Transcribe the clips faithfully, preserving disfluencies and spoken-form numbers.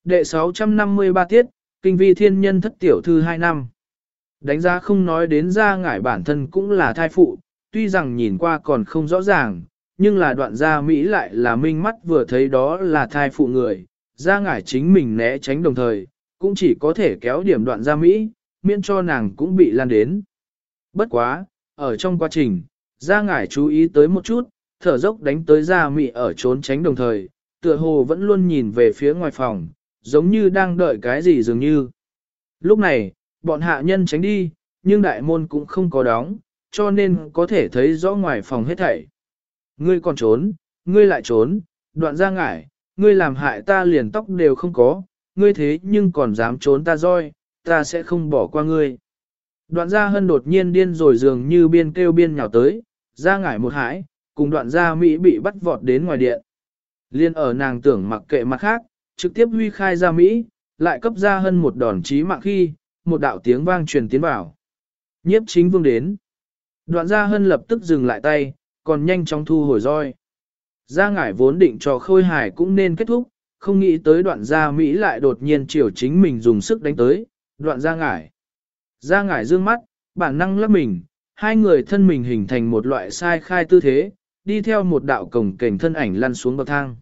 Đệ sáu trăm năm mươi ba tiết, kinh vi thiên nhân thất tiểu thư hai năm. Đánh giá không nói đến ra ngải bản thân cũng là thai phụ, tuy rằng nhìn qua còn không rõ ràng, nhưng là đoạn gia Mỹ lại là minh mắt vừa thấy đó là thai phụ người, ra ngải chính mình né tránh đồng thời, cũng chỉ có thể kéo điểm đoạn gia Mỹ, miễn cho nàng cũng bị lan đến. Bất quá, ở trong quá trình, ra ngải chú ý tới một chút, thở dốc đánh tới gia Mỹ ở trốn tránh đồng thời, tựa hồ vẫn luôn nhìn về phía ngoài phòng, giống như đang đợi cái gì dường như. Lúc này, bọn hạ nhân tránh đi, nhưng đại môn cũng không có đóng, cho nên có thể thấy rõ ngoài phòng hết thảy. Ngươi còn trốn, ngươi lại trốn, đoạn ra ngải, ngươi làm hại ta liền tóc đều không có, ngươi thế nhưng còn dám trốn ta roi, ta sẽ không bỏ qua ngươi. Đoạn gia hân đột nhiên điên rồi dường như biên kêu biên nhào tới, ra ngải một hãi, cùng đoạn gia Mỹ bị bắt vọt đến ngoài điện. Liên ở nàng tưởng mặc kệ mặt khác, trực tiếp huy khai ra Mỹ, lại cấp ra hân một đòn chí mạng khi, một đạo tiếng vang truyền tiến vào. Nhiếp chính vương đến. Đoạn gia hân lập tức dừng lại tay, còn nhanh chóng thu hồi roi. Gia ngải vốn định cho khôi hài cũng nên kết thúc, không nghĩ tới đoạn gia Mỹ lại đột nhiên chiều chính mình dùng sức đánh tới, đoạn gia ngải. Gia ngải dương mắt, bản năng lấp mình, hai người thân mình hình thành một loại sai khai tư thế, đi theo một đạo cổng kềnh thân ảnh lăn xuống bậc thang.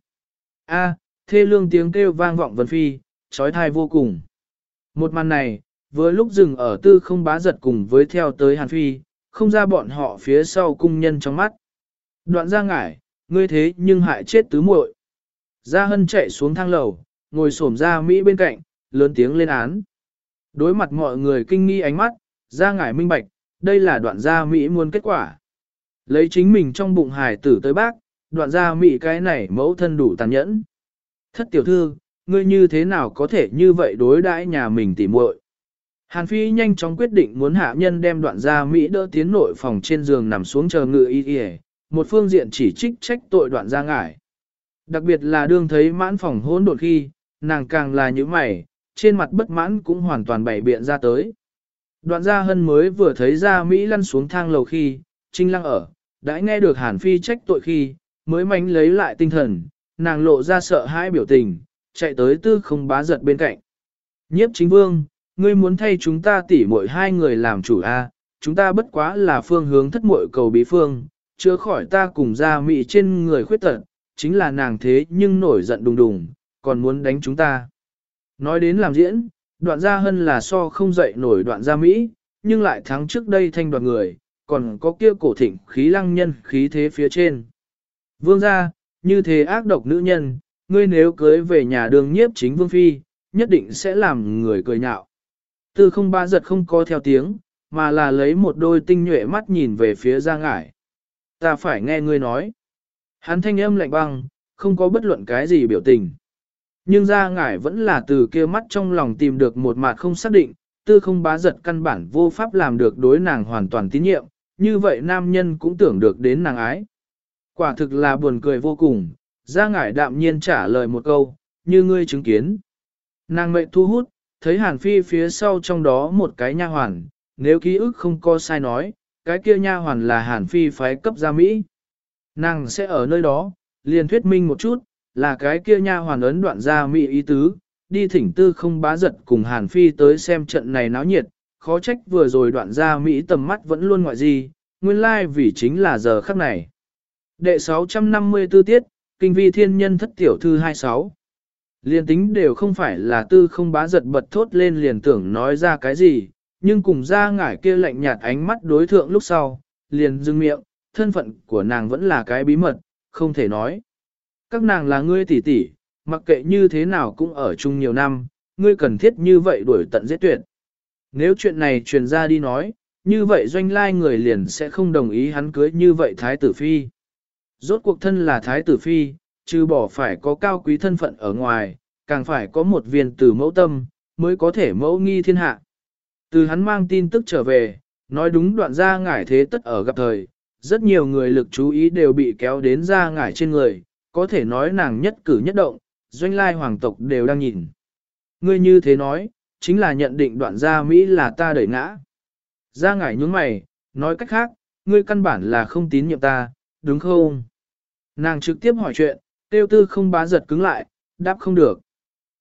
A, thê lương tiếng kêu vang vọng vân phi, trói thai vô cùng. Một màn này, vừa lúc dừng ở tư không bá giật cùng với theo tới Hàn Phi, không ra bọn họ phía sau cung nhân trong mắt. Đoạn gia ngải, ngươi thế nhưng hại chết tứ muội. Gia hân chạy xuống thang lầu, ngồi xổm ra Mỹ bên cạnh, lớn tiếng lên án. Đối mặt mọi người kinh nghi ánh mắt, gia ngải minh bạch, đây là đoạn gia Mỹ muốn kết quả. Lấy chính mình trong bụng hài tử tới bác, đoạn gia Mỹ cái này mẫu thân đủ tàn nhẫn. Thất tiểu thư, ngươi như thế nào có thể như vậy đối đãi nhà mình tỉ muội? Hàn Phi nhanh chóng quyết định muốn hạ nhân đem đoạn gia Mỹ đỡ tiến nội phòng trên giường nằm xuống chờ ngự y y, một phương diện chỉ trích trách tội đoạn gia ngải. Đặc biệt là đương thấy mãn phòng hỗn độn khi, nàng càng là như mày, trên mặt bất mãn cũng hoàn toàn bày biện ra tới. Đoạn gia hân mới vừa thấy ra Mỹ lăn xuống thang lầu khi, Trinh Lăng ở, đã nghe được Hàn Phi trách tội khi, mới mánh lấy lại tinh thần, nàng lộ ra sợ hãi biểu tình, chạy tới tư không bá giật bên cạnh. Nhiếp chính vương, ngươi muốn thay chúng ta tỉ muội hai người làm chủ a, chúng ta bất quá là phương hướng thất muội cầu bí phương, chữa khỏi ta cùng gia Mỹ trên người khuyết tật, chính là nàng thế nhưng nổi giận đùng đùng, còn muốn đánh chúng ta. Nói đến làm diễn, đoạn gia hân là so không dậy nổi đoạn gia Mỹ, nhưng lại thắng trước đây thanh đoạt người, còn có kia cổ thịnh khí lăng nhân khí thế phía trên. Vương gia, như thế ác độc nữ nhân, ngươi nếu cưới về nhà đường nhiếp chính vương phi, nhất định sẽ làm người cười nhạo. Tư không ba giật không có theo tiếng, mà là lấy một đôi tinh nhuệ mắt nhìn về phía Gia ngải. Ta phải nghe ngươi nói. Hắn thanh âm lạnh băng, không có bất luận cái gì biểu tình. Nhưng Gia ngải vẫn là từ kia mắt trong lòng tìm được một mặt không xác định, tư không bá giật căn bản vô pháp làm được đối nàng hoàn toàn tín nhiệm, như vậy nam nhân cũng tưởng được đến nàng ái. Quả thực là buồn cười vô cùng, Gia ngải đạm nhiên trả lời một câu, như ngươi chứng kiến. Nàng mệnh thu hút, thấy Hàn Phi phía sau trong đó một cái nha hoàn, nếu ký ức không có sai nói, cái kia nha hoàn là Hàn Phi phái cấp gia Mỹ. Nàng sẽ ở nơi đó, liền thuyết minh một chút, là cái kia nha hoàn ấn đoạn gia Mỹ ý tứ, đi thỉnh tư không bá giật cùng Hàn Phi tới xem trận này náo nhiệt, khó trách vừa rồi đoạn gia Mỹ tầm mắt vẫn luôn ngoại gì, nguyên lai like vì chính là giờ khắc này. Đệ sáu trăm năm mươi tư tiết, kinh vi thiên nhân thất tiểu thư hai mươi sáu. Liên tính đều không phải là tư không bá giật bật thốt lên liền tưởng nói ra cái gì, nhưng cùng ra ngải kia lạnh nhạt ánh mắt đối thượng lúc sau, liền dừng miệng, thân phận của nàng vẫn là cái bí mật, không thể nói. Các nàng là ngươi tỷ tỷ, mặc kệ như thế nào cũng ở chung nhiều năm, ngươi cần thiết như vậy đuổi tận giết tuyệt. Nếu chuyện này truyền ra đi nói, như vậy doanh lai người liền sẽ không đồng ý hắn cưới như vậy thái tử phi. Rốt cuộc thân là thái tử phi, trừ bỏ phải có cao quý thân phận ở ngoài, càng phải có một viên tử mẫu tâm, mới có thể mẫu nghi thiên hạ. Từ hắn mang tin tức trở về, nói đúng đoạn gia ngải thế tất ở gặp thời, rất nhiều người lực chú ý đều bị kéo đến gia ngải trên người, có thể nói nàng nhất cử nhất động, doanh lai hoàng tộc đều đang nhìn. Ngươi như thế nói, chính là nhận định đoạn gia Mỹ là ta đẩy ngã. Gia ngải nhướng mày, nói cách khác, ngươi căn bản là không tín nhiệm ta, đúng không? Nàng trực tiếp hỏi chuyện, tiêu tư không bá giật cứng lại, đáp không được.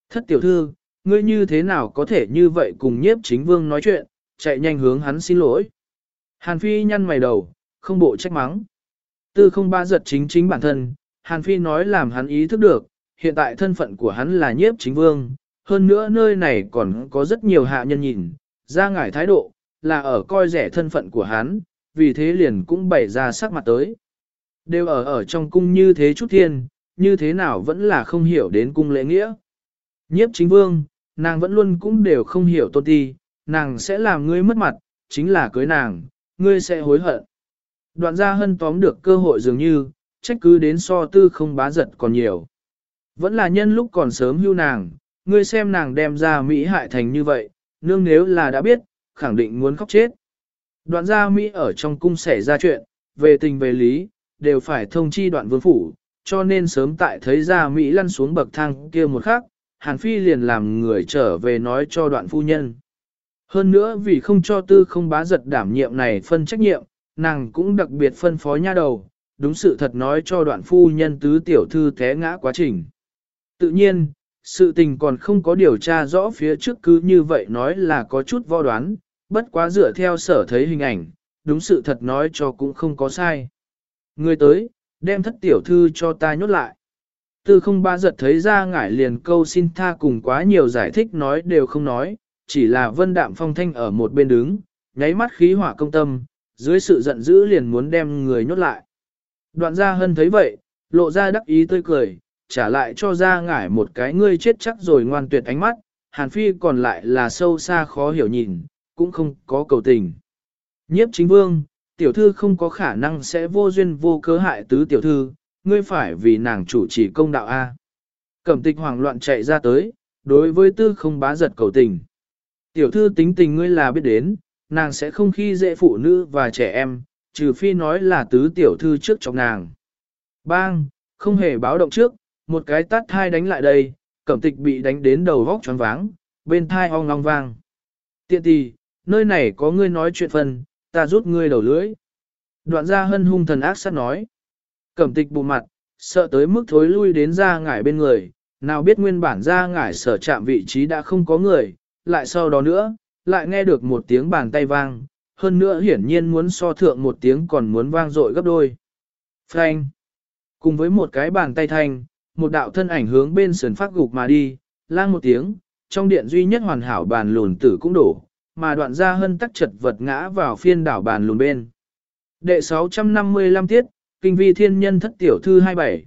Thất tiểu thư, ngươi như thế nào có thể như vậy cùng nhiếp chính vương nói chuyện, chạy nhanh hướng hắn xin lỗi. Hàn Phi nhăn mày đầu, không bộ trách mắng. Tư không ba giật chính chính bản thân, Hàn Phi nói làm hắn ý thức được, hiện tại thân phận của hắn là nhiếp chính vương, hơn nữa nơi này còn có rất nhiều hạ nhân nhìn, ra ngải thái độ, là ở coi rẻ thân phận của hắn, vì thế liền cũng bày ra sắc mặt tới. Đều ở ở trong cung như thế chút thiên, như thế nào vẫn là không hiểu đến cung lễ nghĩa. Nhiếp chính vương, nàng vẫn luôn cũng đều không hiểu tôn ti, nàng sẽ làm ngươi mất mặt, chính là cưới nàng, ngươi sẽ hối hận. Đoạn gia hân tóm được cơ hội dường như, trách cứ đến so tư không bá giật còn nhiều. Vẫn là nhân lúc còn sớm hưu nàng, ngươi xem nàng đem ra Mỹ hại thành như vậy, nương nếu là đã biết, khẳng định muốn khóc chết. Đoạn gia Mỹ ở trong cung xảy ra chuyện, về tình về lý, đều phải thông chi đoạn vương phủ, cho nên sớm tại thấy ra Mỹ lăn xuống bậc thang kia một khắc, Hàn Phi liền làm người trở về nói cho đoạn phu nhân. Hơn nữa vì không cho tư không bá giật đảm nhiệm này phân trách nhiệm, nàng cũng đặc biệt phân phó nha đầu, đúng sự thật nói cho đoạn phu nhân tứ tiểu thư té ngã quá trình. Tự nhiên, sự tình còn không có điều tra rõ phía trước cứ như vậy nói là có chút vo đoán, bất quá dựa theo sở thấy hình ảnh, đúng sự thật nói cho cũng không có sai. Người tới, đem thất tiểu thư cho ta nhốt lại. Tư không ba giật thấy ra ngải liền câu xin tha cùng quá nhiều giải thích nói đều không nói, chỉ là vân đạm phong thanh ở một bên đứng, nháy mắt khí hỏa công tâm, dưới sự giận dữ liền muốn đem người nhốt lại. Đoạn gia hân thấy vậy, lộ ra đắc ý tươi cười, trả lại cho ra ngải một cái ngươi chết chắc rồi ngoan tuyệt ánh mắt, Hàn Phi còn lại là sâu xa khó hiểu nhìn, cũng không có cầu tình. Nhiếp chính vương, tiểu thư không có khả năng sẽ vô duyên vô cớ hại tứ tiểu thư, ngươi phải vì nàng chủ trì công đạo A. Cẩm tịch hoảng loạn chạy ra tới, đối với tư không bá giật cầu tình. Tiểu thư tính tình ngươi là biết đến, nàng sẽ không khi dễ phụ nữ và trẻ em, trừ phi nói là tứ tiểu thư trước trong nàng. Bang, không hề báo động trước, một cái tát thai đánh lại đây, cẩm tịch bị đánh đến đầu vóc choáng váng, bên thai ong long vang. Tiện tì, nơi này có ngươi nói chuyện phần, ta rút ngươi đầu lưỡi. Đoạn gia hân hung thần ác sát nói. Cẩm tịch bụng mặt, sợ tới mức thối lui đến ra ngải bên người, nào biết nguyên bản ra ngải sở chạm vị trí đã không có người, lại sau đó nữa, lại nghe được một tiếng bàn tay vang, hơn nữa hiển nhiên muốn so thượng một tiếng còn muốn vang dội gấp đôi. Phanh! Cùng với một cái bàn tay thanh, một đạo thân ảnh hướng bên sườn phát gục mà đi, lang một tiếng, trong điện duy nhất hoàn hảo bàn lùn tử cũng đổ, mà đoạn gia hân tắc chật vật ngã vào phiên đảo bàn lùn bên. Đệ sáu trăm năm mươi lăm tiết, kinh vi thiên nhân thất tiểu thư hai mươi bảy.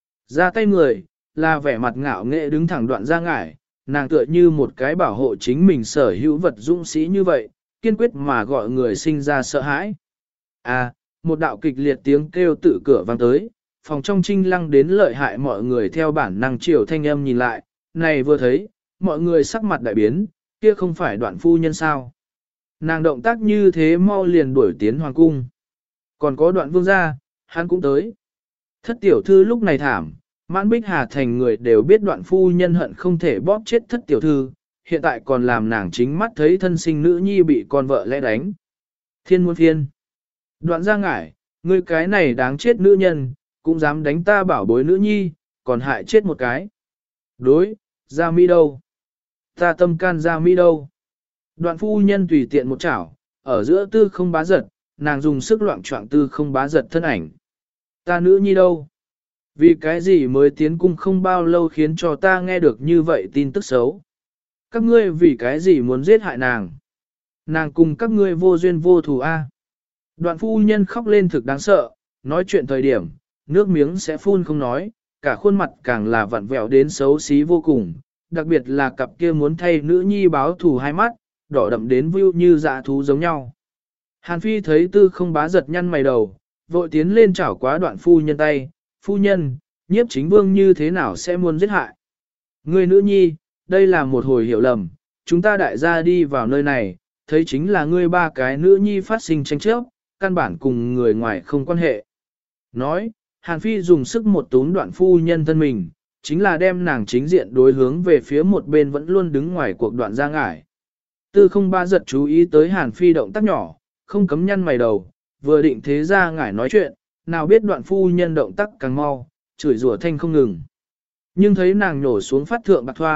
Ra tay người, là vẻ mặt ngạo nghệ đứng thẳng đoạn ra ngải, nàng tựa như một cái bảo hộ chính mình sở hữu vật dũng sĩ như vậy, kiên quyết mà gọi người sinh ra sợ hãi. À, một đạo kịch liệt tiếng kêu tự cửa vang tới, phòng trong trinh lăng đến lợi hại mọi người theo bản năng chiều thanh âm nhìn lại, này vừa thấy, mọi người sắc mặt đại biến, kia không phải đoạn phu nhân sao. Nàng động tác như thế mau liền đuổi tiến hoàng cung. Còn có đoạn vương gia, hắn cũng tới. Thất tiểu thư lúc này thảm, mãn bích hà thành người đều biết đoạn phu nhân hận không thể bóp chết thất tiểu thư, hiện tại còn làm nàng chính mắt thấy thân sinh nữ nhi bị con vợ lẽ đánh. Thiên muôn phiên. Đoạn ra ngải, ngươi cái này đáng chết nữ nhân, cũng dám đánh ta bảo bối nữ nhi, còn hại chết một cái. Đối, ra mi đâu? Ta tâm can ra mi đâu? Đoạn phu nhân tùy tiện một chảo, ở giữa tư không bá giật, nàng dùng sức loạn trọng tư không bá giật thân ảnh. Ta nữ nhi đâu? Vì cái gì mới tiến cung không bao lâu khiến cho ta nghe được như vậy tin tức xấu? Các ngươi vì cái gì muốn giết hại nàng? Nàng cùng các ngươi vô duyên vô thù a. Đoạn phu nhân khóc lên thực đáng sợ, nói chuyện thời điểm, nước miếng sẽ phun không nói, cả khuôn mặt càng là vặn vẹo đến xấu xí vô cùng, đặc biệt là cặp kia muốn thay nữ nhi báo thù hai mắt, đỏ đậm đến view như dạ thú giống nhau. Hàn Phi thấy tư không bá giật nhăn mày đầu, vội tiến lên chảo quá đoạn phu nhân tay, phu nhân, nhiếp chính vương như thế nào sẽ muốn giết hại? Người nữ nhi, đây là một hồi hiểu lầm, chúng ta đại gia đi vào nơi này, thấy chính là ngươi ba cái nữ nhi phát sinh tranh chấp, căn bản cùng người ngoài không quan hệ. Nói, Hàn Phi dùng sức một túm đoạn phu nhân thân mình, chính là đem nàng chính diện đối hướng về phía một bên vẫn luôn đứng ngoài cuộc đoạn ra ngải. Tư không ba giật chú ý tới Hàn Phi động tác nhỏ, không cấm nhăn mày đầu, vừa định thế ra ngải nói chuyện, nào biết đoạn phu nhân động tác càng mau, chửi rủa thanh không ngừng. Nhưng thấy nàng nhổ xuống phát thượng bạc thoa,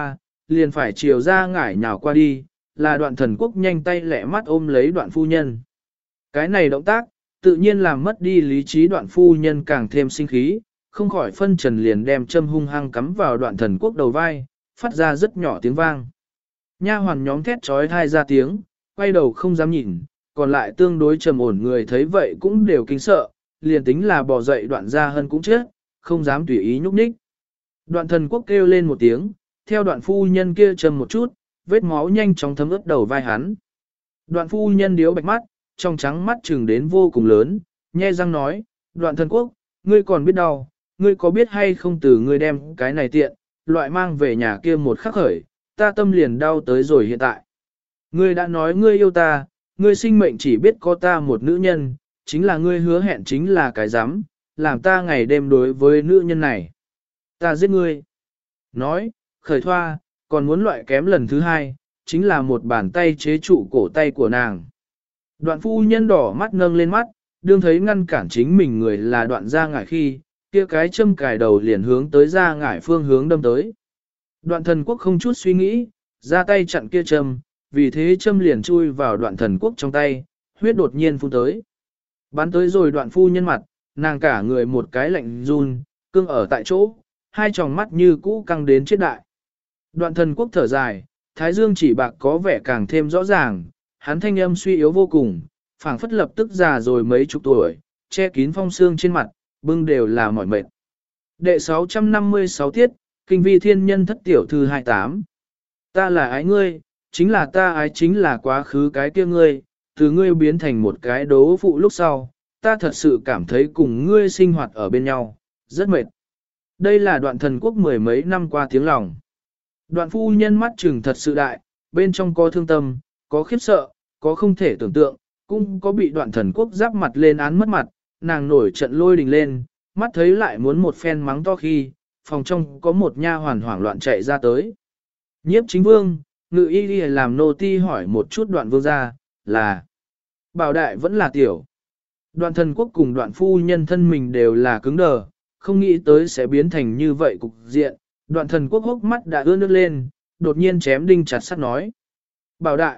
liền phải chiều ra ngải nhào qua đi, là đoạn thần quốc nhanh tay lẹ mắt ôm lấy đoạn phu nhân. Cái này động tác, tự nhiên làm mất đi lý trí đoạn phu nhân càng thêm sinh khí, không khỏi phân trần liền đem châm hung hăng cắm vào đoạn thần quốc đầu vai, phát ra rất nhỏ tiếng vang. Nha hoàn nhóm thét trói thai ra tiếng, quay đầu không dám nhìn, còn lại tương đối trầm ổn người thấy vậy cũng đều kinh sợ, liền tính là bỏ dậy đoạn gia hân cũng chết, không dám tùy ý nhúc nhích. Đoạn thần quốc kêu lên một tiếng, theo đoạn phu nhân kia châm một chút, vết máu nhanh chóng thấm ướt đầu vai hắn. Đoạn phu nhân điếu bạch mắt, trong trắng mắt trừng đến vô cùng lớn, nhe răng nói, đoạn thần quốc, ngươi còn biết đau, ngươi có biết hay không từ ngươi đem cái này tiện, loại mang về nhà kia một khắc khởi, ta tâm liền đau tới rồi hiện tại. Ngươi đã nói ngươi yêu ta, ngươi sinh mệnh chỉ biết có ta một nữ nhân, chính là ngươi hứa hẹn chính là cái dám, làm ta ngày đêm đối với nữ nhân này. Ta giết ngươi. Nói, khởi thoa, còn muốn loại kém lần thứ hai, chính là một bàn tay chế trụ cổ tay của nàng. Đoạn phu nhân đỏ mắt nâng lên mắt, đương thấy ngăn cản chính mình người là đoạn ra ngải khi, kia cái châm cài đầu liền hướng tới ra ngải phương hướng đâm tới. Đoạn thần quốc không chút suy nghĩ, ra tay chặn kia châm, vì thế châm liền chui vào đoạn thần quốc trong tay, huyết đột nhiên phun tới. Bắn tới rồi đoạn phu nhân mặt, nàng cả người một cái lạnh run, cương ở tại chỗ, hai tròng mắt như cũ căng đến chết đại. Đoạn thần quốc thở dài, thái dương chỉ bạc có vẻ càng thêm rõ ràng, hắn thanh âm suy yếu vô cùng, phảng phất lập tức già rồi mấy chục tuổi, che kín phong xương trên mặt, bưng đều là mỏi mệt. Đệ sáu trăm năm mươi sáu tiết, kinh vi thiên nhân thất tiểu thư hai mươi tám. Ta là ái ngươi, chính là ta ái chính là quá khứ cái kia ngươi, từ ngươi biến thành một cái đố phụ lúc sau, ta thật sự cảm thấy cùng ngươi sinh hoạt ở bên nhau, rất mệt. Đây là đoạn thần quốc mười mấy năm qua tiếng lòng. Đoạn phu nhân mắt trừng thật sự đại, bên trong có thương tâm, có khiếp sợ, có không thể tưởng tượng, cũng có bị đoạn thần quốc giáp mặt lên án mất mặt, nàng nổi trận lôi đình lên, mắt thấy lại muốn một phen mắng to khi, phòng trong có một nha hoàn hoảng loạn chạy ra tới. Nhiếp chính vương, ngự y đi làm nô ti hỏi một chút đoạn vương ra, là bảo đại vẫn là tiểu. Đoạn thần quốc cùng đoạn phu nhân thân mình đều là cứng đờ, không nghĩ tới sẽ biến thành như vậy cục diện. Đoạn thần quốc hốc mắt đã ướt nước lên, đột nhiên chém đinh chặt sắt nói. Bảo đại.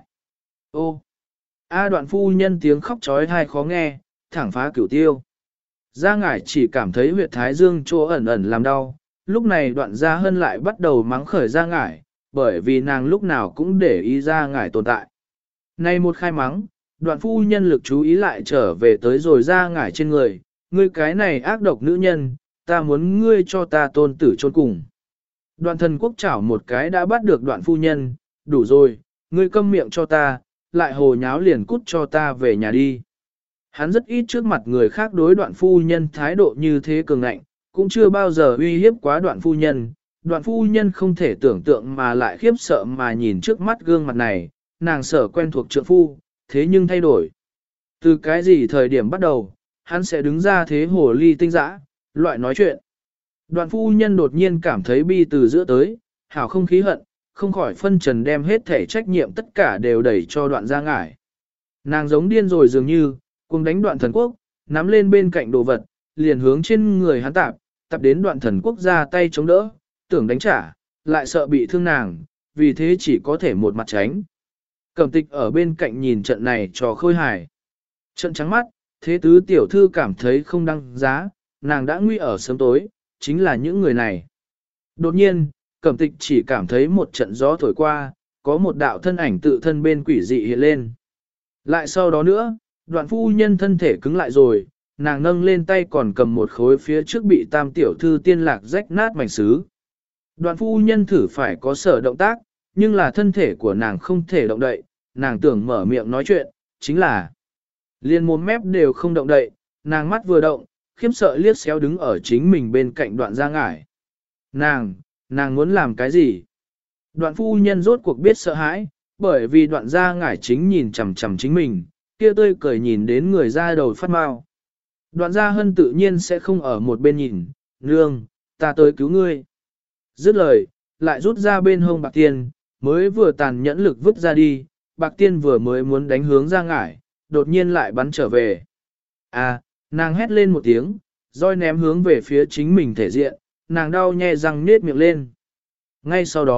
Ô. A đoạn phu nhân tiếng khóc trói thai khó nghe, thẳng phá cửu tiêu. Gia ngải chỉ cảm thấy huyệt thái dương chỗ ẩn ẩn làm đau, lúc này đoạn gia hân lại bắt đầu mắng khởi gia ngải, bởi vì nàng lúc nào cũng để ý gia ngải tồn tại. Nay một khai mắng, đoạn phu nhân lực chú ý lại trở về tới rồi gia ngải trên người, ngươi cái này ác độc nữ nhân, ta muốn ngươi cho ta tôn tử chôn cùng. Đoạn thần quốc chảo một cái đã bắt được đoạn phu nhân, đủ rồi, ngươi câm miệng cho ta, lại hồ nháo liền cút cho ta về nhà đi. Hắn rất ít trước mặt người khác đối đoạn phu nhân thái độ như thế cường ngạnh, cũng chưa bao giờ uy hiếp quá đoạn phu nhân. Đoạn phu nhân không thể tưởng tượng mà lại khiếp sợ mà nhìn trước mắt gương mặt này, nàng sở quen thuộc trượng phu, thế nhưng thay đổi. Từ cái gì thời điểm bắt đầu, hắn sẽ đứng ra thế hồ ly tinh dã, loại nói chuyện. Đoạn phu nhân đột nhiên cảm thấy bi từ giữa tới, hảo không khí hận, không khỏi phân trần đem hết thể trách nhiệm tất cả đều đẩy cho đoạn gia ngải. Nàng giống điên rồi dường như, cùng đánh đoạn thần quốc, nắm lên bên cạnh đồ vật, liền hướng trên người hắn tạp, tạp đến đoạn thần quốc ra tay chống đỡ, tưởng đánh trả, lại sợ bị thương nàng, vì thế chỉ có thể một mặt tránh. Cẩm tịch ở bên cạnh nhìn trận này cho khôi hài. Trận trắng mắt, thế tứ tiểu thư cảm thấy không đăng giá, nàng đã nguy ở sớm tối, chính là những người này. Đột nhiên, Cẩm tịch chỉ cảm thấy một trận gió thổi qua, có một đạo thân ảnh tự thân bên quỷ dị hiện lên. Lại sau đó nữa, đoạn phu nhân thân thể cứng lại rồi, nàng nâng lên tay còn cầm một khối phía trước bị tam tiểu thư tiên lạc rách nát mảnh sứ. Đoạn phu nhân thử phải có sở động tác, nhưng là thân thể của nàng không thể động đậy, nàng tưởng mở miệng nói chuyện, chính là liên mồm mép đều không động đậy, nàng mắt vừa động, khiếp sợ liếc xéo đứng ở chính mình bên cạnh đoạn gia ngải. Nàng, nàng muốn làm cái gì? Đoạn phu nhân rốt cuộc biết sợ hãi, bởi vì đoạn gia ngải chính nhìn chằm chằm chính mình, kia tươi cười nhìn đến người ra đầu phát mau. Đoạn gia hân tự nhiên sẽ không ở một bên nhìn, nương, ta tới cứu ngươi. Dứt lời, lại rút ra bên hông bạc tiên, mới vừa tàn nhẫn lực vứt ra đi, bạc tiên vừa mới muốn đánh hướng ra ngải, đột nhiên lại bắn trở về. À, nàng hét lên một tiếng, roi ném hướng về phía chính mình thể diện, nàng đau nhè răng nết miệng lên. Ngay sau đó,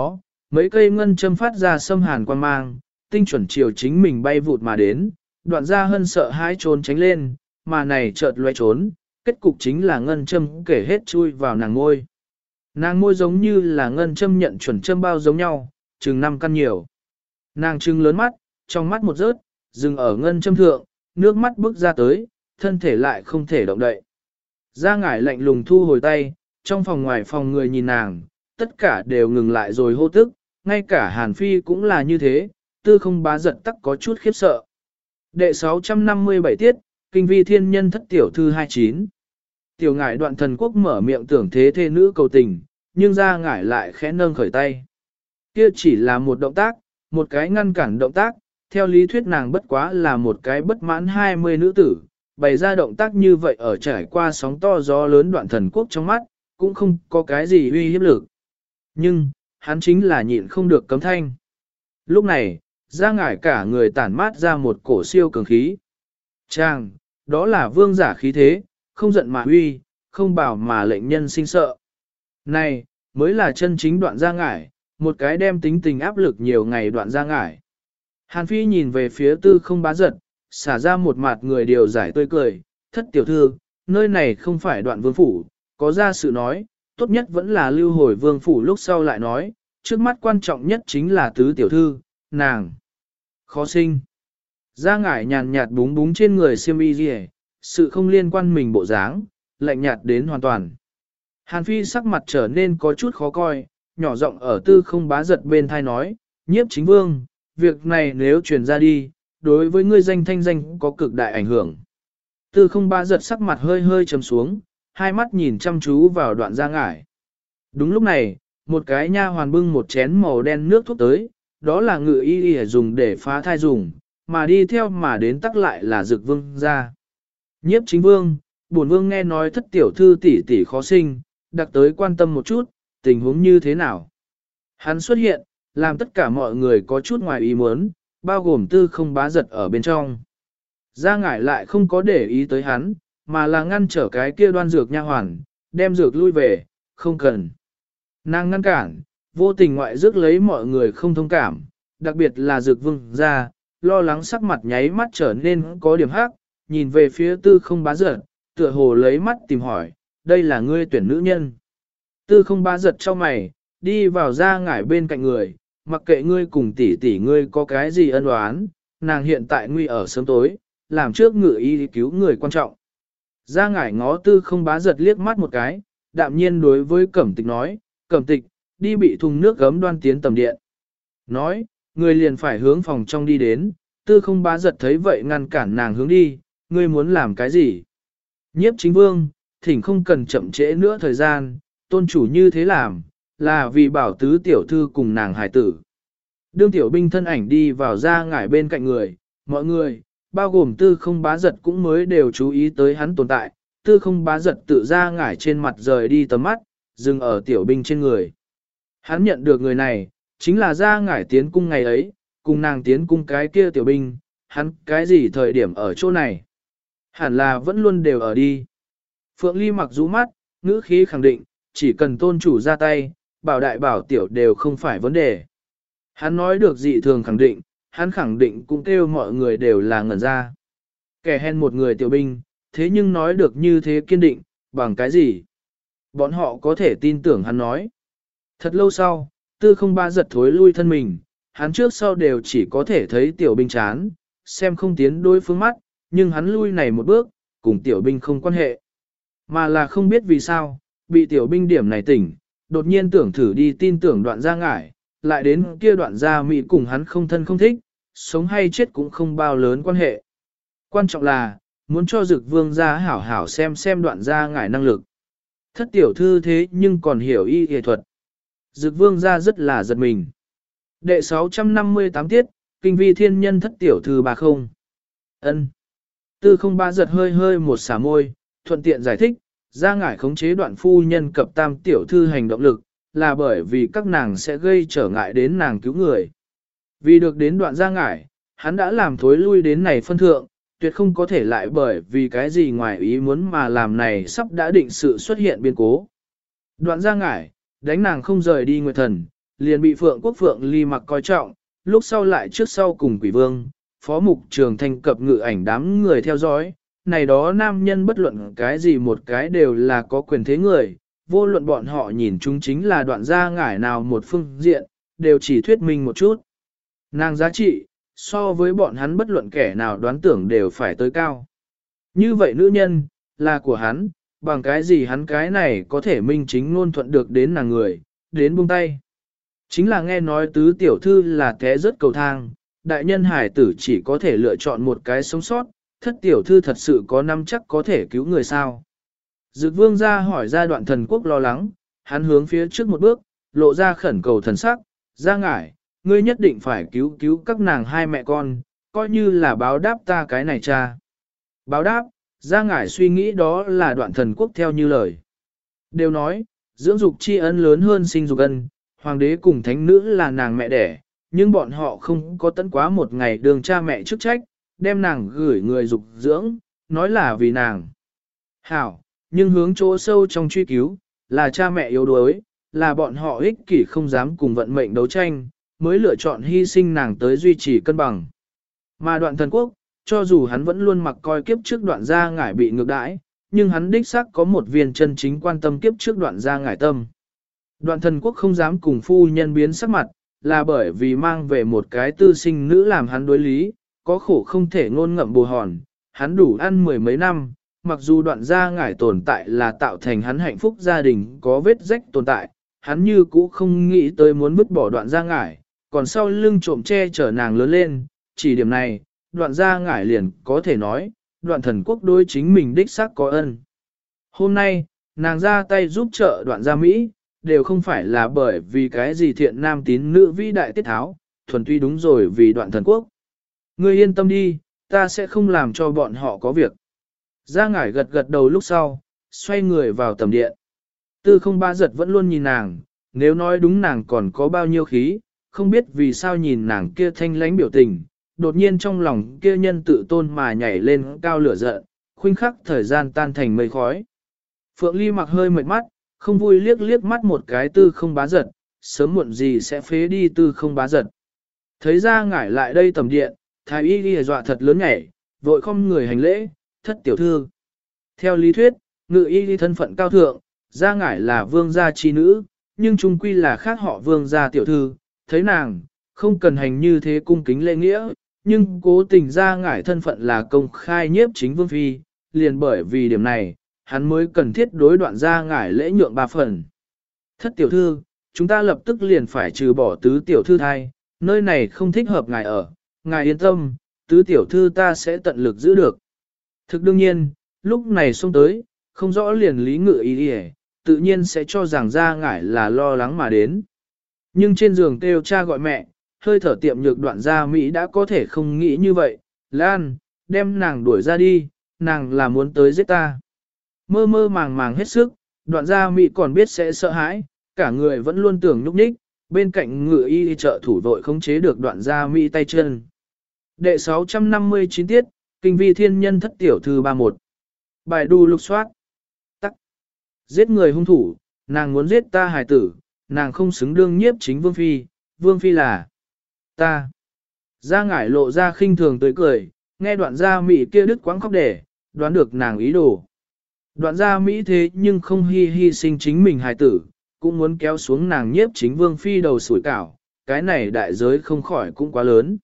mấy cây ngân châm phát ra xâm hàn quan mang, tinh chuẩn chiều chính mình bay vụt mà đến, đoạn gia hân sợ hãi trốn tránh lên, mà này chợt loe trốn, kết cục chính là ngân châm kể hết chui vào nàng ngôi. Nàng môi giống như là ngân châm nhận chuẩn châm bao giống nhau, chừng năm căn nhiều. Nàng trừng lớn mắt, trong mắt một rớt, dừng ở ngân châm thượng, nước mắt bước ra tới, thân thể lại không thể động đậy. Gia ngải lạnh lùng thu hồi tay, trong phòng ngoài phòng người nhìn nàng, tất cả đều ngừng lại rồi hô tức, ngay cả Hàn Phi cũng là như thế, tư không bá giật tắc có chút khiếp sợ. Đệ sáu trăm năm mươi bảy tiết, Kinh vi thiên nhân thất tiểu thư hai mươi chín. Tiểu ngải đoạn thần quốc mở miệng tưởng thế thê nữ cầu tình, nhưng Gia ngải lại khẽ nâng khởi tay. Kia chỉ là một động tác, một cái ngăn cản động tác, theo lý thuyết nàng bất quá là một cái bất mãn hai mươi nữ tử, bày ra động tác như vậy ở trải qua sóng to gió lớn đoạn thần quốc trong mắt, cũng không có cái gì uy hiếp lực. Nhưng, hắn chính là nhịn không được cấm thanh. Lúc này, Gia ngải cả người tản mát ra một cổ siêu cường khí. Chàng, đó là vương giả khí thế, không giận mà uy, không bảo mà lệnh nhân sinh sợ. Này, mới là chân chính đoạn Gia ngải, một cái đem tính tình áp lực nhiều ngày đoạn Gia ngải. Hàn Phi nhìn về phía tư không bá giật, xả ra một mặt người điều giải tươi cười, thất tiểu thư, nơi này không phải đoạn vương phủ, có ra sự nói, tốt nhất vẫn là lưu hồi vương phủ lúc sau lại nói, trước mắt quan trọng nhất chính là tứ tiểu thư, nàng. Khó sinh. Gia ngải nhàn nhạt búng búng trên người xiêm y gì, sự không liên quan mình bộ dáng, lạnh nhạt đến hoàn toàn. Hàn Phi sắc mặt trở nên có chút khó coi, nhỏ giọng ở tư không bá giật bên thai nói, nhiếp chính vương, việc này nếu truyền ra đi, đối với ngươi danh thanh danh có cực đại ảnh hưởng. Tư không bá giật sắc mặt hơi hơi trầm xuống, hai mắt nhìn chăm chú vào đoạn Gia ngải. Đúng lúc này, một cái nha hoàn bưng một chén màu đen nước thuốc tới, đó là ngự y y dùng để phá thai dùng, mà đi theo mà đến tắc lại là dực vương ra. Nhiếp chính vương, bổn vương nghe nói thất tiểu thư tỷ tỷ khó sinh, đặc tới quan tâm một chút, tình huống như thế nào. Hắn xuất hiện, làm tất cả mọi người có chút ngoài ý muốn, bao gồm tư không bá giật ở bên trong. Gia ngải lại không có để ý tới hắn, mà là ngăn trở cái kia đoan dược nha hoàn, đem dược lui về, không cần. Nàng ngăn cản, vô tình ngoại dược lấy mọi người không thông cảm, đặc biệt là dược vương ra, lo lắng sắc mặt nháy mắt trở nên có điểm hắc, nhìn về phía tư không bá giật, tựa hồ lấy mắt tìm hỏi, đây là ngươi tuyển nữ nhân. Tư không bá giật cho mày, đi vào Gia ngải bên cạnh người, mặc kệ ngươi cùng tỷ tỷ ngươi có cái gì ân oán, nàng hiện tại nguy ở sớm tối, làm trước ngự y cứu người quan trọng. Gia ngải ngó tư không bá giật liếc mắt một cái, đạm nhiên đối với cẩm tịch nói, cẩm tịch, đi bị thùng nước gấm đoan tiến tầm điện. Nói, người liền phải hướng phòng trong đi đến, tư không bá giật thấy vậy ngăn cản nàng hướng đi, ngươi muốn làm cái gì? Nhiếp chính vương, thỉnh không cần chậm trễ nữa thời gian, tôn chủ như thế làm, là vì bảo tứ tiểu thư cùng nàng hải tử. Đương tiểu binh thân ảnh đi vào Gia ngải bên cạnh người, mọi người, bao gồm tư không bá giật cũng mới đều chú ý tới hắn tồn tại, tư không bá giật tự Gia ngải trên mặt rời đi tầm mắt, dừng ở tiểu binh trên người. Hắn nhận được người này, chính là Gia ngải tiến cung ngày ấy, cùng nàng tiến cung cái kia tiểu binh, hắn cái gì thời điểm ở chỗ này. Hẳn là vẫn luôn đều ở đi. Phượng Ly mặc rũ mắt, ngữ khí khẳng định, chỉ cần tôn chủ ra tay, bảo đại bảo tiểu đều không phải vấn đề. Hắn nói được dị thường khẳng định, hắn khẳng định cũng kêu mọi người đều là ngẩn ra. Kẻ hèn một người tiểu binh, thế nhưng nói được như thế kiên định, bằng cái gì? Bọn họ có thể tin tưởng hắn nói. Thật lâu sau, tư không ba giật thối lui thân mình, hắn trước sau đều chỉ có thể thấy tiểu binh chán, xem không tiến đối phương mắt, nhưng hắn lui này một bước, cùng tiểu binh không quan hệ. Mà là không biết vì sao, bị tiểu binh điểm này tỉnh, đột nhiên tưởng thử đi tin tưởng đoạn Gia ngải, lại đến kia đoạn Gia Mỹ cùng hắn không thân không thích, sống hay chết cũng không bao lớn quan hệ. Quan trọng là, muốn cho dực vương gia hảo hảo xem xem đoạn Gia ngải năng lực. Thất tiểu thư thế nhưng còn hiểu y y thuật. Dực vương gia rất là giật mình. Đệ sáu trăm năm mươi tám tiết, kinh vi thiên nhân thất tiểu thư bà không. Ân. Tư không ba giật hơi hơi một xả môi, thuận tiện giải thích, Gia ngải khống chế đoạn phu nhân cập tam tiểu thư hành động lực, là bởi vì các nàng sẽ gây trở ngại đến nàng cứu người. Vì được đến đoạn Gia ngải, hắn đã làm thối lui đến này phân thượng, tuyệt không có thể lại bởi vì cái gì ngoài ý muốn mà làm này sắp đã định sự xuất hiện biến cố. Đoạn Gia ngải, đánh nàng không rời đi nguyệt thần, liền bị Phượng Quốc Phượng Ly mặc coi trọng, lúc sau lại trước sau cùng quỷ vương, phó mục trường thành cập ngự ảnh đám người theo dõi, này đó nam nhân bất luận cái gì một cái đều là có quyền thế người, vô luận bọn họ nhìn chúng chính là đoạn gia ngải nào một phương diện, đều chỉ thuyết minh một chút. Nàng giá trị, so với bọn hắn bất luận kẻ nào đoán tưởng đều phải tới cao. Như vậy nữ nhân, là của hắn, bằng cái gì hắn cái này có thể minh chính ngôn thuận được đến nàng người, đến buông tay. Chính là nghe nói tứ tiểu thư là té rớt cầu thang, đại nhân hải tử chỉ có thể lựa chọn một cái sống sót, thất tiểu thư thật sự có năm chắc có thể cứu người sao. Dực vương ra hỏi ra đoạn thần quốc lo lắng, hắn hướng phía trước một bước, lộ ra khẩn cầu thần sắc, ra ngải, ngươi nhất định phải cứu cứu các nàng hai mẹ con, coi như là báo đáp ta cái này cha. Báo đáp, ra ngải suy nghĩ đó là đoạn thần quốc theo như lời. Đều nói, dưỡng dục tri ân lớn hơn sinh dục ân, hoàng đế cùng thánh nữ là nàng mẹ đẻ, nhưng bọn họ không có tận quá một ngày đường cha mẹ chức trách, đem nàng gửi người dục dưỡng, nói là vì nàng. Hảo, nhưng hướng chỗ sâu trong truy cứu, là cha mẹ yếu đuối, là bọn họ ích kỷ không dám cùng vận mệnh đấu tranh, mới lựa chọn hy sinh nàng tới duy trì cân bằng. Mà đoạn thần quốc, cho dù hắn vẫn luôn mặc coi kiếp trước đoạn gia ngải bị ngược đãi, nhưng hắn đích xác có một viên chân chính quan tâm kiếp trước đoạn gia ngải tâm. Đoạn thần quốc không dám cùng phu nhân biến sắc mặt, là bởi vì mang về một cái tư sinh nữ làm hắn đối lý, có khổ không thể ngôn ngậm bù hòn, hắn đủ ăn mười mấy năm, mặc dù đoạn gia ngải tồn tại là tạo thành hắn hạnh phúc gia đình có vết rách tồn tại, hắn như cũ không nghĩ tới muốn vứt bỏ đoạn gia ngải, còn sau lưng trộm che chở nàng lớn lên, chỉ điểm này, đoạn gia ngải liền có thể nói, đoạn thần quốc đối chính mình đích xác có ân. Hôm nay, nàng ra tay giúp trợ đoạn gia Mỹ, đều không phải là bởi vì cái gì thiện nam tín nữ vĩ đại tiết tháo, thuần tuy đúng rồi vì đoạn thần quốc. Ngươi yên tâm đi, ta sẽ không làm cho bọn họ có việc. Gia ngải gật gật đầu lúc sau, xoay người vào tầm điện. Tư không ba giật vẫn luôn nhìn nàng, nếu nói đúng nàng còn có bao nhiêu khí, không biết vì sao nhìn nàng kia thanh lánh biểu tình, đột nhiên trong lòng kia nhân tự tôn mà nhảy lên cao lửa giận, khuynh khắc thời gian tan thành mây khói. Phượng Ly mặc hơi mệt mắt, không vui liếc liếc mắt một cái tư không bá giật, sớm muộn gì sẽ phế đi tư không bá giật. Thấy ra ngải lại đây tầm điện, thái y ghi dọa thật lớn nhảy, vội không người hành lễ, thất tiểu thư. Theo lý thuyết, ngự y ghi thân phận cao thượng, ra ngải là vương gia chi nữ, nhưng trung quy là khác họ vương gia tiểu thư, thấy nàng, không cần hành như thế cung kính lễ nghĩa, nhưng cố tình ra ngải thân phận là công khai nhiếp chính vương phi, liền bởi vì điểm này, hắn mới cần thiết đối đoạn ra ngải lễ nhượng ba phần. Thất tiểu thư, chúng ta lập tức liền phải trừ bỏ tứ tiểu thư thai, nơi này không thích hợp ngài ở, ngài yên tâm, tứ tiểu thư ta sẽ tận lực giữ được. Thực đương nhiên, lúc này xông tới, không rõ liền lý ngự ý đi tự nhiên sẽ cho rằng ra ngải là lo lắng mà đến. Nhưng trên giường kêu cha gọi mẹ, hơi thở tiệm nhược đoạn gia Mỹ đã có thể không nghĩ như vậy, Lan, đem nàng đuổi ra đi, nàng là muốn tới giết ta. Mơ mơ màng màng hết sức, đoạn gia Mỹ còn biết sẽ sợ hãi, cả người vẫn luôn tưởng nhúc nhích, bên cạnh ngựa y trợ thủ vội khống chế được đoạn gia Mỹ tay chân. Đệ sáu trăm năm mươi chín tiết, kinh vi thiên nhân thất tiểu thư ba mươi mốt. Bài đu lục soát. Tắc. Giết người hung thủ, nàng muốn giết ta hài tử, nàng không xứng đương nhiếp chính vương phi, vương phi là ta. Gia ngải lộ ra khinh thường tới cười, nghe đoạn gia Mỹ kia đứt quãng khóc để, đoán được nàng ý đồ. Đoạn gia Mỹ thế nhưng không hy hy sinh chính mình hài tử, cũng muốn kéo xuống nàng nhiếp chính vương phi đầu sủi cảo, cái này đại giới không khỏi cũng quá lớn.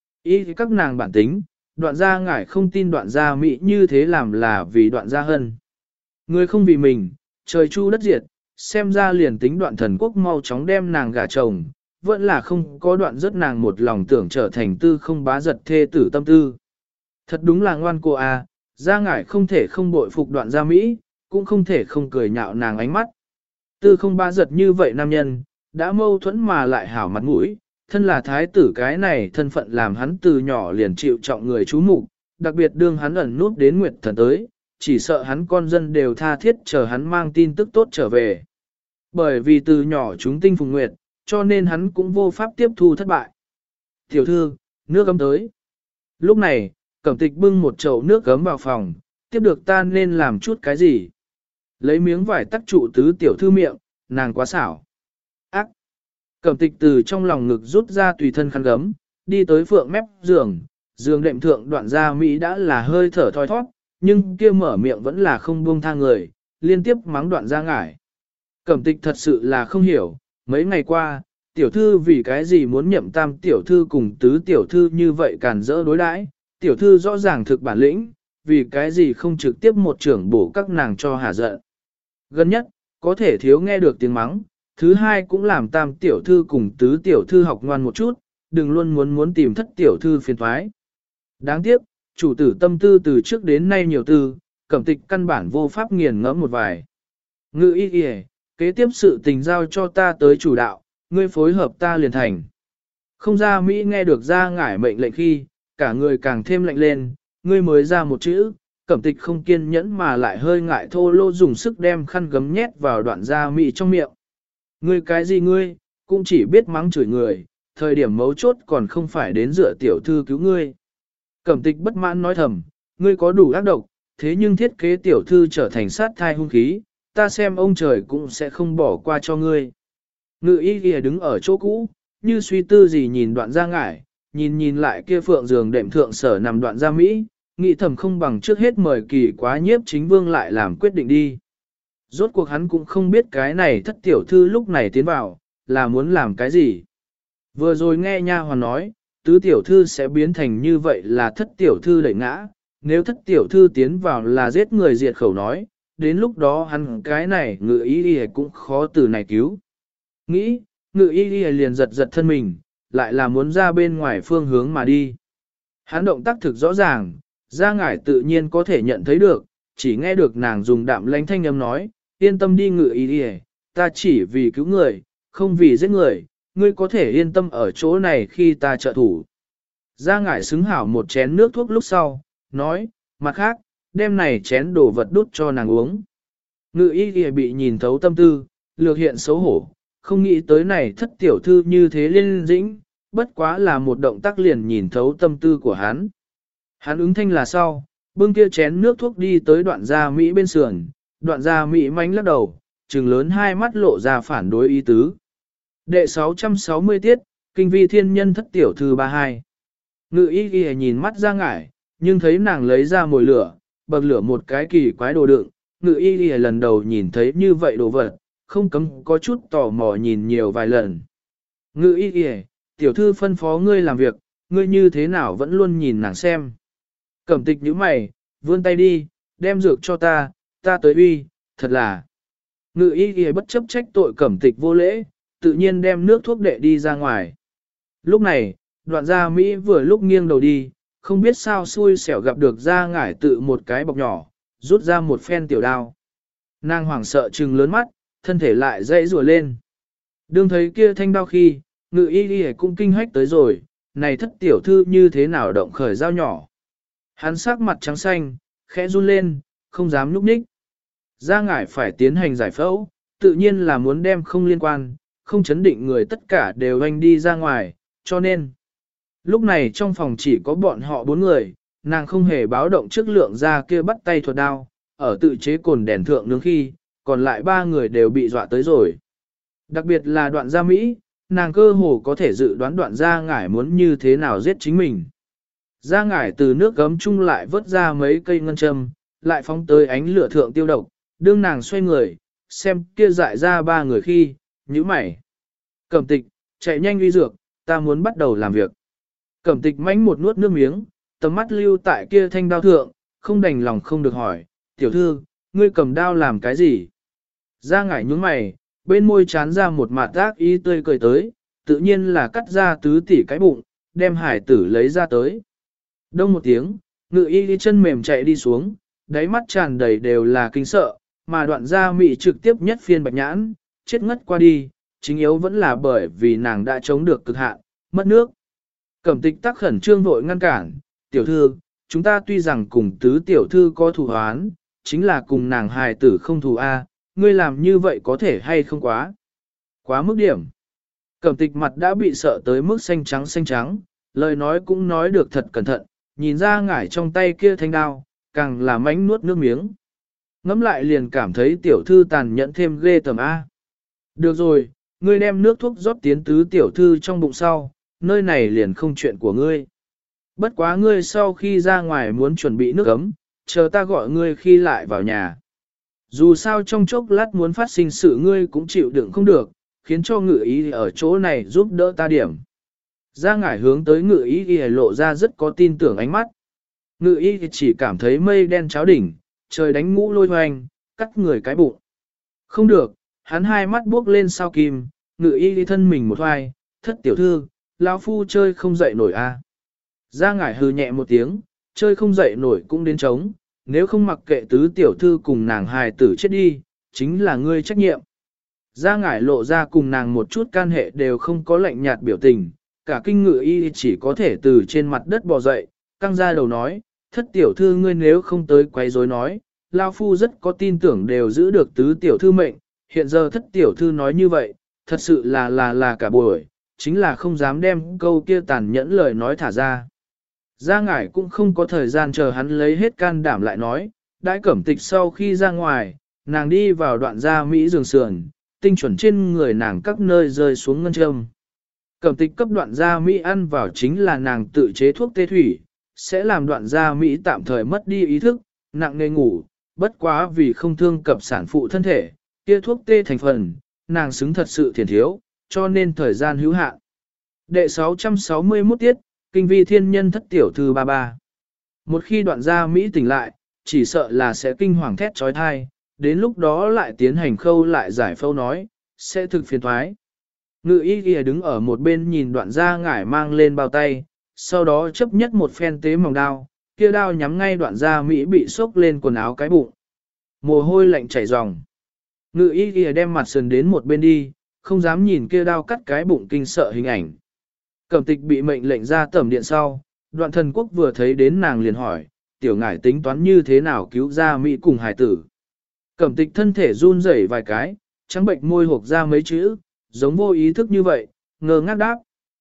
Ý các nàng bản tính, đoạn gia ngải không tin đoạn gia Mỹ như thế làm là vì đoạn gia hân. Người không vì mình, trời chu đất diệt, xem ra liền tính đoạn thần quốc mau chóng đem nàng gả chồng, vẫn là không có đoạn rất nàng một lòng tưởng trở thành tư không bá giật thê tử tâm tư. Thật đúng là ngoan cô à, gia ngải không thể không bội phục đoạn gia Mỹ, cũng không thể không cười nhạo nàng ánh mắt. Tư không bá giật như vậy nam nhân, đã mâu thuẫn mà lại hảo mặt mũi, thân là thái tử cái này thân phận làm hắn từ nhỏ liền chịu trọng người chú mục, đặc biệt đương hắn ẩn nút đến Nguyệt Thần tới, chỉ sợ hắn con dân đều tha thiết chờ hắn mang tin tức tốt trở về. Bởi vì từ nhỏ chúng tinh phùng nguyệt, cho nên hắn cũng vô pháp tiếp thu thất bại. Tiểu thư, nước ấm tới. Lúc này, Cẩm Tịch bưng một chậu nước ấm vào phòng, tiếp được ta nên làm chút cái gì. Lấy miếng vải tắc trụ tứ tiểu thư miệng, nàng quá xảo. Ác! Cẩm tịch từ trong lòng ngực rút ra tùy thân khăn gấm, đi tới phượng mép giường, giường đệm thượng đoạn gia Mỹ đã là hơi thở thoi thoát, nhưng kia mở miệng vẫn là không buông tha người, liên tiếp mắng đoạn gia ngải. Cẩm tịch thật sự là không hiểu, mấy ngày qua, tiểu thư vì cái gì muốn nhậm tam tiểu thư cùng tứ tiểu thư như vậy càn rỡ đối đãi, tiểu thư rõ ràng thực bản lĩnh, vì cái gì không trực tiếp một trưởng bổ các nàng cho hả giận. Gần nhất, có thể thiếu nghe được tiếng mắng, thứ hai cũng làm tam tiểu thư cùng tứ tiểu thư học ngoan một chút, đừng luôn muốn muốn tìm thất tiểu thư phiền thoái. Đáng tiếc, chủ tử tâm tư từ trước đến nay nhiều tư, Cẩm tịch căn bản vô pháp nghiền ngẫm một vài. Ngự y y, kế tiếp sự tình giao cho ta tới chủ đạo, ngươi phối hợp ta liền thành. Không ra Mỹ nghe được ra ngải mệnh lệnh khi, cả người càng thêm lạnh lên, ngươi mới ra một chữ, Cẩm tịch không kiên nhẫn mà lại hơi ngại thô lô dùng sức đem khăn gấm nhét vào đoạn da Mỹ trong miệng. Ngươi cái gì ngươi, cũng chỉ biết mắng chửi người, thời điểm mấu chốt còn không phải đến dựa tiểu thư cứu ngươi. Cẩm tịch bất mãn nói thầm, ngươi có đủ ác độc, thế nhưng thiết kế tiểu thư trở thành sát thai hung khí, ta xem ông trời cũng sẽ không bỏ qua cho ngươi. Ngự y ghi đứng ở chỗ cũ, như suy tư gì nhìn đoạn ra ngải, nhìn nhìn lại kia phượng giường đệm thượng sở nằm đoạn ra Mỹ, nghĩ thầm không bằng trước hết mời kỳ quá nhiếp chính vương lại làm quyết định đi. Rốt cuộc hắn cũng không biết cái này thất tiểu thư lúc này tiến vào, là muốn làm cái gì. Vừa rồi nghe nha hoàn nói, tứ tiểu thư sẽ biến thành như vậy là thất tiểu thư đẩy ngã, nếu thất tiểu thư tiến vào là giết người diệt khẩu nói, đến lúc đó hắn cái này ngự y y cũng khó từ này cứu. Nghĩ, ngự y y liền giật giật thân mình, lại là muốn ra bên ngoài phương hướng mà đi. Hắn động tác thực rõ ràng, ra ngải tự nhiên có thể nhận thấy được, chỉ nghe được nàng dùng đạm lãnh thanh âm nói, yên tâm đi ngự y y, ta chỉ vì cứu người, không vì giết người, ngươi có thể yên tâm ở chỗ này khi ta trợ thủ. Ra ngải xứng hảo một chén nước thuốc lúc sau, nói, mặt khác, đem này chén đồ vật đút cho nàng uống. Ngự y y bị nhìn thấu tâm tư, lược hiện xấu hổ, không nghĩ tới này thất tiểu thư như thế liên dĩnh, bất quá là một động tác liền nhìn thấu tâm tư của hắn. Hắn ứng thanh là sau, bưng kia chén nước thuốc đi tới đoạn gia Mỹ bên sườn, đoạn gia Mỹ mánh lắc đầu, trừng lớn hai mắt lộ ra phản đối ý tứ. Đệ sáu trăm sáu mươi tiết, kinh vi thiên nhân thất tiểu thư ba hai. Ngự y y nhìn mắt ra ngải, nhưng thấy nàng lấy ra mồi lửa, bậc lửa một cái kỳ quái đồ đựng, ngự y y lần đầu nhìn thấy như vậy đồ vật, không cấm có chút tò mò nhìn nhiều vài lần. Ngự y y, tiểu thư phân phó ngươi làm việc, ngươi như thế nào vẫn luôn nhìn nàng xem. Cẩm tịch nhíu mày, vươn tay đi, đem dược cho ta, ta tới uy, thật là. Ngự y y bất chấp trách tội cẩm tịch vô lễ, tự nhiên đem nước thuốc đệ đi ra ngoài. Lúc này, đoạn gia Mỹ vừa lúc nghiêng đầu đi, không biết sao xui xẻo gặp được ra ngải tự một cái bọc nhỏ, rút ra một phen tiểu đao. Nàng hoảng sợ trừng lớn mắt, thân thể lại dãy rùa lên. Đương thấy kia thanh đao khi, ngự y y cũng kinh hách tới rồi, này thất tiểu thư như thế nào động khởi dao nhỏ. Hắn sắc mặt trắng xanh, khẽ run lên, không dám nhúc nhích. Ra ngải phải tiến hành giải phẫu, tự nhiên là muốn đem không liên quan, không chấn định người tất cả đều anh đi ra ngoài, cho nên. Lúc này trong phòng chỉ có bọn họ bốn người, nàng không hề báo động trước lượng ra kia bắt tay thuật đao, ở tự chế cồn đèn thượng nướng khi, còn lại ba người đều bị dọa tới rồi. Đặc biệt là đoạn gia Mỹ, nàng cơ hồ có thể dự đoán đoạn gia ngải muốn như thế nào giết chính mình. Gia ngải từ nước gấm chung lại vớt ra mấy cây ngân châm, lại phóng tới ánh lửa thượng tiêu độc, đương nàng xoay người, xem kia dại ra ba người khi, nhíu mày. Cẩm tịch, chạy nhanh uy dược, ta muốn bắt đầu làm việc. Cẩm tịch mánh một nuốt nước miếng, tầm mắt lưu tại kia thanh đao thượng, không đành lòng không được hỏi, tiểu thư, ngươi cầm đao làm cái gì? Ra ngải nhướng mày, bên môi chán ra một mạt ác ý tươi cười tới, tự nhiên là cắt ra tứ tỷ cái bụng, đem hải tử lấy ra tới. Đông một tiếng, ngự y đi chân mềm chạy đi xuống, đáy mắt tràn đầy đều là kinh sợ, mà đoạn gia mị trực tiếp nhất phiên bạch nhãn, chết ngất qua đi, chính yếu vẫn là bởi vì nàng đã chống được cực hạn, mất nước. Cẩm tịch tắc khẩn trương vội ngăn cản, tiểu thư, chúng ta tuy rằng cùng tứ tiểu thư có thù hoán, chính là cùng nàng hài tử không thù A, ngươi làm như vậy có thể hay không quá. Quá mức điểm. Cẩm tịch mặt đã bị sợ tới mức xanh trắng xanh trắng, lời nói cũng nói được thật cẩn thận, nhìn ra ngải trong tay kia thanh đao, càng là mánh nuốt nước miếng. Ngắm lại liền cảm thấy tiểu thư tàn nhẫn thêm ghê tầm A. Được rồi, Ngươi đem nước thuốc rót tiến tứ tiểu thư trong bụng sau, nơi này liền không chuyện của ngươi. Bất quá ngươi sau khi ra ngoài muốn chuẩn bị nước ấm, chờ ta gọi ngươi khi lại vào nhà. Dù sao trong chốc lát muốn phát sinh sự ngươi cũng chịu đựng không được, khiến cho ngự ý ở chỗ này giúp đỡ ta điểm. Ra ngải hướng tới ngự ý y lộ ra rất có tin tưởng ánh mắt. Ngự ý chỉ cảm thấy mây đen cháo đỉnh, trời đánh ngũ lôi hoành, cắt người cái bụng. Không được, hắn hai mắt buốc lên sao kim, ngự y thân mình một hoài, thất tiểu thư, lão phu chơi không dậy nổi a. À. Ra ngải hừ nhẹ một tiếng, chơi không dậy nổi cũng đến trống, nếu không mặc kệ tứ tiểu thư cùng nàng hài tử chết đi, chính là ngươi trách nhiệm. Ra ngải lộ ra cùng nàng một chút can hệ đều không có lạnh nhạt biểu tình, cả kinh ngự y chỉ có thể từ trên mặt đất bò dậy, căng ra đầu nói, thất tiểu thư ngươi nếu không tới quấy rối nói, lao phu rất có tin tưởng đều giữ được tứ tiểu thư mệnh, hiện giờ thất tiểu thư nói như vậy, thật sự là là là cả buổi, chính là không dám đem câu kia tàn nhẫn lời nói thả ra. Gia ngải cũng không có thời gian chờ hắn lấy hết can đảm lại nói, đãi cẩm tịch sau khi ra ngoài, nàng đi vào đoạn gia Mỹ giường sườn, tinh chuẩn trên người nàng các nơi rơi xuống ngân châm. Cẩm tịch cấp đoạn gia Mỹ ăn vào chính là nàng tự chế thuốc tê thủy, sẽ làm đoạn gia Mỹ tạm thời mất đi ý thức, nặng nề ngủ, bất quá vì không thương cập sản phụ thân thể, kia thuốc tê thành phần, nàng xứng thật sự thiền thiếu, cho nên thời gian hữu hạn. Đệ sáu trăm sáu mươi mốt tiết, kinh vi thiên nhân thất tiểu thư ba ba. Một khi đoạn gia Mỹ tỉnh lại, chỉ sợ là sẽ kinh hoàng thét trói thai, đến lúc đó lại tiến hành khâu lại giải phẫu nói, sẽ thực phiền thoái. Ngự y kìa đứng ở một bên nhìn đoạn gia ngải mang lên bao tay, sau đó chấp nhất một phen tế mỏng đao, kia đao nhắm ngay đoạn gia Mỹ bị sốc lên quần áo cái bụng. Mồ hôi lạnh chảy ròng. Ngự y kìa đem mặt sườn đến một bên đi, không dám nhìn kia đao cắt cái bụng kinh sợ hình ảnh. Cẩm tịch bị mệnh lệnh ra tẩm điện sau, đoạn thần quốc vừa thấy đến nàng liền hỏi, tiểu ngải tính toán như thế nào cứu ra Mỹ cùng hải tử. Cẩm tịch thân thể run rẩy vài cái, trắng bệnh môi hộp ra mấy chữ, giống vô ý thức như vậy, ngơ ngác đáp.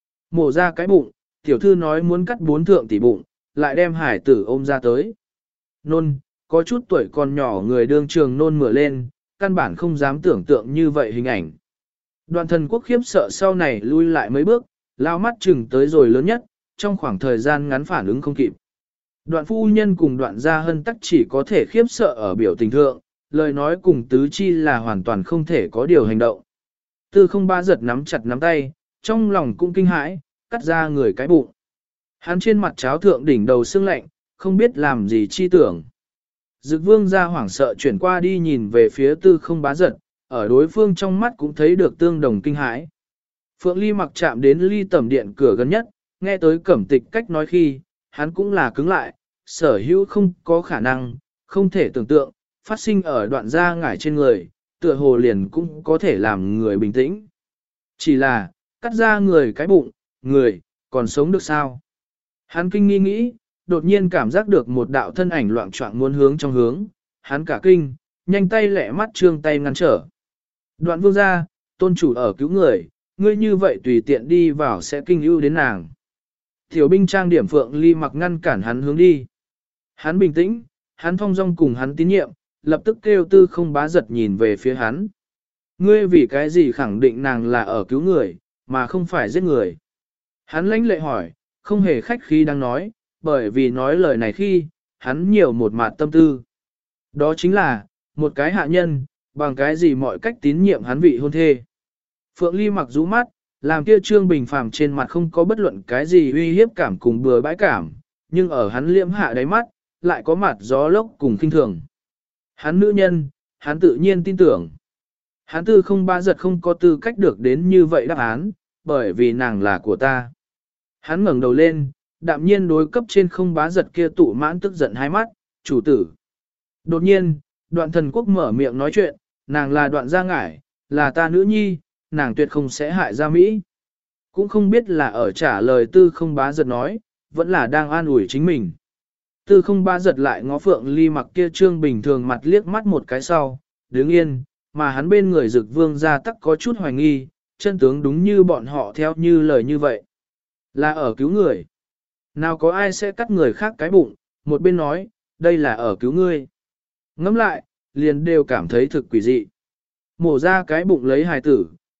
Mổ ra cái bụng, tiểu thư nói muốn cắt bốn thượng tỷ bụng, lại đem hải tử ôm ra tới. Nôn, có chút tuổi còn nhỏ người đương trường nôn mửa lên, căn bản không dám tưởng tượng như vậy hình ảnh. Đoạn thần quốc khiếp sợ sau này lui lại mấy bước, lao mắt chừng tới rồi lớn nhất, trong khoảng thời gian ngắn phản ứng không kịp. Đoạn phu nhân cùng đoạn gia hân tắc chỉ có thể khiếp sợ ở biểu tình thượng, lời nói cùng tứ chi là hoàn toàn không thể có điều hành động. Tư không ba giật nắm chặt nắm tay, trong lòng cũng kinh hãi, cắt ra người cái bụng. Hắn trên mặt cháo thượng đỉnh đầu sưng lạnh, không biết làm gì chi tưởng. Dực vương ra hoảng sợ chuyển qua đi nhìn về phía tư không bá giật, ở đối phương trong mắt cũng thấy được tương đồng kinh hãi. Phượng Ly mặc chạm đến ly tẩm điện cửa gần nhất, nghe tới cẩm tịch cách nói khi, hắn cũng là cứng lại, sở hữu không có khả năng, không thể tưởng tượng, phát sinh ở đoạn da ngải trên người, tựa hồ liền cũng có thể làm người bình tĩnh. Chỉ là, cắt ra người cái bụng, người, còn sống được sao? Hắn kinh nghi nghĩ, đột nhiên cảm giác được một đạo thân ảnh loạn choạng muốn hướng trong hướng, hắn cả kinh, nhanh tay lẹ mắt trương tay ngăn trở. Đoạn vương gia, tôn chủ ở cứu người, ngươi như vậy tùy tiện đi vào sẽ kinh ưu đến nàng. Tiểu binh trang điểm Phượng Ly mặc ngăn cản hắn hướng đi. Hắn bình tĩnh, hắn thong dong cùng hắn tín nhiệm, lập tức kêu tư không bá giật nhìn về phía hắn. Ngươi vì cái gì khẳng định nàng là ở cứu người, mà không phải giết người. Hắn lãnh lệ hỏi, không hề khách khí đang nói, bởi vì nói lời này khi, hắn nhiều một mạt tâm tư. Đó chính là, một cái hạ nhân, bằng cái gì mọi cách tín nhiệm hắn vị hôn thê. Phượng Ly mặc rũ mắt, làm kia trương bình phàm trên mặt không có bất luận cái gì uy hiếp cảm cùng bừa bãi cảm, nhưng ở hắn liễm hạ đáy mắt, lại có mặt gió lốc cùng kinh thường. Hắn nữ nhân, hắn tự nhiên tin tưởng. Hắn tư không ba giật không có tư cách được đến như vậy đáp án, bởi vì nàng là của ta. Hắn ngẩng đầu lên, đạm nhiên đối cấp trên không bá giật kia tụ mãn tức giận hai mắt, chủ tử. Đột nhiên, đoạn thần quốc mở miệng nói chuyện, nàng là đoạn gia ngải, là ta nữ nhi, nàng tuyệt không sẽ hại gia Mỹ. Cũng không biết là ở trả lời tư không bá giật nói, vẫn là đang an ủi chính mình. Tư không bá giật lại ngó Phượng Ly mặc kia trương bình thường mặt liếc mắt một cái sau, đứng yên, mà hắn bên người Dực vương gia tắc có chút hoài nghi, chân tướng đúng như bọn họ theo như lời như vậy. Là ở cứu người. Nào có ai sẽ cắt người khác cái bụng, một bên nói, đây là ở cứu ngươi. Ngẫm lại, liền đều cảm thấy thực quỷ dị. Mổ ra cái bụng lấy hài tử,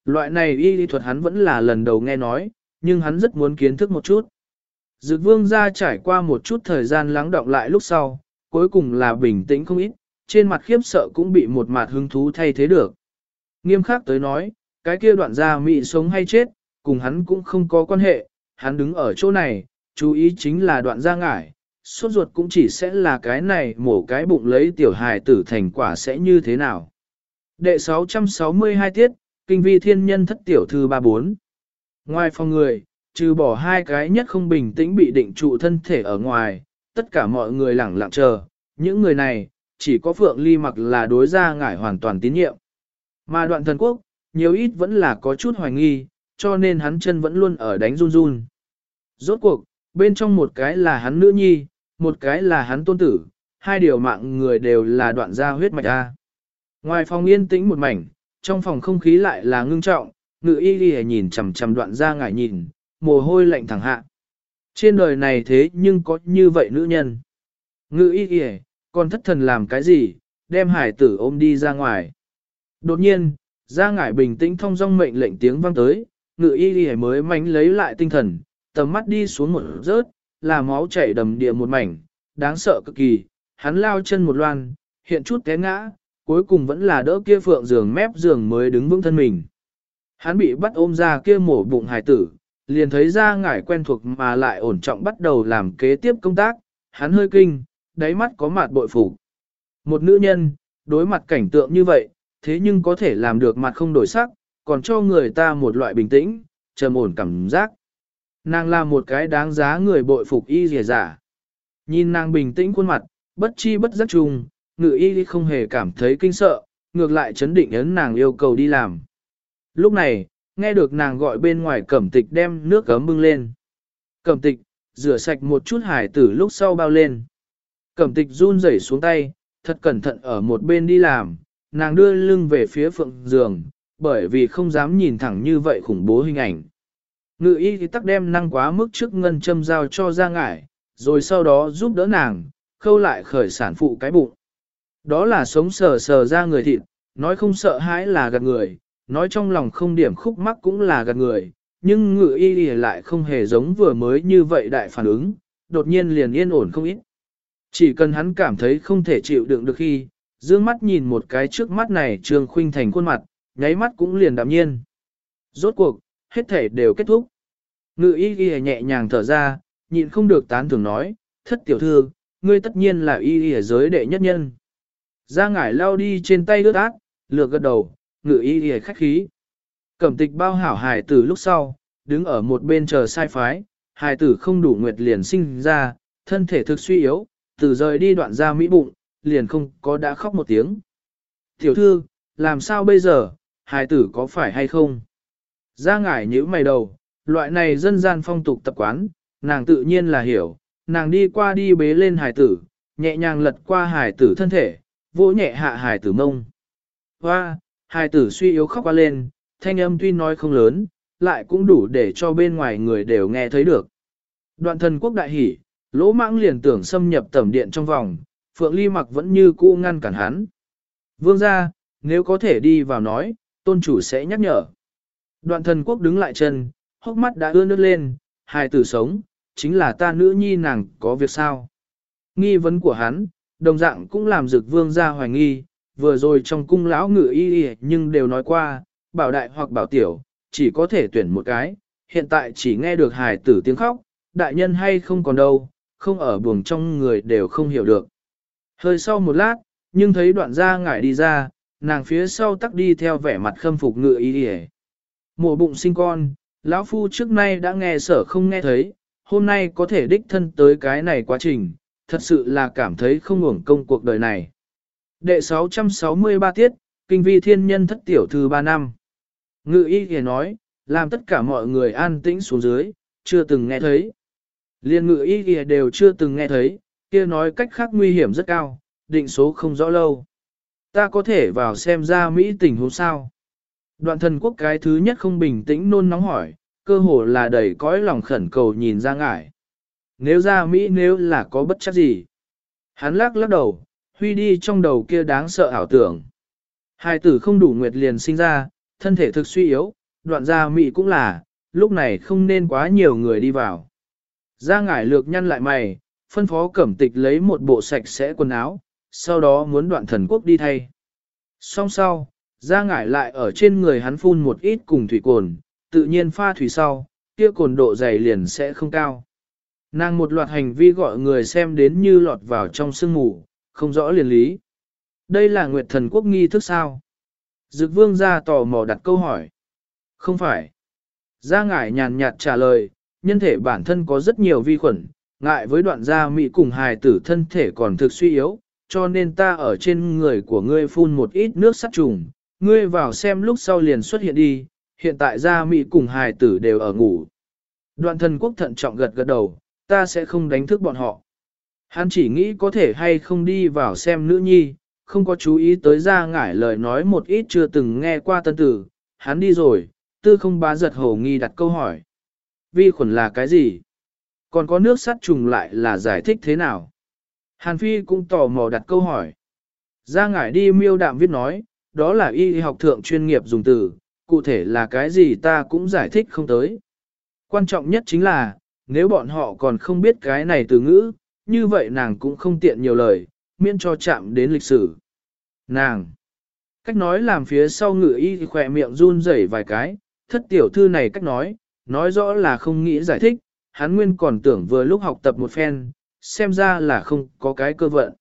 loại này y lý thuật hắn vẫn là lần đầu nghe nói, nhưng hắn rất muốn kiến thức một chút. Dực vương gia trải qua một chút thời gian lắng đọng lại lúc sau, cuối cùng là bình tĩnh không ít, trên mặt khiếp sợ cũng bị một mặt hứng thú thay thế được. Nghiêm khắc tới nói, cái kia đoạn gia mị sống hay chết, cùng hắn cũng không có quan hệ, hắn đứng ở chỗ này, chú ý chính là đoạn gia ngải, suốt ruột cũng chỉ sẽ là cái này mổ cái bụng lấy tiểu hài tử thành quả sẽ như thế nào. Đệ sáu trăm sáu mươi hai tiết, kinh vi thiên nhân thất tiểu thư ba bốn. Ngoài phòng người, trừ bỏ hai cái nhất không bình tĩnh bị định trụ thân thể ở ngoài, tất cả mọi người lẳng lặng chờ, những người này, chỉ có Phượng Ly Mặc là đối gia ngải hoàn toàn tín nhiệm. Mà đoạn thần quốc, nhiều ít vẫn là có chút hoài nghi, cho nên hắn chân vẫn luôn ở đánh run run. Rốt cuộc, bên trong một cái là hắn nữ nhi, một cái là hắn tôn tử, hai điều mạng người đều là đoạn gia huyết mạch A. Ngoài phòng yên tĩnh một mảnh, trong phòng không khí lại là ngưng trọng, ngự y đi nhìn chằm chằm đoạn gia ngải nhìn, mồ hôi lạnh thẳng hạ. Trên đời này thế nhưng có như vậy nữ nhân. Ngự y đi còn thất thần làm cái gì, đem hải tử ôm đi ra ngoài. Đột nhiên, gia ngải bình tĩnh thong dong mệnh lệnh tiếng vang tới, ngự y đi mới mánh lấy lại tinh thần, tầm mắt đi xuống một rớt, là máu chảy đầm địa một mảnh, đáng sợ cực kỳ, hắn lao chân một loan, hiện chút té ngã, cuối cùng vẫn là đỡ kia phượng giường mép giường mới đứng vững thân mình. Hắn bị bắt ôm ra kia mổ bụng hài tử, liền thấy ra ngải quen thuộc mà lại ổn trọng bắt đầu làm kế tiếp công tác, hắn hơi kinh, đáy mắt có mặt bội phục. Một nữ nhân, đối mặt cảnh tượng như vậy, thế nhưng có thể làm được mặt không đổi sắc, còn cho người ta một loại bình tĩnh, trầm ổn cảm giác. Nàng là một cái đáng giá người bội phục y dìa giả. Nhìn nàng bình tĩnh khuôn mặt, bất chi bất giác trùng, ngự y không hề cảm thấy kinh sợ, ngược lại chấn định ấn nàng yêu cầu đi làm. Lúc này, nghe được nàng gọi bên ngoài Cẩm Tịch đem nước gấm bưng lên. Cẩm Tịch, rửa sạch một chút hải tử lúc sau bao lên. Cẩm Tịch run rẩy xuống tay, thật cẩn thận ở một bên đi làm, nàng đưa lưng về phía phượng giường, bởi vì không dám nhìn thẳng như vậy khủng bố hình ảnh. Ngự y thì tắc đem năng quá mức trước ngân châm giao cho ra ngải, rồi sau đó giúp đỡ nàng, khâu lại khởi sản phụ cái bụng. Đó là sống sờ sờ ra người thịt, nói không sợ hãi là gạt người, nói trong lòng không điểm khúc mắc cũng là gạt người, nhưng ngự y thì lại không hề giống vừa mới như vậy đại phản ứng, đột nhiên liền yên ổn không ít. Chỉ cần hắn cảm thấy không thể chịu đựng được khi, dương mắt nhìn một cái trước mắt này Trương Khuynh Thành khuôn mặt, nháy mắt cũng liền đạm nhiên. Rốt cuộc, hết thể đều kết thúc. Ngự y y nhẹ nhàng thở ra, nhịn không được tán thưởng nói, thất tiểu thư, ngươi tất nhiên là y y giới đệ nhất nhân. Ra ngải lao đi trên tay ướt át, lược gật đầu, ngự y y khách khí. Cẩm Tịch bao hảo hài tử lúc sau, đứng ở một bên chờ sai phái, hài tử không đủ nguyệt liền sinh ra, thân thể thực suy yếu, từ rời đi đoạn ra mỹ bụng, liền không có đã khóc một tiếng. Tiểu thư, làm sao bây giờ, hài tử có phải hay không? Ra ngải nhíu mày đầu, loại này dân gian phong tục tập quán, nàng tự nhiên là hiểu, nàng đi qua đi bế lên hài tử, nhẹ nhàng lật qua hài tử thân thể, vỗ nhẹ hạ hài tử mông. Hoa, hài tử suy yếu khóc qua lên, thanh âm tuy nói không lớn, lại cũng đủ để cho bên ngoài người đều nghe thấy được. Đoạn thần quốc đại hỉ, lỗ mãng liền tưởng xâm nhập tẩm điện trong vòng, Phượng Ly Mặc vẫn như cũ ngăn cản hắn. Vương gia, nếu có thể đi vào nói, tôn chủ sẽ nhắc nhở. Đoạn thần quốc đứng lại chân, hốc mắt đã ưa nước lên, hài tử sống, chính là ta nữ nhi nàng có việc sao. Nghi vấn của hắn, đồng dạng cũng làm Dực vương gia hoài nghi, vừa rồi trong cung lão ngự y y nhưng đều nói qua, bảo đại hoặc bảo tiểu, chỉ có thể tuyển một cái, hiện tại chỉ nghe được hài tử tiếng khóc, đại nhân hay không còn đâu, không ở buồng trong người đều không hiểu được. Hơi sau một lát, nhưng thấy đoạn gia ngải đi ra, nàng phía sau tắc đi theo vẻ mặt khâm phục ngự y y. Mổ bụng sinh con, lão phu trước nay đã nghe sở không nghe thấy, hôm nay có thể đích thân tới cái này quá trình, thật sự là cảm thấy không uổng công cuộc đời này. Đệ sáu trăm sáu mươi ba tiết, kinh vi thiên nhân thất tiểu thư ba năm. Ngự y thì nói, làm tất cả mọi người an tĩnh xuống dưới, chưa từng nghe thấy. Liên ngự y thì đều chưa từng nghe thấy, kia nói cách khác nguy hiểm rất cao, định số không rõ lâu. Ta có thể vào xem ra Mỹ tình huống sao. Đoạn thần quốc cái thứ nhất không bình tĩnh nôn nóng hỏi, cơ hồ là đầy cõi lòng khẩn cầu nhìn ra ngải. Nếu ra Mỹ nếu là có bất chắc gì. Hắn lắc lắc đầu, huy đi trong đầu kia đáng sợ ảo tưởng. Hai tử không đủ nguyệt liền sinh ra, thân thể thực suy yếu, đoạn gia mị cũng là, lúc này không nên quá nhiều người đi vào. Gia ngải lược nhăn lại mày, phân phó cẩm tịch lấy một bộ sạch sẽ quần áo, sau đó muốn đoạn thần quốc đi thay. Xong sau, Gia ngải lại ở trên người hắn phun một ít cùng thủy cồn, tự nhiên pha thủy sau, kia cồn độ dày liền sẽ không cao. Nàng một loạt hành vi gọi người xem đến như lọt vào trong sương mù, không rõ liền lý. Đây là Nguyệt Thần Quốc nghi thức sao? Dực Vương ra tò mò đặt câu hỏi. Không phải. Gia ngải nhàn nhạt trả lời, nhân thể bản thân có rất nhiều vi khuẩn, ngại với đoạn gia mỹ cùng hài tử thân thể còn thực suy yếu, cho nên ta ở trên người của ngươi phun một ít nước sát trùng, ngươi vào xem lúc sau liền xuất hiện đi, hiện tại gia mỹ cùng hài tử đều ở ngủ. Đoạn Thần Quốc thận trọng gật gật đầu, ta sẽ không đánh thức bọn họ. Hắn chỉ nghĩ có thể hay không đi vào xem nữ nhi, không có chú ý tới Gia ngải lời nói một ít chưa từng nghe qua tân tử, hắn đi rồi, tư không bá giật hổ nghi đặt câu hỏi. Vi khuẩn là cái gì? Còn có nước sát trùng lại là giải thích thế nào? Hàn Phi cũng tò mò đặt câu hỏi. Gia ngải đi miêu đạm viết nói, đó là y học thượng chuyên nghiệp dùng từ, cụ thể là cái gì ta cũng giải thích không tới. Quan trọng nhất chính là, nếu bọn họ còn không biết cái này từ ngữ, như vậy nàng cũng không tiện nhiều lời, miễn cho chạm đến lịch sử. Nàng! Cách nói làm phía sau ngự y khỏe miệng run rẩy vài cái, thất tiểu thư này cách nói, nói rõ là không nghĩ giải thích, hắn nguyên còn tưởng vừa lúc học tập một phen, xem ra là không có cái cơ vận.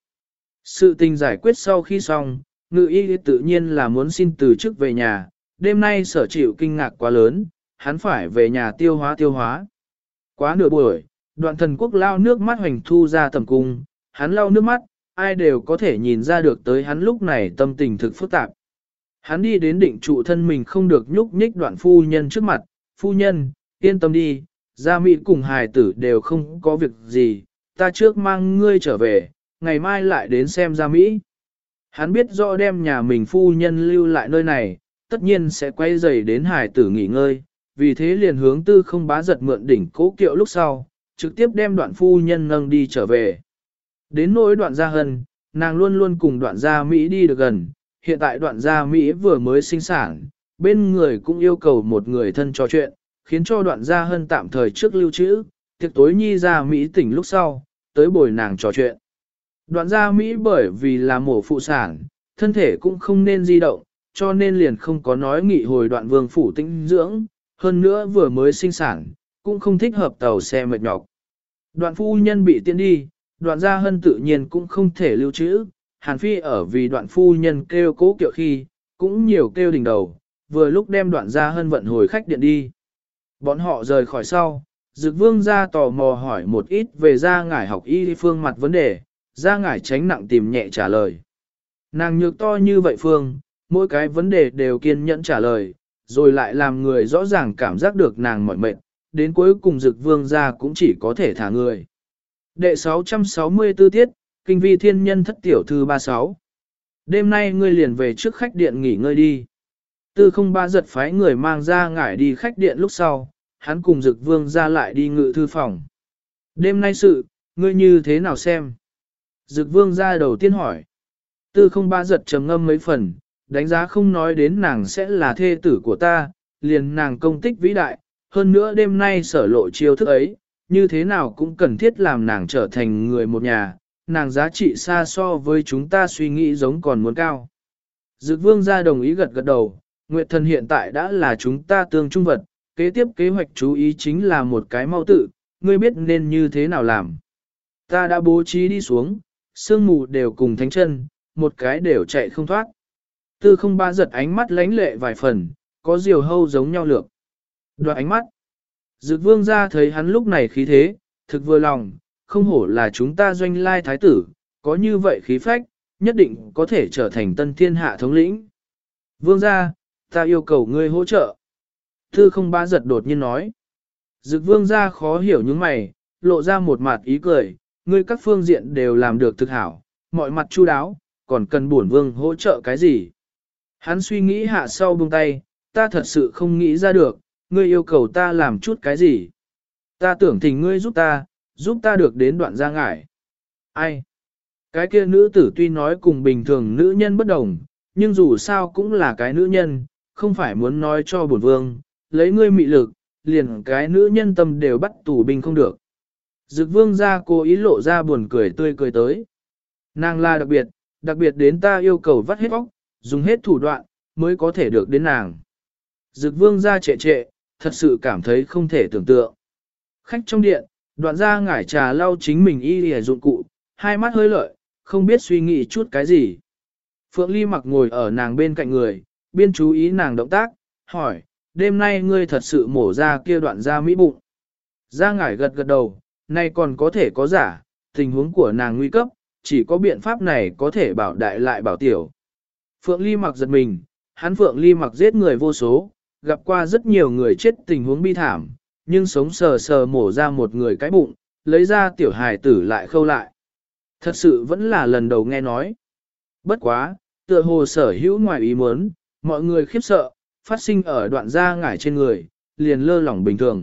Sự tình giải quyết sau khi xong, ngự y tự nhiên là muốn xin từ chức về nhà, đêm nay sở chịu kinh ngạc quá lớn, hắn phải về nhà tiêu hóa tiêu hóa. Quá nửa buổi, Đoạn Thần Quốc lao nước mắt hoành thu ra tầm cung, hắn lau nước mắt, ai đều có thể nhìn ra được tới hắn lúc này tâm tình thực phức tạp. Hắn đi đến định trụ thân mình không được nhúc nhích Đoạn phu nhân trước mặt, phu nhân, yên tâm đi, gia mỹ cùng hài tử đều không có việc gì, ta trước mang ngươi trở về, ngày mai lại đến xem gia mỹ. Hắn biết rõ đem nhà mình phu nhân lưu lại nơi này, tất nhiên sẽ quay dày đến hài tử nghỉ ngơi, vì thế liền hướng tư không bá giật mượn đỉnh cố kiệu lúc sau, trực tiếp đem Đoạn phu nhân nâng đi trở về. Đến nỗi Đoạn gia hân, nàng luôn luôn cùng Đoạn gia Mỹ đi được gần, hiện tại Đoạn gia Mỹ vừa mới sinh sản, bên người cũng yêu cầu một người thân trò chuyện, khiến cho Đoạn gia hân tạm thời trước lưu trữ, tiệc tối nhi gia Mỹ tỉnh lúc sau, tới bồi nàng trò chuyện. Đoạn gia Mỹ bởi vì là mổ phụ sản, thân thể cũng không nên di động, cho nên liền không có nói nghị hồi Đoạn vương phủ tĩnh dưỡng, hơn nữa vừa mới sinh sản, cũng không thích hợp tàu xe mệt nhọc. Đoạn phu nhân bị tiễn đi, Đoạn gia hân tự nhiên cũng không thể lưu trữ, Hàn Phi ở vì Đoạn phu nhân kêu cố kiệu khi, cũng nhiều kêu đỉnh đầu, vừa lúc đem Đoạn gia hân vận hồi khách điện đi. Bọn họ rời khỏi sau, Dực Vương gia tò mò hỏi một ít về Gia ngải học y phương mặt vấn đề, Gia ngải tránh nặng tìm nhẹ trả lời. Nàng nhược to như vậy phương, mỗi cái vấn đề đều kiên nhẫn trả lời, rồi lại làm người rõ ràng cảm giác được nàng mỏi mệt, đến cuối cùng Dực Vương gia cũng chỉ có thể thả người. Đệ sáu trăm sáu mươi tư tiết, Kinh vi thiên nhân thất tiểu thư ba mươi sáu. Đêm nay ngươi liền về trước khách điện nghỉ ngơi đi. Tư không ba giật phái người mang Gia ngải đi khách điện lúc sau, hắn cùng Dực Vương gia lại đi ngự thư phòng. Đêm nay sự, ngươi như thế nào xem? Dực Vương gia đầu tiên hỏi. Tư không ba giật trầm ngâm mấy phần, đánh giá không nói đến nàng sẽ là thê tử của ta, liền nàng công tích vĩ đại, hơn nữa đêm nay sở lộ chiêu thức ấy, như thế nào cũng cần thiết làm nàng trở thành người một nhà, nàng giá trị xa so với chúng ta suy nghĩ giống còn muốn cao. Dực Vương gia đồng ý gật gật đầu, Nguyệt Thần hiện tại đã là chúng ta tương trung vật, kế tiếp kế hoạch chú ý chính là một cái mau tự, ngươi biết nên như thế nào làm. Ta đã bố trí đi xuống, sương mù đều cùng thánh chân, một cái đều chạy không thoát. Tư không ba giật ánh mắt lánh lệ vài phần, có diều hâu giống nhau lược. Đoạt ánh mắt. Dực Vương gia thấy hắn lúc này khí thế, thực vừa lòng, không hổ là chúng ta doanh lai thái tử, có như vậy khí phách, nhất định có thể trở thành tân thiên hạ thống lĩnh. Vương gia, ta yêu cầu ngươi hỗ trợ. Tư không ba giật đột nhiên nói. Dực Vương gia khó hiểu những mày, lộ ra một mặt ý cười, ngươi các phương diện đều làm được thực hảo, mọi mặt chu đáo, còn cần bổn vương hỗ trợ cái gì? Hắn suy nghĩ hạ sau buông tay, ta thật sự không nghĩ ra được, ngươi yêu cầu ta làm chút cái gì? Ta tưởng thỉnh ngươi giúp ta, giúp ta được đến Đoạn gia ngải. Ai? Cái kia nữ tử tuy nói cùng bình thường nữ nhân bất đồng, nhưng dù sao cũng là cái nữ nhân, không phải muốn nói cho bổn vương, lấy ngươi mị lực, liền cái nữ nhân tâm đều bắt tù binh không được. Dực vương ra cố ý lộ ra buồn cười tươi cười tới. Nàng là đặc biệt, đặc biệt đến ta yêu cầu vắt hết óc, dùng hết thủ đoạn, mới có thể được đến nàng. Dực vương ra trệ trệ, thật sự cảm thấy không thể tưởng tượng. Khách trong điện, đoạn ra ngải trà lau chính mình y hề dụng cụ, hai mắt hơi lợi, không biết suy nghĩ chút cái gì. Phượng Ly mặc ngồi ở nàng bên cạnh người, biên chú ý nàng động tác, hỏi, đêm nay ngươi thật sự mổ ra kia đoạn ra mỹ bụng. Ra ngải gật gật đầu, nay còn có thể có giả, tình huống của nàng nguy cấp, chỉ có biện pháp này có thể bảo đại lại bảo tiểu. Phượng Ly mặc giật mình, hắn Phượng Ly mặc giết người vô số, gặp qua rất nhiều người chết tình huống bi thảm, nhưng sống sờ sờ mổ ra một người cái bụng, lấy ra tiểu hài tử lại khâu lại. Thật sự vẫn là lần đầu nghe nói. Bất quá, tựa hồ sở hữu ngoài ý muốn, mọi người khiếp sợ, phát sinh ở đoạn da ngải trên người, liền lơ lỏng bình thường.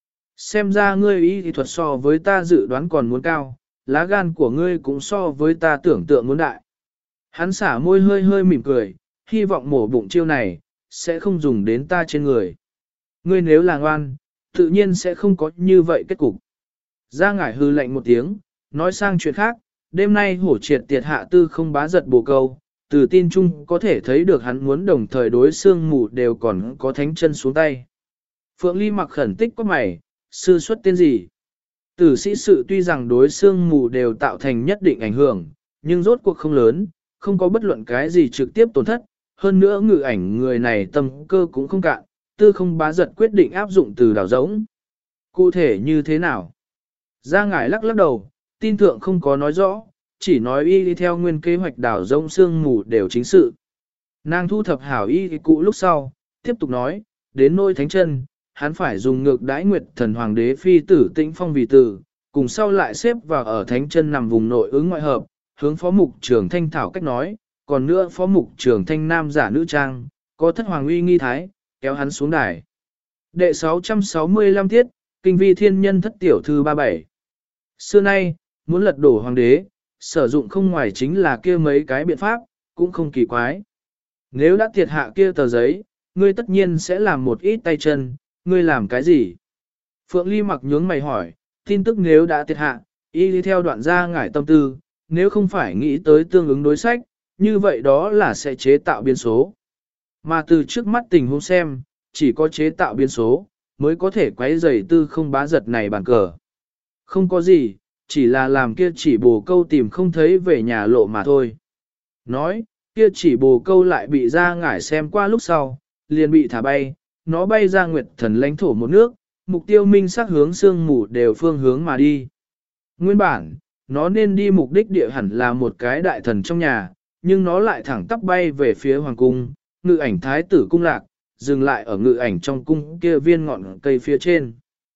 Xem ra ngươi ý thì thuật so với ta dự đoán còn muốn cao, lá gan của ngươi cũng so với ta tưởng tượng muốn đại. Hắn xả môi hơi hơi mỉm cười, hy vọng mổ bụng chiêu này, sẽ không dùng đến ta trên người. Ngươi nếu là ngoan, tự nhiên sẽ không có như vậy kết cục. Gia ngải hư lạnh một tiếng, nói sang chuyện khác, đêm nay hổ triệt tiệt hạ tư không bá giật bồ câu, từ tin chung có thể thấy được hắn muốn đồng thời đối xương mù đều còn có thánh chân xuống tay. Phượng Ly mặc khẩn tích có mày, sư xuất tên gì? Tử sĩ sự tuy rằng đối xương mù đều tạo thành nhất định ảnh hưởng, nhưng rốt cuộc không lớn, không có bất luận cái gì trực tiếp tổn thất, hơn nữa ngự ảnh người này tâm cơ cũng không cạn, tư không bá giật quyết định áp dụng từ đảo giống. Cụ thể như thế nào? Gia ngải lắc lắc đầu, tin thượng không có nói rõ, chỉ nói y đi theo nguyên kế hoạch đảo giống xương mù đều chính sự. Nàng thu thập hảo y cụ lúc sau, tiếp tục nói, đến nôi thánh chân, hắn phải dùng ngược đãi nguyệt thần hoàng đế phi tử tĩnh phong vì tử, cùng sau lại xếp vào ở thánh chân nằm vùng nội ứng ngoại hợp, hướng phó mục trưởng thanh thảo cách nói, còn nữa phó mục trưởng thanh nam giả nữ trang, có thất hoàng uy nghi thái, kéo hắn xuống đài. Đệ sáu trăm sáu mươi lăm tiết, kinh vi thiên nhân thất tiểu thư ba mươi bảy. Xưa nay, muốn lật đổ hoàng đế, sử dụng không ngoài chính là kia mấy cái biện pháp, cũng không kỳ quái. Nếu đã thiệt hạ kia tờ giấy, ngươi tất nhiên sẽ làm một ít tay chân, ngươi làm cái gì? Phượng Ly mặc nhướng mày hỏi, tin tức nếu đã thiệt hạ, y đi theo đoạn ra ngải tâm tư, nếu không phải nghĩ tới tương ứng đối sách, như vậy đó là sẽ chế tạo biến số. Mà từ trước mắt tình huống xem, chỉ có chế tạo biến số, mới có thể quấy rầy tư không bá giật này bàn cờ. Không có gì, chỉ là làm kia chỉ bồ câu tìm không thấy về nhà lộ mà thôi. Nói, kia chỉ bồ câu lại bị ra ngải xem qua lúc sau, liền bị thả bay, nó bay ra nguyệt thần lãnh thổ một nước, mục tiêu minh sắc hướng sương mù đều phương hướng mà đi. Nguyên bản, nó nên đi mục đích địa hẳn là một cái đại thần trong nhà, nhưng nó lại thẳng tắp bay về phía hoàng cung, ngự ảnh thái tử cung lạc, dừng lại ở ngự ảnh trong cung kia viên ngọn cây phía trên.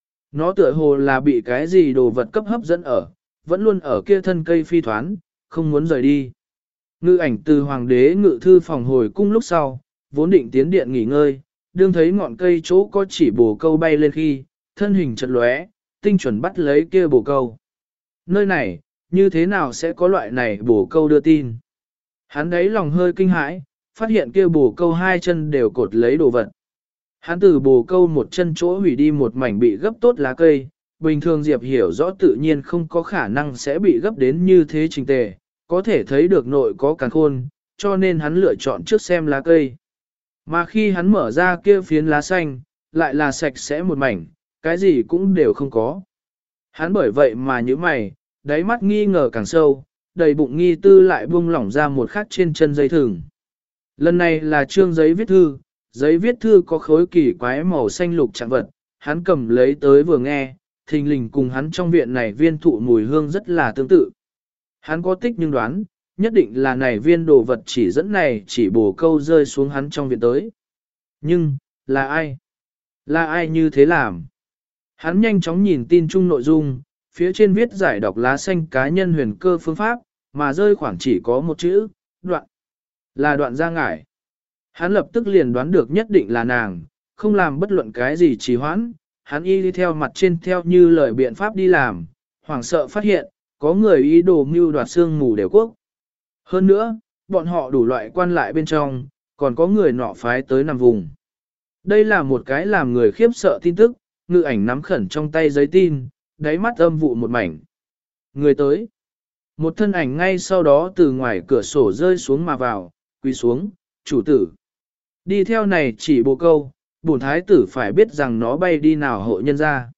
Nó tựa hồ là bị cái gì đồ vật cấp hấp dẫn ở, vẫn luôn ở kia thân cây phi thoán, không muốn rời đi. Ngự ảnh từ hoàng đế ngự thư phòng hồi cung lúc sau, vốn định tiến điện nghỉ ngơi, đương thấy ngọn cây chỗ có chỉ bồ câu bay lên khi, thân hình chật lóe, tinh chuẩn bắt lấy kia bồ câu. Nơi này, như thế nào sẽ có loại này bồ câu đưa tin? Hắn đấy lòng hơi kinh hãi, phát hiện kia bồ câu hai chân đều cột lấy đồ vật. Hắn từ bồ câu một chân chỗ hủy đi một mảnh bị gấp tốt lá cây, bình thường Diệp hiểu rõ tự nhiên không có khả năng sẽ bị gấp đến như thế trình tề, có thể thấy được nội có càn khôn, cho nên hắn lựa chọn trước xem lá cây. Mà khi hắn mở ra kia phiến lá xanh, lại là sạch sẽ một mảnh, cái gì cũng đều không có. Hắn bởi vậy mà như mày, đáy mắt nghi ngờ càng sâu, đầy bụng nghi tư lại buông lỏng ra một khắc trên chân dây thừng. Lần này là trương giấy viết thư, giấy viết thư có khối kỳ quái màu xanh lục trạng vật, hắn cầm lấy tới vừa nghe, thình lình cùng hắn trong viện này viên thụ mùi hương rất là tương tự. Hắn có tích nhưng đoán, nhất định là này viên đồ vật chỉ dẫn này chỉ bồ câu rơi xuống hắn trong viện tới. Nhưng, là ai? Là ai như thế làm? Hắn nhanh chóng nhìn tin chung nội dung, phía trên viết giải đọc lá xanh cá nhân huyền cơ phương pháp, mà rơi khoảng chỉ có một chữ, đoạn. Là đoạn ra ngải. Hắn lập tức liền đoán được nhất định là nàng, không làm bất luận cái gì trì hoãn, hắn y đi theo mặt trên theo như lời biện pháp đi làm, hoảng sợ phát hiện, có người ý đồ mưu đoạt xương mù đều quốc. Hơn nữa, bọn họ đủ loại quan lại bên trong, Còn có người nọ phái tới nằm vùng. Đây là một cái làm người khiếp sợ tin tức, ngự ảnh nắm khẩn trong tay giấy tin, đáy mắt âm vụ một mảnh. Người tới. Một thân ảnh ngay sau đó từ ngoài cửa sổ rơi xuống mà vào, quỳ xuống, chủ tử. Đi theo này chỉ bộ câu, bổn thái tử phải biết rằng nó bay đi nào hộ nhân ra.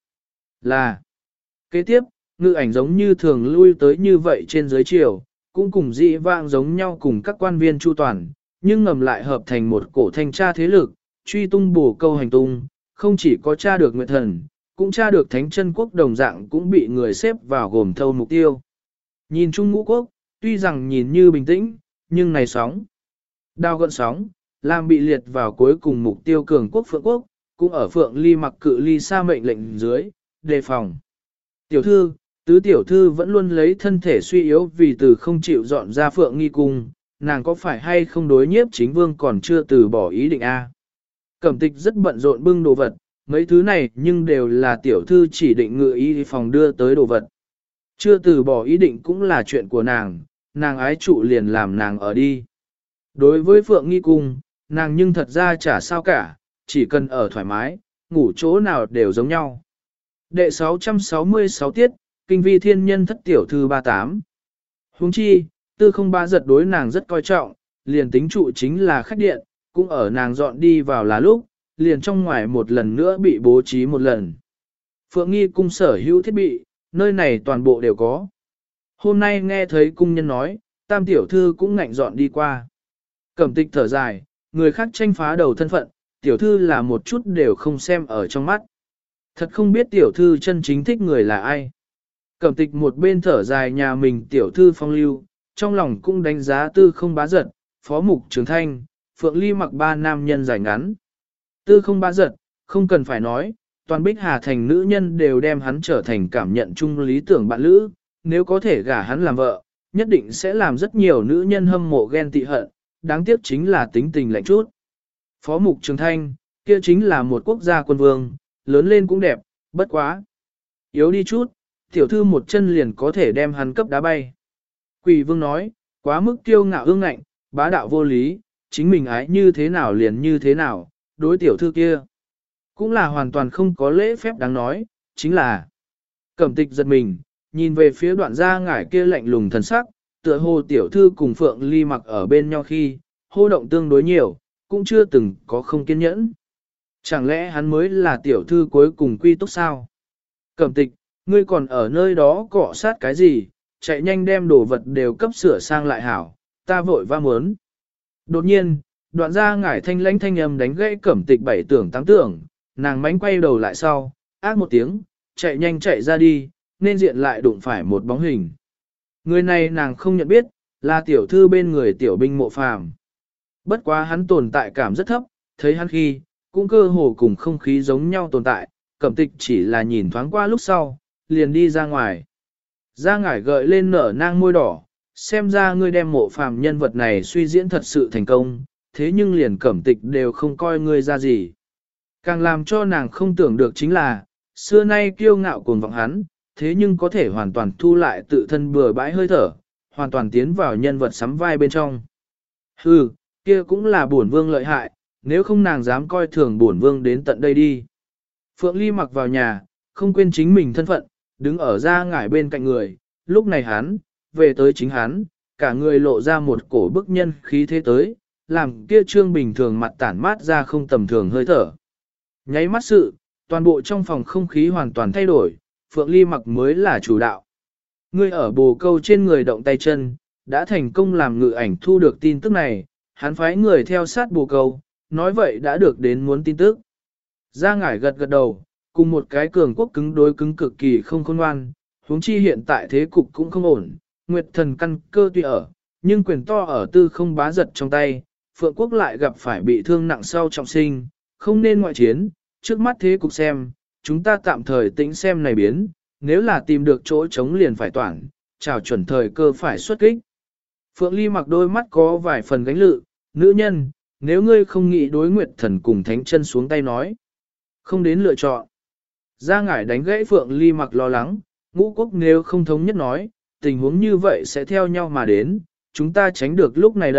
Là. Kế tiếp, ngự ảnh giống như thường lui tới như vậy trên dưới chiều, cũng cùng dị vãng giống nhau cùng các quan viên chu toàn, nhưng ngầm lại hợp thành một cổ thanh tra thế lực, truy tung bổ câu hành tung, không chỉ có tra được Nguyệt Thần, cũng tra được Thánh Chân Quốc đồng dạng cũng bị người xếp vào gồm thâu mục tiêu. Nhìn chung ngũ quốc, tuy rằng nhìn như bình tĩnh, nhưng này sóng. Đao gợn sóng, làm bị liệt vào cuối cùng mục tiêu cường quốc Phượng Quốc, cũng ở Phượng Ly mặc cự ly xa mệnh lệnh dưới, đề phòng. Tiểu thư, tứ tiểu thư vẫn luôn lấy thân thể suy yếu vì từ không chịu dọn ra Phượng Nghi Cung, nàng có phải hay không đối nhiếp chính vương còn chưa từ bỏ ý định a? Cẩm tịch rất bận rộn bưng đồ vật, mấy thứ này nhưng đều là tiểu thư chỉ định ngự y phòng đưa tới đồ vật. Chưa từ bỏ ý định cũng là chuyện của nàng, nàng ái trụ liền làm nàng ở đi. Đối với Phượng Nghi Cung, nàng nhưng thật ra chả sao cả, chỉ cần ở thoải mái, ngủ chỗ nào đều giống nhau. Đệ sáu trăm sáu mươi sáu tiết, Kinh Vi Thiên Nhân thất tiểu thư ba mươi tám. Huống chi, tư không ba giật đối nàng rất coi trọng, liền tính trụ chính là khách điện, cũng ở nàng dọn đi vào là lúc, liền trong ngoài một lần nữa bị bố trí một lần. Phượng Nghi Cung sở hữu thiết bị, nơi này toàn bộ đều có. Hôm nay nghe thấy cung nhân nói, tam tiểu thư cũng ngạnh dọn đi qua. Cẩm tịch thở dài, người khác tranh phá đầu thân phận, tiểu thư là một chút đều không xem ở trong mắt. Thật không biết tiểu thư chân chính thích người là ai. Cẩm tịch một bên thở dài nhà mình tiểu thư phong lưu, trong lòng cũng đánh giá tư không bá giật, phó mục trường thanh, Phượng Ly mặc ba nam nhân dài ngắn. Tư không bá giật, không cần phải nói, toàn Bích Hà thành nữ nhân đều đem hắn trở thành cảm nhận chung lý tưởng bạn lữ, nếu có thể gả hắn làm vợ, nhất định sẽ làm rất nhiều nữ nhân hâm mộ ghen tị hận, đáng tiếc chính là tính tình lạnh chút. Phó mục trường thanh, kia chính là một quốc gia quân vương, lớn lên cũng đẹp, bất quá. Yếu đi chút, tiểu thư một chân liền có thể đem hắn cấp đá bay. Quỷ vương nói, quá mức kiêu ngạo ương ngạnh, bá đạo vô lý, chính mình ái như thế nào liền như thế nào, đối tiểu thư kia. Cũng là hoàn toàn không có lễ phép đáng nói, chính là. Cẩm tịch giật mình, nhìn về phía đoạn gia ngải kia lạnh lùng thần sắc, tựa hồ tiểu thư cùng Phượng Ly mặc ở bên nhau khi, hô động tương đối nhiều, cũng chưa từng có không kiên nhẫn. Chẳng lẽ hắn mới là tiểu thư cuối cùng quy túc sao? Cẩm tịch, ngươi còn ở nơi đó cọ sát cái gì, chạy nhanh đem đồ vật đều cấp sửa sang lại hảo, ta vội va muốn. Đột nhiên, đoạn gia ngải thanh lãnh thanh âm đánh gãy cẩm tịch bảy tưởng tám tưởng, nàng mánh quay đầu lại sau, ác một tiếng, chạy nhanh chạy ra đi, nên diện lại đụng phải một bóng hình. Người này nàng không nhận biết, là tiểu thư bên người tiểu binh Mộ Phàm. Bất quá hắn tồn tại cảm rất thấp, thấy hắn khi, cũng cơ hồ cùng không khí giống nhau tồn tại, cẩm tịch chỉ là nhìn thoáng qua lúc sau, liền đi ra ngoài. Ra ngải gợi lên nở nang môi đỏ, xem ra ngươi đem Mộ Phàm nhân vật này suy diễn thật sự thành công, thế nhưng liền cẩm tịch đều không coi ngươi ra gì. Càng làm cho nàng không tưởng được chính là, xưa nay kiêu ngạo cuồng vọng hắn, thế nhưng có thể hoàn toàn thu lại tự thân bừa bãi hơi thở, hoàn toàn tiến vào nhân vật sắm vai bên trong. Hừ, kia cũng là bổn vương lợi hại, nếu không nàng dám coi thường bổn vương đến tận đây đi. Phượng Ly mặc vào nhà, không quên chính mình thân phận, đứng ở ra ngải bên cạnh người, lúc này hắn, về tới chính hắn, cả người lộ ra một cổ bức nhân khí thế tới, làm kia trương bình thường mặt tản mát ra không tầm thường hơi thở. Nháy mắt sự, toàn bộ trong phòng không khí hoàn toàn thay đổi, Phượng Ly mặc mới là chủ đạo. Ngươi ở bồ câu trên người động tay chân, đã thành công làm ngự ảnh thu được tin tức này, hắn phái người theo sát bồ câu, nói vậy đã được đến muốn tin tức. Gia ngải gật gật đầu, cùng một cái cường quốc cứng đối cứng cực kỳ không khôn ngoan, huống chi hiện tại thế cục cũng không ổn, Nguyệt Thần căn cơ tuy ở, nhưng quyền to ở tư không bá giật trong tay, Phượng quốc lại gặp phải bị thương nặng sau trọng sinh, không nên ngoại chiến, trước mắt thế cục xem, chúng ta tạm thời tĩnh xem này biến, nếu là tìm được chỗ chống liền phải toàn, chào chuẩn thời cơ phải xuất kích. Phượng Ly mặc đôi mắt có vài phần gánh lự, nữ nhân, nếu ngươi không nghĩ đối Nguyệt Thần cùng Thánh Chân xuống tay nói, không đến lựa chọn. Gia ngải đánh gãy Phượng Ly mặc lo lắng, ngũ quốc nếu không thống nhất nói, tình huống như vậy sẽ theo nhau mà đến, chúng ta tránh được lúc này đây,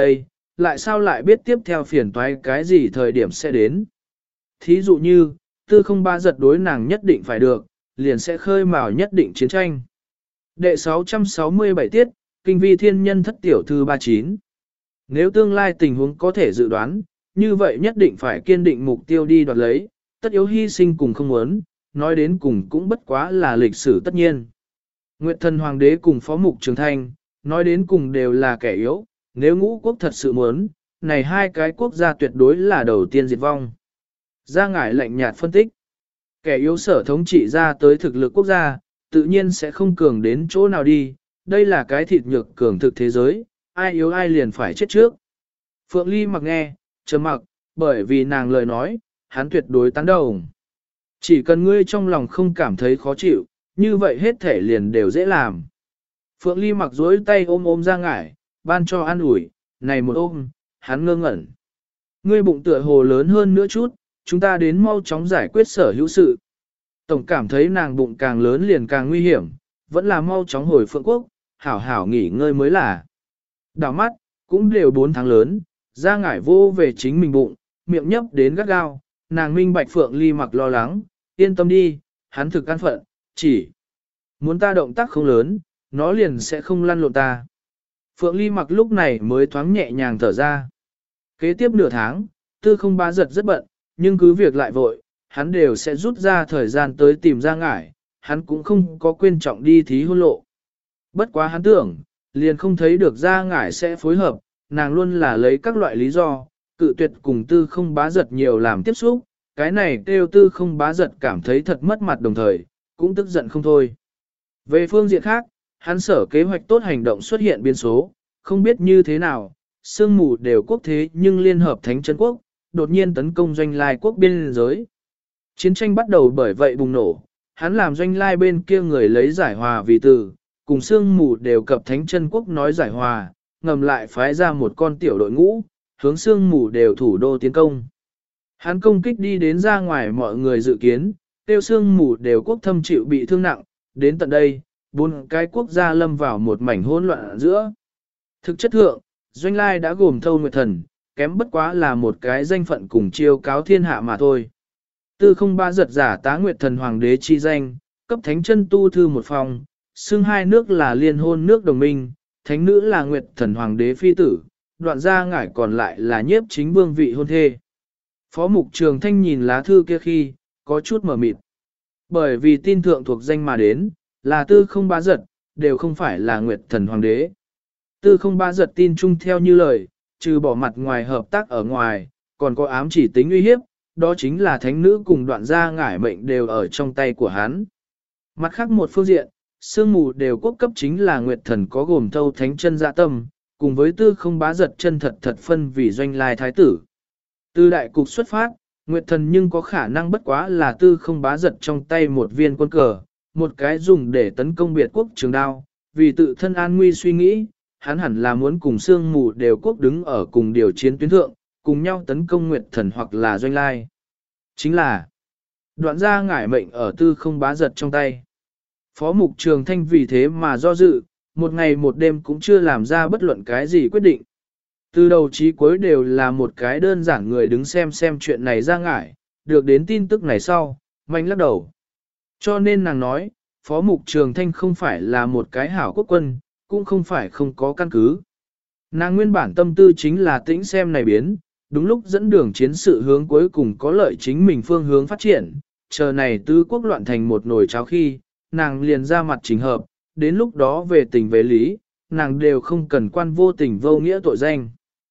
lại sao lại biết tiếp theo phiền toái cái gì thời điểm sẽ đến. Thí dụ như, tư không ba giật đối nàng nhất định phải được, liền sẽ khơi mào nhất định chiến tranh. Đệ sáu trăm sáu mươi bảy tiết, Kinh vi thiên nhân thất tiểu thư ba mươi chín. Nếu tương lai tình huống có thể dự đoán, như vậy nhất định phải kiên định mục tiêu đi đoạt lấy, tất yếu hy sinh cùng không muốn, nói đến cùng cũng bất quá là lịch sử tất nhiên. Nguyệt thần hoàng đế cùng phó mục Trường Thanh, nói đến cùng đều là kẻ yếu, nếu ngũ quốc thật sự muốn, này hai cái quốc gia tuyệt đối là đầu tiên diệt vong. Gia Ngải lạnh nhạt phân tích, kẻ yếu sở thống trị ra tới thực lực quốc gia, tự nhiên sẽ không cường đến chỗ nào đi, đây là cái thịt nhược cường thực thế giới, ai yếu ai liền phải chết trước. Phượng Ly mặc nghe, trầm mặc, bởi vì nàng lời nói, hắn tuyệt đối tán đồng. Chỉ cần ngươi trong lòng không cảm thấy khó chịu, như vậy hết thể liền đều dễ làm. Phượng Ly mặc dối tay ôm ôm Gia Ngải, ban cho an ủi, này một ôm, hắn ngơ ngẩn. Ngươi bụng tựa hồ lớn hơn nữa chút, chúng ta đến mau chóng giải quyết sở hữu sự. Tổng cảm thấy nàng bụng càng lớn liền càng nguy hiểm, vẫn là mau chóng hồi Phượng Quốc, hảo hảo nghỉ ngơi mới là. Đảo mắt, cũng đều bốn tháng lớn, Gia Ngải vô về chính mình bụng, miệng nhấp đến gắt gao, nàng minh bạch Phượng Ly mặc lo lắng, yên tâm đi, hắn thực an phận, chỉ muốn ta động tác không lớn, nó liền sẽ không lăn lộn ta. Phượng Ly mặc lúc này mới thoáng nhẹ nhàng thở ra. Kế tiếp nửa tháng, tư không ba giật rất bận, nhưng cứ việc lại vội, hắn đều sẽ rút ra thời gian tới tìm Gia Ngải, hắn cũng không có quên trọng đi thí hôn lộ. Bất quá hắn tưởng, liền không thấy được Gia Ngải sẽ phối hợp, nàng luôn là lấy các loại lý do, cự tuyệt cùng tư không bá giật nhiều làm tiếp xúc, cái này kêu tư không bá giật cảm thấy thật mất mặt đồng thời, cũng tức giận không thôi. Về phương diện khác, hắn sở kế hoạch tốt hành động xuất hiện biến số, không biết như thế nào, sương mù đều quốc thế nhưng liên hợp Thánh Chân Quốc, đột nhiên tấn công Doanh Lai quốc biên giới. Chiến tranh bắt đầu bởi vậy bùng nổ, hắn làm Doanh Lai bên kia người lấy giải hòa vì từ, cùng sương mù đều cập Thánh Chân Quốc nói giải hòa, ngầm lại phái ra một con tiểu đội ngũ, hướng sương mù đều thủ đô tiến công. Hắn công kích đi đến ra ngoài mọi người dự kiến, tiêu sương mù đều quốc thâm chịu bị thương nặng, đến tận đây, bốn cái quốc gia lâm vào một mảnh hỗn loạn giữa. Thực chất thượng, Doanh Lai đã gồm thâu nguyệt thần, kém bất quá là một cái danh phận cùng chiêu cáo thiên hạ mà thôi. Tư không ba giật giả tá nguyệt thần hoàng đế chi danh, cấp thánh chân tu thư một phòng, xưng hai nước là liên hôn nước đồng minh, thánh nữ là nguyệt thần hoàng đế phi tử, đoạn gia ngải còn lại là nhiếp chính vương vị hôn thê. Phó mục Trường Thanh nhìn lá thư kia khi, có chút mở mịt. Bởi vì tin thượng thuộc danh mà đến, là tư không ba giật, đều không phải là nguyệt thần hoàng đế. Tư không ba giật tin chung theo như lời, trừ bỏ mặt ngoài hợp tác ở ngoài, còn có ám chỉ tính uy hiếp, đó chính là thánh nữ cùng đoạn gia ngải mệnh đều ở trong tay của hắn. Mặt khác một phương diện, sương mù đều quốc cấp chính là nguyệt thần có gồm thâu thánh chân dạ tâm, cùng với tư không bá giật chân thật thật phân vì Doanh Lai thái tử. Từ đại cục xuất phát, nguyệt thần nhưng có khả năng bất quá là tư không bá giật trong tay một viên quân cờ, một cái dùng để tấn công biệt quốc trường đao, vì tự thân an nguy suy nghĩ, hắn hẳn là muốn cùng sương mù đều quốc đứng ở cùng điều chiến tuyến thượng, cùng nhau tấn công nguyệt thần hoặc là Doanh Lai. Chính là đoạn gia ngải mệnh ở tư không bá giật trong tay. Phó mục Trường Thanh vì thế mà do dự, một ngày một đêm cũng chưa làm ra bất luận cái gì quyết định. Từ đầu chí cuối đều là một cái đơn giản người đứng xem xem chuyện này ra ngải, được đến tin tức này sau, mạnh lắc đầu. Cho nên nàng nói, Phó mục Trường Thanh không phải là một cái hảo quốc quân, cũng không phải không có căn cứ. Nàng nguyên bản tâm tư chính là tĩnh xem này biến, đúng lúc dẫn đường chiến sự hướng cuối cùng có lợi chính mình phương hướng phát triển, chờ này tứ quốc loạn thành một nồi cháo khi, nàng liền ra mặt trình hợp, đến lúc đó về tình về lý, nàng đều không cần quan vô tình vô nghĩa tội danh.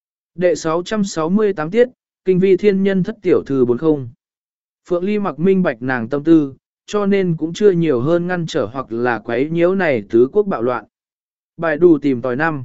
Đệ sáu trăm sáu mươi tám tiết, Kinh vi thiên nhân thất tiểu thư bốn mươi. Phượng Ly mặc minh bạch nàng tâm tư, cho nên cũng chưa nhiều hơn ngăn trở hoặc là quấy nhiễu này tứ quốc bạo loạn. Bài đủ tìm tòi năm.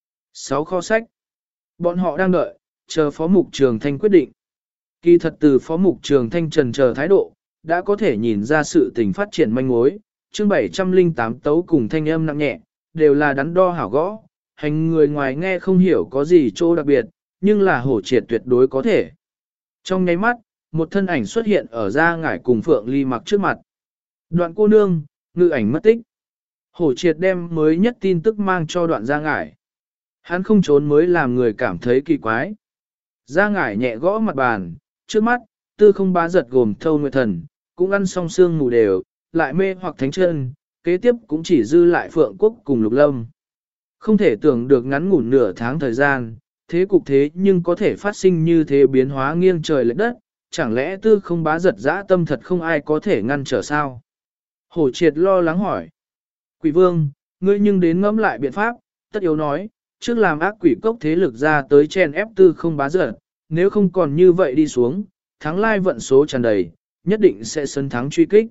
sáu kho sách. Bọn họ đang đợi, chờ Phó mục Trường Thanh quyết định. Kỳ thật từ Phó mục Trường Thanh trần chờ thái độ, đã có thể nhìn ra sự tình phát triển manh mối. Chương bảy trăm lẻ tám tấu cùng thanh âm nặng nhẹ, đều là đắn đo hảo gõ, hành người ngoài nghe không hiểu có gì chỗ đặc biệt, nhưng là hổ triệt tuyệt đối có thể. Trong nháy mắt, một thân ảnh xuất hiện ở ra ngải cùng Phượng Ly mặc trước mặt. Đoạn cô nương, ngự ảnh mất tích. Hổ triệt đem mới nhất tin tức mang cho đoạn ra ngải. Hắn không trốn mới làm người cảm thấy kỳ quái. Ra ngải nhẹ gõ mặt bàn, trước mắt, tư không bá giật gồm thâu nguyệt thần, cũng ăn xong xương mù đều, lại mê hoặc thánh chân, kế tiếp cũng chỉ dư lại phượng quốc cùng lục lâm. Không thể tưởng được ngắn ngủn nửa tháng thời gian, thế cục thế nhưng có thể phát sinh như thế biến hóa nghiêng trời lệch đất, chẳng lẽ tư không bá giật dã tâm thật không ai có thể ngăn trở sao? Hổ triệt lo lắng hỏi. Quỷ vương, ngươi nhưng đến ngẫm lại biện pháp, tất yếu nói, trước làm ác quỷ cốc thế lực ra tới chen ép tư không bá giật, nếu không còn như vậy đi xuống, thắng lai vận số tràn đầy, nhất định sẽ sân thắng truy kích.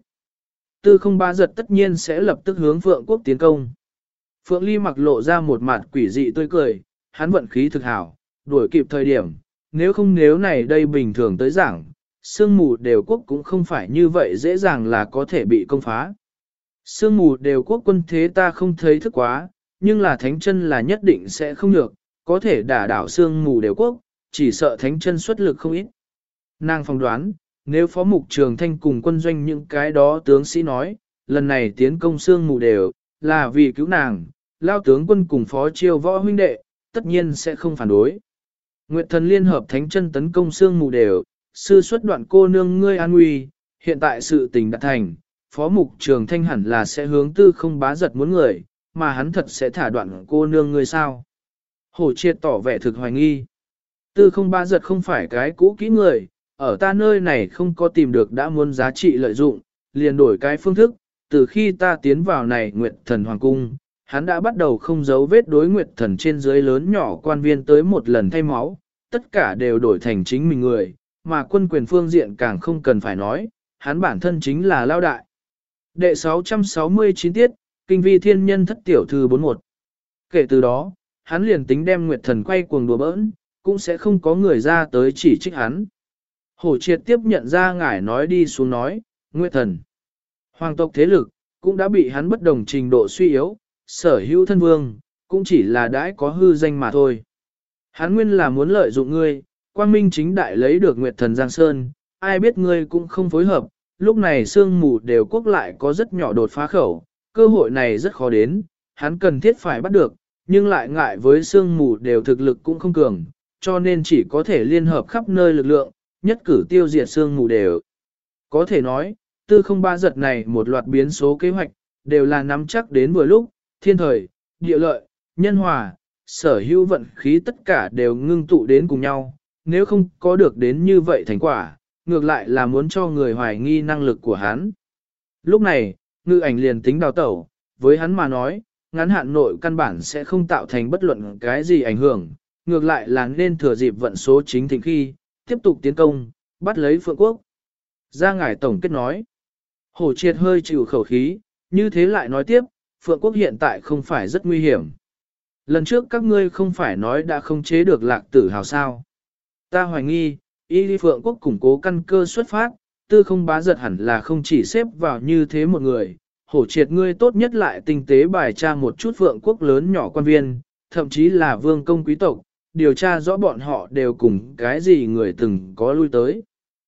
Tư không bá giật tất nhiên sẽ lập tức hướng Phượng quốc tiến công. Phượng Ly mặc lộ ra một mặt quỷ dị tươi cười, hắn vận khí thực hảo, đuổi kịp thời điểm, nếu không nếu này đây bình thường tới giảng, sương mù đều quốc cũng không phải như vậy dễ dàng là có thể bị công phá. Sương mù đều quốc quân thế ta không thấy thức quá, nhưng là thánh chân là nhất định sẽ không được, có thể đả đảo sương mù đều quốc, chỉ sợ thánh chân xuất lực không ít. Nàng phỏng đoán, nếu phó mục trường thanh cùng quân doanh những cái đó tướng sĩ nói, lần này tiến công sương mù đều, là vì cứu nàng, lao tướng quân cùng phó chiêu võ huynh đệ, tất nhiên sẽ không phản đối. Nguyệt thần liên hợp thánh chân tấn công sương mù đều, sư xuất đoạn cô nương ngươi an nguy, hiện tại sự tình đã thành, phó mục trường thanh hẳn là sẽ hướng tư không bá giật muốn người, mà hắn thật sẽ thả đoạn cô nương ngươi sao. Hổ triệt tỏ vẻ thực hoài nghi. Tư không bá giật không phải cái cũ kỹ người, ở ta nơi này không có tìm được đã muốn giá trị lợi dụng, liền đổi cái phương thức, từ khi ta tiến vào này Nguyệt thần hoàng cung, hắn đã bắt đầu không giấu vết đối Nguyệt thần trên dưới lớn nhỏ quan viên tới một lần thay máu, tất cả đều đổi thành chính mình người, mà quân quyền phương diện càng không cần phải nói, hắn bản thân chính là lao đại. Đệ sáu trăm sáu mươi chín tiết, Kinh vi thiên nhân thất tiểu thư bốn một. Kể từ đó, hắn liền tính đem Nguyệt thần quay cuồng đùa bỡn, cũng sẽ không có người ra tới chỉ trích hắn. Hổ triệt tiếp nhận ra ngải nói đi xuống nói, Nguyệt thần. Hoàng tộc thế lực, cũng đã bị hắn bất đồng trình độ suy yếu, sở hữu thân vương, cũng chỉ là đãi có hư danh mà thôi. Hắn nguyên là muốn lợi dụng ngươi, quang minh chính đại lấy được Nguyệt thần Giang Sơn, ai biết ngươi cũng không phối hợp, lúc này sương mù đều quốc lại có rất nhỏ đột phá khẩu, cơ hội này rất khó đến, hắn cần thiết phải bắt được, nhưng lại ngại với sương mù đều thực lực cũng không cường, cho nên chỉ có thể liên hợp khắp nơi lực lượng, nhất cử tiêu diệt sương mù đều. Có thể nói, tư không ba giật này một loạt biến số kế hoạch, đều là nắm chắc đến vừa lúc, thiên thời, địa lợi, nhân hòa, sở hữu vận khí tất cả đều ngưng tụ đến cùng nhau, nếu không có được đến như vậy thành quả, ngược lại là muốn cho người hoài nghi năng lực của hắn. Lúc này, ngư ảnh liền tính đào tẩu, với hắn mà nói, ngắn hạn nội căn bản sẽ không tạo thành bất luận cái gì ảnh hưởng, ngược lại là nên thừa dịp vận số chính thịnh khi, tiếp tục tiến công, bắt lấy Phượng Quốc. Ra ngải tổng kết nói, Hổ triệt hơi chịu khẩu khí, như thế lại nói tiếp, Phượng Quốc hiện tại không phải rất nguy hiểm. Lần trước các ngươi không phải nói đã không chế được lạc tử hào sao. Ta hoài nghi, y đi Phượng Quốc củng cố căn cơ xuất phát, tư không bá giật hẳn là không chỉ xếp vào như thế một người. Hổ triệt ngươi tốt nhất lại tinh tế bài tra một chút Phượng Quốc lớn nhỏ quan viên, thậm chí là vương công quý tộc, điều tra rõ bọn họ đều cùng cái gì người từng có lui tới.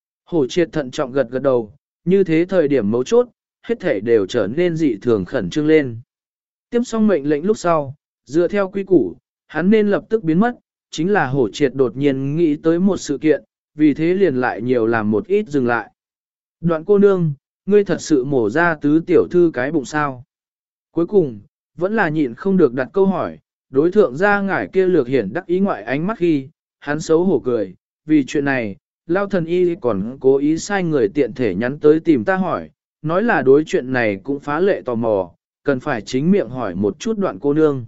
Hổ triệt thận trọng gật gật đầu, như thế thời điểm mấu chốt, hết thể đều trở nên dị thường khẩn trương lên. Tiếp xong mệnh lệnh lúc sau, dựa theo quy củ, hắn nên lập tức biến mất, chính là hổ triệt đột nhiên nghĩ tới một sự kiện, vì thế liền lại nhiều làm một ít dừng lại. Đoạn cô nương, ngươi thật sự mổ ra tứ tiểu thư cái bụng sao? Cuối cùng, vẫn là nhịn không được đặt câu hỏi, đối thượng ra ngải kia lược hiển đắc ý ngoại ánh mắt khi, hắn xấu hổ cười, vì chuyện này, lao thần y còn cố ý sai người tiện thể nhắn tới tìm ta hỏi, nói là đối chuyện này cũng phá lệ tò mò, cần phải chính miệng hỏi một chút đoạn cô nương.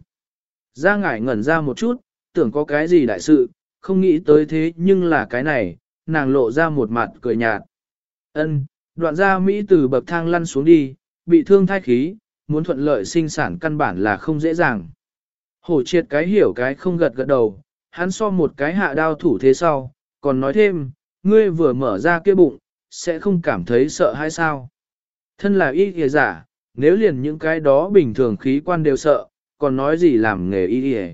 Ra ngải ngẩn ra một chút, tưởng có cái gì đại sự, không nghĩ tới thế nhưng là cái này, nàng lộ ra một mặt cười nhạt. Ân, đoạn gia Mỹ từ bậc thang lăn xuống đi, bị thương thai khí, muốn thuận lợi sinh sản căn bản là không dễ dàng. Hổ triệt cái hiểu cái không gật gật đầu, hắn so một cái hạ đao thủ thế sau, còn nói thêm, ngươi vừa mở ra kia bụng, sẽ không cảm thấy sợ hay sao. Thân là y kìa giả, nếu liền những cái đó bình thường khí quan đều sợ, còn nói gì làm nghề y kìa.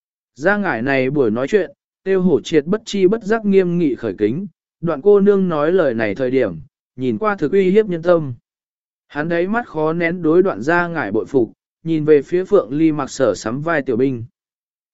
Ra ngải này buổi nói chuyện, tiêu hổ triệt bất chi bất giác nghiêm nghị khởi kính, đoạn cô nương nói lời này thời điểm, nhìn qua thực uy hiếp nhân tâm. Hắn đấy mắt khó nén đối đoạn ra ngải bội phục, nhìn về phía Phượng Ly mặc sở sắm vai tiểu binh.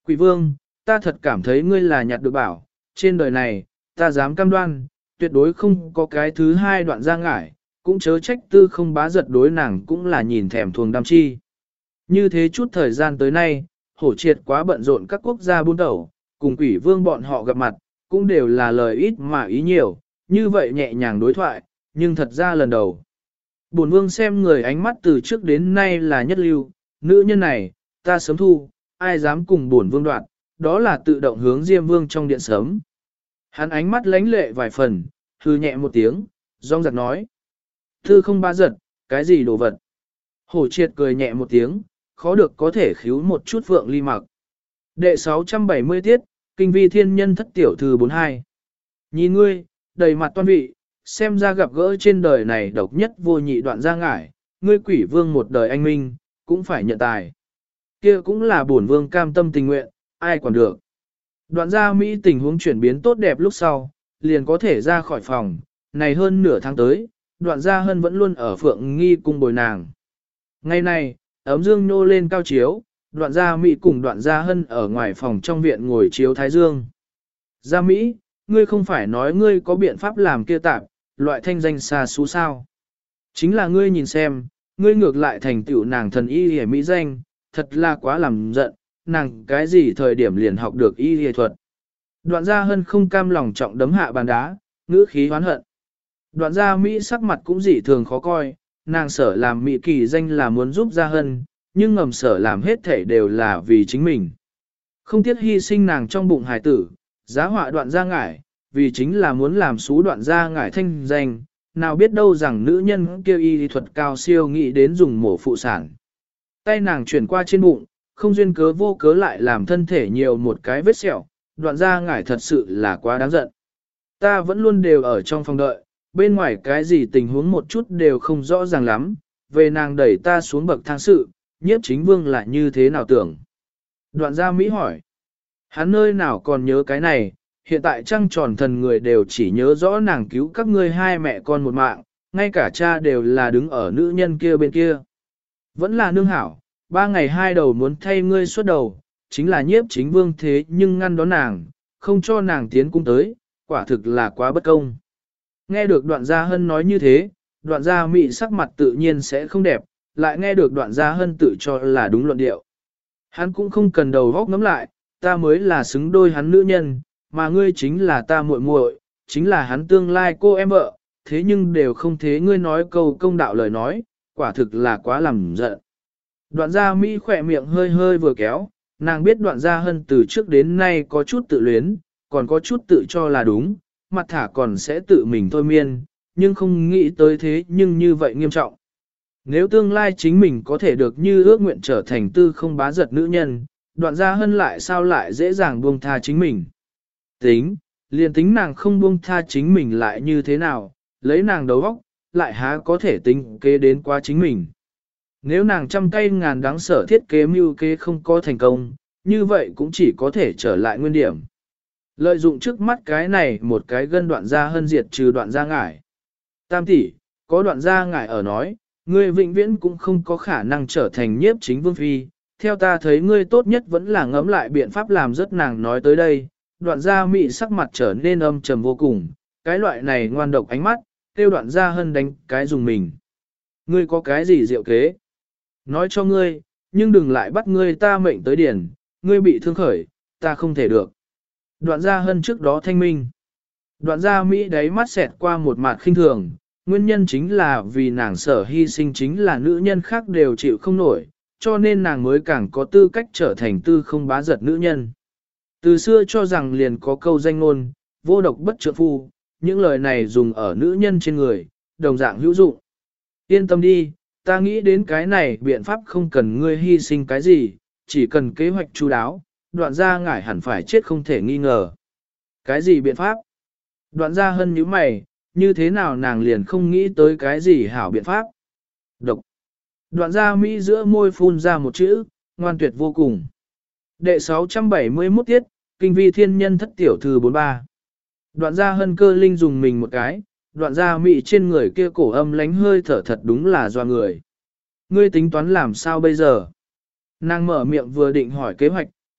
Quỷ vương, ta thật cảm thấy ngươi là nhặt được bảo, trên đời này, ta dám cam đoan, tuyệt đối không có cái thứ hai đoạn ra ngải, cũng chớ trách tư không bá giật đối nàng cũng là nhìn thèm thuồng đam chi. Như thế chút thời gian tới nay, hổ triệt quá bận rộn các quốc gia buôn đầu, cùng quỷ vương bọn họ gặp mặt, cũng đều là lời ít mà ý nhiều, như vậy nhẹ nhàng đối thoại, nhưng thật ra lần đầu. Bổn vương xem người ánh mắt từ trước đến nay là nhất lưu, nữ nhân này, ta sớm thu, ai dám cùng bổn vương đoạn, đó là tự động hướng Diêm Vương trong điện sớm. Hắn ánh mắt lánh lệ vài phần, hư nhẹ một tiếng, rong giặc nói. Thư không ba giật, cái gì đồ vật? Hổ triệt cười nhẹ một tiếng, khó được có thể khíu một chút vượng ly mặc. Đệ sáu trăm bảy mươi tiết, kinh vi thiên nhân thất tiểu thư bốn hai. Nhìn ngươi, đầy mặt toan vị, xem ra gặp gỡ trên đời này độc nhất vô nhị đoạn ra ngải, ngươi quỷ vương một đời anh minh, cũng phải nhận tài. Kia cũng là bổn vương cam tâm tình nguyện, ai còn được. Đoạn gia Mỹ tình huống chuyển biến tốt đẹp lúc sau, liền có thể ra khỏi phòng, này hơn nửa tháng tới, đoạn gia hân vẫn luôn ở phượng nghi cung bồi nàng. Ngày này, ấm dương nô lên cao chiếu, đoạn gia Mỹ cùng đoạn gia hân ở ngoài phòng trong viện ngồi chiếu thái dương. Gia Mỹ, ngươi không phải nói ngươi có biện pháp làm kia tạp, loại thanh danh xa xú sao. Chính là ngươi nhìn xem, ngươi ngược lại thành tựu nàng thần y hề mỹ danh, thật là quá làm giận, nàng cái gì thời điểm liền học được y hề thuật. Đoạn gia hân không cam lòng trọng đấm hạ bàn đá, ngữ khí hoán hận. Đoạn gia Mỹ sắc mặt cũng dị thường khó coi, nàng sở làm Mỹ kỳ danh là muốn giúp gia hân, nhưng ngầm sở làm hết thể đều là vì chính mình. Không tiếc hy sinh nàng trong bụng hài tử, giá họa đoạn gia ngải, vì chính là muốn làm xú đoạn gia ngải thanh danh, nào biết đâu rằng nữ nhân kêu y thuật cao siêu nghĩ đến dùng mổ phụ sản. Tay nàng chuyển qua trên bụng, không duyên cớ vô cớ lại làm thân thể nhiều một cái vết sẹo, đoạn gia ngải thật sự là quá đáng giận. Ta vẫn luôn đều ở trong phòng đợi, bên ngoài cái gì tình huống một chút đều không rõ ràng lắm, về nàng đẩy ta xuống bậc thang sự, nhiếp chính vương lại như thế nào tưởng. Đoạn gia Mỹ hỏi, hắn nơi nào còn nhớ cái này, hiện tại trăng tròn thần người đều chỉ nhớ rõ nàng cứu các ngươi hai mẹ con một mạng, ngay cả cha đều là đứng ở nữ nhân kia bên kia. Vẫn là nương hảo, ba ngày hai đầu muốn thay ngươi xuất đầu, chính là nhiếp chính vương thế nhưng ngăn đón nàng, không cho nàng tiến cung tới, quả thực là quá bất công. Nghe được đoạn gia hân nói như thế, đoạn gia Mỹ sắc mặt tự nhiên sẽ không đẹp, lại nghe được đoạn gia hân tự cho là đúng luận điệu. Hắn cũng không cần đầu góc ngắm lại, ta mới là xứng đôi hắn nữ nhân, mà ngươi chính là ta muội muội, chính là hắn tương lai cô em vợ, thế nhưng đều không thế ngươi nói câu công đạo lời nói, quả thực là quá làm giận. Đoạn gia Mỹ khỏe miệng hơi hơi vừa kéo, nàng biết đoạn gia hân từ trước đến nay có chút tự luyến, còn có chút tự cho là đúng, mặt thả còn sẽ tự mình thôi miên, nhưng không nghĩ tới thế nhưng như vậy nghiêm trọng. Nếu tương lai chính mình có thể được như ước nguyện trở thành tư không bá giật nữ nhân, đoạn gia hân lại sao lại dễ dàng buông tha chính mình. Tính, liền tính nàng không buông tha chính mình lại như thế nào, lấy nàng đầu óc, lại há có thể tính kế đến qua chính mình. Nếu nàng trăm cây ngàn đắng sở thiết kế mưu kế không có thành công, như vậy cũng chỉ có thể trở lại nguyên điểm. Lợi dụng trước mắt cái này một cái gân đoạn gia hân diệt trừ đoạn gia ngải. Tam tỷ, có đoạn gia ngải ở nói, ngươi vĩnh viễn cũng không có khả năng trở thành nhiếp chính vương phi. Theo ta thấy ngươi tốt nhất vẫn là ngẫm lại biện pháp làm rất nàng nói tới đây. Đoạn gia mị sắc mặt trở nên âm trầm vô cùng, cái loại này ngoan độc ánh mắt, tiêu đoạn gia hân đánh cái dùng mình. Ngươi có cái gì diệu kế? Nói cho ngươi, nhưng đừng lại bắt ngươi ta mệnh tới điển, ngươi bị thương khởi, ta không thể được. Đoạn gia hân trước đó thanh minh. Đoạn gia Mỹ đáy mắt xẹt qua một mặt khinh thường, nguyên nhân chính là vì nàng sở hy sinh chính là nữ nhân khác đều chịu không nổi, cho nên nàng mới càng có tư cách trở thành tư không bá giật nữ nhân. Từ xưa cho rằng liền có câu danh ngôn, vô độc bất trượng phu, những lời này dùng ở nữ nhân trên người, đồng dạng hữu dụng. Yên tâm đi, ta nghĩ đến cái này biện pháp không cần ngươi hy sinh cái gì, chỉ cần kế hoạch chu đáo, đoạn gia ngải hẳn phải chết không thể nghi ngờ. Cái gì biện pháp? Đoạn gia hân nhíu mày, như thế nào nàng liền không nghĩ tới cái gì hảo biện pháp? Độc. Đoạn gia Mỹ giữa môi phun ra một chữ, ngoan tuyệt vô cùng. Đệ sáu trăm bảy mươi mốt tiết, kinh vi thiên nhân thất tiểu thư bốn ba. Đoạn gia hân cơ linh dùng mình một cái, đoạn gia Mỹ trên người kia cổ âm lánh hơi thở thật đúng là doa người. Ngươi tính toán làm sao bây giờ? Nàng mở miệng vừa định hỏi kế hoạch,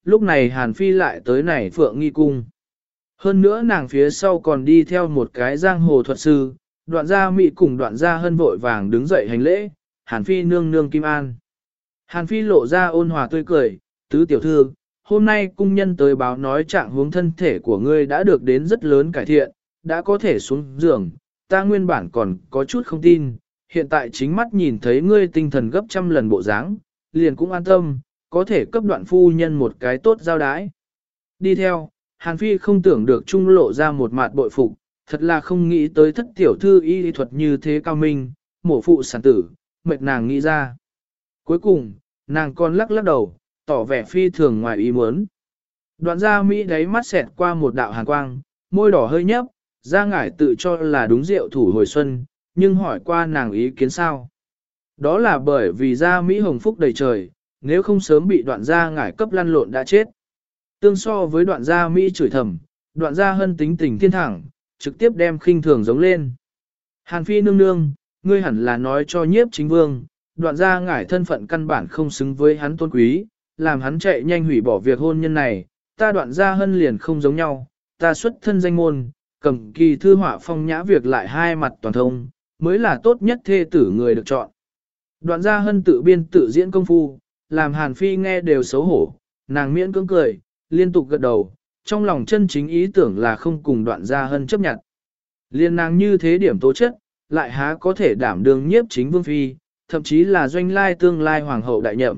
lúc này Hàn Phi lại tới này Phượng Nghi Cung. Hơn nữa nàng phía sau còn đi theo một cái giang hồ thuật sư, đoạn gia Mỹ cùng đoạn gia Hân vội vàng đứng dậy hành lễ, Hàn Phi nương nương Kim An. Hàn Phi lộ ra ôn hòa tươi cười, tứ tiểu thư, hôm nay cung nhân tới báo nói trạng huống thân thể của ngươi đã được đến rất lớn cải thiện, đã có thể xuống giường, ta nguyên bản còn có chút không tin, hiện tại chính mắt nhìn thấy ngươi tinh thần gấp trăm lần bộ dáng, liền cũng an tâm, có thể cấp đoạn phu nhân một cái tốt giao đái. Đi theo, Hàn Phi không tưởng được trung lộ ra một mặt bội phục, thật là không nghĩ tới thất tiểu thư y thuật như thế cao minh, mổ phụ sản tử, mệt nàng nghĩ ra. Cuối cùng, nàng còn lắc lắc đầu, tỏ vẻ phi thường ngoài ý muốn. Đoạn gia Mỹ đáy mắt xẹt qua một đạo hàn quang, môi đỏ hơi nhấp, ra ngải tự cho là đúng rượu thủ hồi xuân, nhưng hỏi qua nàng ý kiến sao. Đó là bởi vì gia Mỹ hồng phúc đầy trời, nếu không sớm bị đoạn gia ngải cấp lăn lộn đã chết. Tương so với đoạn gia Mỹ chửi thầm, đoạn gia Hân tính tình thiên thẳng, trực tiếp đem khinh thường giống lên. Hàn Phi nương nương, ngươi hẳn là nói cho nhiếp chính vương, đoạn gia ngải thân phận căn bản không xứng với hắn tôn quý, làm hắn chạy nhanh hủy bỏ việc hôn nhân này, ta đoạn gia Hân liền không giống nhau, ta xuất thân danh môn, cầm kỳ thư họa phong nhã việc lại hai mặt toàn thông, mới là tốt nhất thê tử người được chọn. Đoạn gia Hân tự biên tự diễn công phu, làm Hàn Phi nghe đều xấu hổ, nàng miễn cưỡng cười, liên tục gật đầu, trong lòng chân chính ý tưởng là không cùng đoạn gia Hân chấp nhận. Liên nàng như thế điểm tố chất, lại há có thể đảm đương nhiếp chính vương phi, thậm chí là doanh lai tương lai hoàng hậu đại nhậm.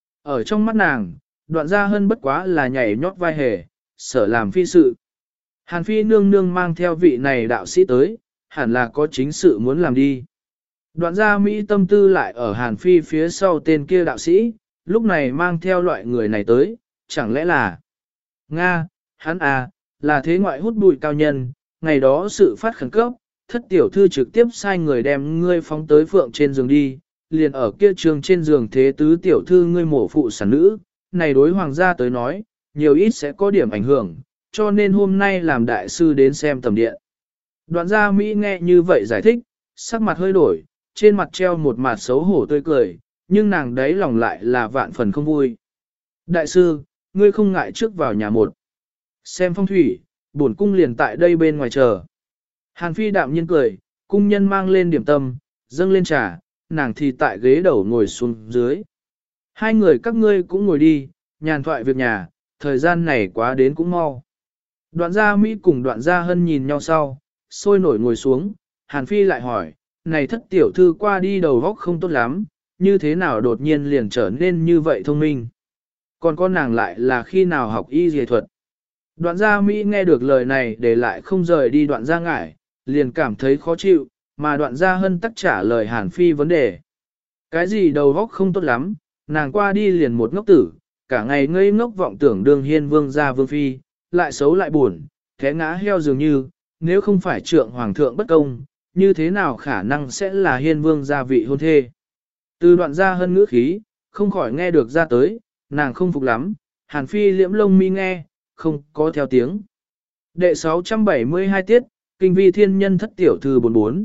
Ở trong mắt nàng, đoạn gia Hân bất quá là nhảy nhót vai hề, sở làm phi sự. Hàn Phi nương nương mang theo vị này đạo sĩ tới, hẳn là có chính sự muốn làm đi. Đoạn gia Mỹ tâm tư lại ở Hàn Phi phía sau tên kia đạo sĩ, lúc này mang theo loại người này tới, chẳng lẽ là Nga, hắn à, là thế ngoại hút bụi cao nhân, ngày đó sự phát khẩn cấp, thất tiểu thư trực tiếp sai người đem ngươi phóng tới phượng trên giường đi, liền ở kia trường trên giường thế tứ tiểu thư ngươi mổ phụ sản nữ, này đối hoàng gia tới nói, nhiều ít sẽ có điểm ảnh hưởng, cho nên hôm nay làm đại sư đến xem tầm điện. Đoạn gia Mỹ nghe như vậy giải thích, sắc mặt hơi đổi, trên mặt treo một mặt xấu hổ tươi cười, nhưng nàng đấy lòng lại là vạn phần không vui. Đại sư, ngươi không ngại trước vào nhà một. Xem phong thủy, bổn cung liền tại đây bên ngoài chờ. Hàn Phi đạm nhiên cười, cung nhân mang lên điểm tâm, dâng lên trà, nàng thì tại ghế đầu ngồi xuống dưới. Hai người các ngươi cũng ngồi đi, nhàn thoại việc nhà, thời gian này quá đến cũng mau. Đoạn gia Mỹ cùng đoạn gia Hân nhìn nhau sau, sôi nổi ngồi xuống, Hàn Phi lại hỏi, này thất tiểu thư qua đi đầu góc không tốt lắm, như thế nào đột nhiên liền trở nên như vậy thông minh. Còn con nàng lại là khi nào học y dề thuật. Đoạn gia Mỹ nghe được lời này để lại không rời đi đoạn gia ngải, liền cảm thấy khó chịu, mà đoạn gia Hân tắc trả lời Hàn Phi vấn đề. Cái gì đầu góc không tốt lắm, nàng qua đi liền một ngốc tử, cả ngày ngây ngốc vọng tưởng đường hiên vương gia vương phi, lại xấu lại buồn, thế ngã heo dường như, nếu không phải trượng hoàng thượng bất công, như thế nào khả năng sẽ là hiên vương gia vị hôn thê. Từ đoạn gia Hân ngữ khí, không khỏi nghe được ra tới, nàng không phục lắm, Hàn Phi liễm lông mi nghe, không có theo tiếng. Đệ sáu trăm bảy mươi hai tiết, kinh vi thiên nhân thất tiểu thư bốn bốn.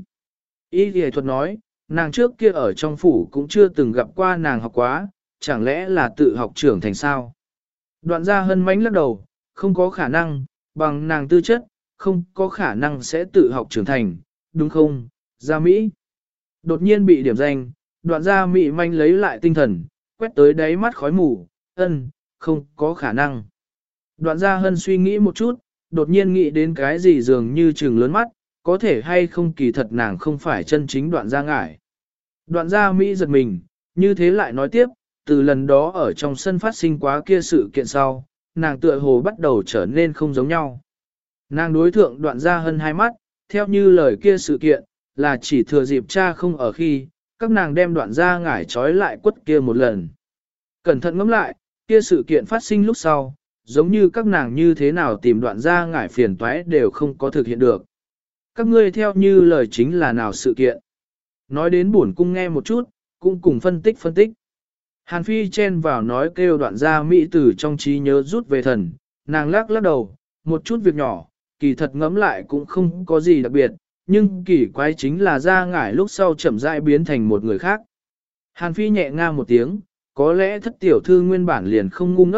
Y Y thuật nói, nàng trước kia ở trong phủ cũng chưa từng gặp qua nàng học quá, chẳng lẽ là tự học trưởng thành sao? Đoạn gia Hân mánh lắc đầu, không có khả năng, bằng nàng tư chất, không có khả năng sẽ tự học trưởng thành, đúng không, Gia Mỹ? Đột nhiên bị điểm danh, đoạn gia Mỹ manh lấy lại tinh thần, quét tới đáy mắt khói mù, ân, không có khả năng. Đoạn gia Hân suy nghĩ một chút, đột nhiên nghĩ đến cái gì dường như trừng lớn mắt, có thể hay không kỳ thật nàng không phải chân chính đoạn gia ngải. Đoạn gia Mỹ giật mình, như thế lại nói tiếp, từ lần đó ở trong sân phát sinh quá kia sự kiện sau, nàng tựa hồ bắt đầu trở nên không giống nhau. Nàng đối thượng đoạn gia Hân hai mắt, theo như lời kia sự kiện, là chỉ thừa dịp cha không ở khi, các nàng đem đoạn gia ngải trói lại quất kia một lần. Cẩn thận ngẫm lại, kia sự kiện phát sinh lúc sau, giống như các nàng như thế nào tìm đoạn gia ngải phiền toái đều không có thực hiện được. Các ngươi theo như lời chính là nào sự kiện. Nói đến buồn cung nghe một chút, cũng cùng phân tích phân tích. Hàn Phi chen vào nói kêu đoạn gia Mỹ từ trong trí nhớ rút về thần, nàng lắc lắc đầu, một chút việc nhỏ, kỳ thật ngẫm lại cũng không có gì đặc biệt, nhưng kỳ quái chính là gia ngải lúc sau chậm rãi biến thành một người khác. Hàn Phi nhẹ nga một tiếng, có lẽ thất tiểu thư nguyên bản liền không ngu ngốc,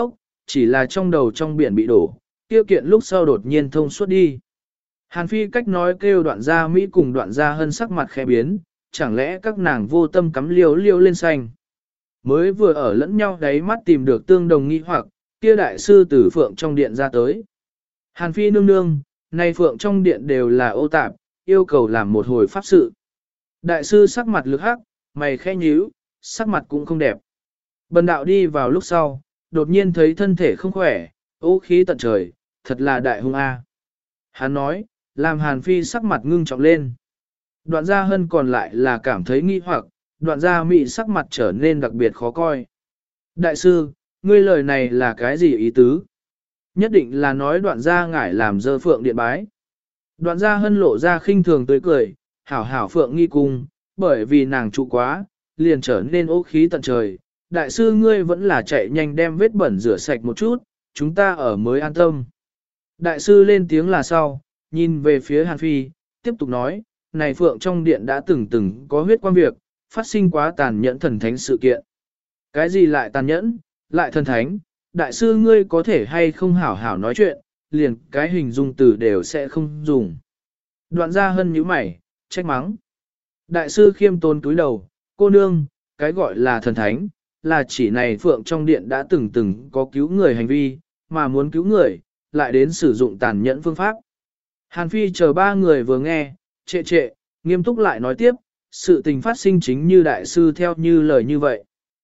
chỉ là trong đầu trong biển bị đổ, tiêu kiện lúc sau đột nhiên thông suốt đi. Hàn Phi cách nói kêu đoạn gia Mỹ cùng đoạn gia Hân sắc mặt khẽ biến, chẳng lẽ các nàng vô tâm cắm liêu liêu lên xanh. Mới vừa ở lẫn nhau đáy mắt tìm được tương đồng nghi hoặc, kia đại sư tử phượng trong điện ra tới. Hàn Phi nương nương, nay phượng trong điện đều là ô tạp, yêu cầu làm một hồi pháp sự. Đại sư sắc mặt lực hắc, mày khẽ nhíu, sắc mặt cũng không đẹp. Bần đạo đi vào lúc sau, đột nhiên thấy thân thể không khỏe, ô khí tận trời, thật là đại hung a. Hắn nói, làm Hàn Phi sắc mặt ngưng trọng lên. Đoạn gia Hân còn lại là cảm thấy nghi hoặc, đoạn gia Mị sắc mặt trở nên đặc biệt khó coi. Đại sư, ngươi lời này là cái gì ý tứ? Nhất định là nói đoạn gia ngải làm dơ phượng điện bái. Đoạn gia Hân lộ ra khinh thường tươi cười, hảo hảo phượng nghi cung, bởi vì nàng trụ quá, liền trở nên ô khí tận trời. Đại sư ngươi vẫn là chạy nhanh đem vết bẩn rửa sạch một chút, chúng ta ở mới an tâm. Đại sư lên tiếng là sau, nhìn về phía Hàn Phi, tiếp tục nói, này phượng trong điện đã từng từng có huyết quan việc, phát sinh quá tàn nhẫn thần thánh sự kiện. Cái gì lại tàn nhẫn, lại thần thánh, đại sư ngươi có thể hay không hảo hảo nói chuyện, liền cái hình dung từ đều sẽ không dùng. Đoạn gia Hân nhíu mày, trách mắng. Đại sư khiêm tôn túi đầu, cô nương, cái gọi là thần thánh, là chỉ này phượng trong điện đã từng từng có cứu người hành vi, mà muốn cứu người, lại đến sử dụng tàn nhẫn phương pháp. Hàn Phi chờ ba người vừa nghe, trệ trệ, nghiêm túc lại nói tiếp, sự tình phát sinh chính như đại sư theo như lời như vậy.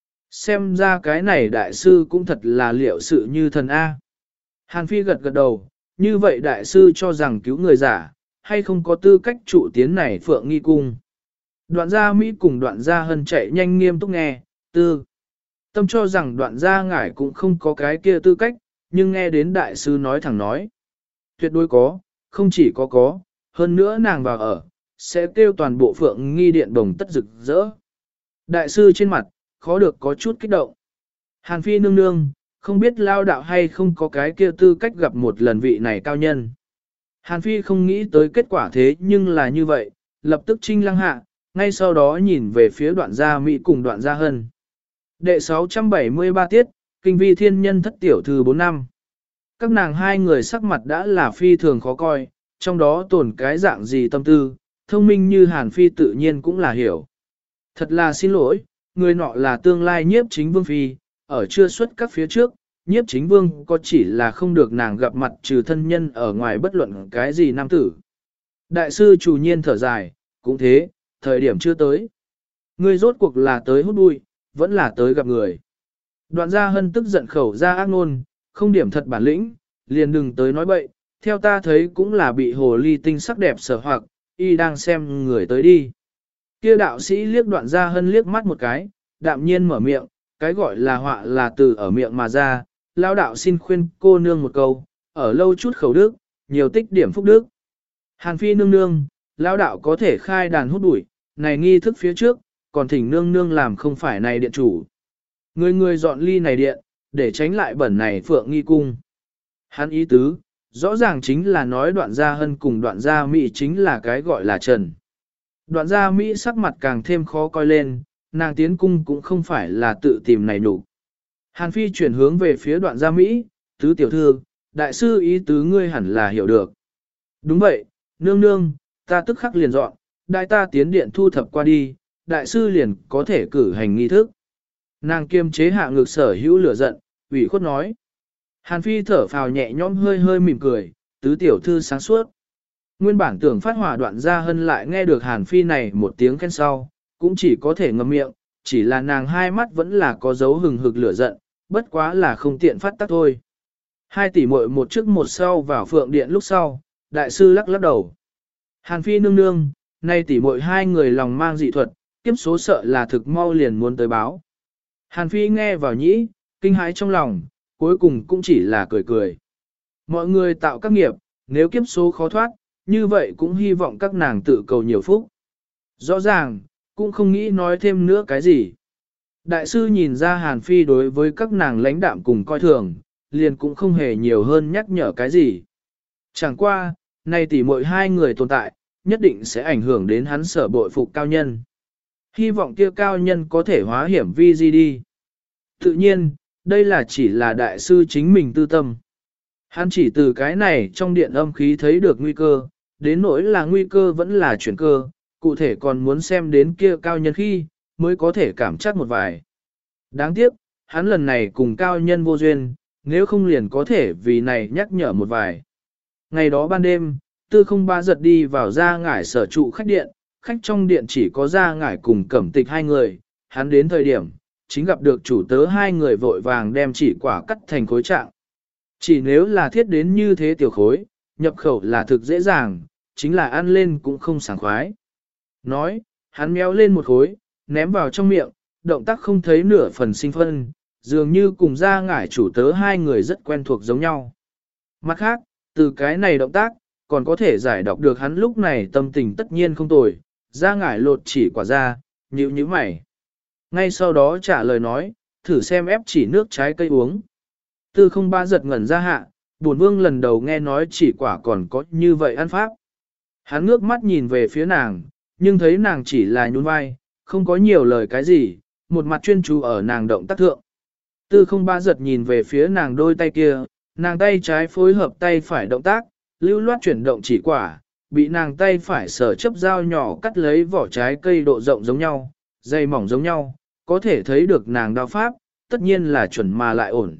Xem ra cái này đại sư cũng thật là liệu sự như thần A. Hàn Phi gật gật đầu, như vậy đại sư cho rằng cứu người giả, hay không có tư cách trụ tiến này phượng nghi cung. Đoạn gia Mỹ cùng đoạn gia Hân chạy nhanh nghiêm túc nghe, tư. Tâm cho rằng đoạn gia ngải cũng không có cái kia tư cách, nhưng nghe đến đại sư nói thẳng nói. Tuyệt đối có, không chỉ có có, hơn nữa nàng vào ở, sẽ kêu toàn bộ phượng nghi điện đồng tất rực rỡ. Đại sư trên mặt, khó được có chút kích động. Hàn Phi nương nương, không biết lao đạo hay không có cái kia tư cách gặp một lần vị này cao nhân. Hàn Phi không nghĩ tới kết quả thế nhưng là như vậy, lập tức trinh lăng hạ, ngay sau đó nhìn về phía đoạn gia Mỹ cùng đoạn gia Hân. Đệ sáu trăm bảy mươi ba tiết, kinh vi thiên nhân thất tiểu thư bốn năm. Các nàng hai người sắc mặt đã là phi thường khó coi, trong đó tồn cái dạng gì tâm tư, thông minh như Hàn Phi tự nhiên cũng là hiểu. Thật là xin lỗi, người nọ là tương lai nhiếp chính vương phi, ở chưa xuất các phía trước, nhiếp chính vương có chỉ là không được nàng gặp mặt trừ thân nhân ở ngoài bất luận cái gì nam tử. Đại sư chủ nhiên thở dài, cũng thế, thời điểm chưa tới. Ngươi rốt cuộc là tới hút bụi, vẫn là tới gặp người. Đoạn gia Hân tức giận khẩu ra ác ngôn, không điểm thật bản lĩnh, liền đừng tới nói bậy, theo ta thấy cũng là bị hồ ly tinh sắc đẹp sở hoặc, y đang xem người tới đi. Kia đạo sĩ liếc đoạn gia Hân liếc mắt một cái, đạm nhiên mở miệng, cái gọi là họa là từ ở miệng mà ra, lao đạo xin khuyên cô nương một câu, ở lâu chút khẩu đức, nhiều tích điểm phúc đức. Hàn Phi nương nương, lao đạo có thể khai đàn hút bụi, này nghi thức phía trước, còn thỉnh nương nương làm không phải này điện chủ. Người người dọn ly này điện, để tránh lại bẩn này phượng nghi cung. Hắn ý tứ, rõ ràng chính là nói đoạn gia Hân cùng đoạn gia Mỹ chính là cái gọi là trần. Đoạn gia Mỹ sắc mặt càng thêm khó coi lên, nàng tiến cung cũng không phải là tự tìm này nhục. Hàn Phi chuyển hướng về phía đoạn gia Mỹ, tứ tiểu thư, đại sư ý tứ ngươi hẳn là hiểu được. Đúng vậy, nương nương, ta tức khắc liền dọn, đại ta tiến điện thu thập qua đi, đại sư liền có thể cử hành nghi thức. Nàng kiềm chế hạ ngực sở hữu lửa giận, ủy khuất nói. Hàn Phi thở phào nhẹ nhõm hơi hơi mỉm cười, tứ tiểu thư sáng suốt. Nguyên bản tưởng phát hỏa đoạn gia Hân lại nghe được Hàn Phi này một tiếng khen sau, cũng chỉ có thể ngậm miệng, chỉ là nàng hai mắt vẫn là có dấu hừng hực lửa giận, bất quá là không tiện phát tác thôi. Hai tỷ muội một trước một sau vào phượng điện lúc sau, đại sư lắc lắc đầu. Hàn Phi nương nương, nay tỷ muội hai người lòng mang dị thuật, kiếp số sợ là thực mau liền muốn tới báo. Hàn Phi nghe vào nhĩ, kinh hãi trong lòng, cuối cùng cũng chỉ là cười cười. Mọi người tạo các nghiệp, nếu kiếp số khó thoát, như vậy cũng hy vọng các nàng tự cầu nhiều phúc. Rõ ràng, cũng không nghĩ nói thêm nữa cái gì. Đại sư nhìn ra Hàn Phi đối với các nàng lãnh đạm cùng coi thường, liền cũng không hề nhiều hơn nhắc nhở cái gì. Chẳng qua, nay tỷ muội hai người tồn tại, nhất định sẽ ảnh hưởng đến hắn sở bội phục cao nhân. Hy vọng kia cao nhân có thể hóa hiểm vi di đi. Tự nhiên, đây là chỉ là đại sư chính mình tư tâm. Hắn chỉ từ cái này trong điện âm khí thấy được nguy cơ, đến nỗi là nguy cơ vẫn là chuyển cơ, cụ thể còn muốn xem đến kia cao nhân khi, mới có thể cảm chắc một vài. Đáng tiếc, hắn lần này cùng cao nhân vô duyên, nếu không liền có thể vì này nhắc nhở một vài. Ngày đó ban đêm, tư không ba giật đi vào ra ngải sở trụ khách điện, khách trong điện chỉ có ra ngải cùng cẩm tịch hai người, hắn đến thời điểm, chính gặp được chủ tớ hai người vội vàng đem chỉ quả cắt thành khối trạng. Chỉ nếu là thiết đến như thế tiểu khối, nhập khẩu là thực dễ dàng, chính là ăn lên cũng không sảng khoái. Nói, hắn méo lên một khối, ném vào trong miệng, động tác không thấy nửa phần sinh phân, dường như cùng ra ngải chủ tớ hai người rất quen thuộc giống nhau. Mặt khác, từ cái này động tác, còn có thể giải đọc được hắn lúc này tâm tình tất nhiên không tồi, ra ngải lột chỉ quả ra, nhíu nhíu mày. Ngay sau đó trả lời nói, thử xem ép chỉ nước trái cây uống. Tư không ba giật ngẩn ra hạ, bổn vương lần đầu nghe nói chỉ quả còn có như vậy ăn pháp. Hắn ngước mắt nhìn về phía nàng, nhưng thấy nàng chỉ là nhún vai, không có nhiều lời cái gì, một mặt chuyên chú ở nàng động tác thượng. Tư không ba giật nhìn về phía nàng đôi tay kia, nàng tay trái phối hợp tay phải động tác, lưu loát chuyển động chỉ quả, bị nàng tay phải sở chấp dao nhỏ cắt lấy vỏ trái cây độ rộng giống nhau, dày mỏng giống nhau, có thể thấy được nàng đao pháp, tất nhiên là chuẩn mà lại ổn.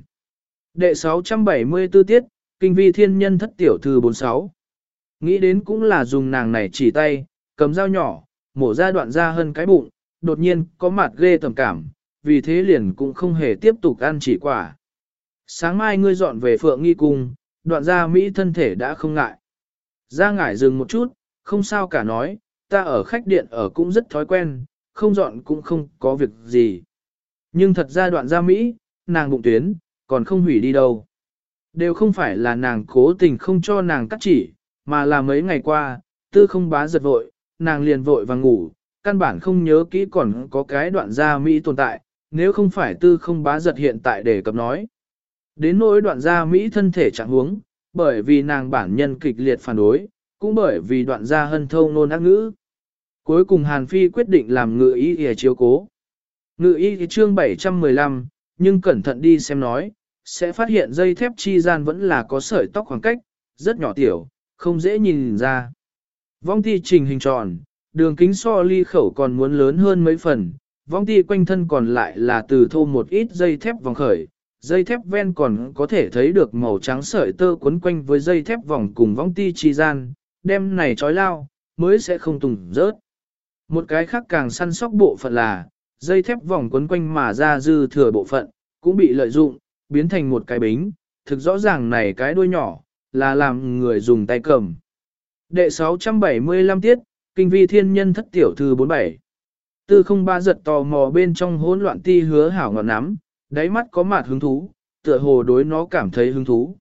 Đệ sáu trăm bảy mươi tư tiết, Kinh vi thiên nhân thất tiểu thư bốn mươi sáu. Nghĩ đến cũng là dùng nàng này chỉ tay, cầm dao nhỏ, mổ ra đoạn ra hơn cái bụng, đột nhiên có mặt ghê tầm cảm, vì thế liền cũng không hề tiếp tục ăn chỉ quả. Sáng mai ngươi dọn về Phượng Nghi Cung, đoạn ra Mỹ thân thể đã không ngại. Ra ngải dừng một chút, không sao cả nói, ta ở khách điện ở cũng rất thói quen, không dọn cũng không có việc gì. Nhưng thật ra đoạn ra Mỹ, nàng bụng tuyến, còn không hủy đi đâu. Đều không phải là nàng cố tình không cho nàng cắt chỉ, mà là mấy ngày qua, tư không bá giật vội, nàng liền vội và ngủ, căn bản không nhớ kỹ còn có cái đoạn gia Mỹ tồn tại, nếu không phải tư không bá giật hiện tại để cập nói. Đến nỗi đoạn gia Mỹ thân thể trạng huống, bởi vì nàng bản nhân kịch liệt phản đối, cũng bởi vì đoạn gia hân thâu nôn ác ngữ. Cuối cùng Hàn Phi quyết định làm ngự y y chiếu cố. Ngự y chương bảy trăm mười lăm, nhưng cẩn thận đi xem nói, sẽ phát hiện dây thép chi gian vẫn là có sợi tóc khoảng cách, rất nhỏ tiểu, không dễ nhìn ra. Vong ti trình hình tròn, đường kính so ly khẩu còn muốn lớn hơn mấy phần, vong ti quanh thân còn lại là từ thô một ít dây thép vòng khởi, dây thép ven còn có thể thấy được màu trắng sợi tơ quấn quanh với dây thép vòng cùng vong ti chi gian, đem này trói lao, mới sẽ không tùng rớt. Một cái khác càng săn sóc bộ phận là, dây thép vòng quấn quanh mà ra dư thừa bộ phận, cũng bị lợi dụng, biến thành một cái bính, thực rõ ràng này cái đuôi nhỏ, là làm người dùng tay cầm. Đệ sáu trăm bảy mươi lăm tiết, Kinh vi thiên nhân thất tiểu thư bốn mươi bảy. Tư không ba giật tò mò bên trong hỗn loạn ti hứa hảo ngọn nắm, đáy mắt có mặt hứng thú, tựa hồ đối nó cảm thấy hứng thú.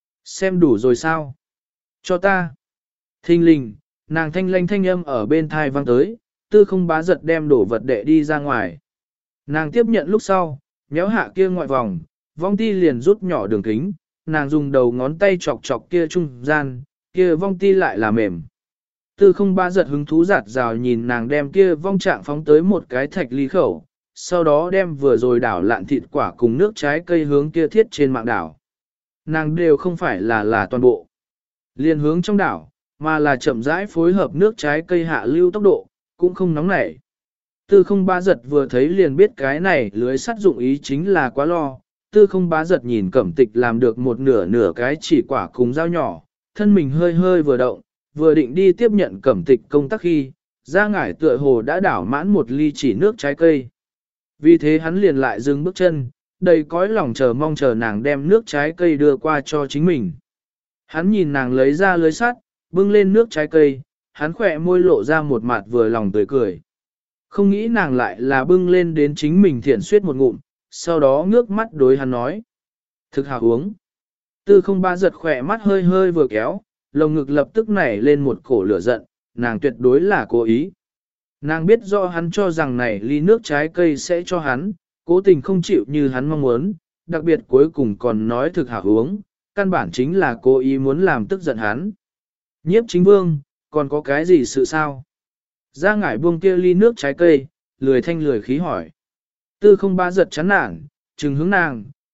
Xem đủ rồi sao? Cho ta. Thinh linh, nàng thanh lanh thanh âm ở bên thai vang tới, tư không bá giật đem đổ vật đệ đi ra ngoài. Nàng tiếp nhận lúc sau, méo hạ kia ngoại vòng, vong ti liền rút nhỏ đường kính, nàng dùng đầu ngón tay chọc chọc kia trung gian, kia vong ti lại là mềm. Tư không ba giật hứng thú giạt rào nhìn nàng đem kia vong trạng phóng tới một cái thạch ly khẩu, sau đó đem vừa rồi đảo lạn thịt quả cùng nước trái cây hướng kia thiết trên mạng đảo. Nàng đều không phải là là toàn bộ. Liền hướng trong đảo, mà là chậm rãi phối hợp nước trái cây hạ lưu tốc độ, cũng không nóng nảy. Tư không ba giật vừa thấy liền biết cái này lưới sắt dụng ý chính là quá lo. Tư không bá giật nhìn cẩm tịch làm được một nửa nửa cái chỉ quả cùng dao nhỏ, thân mình hơi hơi vừa động, vừa định đi tiếp nhận cẩm tịch công tác khi, ra ngải tựa hồ đã đảo mãn một ly chỉ nước trái cây. Vì thế hắn liền lại dừng bước chân, đầy cõi lòng chờ mong chờ nàng đem nước trái cây đưa qua cho chính mình. Hắn nhìn nàng lấy ra lưới sắt, bưng lên nước trái cây, hắn khỏe môi lộ ra một mặt vừa lòng tươi cười. Không nghĩ nàng lại là bưng lên đến chính mình thiển suyết một ngụm, sau đó ngước mắt đối hắn nói. Thực hào uống. Tư không ba giật khỏe mắt hơi hơi vừa kéo, lồng ngực lập tức nảy lên một cổ lửa giận, nàng tuyệt đối là cố ý. Nàng biết rõ hắn cho rằng này ly nước trái cây sẽ cho hắn, cố tình không chịu như hắn mong muốn, đặc biệt cuối cùng còn nói thực hào uống, căn bản chính là cố ý muốn làm tức giận hắn. Nhiếp chính vương, còn có cái gì sự sao? Ra ngải buông kia ly nước trái cây, lười thanh lười khí hỏi. Tư không ba giật chán nản, trừng hướng nàng,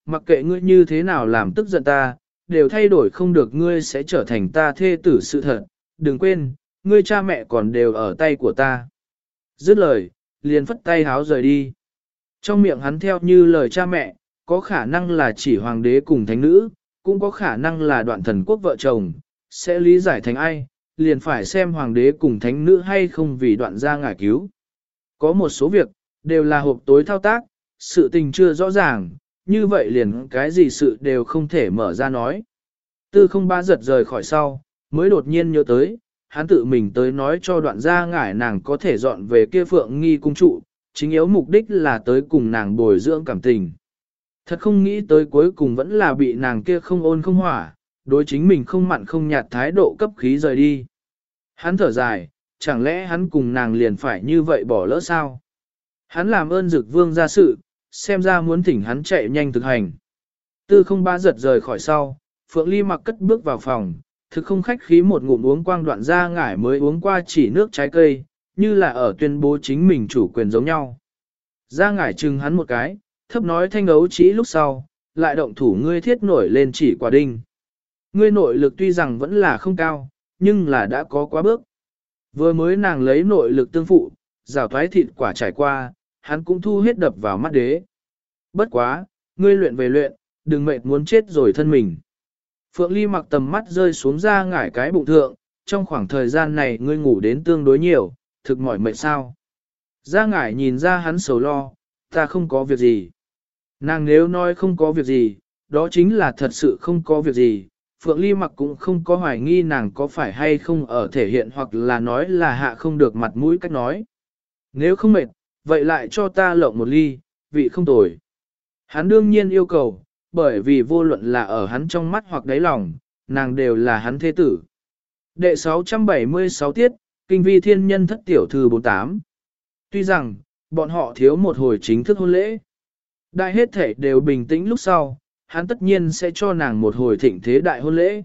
mặc kệ ngươi như thế nào làm tức giận ta, đều thay đổi không được ngươi sẽ trở thành ta thê tử sự thật, đừng quên, ngươi cha mẹ còn đều ở tay của ta. Dứt lời, liền phất tay háo rời đi. Trong miệng hắn theo như lời cha mẹ, có khả năng là chỉ hoàng đế cùng thánh nữ, cũng có khả năng là đoạn thần quốc vợ chồng, sẽ lý giải thành ai, liền phải xem hoàng đế cùng thánh nữ hay không vì đoạn gia ngải cứu. Có một số việc, đều là hộp tối thao tác, sự tình chưa rõ ràng, như vậy liền cái gì sự đều không thể mở ra nói. Tư không ba giật rời khỏi sau, mới đột nhiên nhớ tới, hắn tự mình tới nói cho đoạn gia ngải nàng có thể dọn về kia phượng nghi cung trụ, chính yếu mục đích là tới cùng nàng bồi dưỡng cảm tình. Thật không nghĩ tới cuối cùng vẫn là bị nàng kia không ôn không hỏa, đối chính mình không mặn không nhạt thái độ cấp khí rời đi. Hắn thở dài, chẳng lẽ hắn cùng nàng liền phải như vậy bỏ lỡ sao? Hắn làm ơn dực vương ra sự, xem ra muốn thỉnh hắn chạy nhanh thực hành. Tư không ba giật rời khỏi sau, Phượng Ly mặc cất bước vào phòng, thực không khách khí một ngụm uống quang đoạn ra ngải mới uống qua chỉ nước trái cây, như là ở tuyên bố chính mình chủ quyền giống nhau. Ra ngải chừng hắn một cái, thấp nói thanh ấu chỉ lúc sau, lại động thủ ngươi thiết nổi lên chỉ quả đinh. Ngươi nội lực tuy rằng vẫn là không cao, nhưng là đã có quá bước. Vừa mới nàng lấy nội lực tương phụ, rào thoái thịt quả trải qua, hắn cũng thu hết đập vào mắt đế. Bất quá, ngươi luyện về luyện, đừng mệt muốn chết rồi thân mình. Phượng Ly mặc tầm mắt rơi xuống ra ngải cái bụng thượng, trong khoảng thời gian này ngươi ngủ đến tương đối nhiều, thực mỏi mệt sao. Ra ngải nhìn ra hắn sầu lo, ta không có việc gì. Nàng nếu nói không có việc gì, đó chính là thật sự không có việc gì. Phượng Ly mặc cũng không có hoài nghi nàng có phải hay không ở thể hiện hoặc là nói là hạ không được mặt mũi cách nói. Nếu không mệt, vậy lại cho ta lộng một ly, vị không tồi. Hắn đương nhiên yêu cầu, bởi vì vô luận là ở hắn trong mắt hoặc đáy lòng, nàng đều là hắn thế tử. Đệ sáu trăm bảy mươi sáu tiết, Kinh vi thiên nhân thất tiểu thư bốn mươi tám. Tuy rằng, bọn họ thiếu một hồi chính thức hôn lễ. Đại hết thể đều bình tĩnh lúc sau, hắn tất nhiên sẽ cho nàng một hồi thịnh thế đại hôn lễ.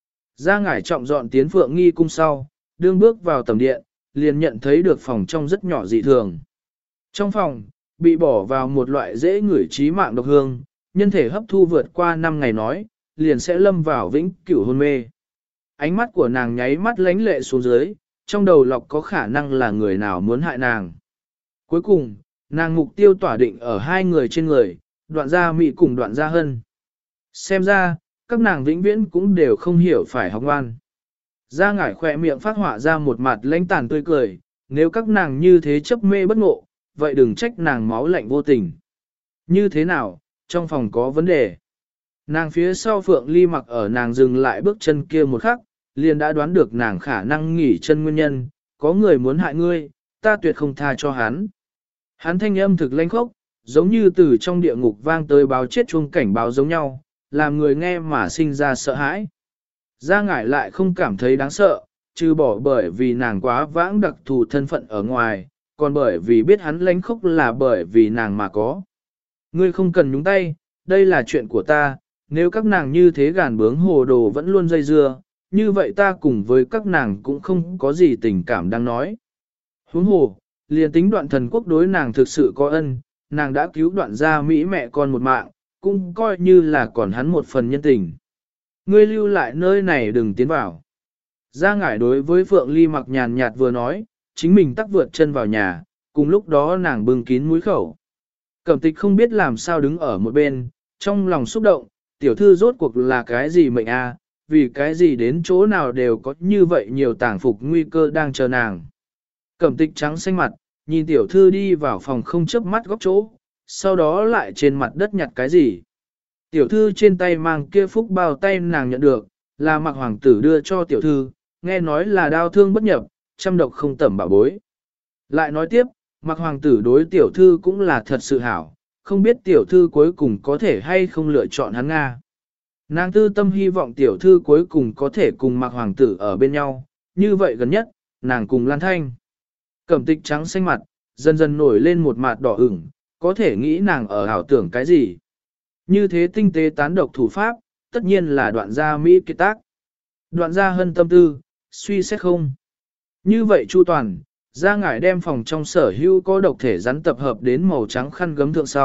Ra ngải trọng dọn tiến Phượng Nghi cung sau, đương bước vào tầm điện, liền nhận thấy được phòng trong rất nhỏ dị thường. Trong phòng, bị bỏ vào một loại dễ ngửi trí mạng độc hương, nhân thể hấp thu vượt qua năm ngày nói, liền sẽ lâm vào vĩnh cửu hôn mê. Ánh mắt của nàng nháy mắt lánh lệ xuống dưới, trong đầu lọc có khả năng là người nào muốn hại nàng. Cuối cùng, nàng mục tiêu tỏa định ở hai người trên người, đoạn gia mị cùng đoạn gia hân. Xem ra, các nàng vĩnh viễn cũng đều không hiểu phải học ngoan. Gia ngải khỏe miệng phát họa ra một mặt lãnh tàn tươi cười, nếu các nàng như thế chấp mê bất ngộ, vậy đừng trách nàng máu lạnh vô tình. Như thế nào, trong phòng có vấn đề. Nàng phía sau Phượng Ly mặc ở nàng dừng lại bước chân kia một khắc, liền đã đoán được nàng khả năng nghỉ chân nguyên nhân, có người muốn hại ngươi, ta tuyệt không tha cho hắn. Hắn thanh âm thực lanh khốc, giống như từ trong địa ngục vang tới báo chết chuông cảnh báo giống nhau, làm người nghe mà sinh ra sợ hãi. Gia ngải lại không cảm thấy đáng sợ, trừ bỏ bởi vì nàng quá vãng đặc thù thân phận ở ngoài, còn bởi vì biết hắn lanh khốc là bởi vì nàng mà có. Ngươi không cần nhúng tay, đây là chuyện của ta, nếu các nàng như thế gàn bướng hồ đồ vẫn luôn dây dưa, như vậy ta cùng với các nàng cũng không có gì tình cảm đang nói. Huống hồ, liền tính đoạn thần quốc đối nàng thực sự có ân, nàng đã cứu đoạn gia Mỹ mẹ con một mạng, cũng coi như là còn hắn một phần nhân tình. Ngươi lưu lại nơi này đừng tiến vào. Gia ngải đối với Phượng Ly mặc nhàn nhạt vừa nói, chính mình tắc vượt chân vào nhà, cùng lúc đó nàng bưng kín mũi khẩu. Cẩm tịch không biết làm sao đứng ở một bên, trong lòng xúc động, tiểu thư rốt cuộc là cái gì mệnh a, vì cái gì đến chỗ nào đều có như vậy nhiều tàng phục nguy cơ đang chờ nàng. Cẩm tịch trắng xanh mặt, nhìn tiểu thư đi vào phòng không chớp mắt góc chỗ, sau đó lại trên mặt đất nhặt cái gì. Tiểu thư trên tay mang kia phúc bao tay nàng nhận được, là mặc hoàng tử đưa cho tiểu thư, nghe nói là đau thương bất nhập, trăm độc không tẩm bảo bối. Lại nói tiếp, mặc hoàng tử đối tiểu thư cũng là thật sự hảo, không biết tiểu thư cuối cùng có thể hay không lựa chọn hắn Nga. Nàng tư tâm hy vọng tiểu thư cuối cùng có thể cùng mặc hoàng tử ở bên nhau, như vậy gần nhất, nàng cùng Lan Thanh. Cẩm tịch trắng xanh mặt, dần dần nổi lên một mặt đỏ ửng, có thể nghĩ nàng ở ảo tưởng cái gì. Như thế tinh tế tán độc thủ pháp, tất nhiên là đoạn gia Mỹ kiệt tác. Đoạn gia hân tâm tư, suy xét không. Như vậy chu toàn, gia ngải đem phòng trong sở hữu có độc thể rắn tập hợp đến màu trắng khăn gấm thượng sau,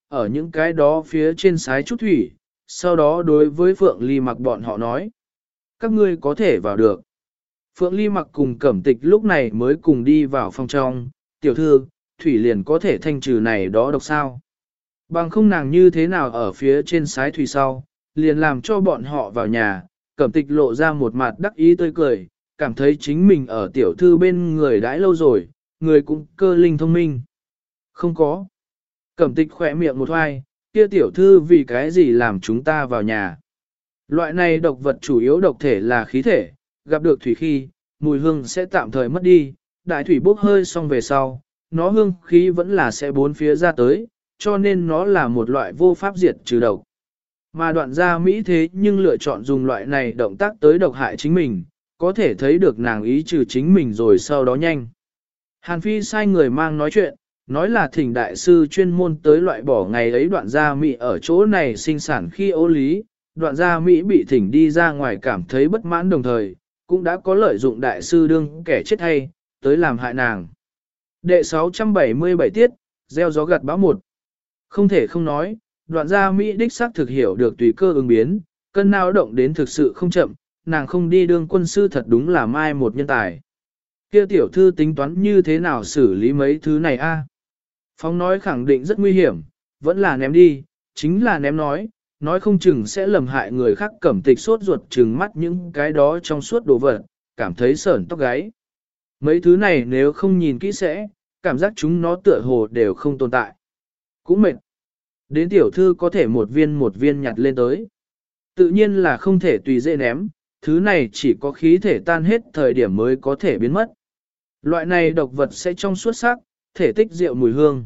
ở những cái đó phía trên sái chút thủy, sau đó đối với Phượng Ly Mặc bọn họ nói. Các ngươi có thể vào được. Phượng Ly Mặc cùng Cẩm Tịch lúc này mới cùng đi vào phòng trong, tiểu thư, thủy liền có thể thanh trừ này đó độc sao. Bằng không nàng như thế nào ở phía trên sái thủy sau, liền làm cho bọn họ vào nhà, Cẩm Tịch lộ ra một mặt đắc ý tươi cười, cảm thấy chính mình ở tiểu thư bên người đãi lâu rồi, người cũng cơ linh thông minh. Không có. Cẩm Tịch khỏe miệng một hoài, kia tiểu thư vì cái gì làm chúng ta vào nhà. Loại này độc vật chủ yếu độc thể là khí thể, gặp được thủy khi, mùi hương sẽ tạm thời mất đi, đại thủy bốc hơi xong về sau, nó hương khí vẫn là sẽ bốn phía ra tới, cho nên nó là một loại vô pháp diệt trừ độc. Mà đoạn gia Mỹ thế nhưng lựa chọn dùng loại này động tác tới độc hại chính mình, có thể thấy được nàng ý trừ chính mình rồi sau đó nhanh. Hàn Phi sai người mang nói chuyện, nói là thỉnh đại sư chuyên môn tới loại bỏ ngày ấy đoạn gia Mỹ ở chỗ này sinh sản khi ô lý, đoạn gia Mỹ bị thỉnh đi ra ngoài cảm thấy bất mãn đồng thời, cũng đã có lợi dụng đại sư đương kẻ chết hay, tới làm hại nàng. Đệ sáu trăm bảy mươi bảy tiết, gieo gió gặt bão một. Không thể không nói, đoạn gia Mỹ đích xác thực hiểu được tùy cơ ứng biến, cân nào động đến thực sự không chậm, nàng không đi đương quân sư thật đúng là mai một nhân tài. Kia tiểu thư tính toán như thế nào xử lý mấy thứ này a? Phóng nói khẳng định rất nguy hiểm, vẫn là ném đi, chính là ném nói, nói không chừng sẽ lầm hại người khác. Cẩm Tịch sốt ruột trừng mắt những cái đó trong suốt đồ vật, cảm thấy sởn tóc gáy. Mấy thứ này nếu không nhìn kỹ sẽ, cảm giác chúng nó tựa hồ đều không tồn tại. Cũng mệt. Đến tiểu thư có thể một viên một viên nhặt lên tới. Tự nhiên là không thể tùy dễ ném, thứ này chỉ có khí thể tan hết thời điểm mới có thể biến mất. Loại này độc vật sẽ trong suốt sắc, thể tích rượu mùi hương.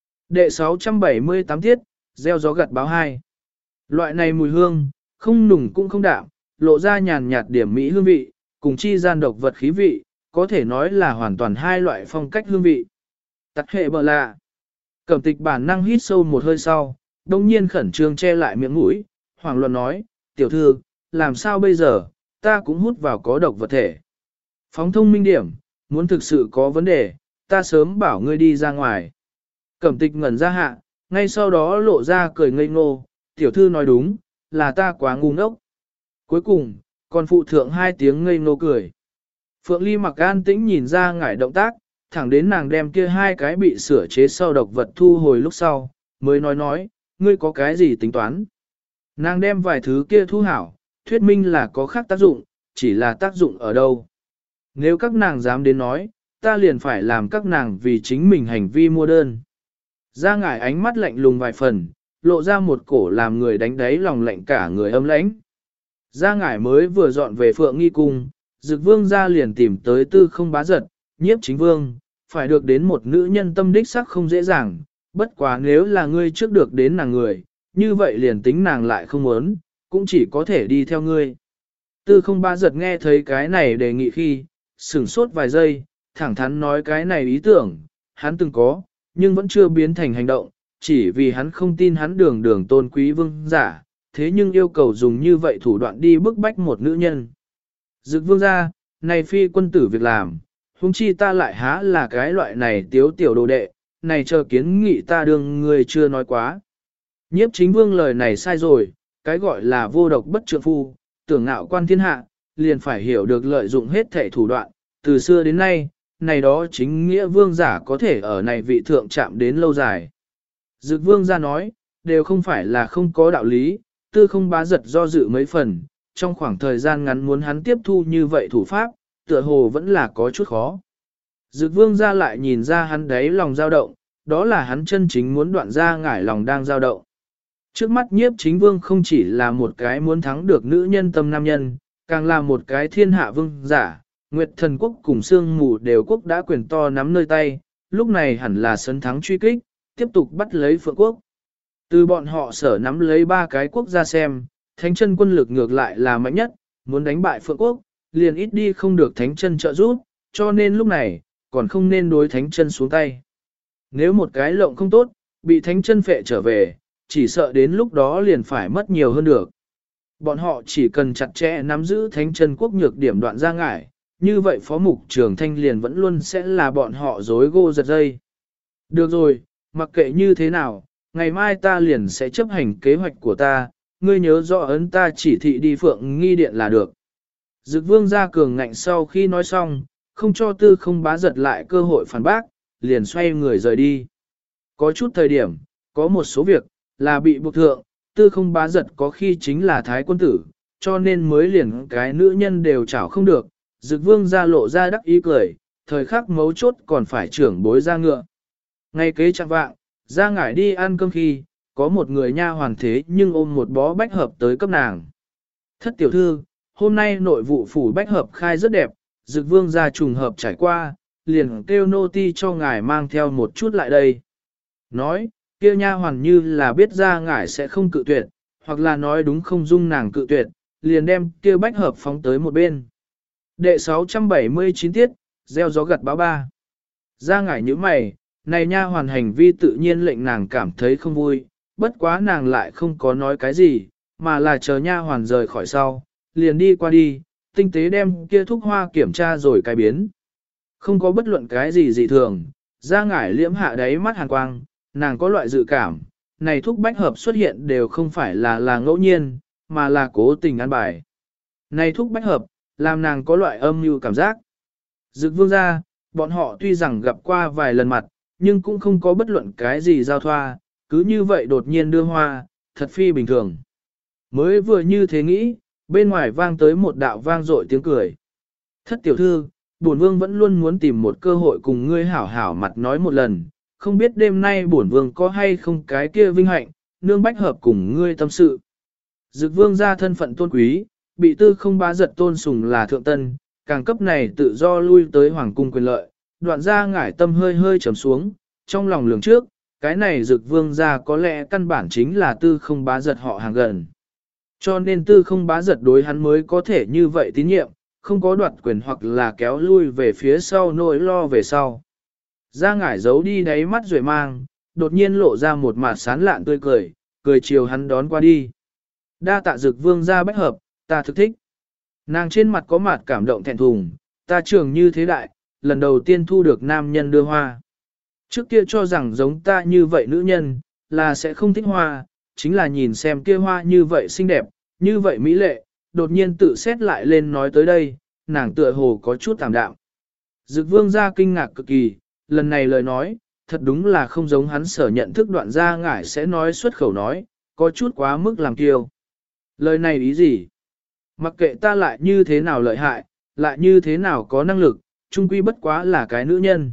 Đệ sáu trăm bảy mươi tám tiết, gieo gió gặt báo hai. Loại này mùi hương, không nùng cũng không đạm, lộ ra nhàn nhạt điểm mỹ hương vị, cùng chi gian độc vật khí vị, có thể nói là hoàn toàn hai loại phong cách hương vị. Tắc hệ bờ lạ. Cẩm Tịch bản năng hít sâu một hơi sau, đồng nhiên khẩn trương che lại miệng mũi, hoảng loạn nói, tiểu thư, làm sao bây giờ, ta cũng hút vào có độc vật thể. Phóng thông minh điểm, muốn thực sự có vấn đề, ta sớm bảo ngươi đi ra ngoài. Cẩm Tịch ngẩn ra hạ, ngay sau đó lộ ra cười ngây ngô, tiểu thư nói đúng, là ta quá ngu ngốc. Cuối cùng, còn phụ thượng hai tiếng ngây ngô cười. Phượng Ly Mặc an tĩnh nhìn ra ngải động tác, thẳng đến nàng đem kia hai cái bị sửa chế sau độc vật thu hồi lúc sau, mới nói nói, ngươi có cái gì tính toán. Nàng đem vài thứ kia thu hảo, thuyết minh là có khác tác dụng, chỉ là tác dụng ở đâu. Nếu các nàng dám đến nói, ta liền phải làm các nàng vì chính mình hành vi mua đơn. Ra ngải ánh mắt lạnh lùng vài phần, lộ ra một cổ làm người đánh đáy lòng lạnh cả người âm lãnh. Ra ngải mới vừa dọn về Phượng Nghi Cung, Dực Vương ra liền tìm tới Tư Không Bá Giật, Nhiếp Chính Vương, phải được đến một nữ nhân tâm đích sắc không dễ dàng, bất quá nếu là ngươi trước được đến nàng người, như vậy liền tính nàng lại không muốn, cũng chỉ có thể đi theo ngươi. Tư Không Bá Giật nghe thấy cái này đề nghị khi, sửng sốt vài giây, thẳng thắn nói cái này ý tưởng, hắn từng có, nhưng vẫn chưa biến thành hành động, chỉ vì hắn không tin hắn đường đường tôn quý vương giả, thế nhưng yêu cầu dùng như vậy thủ đoạn đi bức bách một nữ nhân. Dực Vương ra, này phi quân tử việc làm, huống chi ta lại há là cái loại này tiếu tiểu đồ đệ, này chờ kiến nghị ta đương người chưa nói quá. Nhiếp Chính Vương lời này sai rồi, cái gọi là vô độc bất trượng phu, tưởng ngạo quan thiên hạ, liền phải hiểu được lợi dụng hết thể thủ đoạn, từ xưa đến nay, này đó chính nghĩa vương giả có thể ở này vị thượng chạm đến lâu dài. Dực Vương ra nói, đều không phải là không có đạo lý, Tư Không Bá Giật do dự mấy phần, trong khoảng thời gian ngắn muốn hắn tiếp thu như vậy thủ pháp, tựa hồ vẫn là có chút khó. Dực Vương ra lại nhìn ra hắn đấy lòng dao động, đó là hắn chân chính muốn đoạn ra ngải lòng đang dao động. Trước mắt Nhiếp Chính Vương không chỉ là một cái muốn thắng được nữ nhân tâm nam nhân, càng là một cái thiên hạ vương giả, Nguyệt Thần Quốc cùng Sương Mù đều quốc đã quyền to nắm nơi tay, lúc này hẳn là sấn thắng truy kích, tiếp tục bắt lấy Phượng Quốc. Từ bọn họ sở nắm lấy ba cái quốc ra xem, Thánh Chân quân lực ngược lại là mạnh nhất, muốn đánh bại Phượng Quốc, liền ít đi không được Thánh Chân trợ giúp, cho nên lúc này, còn không nên đối Thánh Chân xuống tay. Nếu một cái lộng không tốt, bị Thánh Chân phệ trở về, chỉ sợ đến lúc đó liền phải mất nhiều hơn được. Bọn họ chỉ cần chặt chẽ nắm giữ Thánh Chân quốc nhược điểm đoạn ra ngải, như vậy Phó Mục Trường Thanh liền vẫn luôn sẽ là bọn họ rối gô giật dây. Được rồi, mặc kệ như thế nào, ngày mai ta liền sẽ chấp hành kế hoạch của ta, ngươi nhớ rõ ấn ta chỉ thị đi Phượng Nghi Điện là được. Dực vương ra cường ngạnh sau khi nói xong, không cho tư không bá giật lại cơ hội phản bác, liền xoay người rời đi. Có chút thời điểm, có một số việc, là bị buộc thượng, tư không bá giật có khi chính là thái quân tử, cho nên mới liền cái nữ nhân đều chảo không được. Dực vương ra lộ ra đắc ý cười, thời khắc mấu chốt còn phải trưởng bối ra ngựa. Ngay kế chẳng vạng, ra ngải đi ăn cơm khi, có một người nha hoàn thế nhưng ôm một bó bách hợp tới cấp nàng. Thất tiểu thư, hôm nay nội vụ phủ bách hợp khai rất đẹp, Dực vương ra trùng hợp trải qua, liền kêu nô ti cho ngài mang theo một chút lại đây. Nói, kia nha hoàn như là biết ra ngài sẽ không cự tuyệt, hoặc là nói đúng không dung nàng cự tuyệt, liền đem kia bách hợp phóng tới một bên. Đệ sáu trăm bảy mươi chín tiết, gieo gió gặt báo ba. Ra ngải như mày, này nha hoàn hành vi tự nhiên lệnh nàng cảm thấy không vui, bất quá nàng lại không có nói cái gì, mà là chờ nha hoàn rời khỏi sau, liền đi qua đi, tinh tế đem kia thuốc hoa kiểm tra rồi cái biến. Không có bất luận cái gì dị thường, ra ngải liễm hạ đáy mắt hàn quang, nàng có loại dự cảm, này thuốc bách hợp xuất hiện đều không phải là là ngẫu nhiên, mà là cố tình ăn bài. Này thuốc bách hợp, làm nàng có loại âm mưu cảm giác. Dực vương ra, bọn họ tuy rằng gặp qua vài lần mặt, nhưng cũng không có bất luận cái gì giao thoa, cứ như vậy đột nhiên đưa hoa, thật phi bình thường. Mới vừa như thế nghĩ, bên ngoài vang tới một đạo vang dội tiếng cười. Thất tiểu thư, bổn vương vẫn luôn muốn tìm một cơ hội cùng ngươi hảo hảo mặt nói một lần, không biết đêm nay bổn vương có hay không cái kia vinh hạnh, nương bách hợp cùng ngươi tâm sự. Dực vương ra thân phận tôn quý, bị tư không bá giật tôn sùng là thượng tân, càng cấp này tự do lui tới hoàng cung quyền lợi, đoạn ra ngải tâm hơi hơi trầm xuống, trong lòng lường trước, cái này dực vương ra có lẽ căn bản chính là tư không bá giật họ hàng gần. Cho nên tư không bá giật đối hắn mới có thể như vậy tín nhiệm, không có đoạt quyền hoặc là kéo lui về phía sau nỗi lo về sau. Ra ngải giấu đi đáy mắt rồi mang, đột nhiên lộ ra một mặt sán lạn tươi cười, cười chiều hắn đón qua đi. Đa tạ dực vương ra bách hợp, ta thực thích. Nàng trên mặt có mặt cảm động thẹn thùng, ta trường như thế đại, lần đầu tiên thu được nam nhân đưa hoa. Trước kia cho rằng giống ta như vậy nữ nhân, là sẽ không thích hoa, chính là nhìn xem kia hoa như vậy xinh đẹp, như vậy mỹ lệ, đột nhiên tự xét lại lên nói tới đây, nàng tựa hồ có chút tạm đạm. Dực vương ra kinh ngạc cực kỳ, lần này lời nói, thật đúng là không giống hắn sở nhận thức đoạn ra ngải sẽ nói xuất khẩu nói, có chút quá mức làm kiêu. Lời này ý gì? Mặc kệ ta lại như thế nào lợi hại, lại như thế nào có năng lực, chung quy bất quá là cái nữ nhân.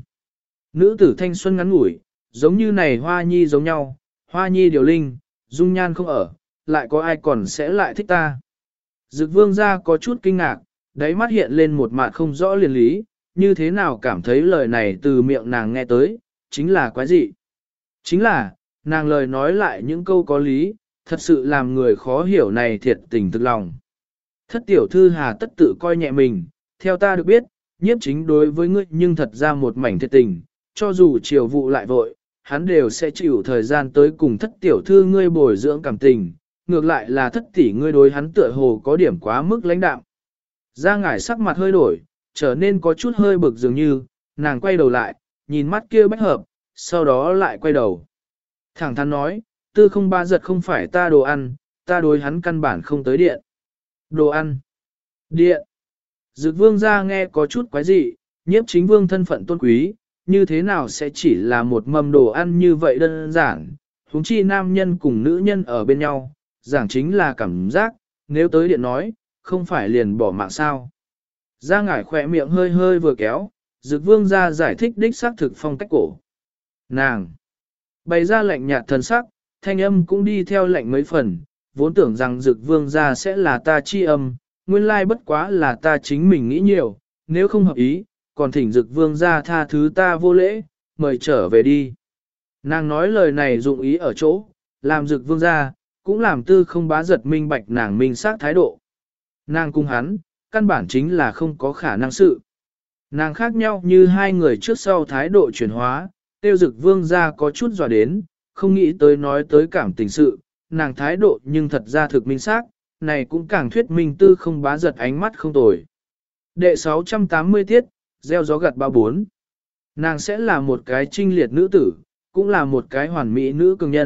Nữ tử thanh xuân ngắn ngủi, giống như này hoa nhi giống nhau, hoa nhi điều linh, dung nhan không ở, lại có ai còn sẽ lại thích ta. Dực vương ra có chút kinh ngạc, đáy mắt hiện lên một mặt không rõ liền lý, như thế nào cảm thấy lời này từ miệng nàng nghe tới, chính là quái dị. Chính là, nàng lời nói lại những câu có lý, thật sự làm người khó hiểu này thiệt tình thực lòng. Thất tiểu thư hà tất tự coi nhẹ mình, theo ta được biết, nhiếp chính đối với ngươi nhưng thật ra một mảnh thiệt tình, cho dù chiều vụ lại vội, hắn đều sẽ chịu thời gian tới cùng thất tiểu thư ngươi bồi dưỡng cảm tình, ngược lại là thất tỷ ngươi đối hắn tựa hồ có điểm quá mức lãnh đạm. Ra ngải sắc mặt hơi đổi, trở nên có chút hơi bực dường như, nàng quay đầu lại, nhìn mắt kia bách hợp, sau đó lại quay đầu. Thẳng thắn nói, tư không ba giật không phải ta đồ ăn, ta đối hắn căn bản không tới điện. Đồ ăn. Điện. Dực vương ra nghe có chút quái dị, nhiếp chính vương thân phận tôn quý, như thế nào sẽ chỉ là một mầm đồ ăn như vậy đơn giản, huống chi nam nhân cùng nữ nhân ở bên nhau, giảng chính là cảm giác, nếu tới điện nói, không phải liền bỏ mạng sao. Ra ngải khỏe miệng hơi hơi vừa kéo, Dực vương ra giải thích đích xác thực phong cách cổ. Nàng. Bày ra lạnh nhạt thần sắc, thanh âm cũng đi theo lạnh mấy phần, vốn tưởng rằng Dực vương ra sẽ là ta chi âm, nguyên lai bất quá là ta chính mình nghĩ nhiều, nếu không hợp ý, còn thỉnh Dực vương ra tha thứ ta vô lễ, mời trở về đi. Nàng nói lời này dụng ý ở chỗ, làm Dực vương ra, cũng làm tư không bá giật minh bạch nàng minh xác thái độ. Nàng cung hắn, căn bản chính là không có khả năng sự. Nàng khác nhau như hai người trước sau thái độ chuyển hóa, tiêu Dực vương ra có chút dọa đến, không nghĩ tới nói tới cảm tình sự, nàng thái độ nhưng thật ra thực minh xác, này cũng càng thuyết minh tư không bá giật ánh mắt không tồi. Đệ sáu trăm tám mươi tiết, gieo gió gặt bao bốn. Nàng sẽ là một cái trinh liệt nữ tử, cũng là một cái hoàn mỹ nữ cường nhân,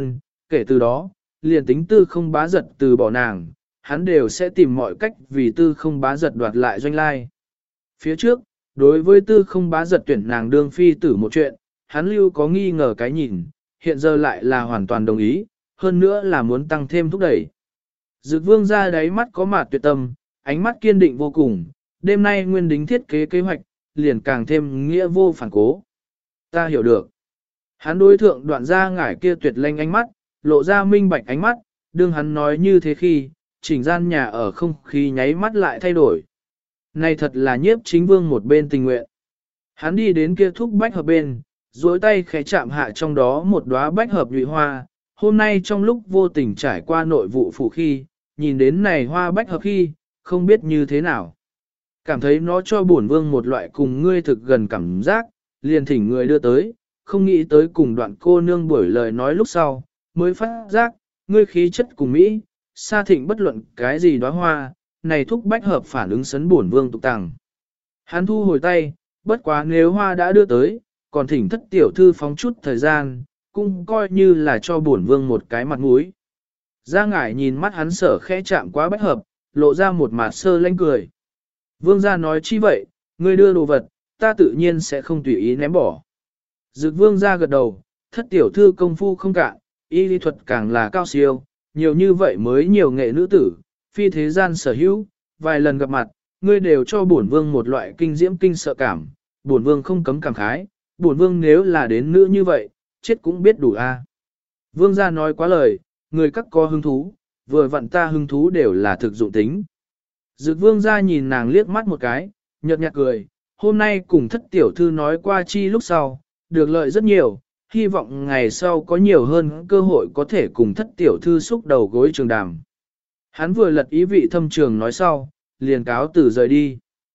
kể từ đó, liền tính tư không bá giật từ bỏ nàng, hắn đều sẽ tìm mọi cách vì tư không bá giật đoạt lại doanh lai. Phía trước, đối với tư không bá giật tuyển nàng đương phi tử một chuyện, hắn lưu có nghi ngờ cái nhìn, hiện giờ lại là hoàn toàn đồng ý, hơn nữa là muốn tăng thêm thúc đẩy. Dực vương ra đáy mắt có mạt tuyệt tâm, ánh mắt kiên định vô cùng, đêm nay nguyên đính thiết kế kế hoạch, liền càng thêm nghĩa vô phản cố. Ta hiểu được. Hắn đối thượng đoạn ra ngải kia tuyệt lanh ánh mắt, lộ ra minh bạch ánh mắt, đương hắn nói như thế khi, chỉnh gian nhà ở không khí nháy mắt lại thay đổi. Này thật là nhiếp chính vương một bên tình nguyện. Hắn đi đến kia thúc bách hợp bên, duỗi tay khẽ chạm hạ trong đó một đóa bách hợp nhụy hoa. Hôm nay trong lúc vô tình trải qua nội vụ phủ khi, nhìn đến này hoa bách hợp khi, không biết như thế nào. Cảm thấy nó cho bổn vương một loại cùng ngươi thực gần cảm giác, liền thỉnh người đưa tới, không nghĩ tới cùng đoạn cô nương buổi lời nói lúc sau, mới phát giác, ngươi khí chất cùng Mỹ, xa thịnh bất luận cái gì đóa hoa, này thúc bách hợp phản ứng sấn bổn vương tục tàng. Hắn thu hồi tay, bất quá nếu hoa đã đưa tới, còn thỉnh thất tiểu thư phóng chút thời gian, cũng coi như là cho bổn vương một cái mặt mũi. Gia ngải nhìn mắt hắn sở khẽ chạm quá bách hợp, lộ ra một mặt sơ lanh cười. Vương gia nói chi vậy, ngươi đưa đồ vật, ta tự nhiên sẽ không tùy ý ném bỏ. Dực vương gia gật đầu, thất tiểu thư công phu không cạn, y lý thuật càng là cao siêu, nhiều như vậy mới nhiều nghệ nữ tử, phi thế gian sở hữu, vài lần gặp mặt, ngươi đều cho bổn vương một loại kinh diễm kinh sợ cảm, bổn vương không cấm cảm khái, bổn vương nếu là đến nữ như vậy, chết cũng biết đủ a. Vương gia nói quá lời, người các có hứng thú, vừa vặn ta hứng thú đều là thực dụng tính. Dực vương gia nhìn nàng liếc mắt một cái, nhợt nhạt cười, hôm nay cùng thất tiểu thư nói qua chi lúc sau, được lợi rất nhiều, hy vọng ngày sau có nhiều hơn cơ hội có thể cùng thất tiểu thư xúc đầu gối trường đàm. Hắn vừa lật ý vị thâm trường nói sau, liền cáo từ rời đi.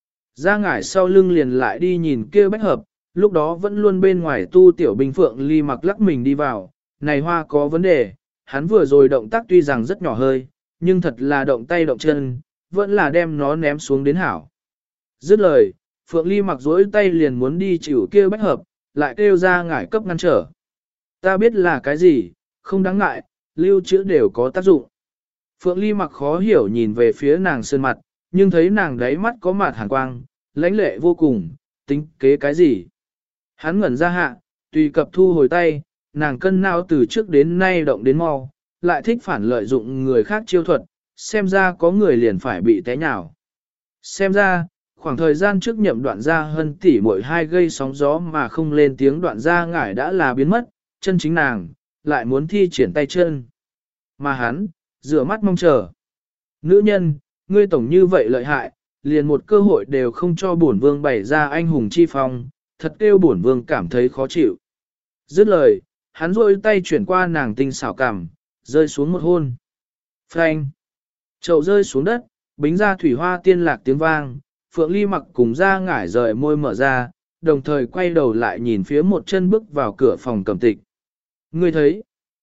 Ra ngải sau lưng liền lại đi nhìn kia bách hợp, lúc đó vẫn luôn bên ngoài tu tiểu binh phượng ly mặc lắc mình đi vào, này hoa có vấn đề, hắn vừa rồi động tác tuy rằng rất nhỏ hơi, nhưng thật là động tay động chân, vẫn là đem nó ném xuống đến hảo. Dứt lời, phượng ly mặc dối tay liền muốn đi chịu kia bách hợp, lại kêu ra ngải cấp ngăn trở. Ta biết là cái gì, không đáng ngại, lưu trữ đều có tác dụng. Phượng ly mặc khó hiểu nhìn về phía nàng sơn mặt, nhưng thấy nàng đáy mắt có mặt hàn quang, lãnh lệ vô cùng, tính kế cái gì. Hắn ngẩn ra hạ, tùy cập thu hồi tay, nàng cân não từ trước đến nay động đến mau, lại thích phản lợi dụng người khác chiêu thuật, xem ra có người liền phải bị té nhào. Xem ra, khoảng thời gian trước nhậm đoạn gia hân tỷ mỗi hai gây sóng gió mà không lên tiếng đoạn gia ngải đã là biến mất, chân chính nàng, lại muốn thi triển tay chân. Mà hắn, rửa mắt mong chờ. Nữ nhân, ngươi tổng như vậy lợi hại, liền một cơ hội đều không cho bổn vương bày ra anh hùng chi phong, thật kêu bổn vương cảm thấy khó chịu. Dứt lời, hắn rôi tay chuyển qua nàng tinh xảo cảm, rơi xuống một hôn. Phanh! Chậu rơi xuống đất, bính ra thủy hoa tiên lạc tiếng vang, Phượng Ly mặc cùng ra ngải rời môi mở ra, đồng thời quay đầu lại nhìn phía một chân bước vào cửa phòng Cẩm Tịch. Ngươi thấy?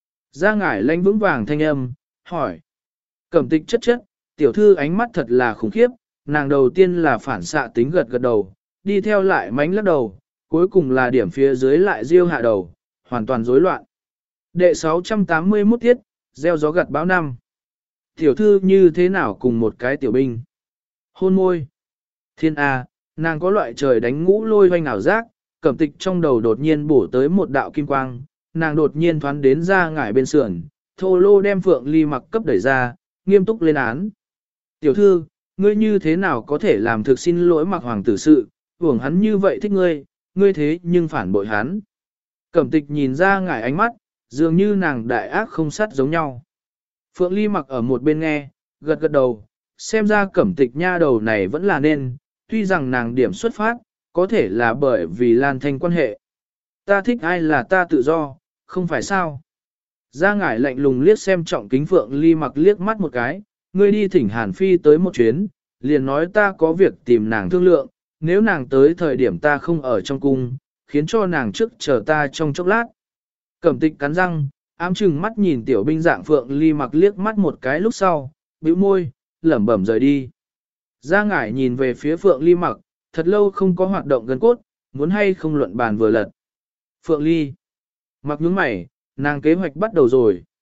Ra ngải lanh vững vàng thanh âm, hỏi. Cẩm Tịch chất chất, tiểu thư ánh mắt thật là khủng khiếp, nàng đầu tiên là phản xạ tính gật gật đầu, đi theo lại mánh lắc đầu, cuối cùng là điểm phía dưới lại riêu hạ đầu, hoàn toàn rối loạn. Đệ sáu trăm tám mươi mốt tiết, gieo gió gặt bão năm. Tiểu thư như thế nào cùng một cái tiểu binh? Hôn môi. Thiên A, nàng có loại trời đánh ngũ lôi hoanh ảo giác, Cẩm Tịch trong đầu đột nhiên bổ tới một đạo kim quang, nàng đột nhiên thoán đến ra ngải bên sườn, thô lô đem Phượng Ly mặc cấp đẩy ra, nghiêm túc lên án. Tiểu thư, ngươi như thế nào có thể làm thực xin lỗi mặc hoàng tử sự, hưởng hắn như vậy thích ngươi, ngươi thế nhưng phản bội hắn. Cẩm Tịch nhìn ra ngải ánh mắt, dường như nàng đại ác không sát giống nhau. Phượng Ly mặc ở một bên nghe, gật gật đầu, xem ra Cẩm Tịch nha đầu này vẫn là nên, tuy rằng nàng điểm xuất phát, có thể là bởi vì Lan Thanh quan hệ. Ta thích ai là ta tự do, không phải sao. Gia ngải lạnh lùng liếc xem trọng kính Phượng Ly mặc liếc mắt một cái, ngươi đi thỉnh Hàn Phi tới một chuyến, liền nói ta có việc tìm nàng thương lượng, nếu nàng tới thời điểm ta không ở trong cung, khiến cho nàng trước chờ ta trong chốc lát. Cẩm Tịch cắn răng, ám chừng mắt nhìn tiểu binh dạng Phượng Ly mặc liếc mắt một cái lúc sau, bĩu môi, lẩm bẩm rời đi. Gia ngải nhìn về phía Phượng Ly mặc, thật lâu không có hoạt động gần cốt, muốn hay không luận bàn vừa lật. Phượng Ly mặc nhướng mày, nàng kế hoạch bắt đầu rồi.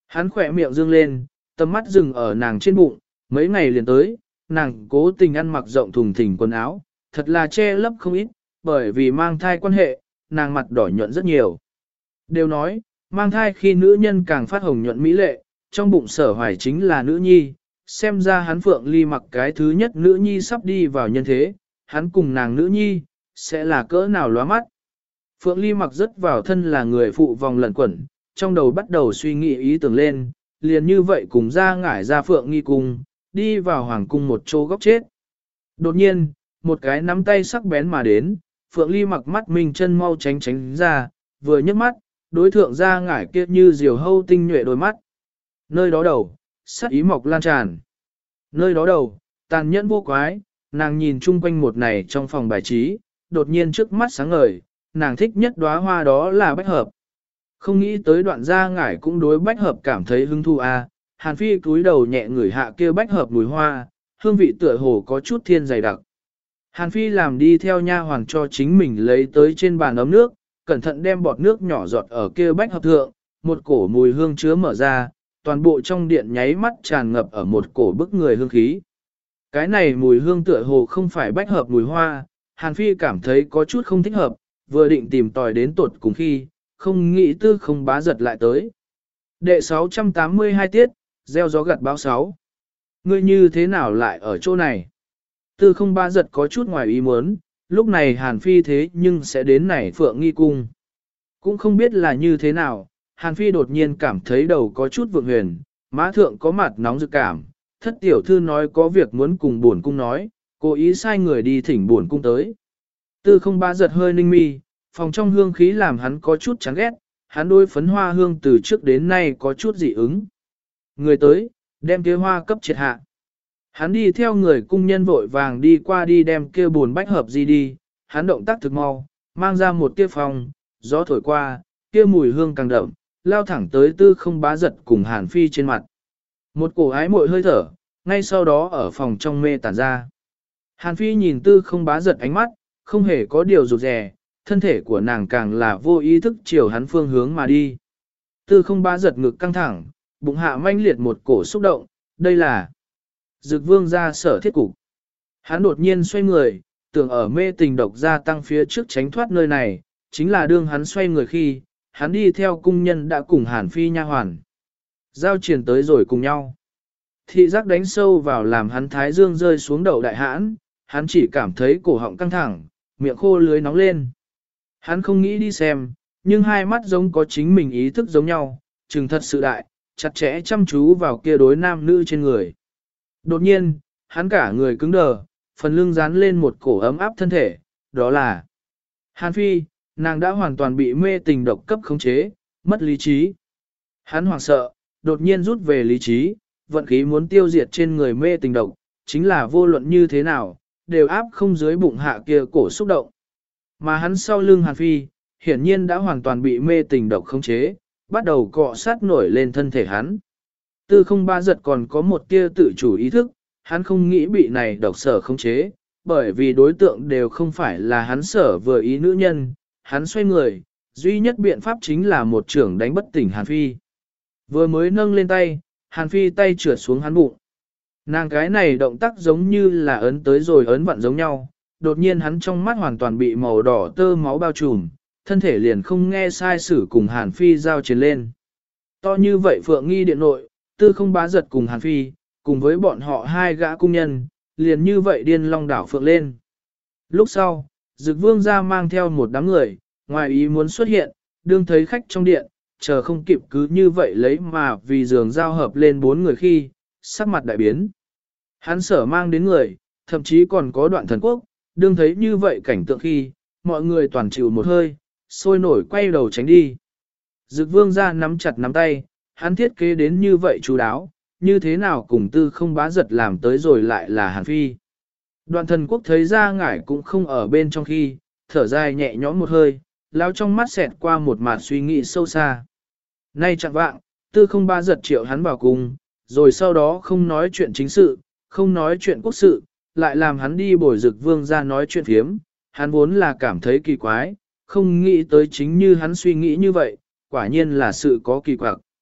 Hắn khỏe miệng dương lên, tầm mắt dừng ở nàng trên bụng, mấy ngày liền tới, nàng cố tình ăn mặc rộng thùng thình quần áo, thật là che lấp không ít, bởi vì mang thai quan hệ, nàng mặt đỏ nhuận rất nhiều. Đều nói, mang thai khi nữ nhân càng phát hồng nhuận mỹ lệ, trong bụng sở hoài chính là nữ nhi, xem ra hắn Phượng Ly mặc cái thứ nhất nữ nhi sắp đi vào nhân thế, hắn cùng nàng nữ nhi, sẽ là cỡ nào lóa mắt. Phượng Ly mặc rất vào thân là người phụ vòng lẩn quẩn, trong đầu bắt đầu suy nghĩ ý tưởng lên, liền như vậy cùng ra ngải ra Phượng Nghi cung, đi vào hoàng cung một chỗ góc chết. Đột nhiên, một cái nắm tay sắc bén mà đến, Phượng Ly mặc mắt mình chân mau tránh tránh ra, vừa nhấc mắt, đối thượng ra ngải kia như diều hâu tinh nhuệ đôi mắt. Nơi đó đầu, sát ý mọc lan tràn. Nơi đó đầu, tàn nhẫn vô quái, nàng nhìn chung quanh một này trong phòng bài trí, đột nhiên trước mắt sáng ngời, nàng thích nhất đóa hoa đó là bách hợp. Không nghĩ tới đoạn gia ngải cũng đối bách hợp cảm thấy hứng thú à, Hàn Phi cúi đầu nhẹ ngửi hạ kia bách hợp mùi hoa, hương vị tựa hồ có chút thiên dày đặc. Hàn Phi làm đi theo nha hoàng cho chính mình lấy tới trên bàn ấm nước, cẩn thận đem bọt nước nhỏ giọt ở kia bách hợp thượng, một cổ mùi hương chứa mở ra, toàn bộ trong điện nháy mắt tràn ngập ở một cổ bức người hương khí. Cái này mùi hương tựa hồ không phải bách hợp mùi hoa, Hàn Phi cảm thấy có chút không thích hợp, vừa định tìm tòi đến tuột cùng khi, không nghĩ tư không bá giật lại tới. Đệ sáu trăm tám mươi hai tiết, gieo gió gặt báo sáu. Ngươi như thế nào lại ở chỗ này? Tư không bá giật có chút ngoài ý muốn, lúc này Hàn Phi thế nhưng sẽ đến này Phượng Nghi cung. Cũng không biết là như thế nào, Hàn Phi đột nhiên cảm thấy đầu có chút vượng huyền, má thượng có mặt nóng dự cảm, thất tiểu thư nói có việc muốn cùng buồn cung nói, cố ý sai người đi thỉnh buồn cung tới. Tư không bá giật hơi ninh mi, phòng trong hương khí làm hắn có chút chán ghét, hắn đôi phấn hoa hương từ trước đến nay có chút dị ứng. Người tới, đem kia hoa cấp triệt hạ. Hắn đi theo người cung nhân vội vàng đi qua đi đem kia buồn bách hợp gì đi, hắn động tác thực mau, mang ra một tia phòng, gió thổi qua, kia mùi hương càng đậm, lao thẳng tới tư không bá giật cùng Hàn Phi trên mặt. Một cổ ái mội hơi thở, ngay sau đó ở phòng trong mê tản ra. Hàn Phi nhìn tư không bá giật ánh mắt, không hề có điều rụt rè, thân thể của nàng càng là vô ý thức chiều hắn phương hướng mà đi. Tư không bá giật ngực căng thẳng, bụng hạ manh liệt một cổ xúc động, đây là Dực Vương gia sở thiết cục. Hắn đột nhiên xoay người, tưởng ở mê tình độc gia tăng phía trước tránh thoát nơi này, chính là đương hắn xoay người khi, hắn đi theo cung nhân đã cùng Hàn Phi nha hoàn. Giao triển tới rồi cùng nhau. Thị giác đánh sâu vào làm hắn thái dương rơi xuống đầu đại hãn, hắn chỉ cảm thấy cổ họng căng thẳng, miệng khô lưới nóng lên. Hắn không nghĩ đi xem, nhưng hai mắt giống có chính mình ý thức giống nhau, chừng thật sự đại, chặt chẽ chăm chú vào kia đối nam nữ trên người. Đột nhiên, hắn cả người cứng đờ, phần lưng dán lên một cổ ấm áp thân thể, đó là Hàn Phi, nàng đã hoàn toàn bị mê tình độc cấp khống chế, mất lý trí. Hắn hoảng sợ, đột nhiên rút về lý trí, vận khí muốn tiêu diệt trên người mê tình độc, chính là vô luận như thế nào, đều áp không dưới bụng hạ kia cổ xúc động. Mà hắn sau lưng Hàn Phi, hiển nhiên đã hoàn toàn bị mê tình độc khống chế, bắt đầu cọ sát nổi lên thân thể hắn. Tư không ba giật còn có một tia tự chủ ý thức, hắn không nghĩ bị này độc sở khống chế, bởi vì đối tượng đều không phải là hắn sở vừa ý nữ nhân, hắn xoay người, duy nhất biện pháp chính là một trưởng đánh bất tỉnh Hàn Phi. Vừa mới nâng lên tay, Hàn Phi tay trượt xuống hắn bụng. Nàng cái này động tác giống như là ấn tới rồi ấn vặn giống nhau, đột nhiên hắn trong mắt hoàn toàn bị màu đỏ tơ máu bao trùm, thân thể liền không nghe sai sử cùng Hàn Phi giao chiến lên. To như vậy Phượng Nghi điện nội, tư không bá giật cùng Hàn Phi, cùng với bọn họ hai gã cung nhân, liền như vậy điên long đảo Phượng lên. Lúc sau, Dực Vương ra mang theo một đám người, ngoài ý muốn xuất hiện, đương thấy khách trong điện, chờ không kịp cứ như vậy lấy mà vì giường giao hợp lên bốn người khi, sắc mặt đại biến. Hắn sở mang đến người, thậm chí còn có đoạn thần quốc, đương thấy như vậy cảnh tượng khi, mọi người toàn chịu một hơi, sôi nổi quay đầu tránh đi. Dực Vương ra nắm chặt nắm tay, hắn thiết kế đến như vậy chú đáo, như thế nào cùng tư không bá giật làm tới rồi lại là Hàn Phi. Đoạn thần quốc thấy ra ngải cũng không ở bên trong khi, thở dài nhẹ nhõm một hơi, lao trong mắt xẹt qua một mạt suy nghĩ sâu xa. Nay chẳng vạng, tư không bá giật triệu hắn vào cùng, rồi sau đó không nói chuyện chính sự, không nói chuyện quốc sự, lại làm hắn đi bồi Dực Vương ra nói chuyện phiếm, hắn vốn là cảm thấy kỳ quái, không nghĩ tới chính như hắn suy nghĩ như vậy, quả nhiên là sự có kỳ quặc.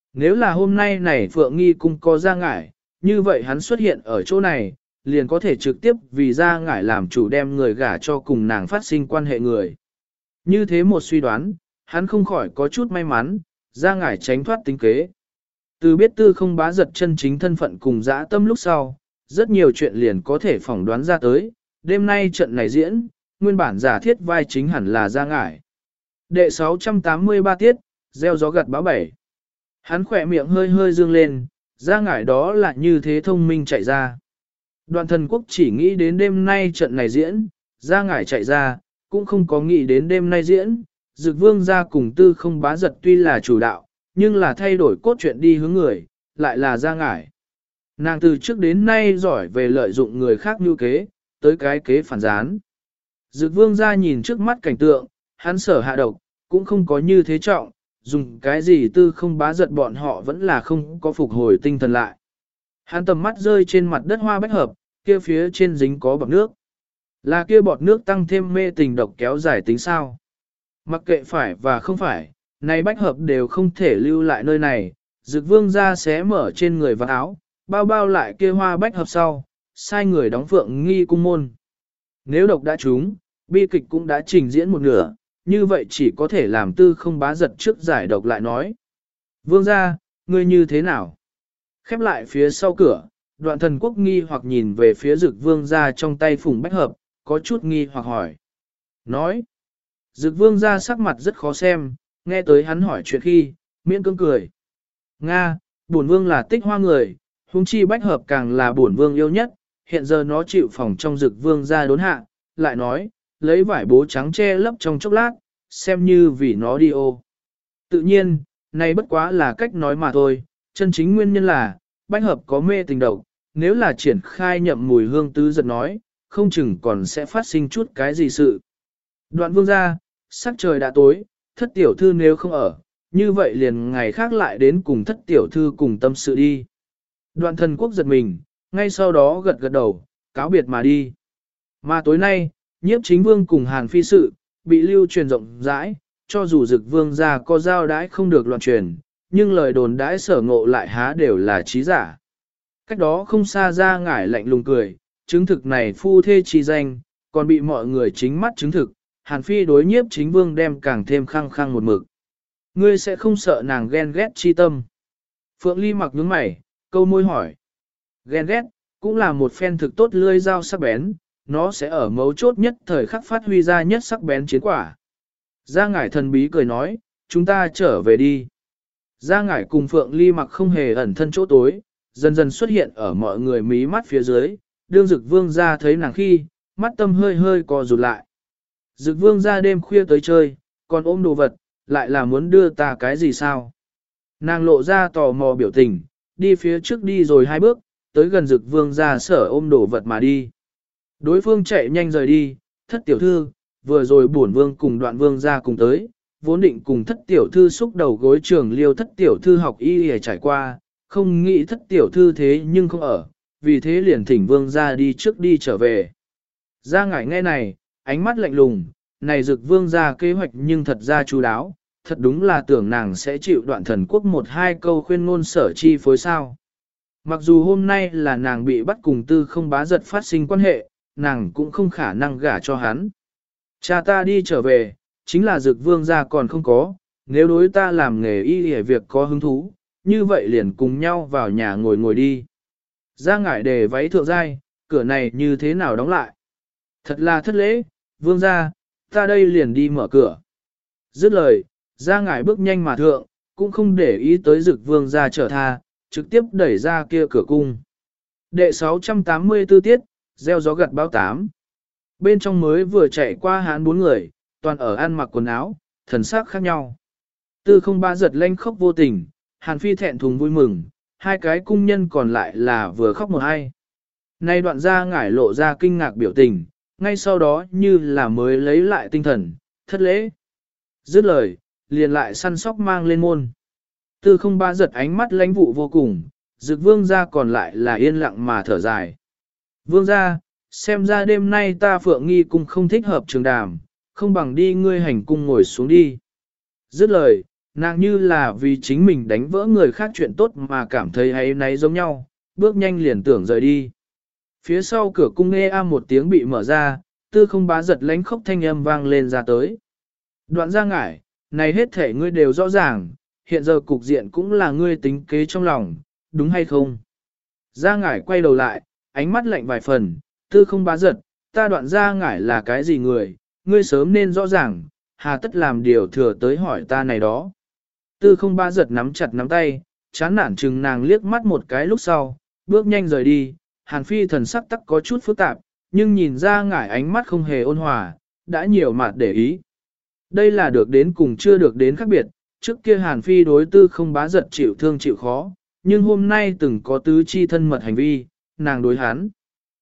Nếu là hôm nay này Phượng Nghi cung có ra ngải, như vậy hắn xuất hiện ở chỗ này, liền có thể trực tiếp vì ra ngải làm chủ đem người gả cho cùng nàng phát sinh quan hệ người. Như thế một suy đoán, hắn không khỏi có chút may mắn, ra ngải tránh thoát tính kế. Từ biết tư không bá giật chân chính thân phận cùng dã tâm lúc sau, rất nhiều chuyện liền có thể phỏng đoán ra tới, đêm nay trận này diễn, nguyên bản giả thiết vai chính hẳn là ra ngải. Đệ sáu trăm tám mươi ba tiết, gieo gió gặt bão bảy. Hắn khỏe miệng hơi hơi dương lên, ra ngải đó là như thế thông minh chạy ra. Đoạn thần quốc chỉ nghĩ đến đêm nay trận này diễn, ra ngải chạy ra, cũng không có nghĩ đến đêm nay diễn, Dực Vương ra cùng tư không bá giật tuy là chủ đạo, nhưng là thay đổi cốt truyện đi hướng người, lại là ra ngải. Nàng từ trước đến nay giỏi về lợi dụng người khác như kế, tới cái kế phản gián. Dực Vương ra nhìn trước mắt cảnh tượng, hắn sở hạ độc, cũng không có như thế trọng, dùng cái gì tư không bá giật bọn họ vẫn là không có phục hồi tinh thần lại. Hắn tầm mắt rơi trên mặt đất hoa bách hợp, kia phía trên dính có bọt nước. Là kia bọt nước tăng thêm mê tình độc kéo dài tính sao. Mặc kệ phải và không phải, này bách hợp đều không thể lưu lại nơi này, Dực Vương ra xé mở trên người và áo, bao bao lại kia hoa bách hợp sau, sai người đóng Phượng Nghi cung môn. Nếu độc đã trúng, bi kịch cũng đã trình diễn một nửa, như vậy chỉ có thể làm tư không bá giật trước giải độc lại nói. Vương ra, ngươi như thế nào? Khép lại phía sau cửa, đoạn thần quốc nghi hoặc nhìn về phía Dực Vương ra trong tay phùng bách hợp, có chút nghi hoặc hỏi. Nói, Dực Vương ra sắc mặt rất khó xem, nghe tới hắn hỏi chuyện khi, miễn cưỡng cười. Nga, bổn vương là tích hoa người, huống chi bách hợp càng là bổn vương yêu nhất, hiện giờ nó chịu phòng trong Dực Vương ra đốn hạ, lại nói, lấy vải bố trắng che lấp trong chốc lát, xem như vì nó đi ô. Tự nhiên, này bất quá là cách nói mà thôi, chân chính nguyên nhân là, bách hợp có mê tình độc, nếu là triển khai nhậm mùi hương tứ giật nói, không chừng còn sẽ phát sinh chút cái gì sự. Đoạn vương ra, sắc trời đã tối, thất tiểu thư nếu không ở, như vậy liền ngày khác lại đến cùng thất tiểu thư cùng tâm sự đi. Đoạn thần quốc giật mình, ngay sau đó gật gật đầu, cáo biệt mà đi. Mà tối nay, nhiếp chính vương cùng hàn phi sự, bị lưu truyền rộng rãi, cho dù Dực Vương ra có giao đãi không được loạn truyền, nhưng lời đồn đãi sở ngộ lại há đều là trí giả. Cách đó không xa ra ngải lạnh lùng cười, chứng thực này phu thê chi danh, còn bị mọi người chính mắt chứng thực, hàn phi đối nhiếp chính vương đem càng thêm khăng khăng một mực. Ngươi sẽ không sợ nàng ghen ghét chi tâm. Phượng Ly mặc nhướng mày, câu môi hỏi. Ghen ghét, cũng là một phen thực tốt lươi dao sắc bén, nó sẽ ở mấu chốt nhất thời khắc phát huy ra nhất sắc bén chiến quả. Gia Ngải thần bí cười nói, chúng ta trở về đi. Gia Ngải cùng Phượng Ly mặc không hề ẩn thân chỗ tối, dần dần xuất hiện ở mọi người mí mắt phía dưới, đương Dực Vương ra thấy nàng khi, mắt tâm hơi hơi co rụt lại. Dực Vương ra đêm khuya tới chơi, còn ôm đồ vật, lại là muốn đưa ta cái gì sao? Nàng lộ ra tò mò biểu tình, đi phía trước đi rồi hai bước, tới gần Dực Vương ra sở ôm đồ vật mà đi. Đối phương chạy nhanh rời đi, thất tiểu thư, vừa rồi bổn vương cùng đoạn vương ra cùng tới, vốn định cùng thất tiểu thư xúc đầu gối trường liêu thất tiểu thư học y để trải qua, không nghĩ thất tiểu thư thế nhưng không ở, vì thế liền thỉnh vương ra đi trước đi trở về. Gia Ngải nghe này, ánh mắt lạnh lùng, này Dực Vương ra kế hoạch nhưng thật ra chú đáo, thật đúng là tưởng nàng sẽ chịu đoạn thần quốc một hai câu khuyên ngôn sở chi phối sao. Mặc dù hôm nay là nàng bị bắt cùng tư không bá giật phát sinh quan hệ, nàng cũng không khả năng gả cho hắn. Cha ta đi trở về, chính là Dực Vương gia còn không có, nếu đối ta làm nghề y hề việc có hứng thú, như vậy liền cùng nhau vào nhà ngồi ngồi đi. Gia Ngải đề váy thượng giai, cửa này như thế nào đóng lại. Thật là thất lễ, Vương gia, ta đây liền đi mở cửa. Dứt lời, Gia Ngải bước nhanh mà thượng, cũng không để ý tới Dực Vương gia trở tha, trực tiếp đẩy ra kia cửa cung. Đệ sáu trăm tám mươi tư tiết, gieo gió gặt bão tám. Bên trong mới vừa chạy qua hán bốn người, toàn ở ăn mặc quần áo, thần sắc khác nhau. Tư không ba giật lanh khóc vô tình, Hàn Phi thẹn thùng vui mừng, hai cái cung nhân còn lại là vừa khóc một hai. Nay đoạn Gia Ngải lộ ra kinh ngạc biểu tình, ngay sau đó như là mới lấy lại tinh thần, thất lễ. Dứt lời, liền lại săn sóc mang lên môn. Tư không ba giật ánh mắt lãnh vụ vô cùng, Dực Vương gia còn lại là yên lặng mà thở dài. Vương gia, xem ra đêm nay ta Phượng Nghi cung không thích hợp trường đàm, không bằng đi ngươi hành cung ngồi xuống đi. Dứt lời, Nàng như là vì chính mình đánh vỡ người khác chuyện tốt mà cảm thấy ấy náy giống nhau, bước nhanh liền tưởng rời đi. Phía sau cửa cung nghe a một tiếng bị mở ra, tư không bá giật lánh khóc thanh âm vang lên ra tới. Đoạn ra ngải, này hết thể ngươi đều rõ ràng, hiện giờ cục diện cũng là ngươi tính kế trong lòng, đúng hay không? Ra ngải quay đầu lại, ánh mắt lạnh vài phần, tư không bá giật, ta đoạn ra ngải là cái gì người, ngươi sớm nên rõ ràng, hà tất làm điều thừa tới hỏi ta này đó. Tư không bá giật nắm chặt nắm tay, chán nản chừng nàng liếc mắt một cái lúc sau, bước nhanh rời đi, Hàn Phi thần sắc tắc có chút phức tạp, nhưng nhìn ra ngải ánh mắt không hề ôn hòa, đã nhiều mặt để ý. Đây là được đến cùng chưa được đến khác biệt, trước kia Hàn Phi đối tư không bá giật chịu thương chịu khó, nhưng hôm nay từng có tứ chi thân mật hành vi, nàng đối hắn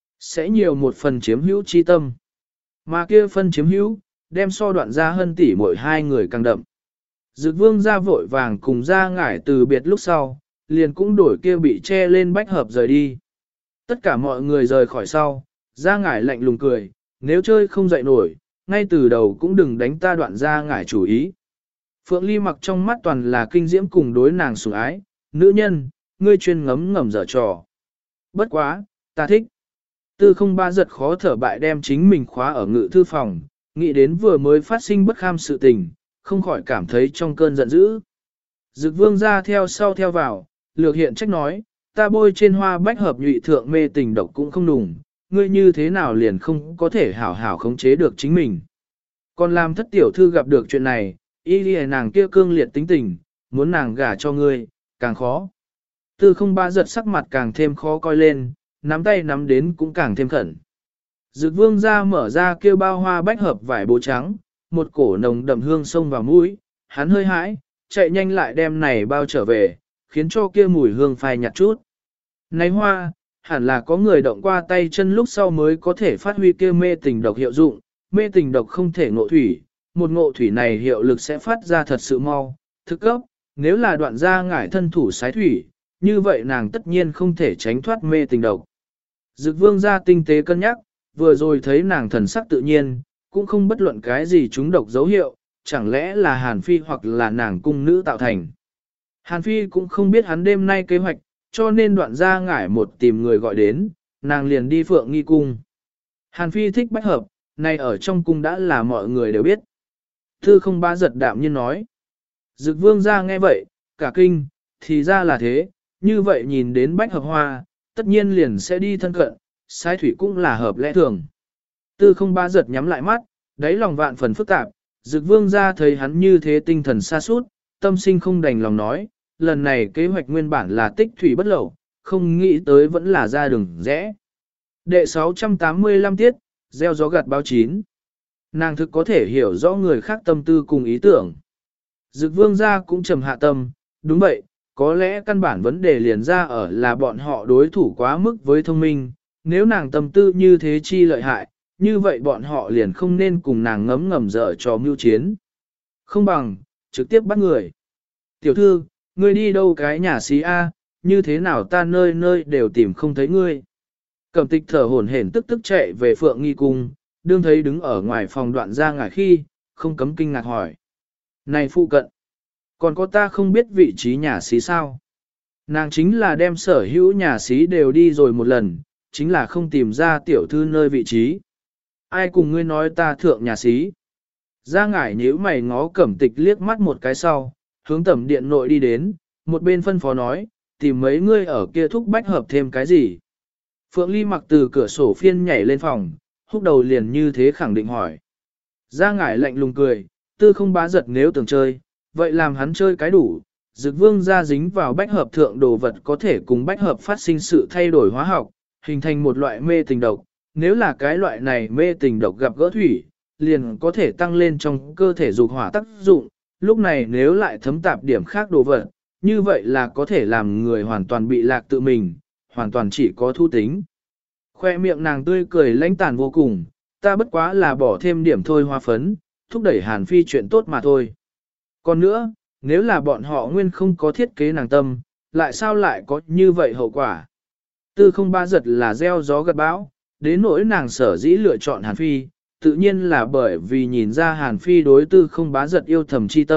sẽ nhiều một phần chiếm hữu chi tâm. Mà kia phân chiếm hữu, đem so đoạn ra hơn tỷ mỗi hai người càng đậm. Dực vương ra vội vàng cùng ra ngải từ biệt lúc sau, liền cũng đổi kia bị che lên bách hợp rời đi. Tất cả mọi người rời khỏi sau, ra ngải lạnh lùng cười, nếu chơi không dậy nổi, ngay từ đầu cũng đừng đánh ta đoạn ra ngải chủ ý. Phượng Ly mặc trong mắt toàn là kinh diễm cùng đối nàng sủng ái, nữ nhân, ngươi chuyên ngấm ngầm dở trò. Bất quá, ta thích. Tư không ba giật khó thở bại đem chính mình khóa ở ngự thư phòng, nghĩ đến vừa mới phát sinh bất kham sự tình, không khỏi cảm thấy trong cơn giận dữ. Dực vương ra theo sau theo vào, lược hiện trách nói, ta bôi trên hoa bách hợp nhụy thượng mê tình độc cũng không đùng, ngươi như thế nào liền không có thể hảo hảo khống chế được chính mình. Còn làm thất tiểu thư gặp được chuyện này, y đi nàng kia cương liệt tính tình, muốn nàng gả cho ngươi, càng khó. Tư không ba giật sắc mặt càng thêm khó coi lên, nắm tay nắm đến cũng càng thêm khẩn. Dực vương ra mở ra kêu bao hoa bách hợp vải bố trắng, một cổ nồng đậm hương xông vào mũi, hắn hơi hãi, chạy nhanh lại đem này bao trở về, khiến cho kia mùi hương phai nhạt chút. Này hoa, hẳn là có người động qua tay chân lúc sau mới có thể phát huy kia mê tình độc hiệu dụng, mê tình độc không thể ngộ thủy, một ngộ thủy này hiệu lực sẽ phát ra thật sự mau, thực cấp, nếu là đoạn ra ngải thân thủ sái thủy, như vậy nàng tất nhiên không thể tránh thoát mê tình độc. Dực vương ra tinh tế cân nhắc, vừa rồi thấy nàng thần sắc tự nhiên, cũng không bất luận cái gì chúng độc dấu hiệu, chẳng lẽ là Hàn Phi hoặc là nàng cung nữ tạo thành. Hàn Phi cũng không biết hắn đêm nay kế hoạch, cho nên đoạn ra ngải một tìm người gọi đến, nàng liền đi phượng nghi cung. Hàn Phi thích bách hợp, này ở trong cung đã là mọi người đều biết. Thư không ba giật đạm nhiên nói. Dực vương ra nghe vậy, cả kinh, thì ra là thế, như vậy nhìn đến bách hợp hoa, tất nhiên liền sẽ đi thân cận, sai thủy cũng là hợp lẽ thường. Tư không ba giật nhắm lại mắt, đáy lòng vạn phần phức tạp, Dực vương ra thấy hắn như thế tinh thần xa suốt, tâm sinh không đành lòng nói, lần này kế hoạch nguyên bản là tích thủy bất lậu, không nghĩ tới vẫn là ra đường rẽ. Đệ sáu trăm tám mươi lăm tiết, gieo gió gặt báo chín. Nàng thực có thể hiểu rõ người khác tâm tư cùng ý tưởng. Dực vương gia cũng trầm hạ tâm, đúng vậy, có lẽ căn bản vấn đề liền ra ở là bọn họ đối thủ quá mức với thông minh, nếu nàng tâm tư như thế chi lợi hại, như vậy bọn họ liền không nên cùng nàng ngấm ngầm dở trò mưu chiến. Không bằng, trực tiếp bắt người. Tiểu thư, ngươi đi đâu cái nhà xí A, như thế nào ta nơi nơi đều tìm không thấy ngươi. Cẩm tịch thở hổn hển tức tức chạy về phượng nghi cung, đương thấy đứng ở ngoài phòng đoạn ra ngải khi, không cấm kinh ngạc hỏi. Này phụ cận, còn có ta không biết vị trí nhà xí sao? Nàng chính là đem sở hữu nhà xí đều đi rồi một lần, chính là không tìm ra tiểu thư nơi vị trí. Ai cùng ngươi nói ta thượng nhà xí? Ra ngải nhíu mày ngó cẩm tịch liếc mắt một cái sau, hướng tẩm điện nội đi đến, một bên phân phó nói, tìm mấy ngươi ở kia thúc bách hợp thêm cái gì? Phượng Ly mặc từ cửa sổ phiên nhảy lên phòng, húc đầu liền như thế khẳng định hỏi. Ra ngải lạnh lùng cười, tư không bá giật nếu tưởng chơi, vậy làm hắn chơi cái đủ. Dực vương ra dính vào bách hợp thượng đồ vật có thể cùng bách hợp phát sinh sự thay đổi hóa học, hình thành một loại mê tình độc. Nếu là cái loại này mê tình độc gặp gỡ thủy, liền có thể tăng lên trong cơ thể dục hỏa tác dụng. Lúc này nếu lại thấm tạp điểm khác đồ vật, như vậy là có thể làm người hoàn toàn bị lạc tự mình, hoàn toàn chỉ có thu tính. Khoe miệng nàng tươi cười lãnh tàn vô cùng, ta bất quá là bỏ thêm điểm thôi hoa phấn, thúc đẩy Hàn Phi chuyện tốt mà thôi. Còn nữa, nếu là bọn họ nguyên không có thiết kế nàng tâm, lại sao lại có như vậy hậu quả? Tư không ba giật là gieo gió gặt bão, đến nỗi nàng sở dĩ lựa chọn Hàn Phi, tự nhiên là bởi vì nhìn ra Hàn Phi đối tư không bá giật yêu thầm chi tâm,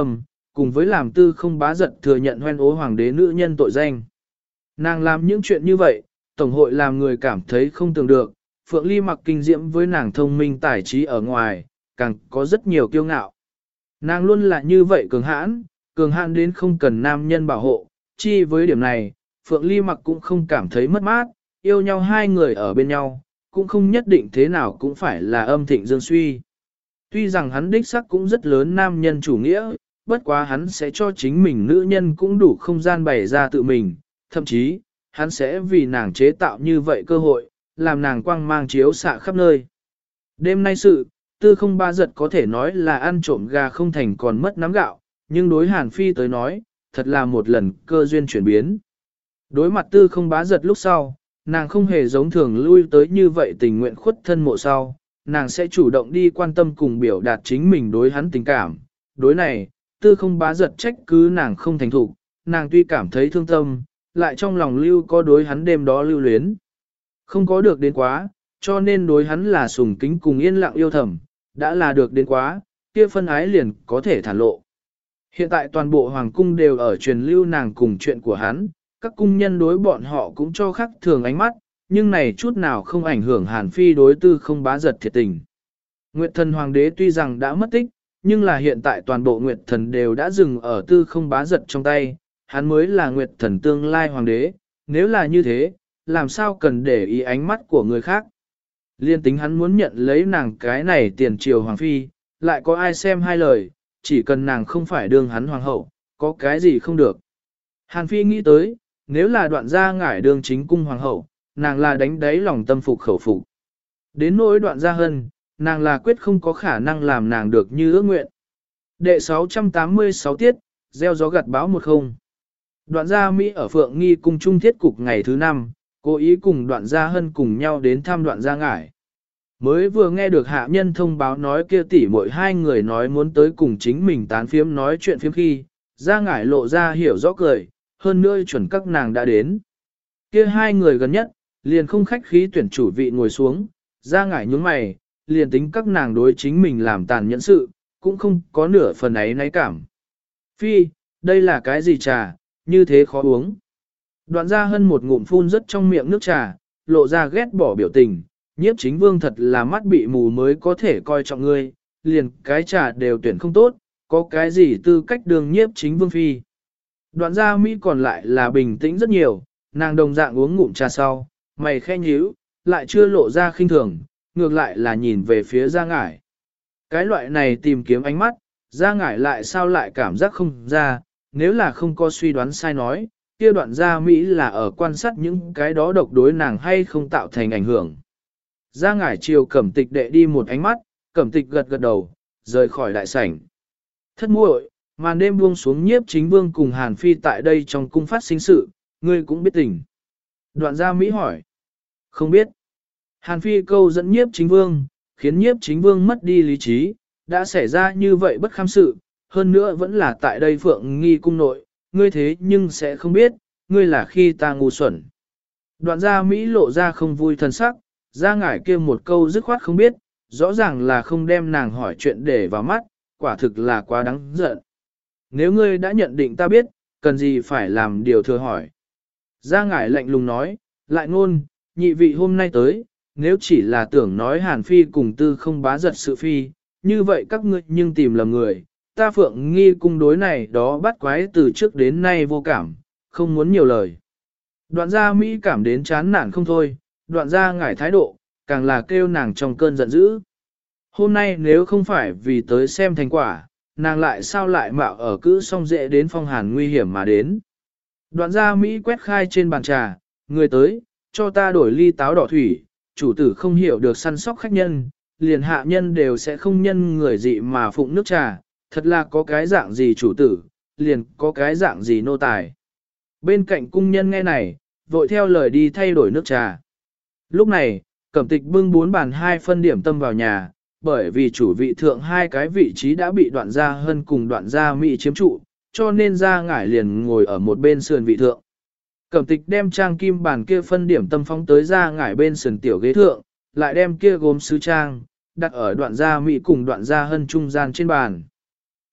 cùng với làm tư không bá giật thừa nhận hoen ố hoàng đế nữ nhân tội danh. Nàng làm những chuyện như vậy, Tổng hội làm người cảm thấy không tưởng được, Phượng Ly mặc kinh diễm với nàng thông minh tài trí ở ngoài, càng có rất nhiều kiêu ngạo. Nàng luôn là như vậy cường hãn, cường hãn đến không cần nam nhân bảo hộ, chi với điểm này, Phượng Ly mặc cũng không cảm thấy mất mát, yêu nhau hai người ở bên nhau, cũng không nhất định thế nào cũng phải là âm thịnh dương suy. Tuy rằng hắn đích sắc cũng rất lớn nam nhân chủ nghĩa, bất quá hắn sẽ cho chính mình nữ nhân cũng đủ không gian bày ra tự mình, thậm chí, hắn sẽ vì nàng chế tạo như vậy cơ hội, làm nàng quang mang chiếu xạ khắp nơi. Đêm nay sự, tư không ba giật có thể nói là ăn trộm gà không thành còn mất nắm gạo, nhưng đối Hàn Phi tới nói, thật là một lần cơ duyên chuyển biến. Đối mặt tư không bá giật lúc sau, nàng không hề giống thường lui tới như vậy tình nguyện khuất thân mộ sau, nàng sẽ chủ động đi quan tâm cùng biểu đạt chính mình đối hắn tình cảm. Đối này, tư không bá giật trách cứ nàng không thành thục, nàng tuy cảm thấy thương tâm, lại trong lòng lưu có đối hắn đêm đó lưu luyến. Không có được đến quá, cho nên đối hắn là sùng kính cùng yên lặng yêu thầm, đã là được đến quá, kia phân ái liền có thể thản lộ. Hiện tại toàn bộ hoàng cung đều ở truyền lưu nàng cùng chuyện của hắn, các cung nhân đối bọn họ cũng cho khắc thường ánh mắt, nhưng này chút nào không ảnh hưởng Hàn Phi đối tư không bá giật thiệt tình. Nguyệt thần hoàng đế tuy rằng đã mất tích, nhưng là hiện tại toàn bộ Nguyệt thần đều đã dừng ở tư không bá giật trong tay, hắn mới là Nguyệt thần tương lai hoàng đế, nếu là như thế, làm sao cần để ý ánh mắt của người khác. Liên tính hắn muốn nhận lấy nàng cái này tiền triều hoàng phi, lại có ai xem hai lời, chỉ cần nàng không phải đương hắn hoàng hậu, có cái gì không được. Hàn Phi nghĩ tới, nếu là đoạn gia ngải đương chính cung hoàng hậu, nàng là đánh đáy lòng tâm phục khẩu phục. Đến nỗi đoạn gia hân, nàng là quyết không có khả năng làm nàng được như ước nguyện. Đệ sáu trăm tám mươi sáu tiết, gieo gió gặt báo một không. Đoạn gia Mỹ ở Phượng Nghi cung trung thiết cục ngày thứ năm, cố ý cùng đoạn gia hân cùng nhau đến thăm đoạn gia ngải. Mới vừa nghe được hạ nhân thông báo nói kia tỷ muội hai người nói muốn tới cùng chính mình tán phiếm nói chuyện phiếm khi, gia ngải lộ ra hiểu rõ cười, hơn nữa chuẩn các nàng đã đến. Kia hai người gần nhất, liền không khách khí tuyển chủ vị ngồi xuống, gia ngải nhướng mày, liền tính các nàng đối chính mình làm tàn nhẫn sự, cũng không có nửa phần ấy náy cảm. Phi, đây là cái gì trà, như thế khó uống. Đoạn gia hân một ngụm phun rất trong miệng nước trà, lộ ra ghét bỏ biểu tình, nhiếp chính vương thật là mắt bị mù mới có thể coi trọng ngươi, liền cái trà đều tuyển không tốt, có cái gì tư cách đường nhiếp chính vương phi. Đoạn gia Mỹ còn lại là bình tĩnh rất nhiều, nàng đồng dạng uống ngụm trà sau, mày khe nhíu, lại chưa lộ ra khinh thường, ngược lại là nhìn về phía Gia Ngải. Cái loại này tìm kiếm ánh mắt, Gia Ngải lại sao lại cảm giác không ra, nếu là không có suy đoán sai nói, kia đoạn gia Mỹ là ở quan sát những cái đó độc đối nàng hay không tạo thành ảnh hưởng. Gia Ngải chiều Cẩm Tịch đệ đi một ánh mắt, Cẩm Tịch gật gật đầu, rời khỏi đại sảnh. Thất muội, màn đêm buông xuống nhiếp chính vương cùng Hàn Phi tại đây trong cung phát sinh sự, ngươi cũng biết tình. Đoạn gia Mỹ hỏi. Không biết. Hàn Phi câu dẫn nhiếp chính vương, khiến nhiếp chính vương mất đi lý trí, đã xảy ra như vậy bất kham sự, hơn nữa vẫn là tại đây Phượng Nghi cung nội, ngươi thế nhưng sẽ không biết, ngươi là khi ta ngu xuẩn. Đoạn gia Mỹ lộ ra không vui thân sắc, Gia Ngải kia một câu dứt khoát không biết, rõ ràng là không đem nàng hỏi chuyện để vào mắt, quả thực là quá đáng giận. Nếu ngươi đã nhận định ta biết, cần gì phải làm điều thừa hỏi. Gia Ngải lạnh lùng nói, lại ngôn, nhị vị hôm nay tới, nếu chỉ là tưởng nói Hàn Phi cùng tư không bá giật sự phi, như vậy các ngươi nhưng tìm lầm người, ta Phượng Nghi cung đối này đó bắt quái từ trước đến nay vô cảm, không muốn nhiều lời. Đoạn gia Mỹ cảm đến chán nản không thôi, đoạn gia Ngải thái độ, càng là kêu nàng trong cơn giận dữ. Hôm nay nếu không phải vì tới xem thành quả, nàng lại sao lại mạo ở cữ song dễ đến phong hàn nguy hiểm mà đến. Đoạn gia Mỹ quét khai trên bàn trà, người tới, cho ta đổi ly táo đỏ thủy, chủ tử không hiểu được săn sóc khách nhân, liền hạ nhân đều sẽ không nhân người dị mà phụng nước trà, thật là có cái dạng gì chủ tử, liền có cái dạng gì nô tài. Bên cạnh cung nhân nghe này, vội theo lời đi thay đổi nước trà. Lúc này, Cẩm Tịch bưng bốn bàn hai phân điểm tâm vào nhà, bởi vì chủ vị thượng hai cái vị trí đã bị đoạn gia hân cùng đoạn gia Mỹ chiếm trụ, cho nên Gia Ngải liền ngồi ở một bên sườn vị thượng. Cẩm Tịch đem trang kim bàn kia phân điểm tâm phóng tới Gia Ngải bên sườn tiểu ghế thượng, lại đem kia gốm sứ trang, đặt ở đoạn gia Mỹ cùng đoạn gia hân trung gian trên bàn.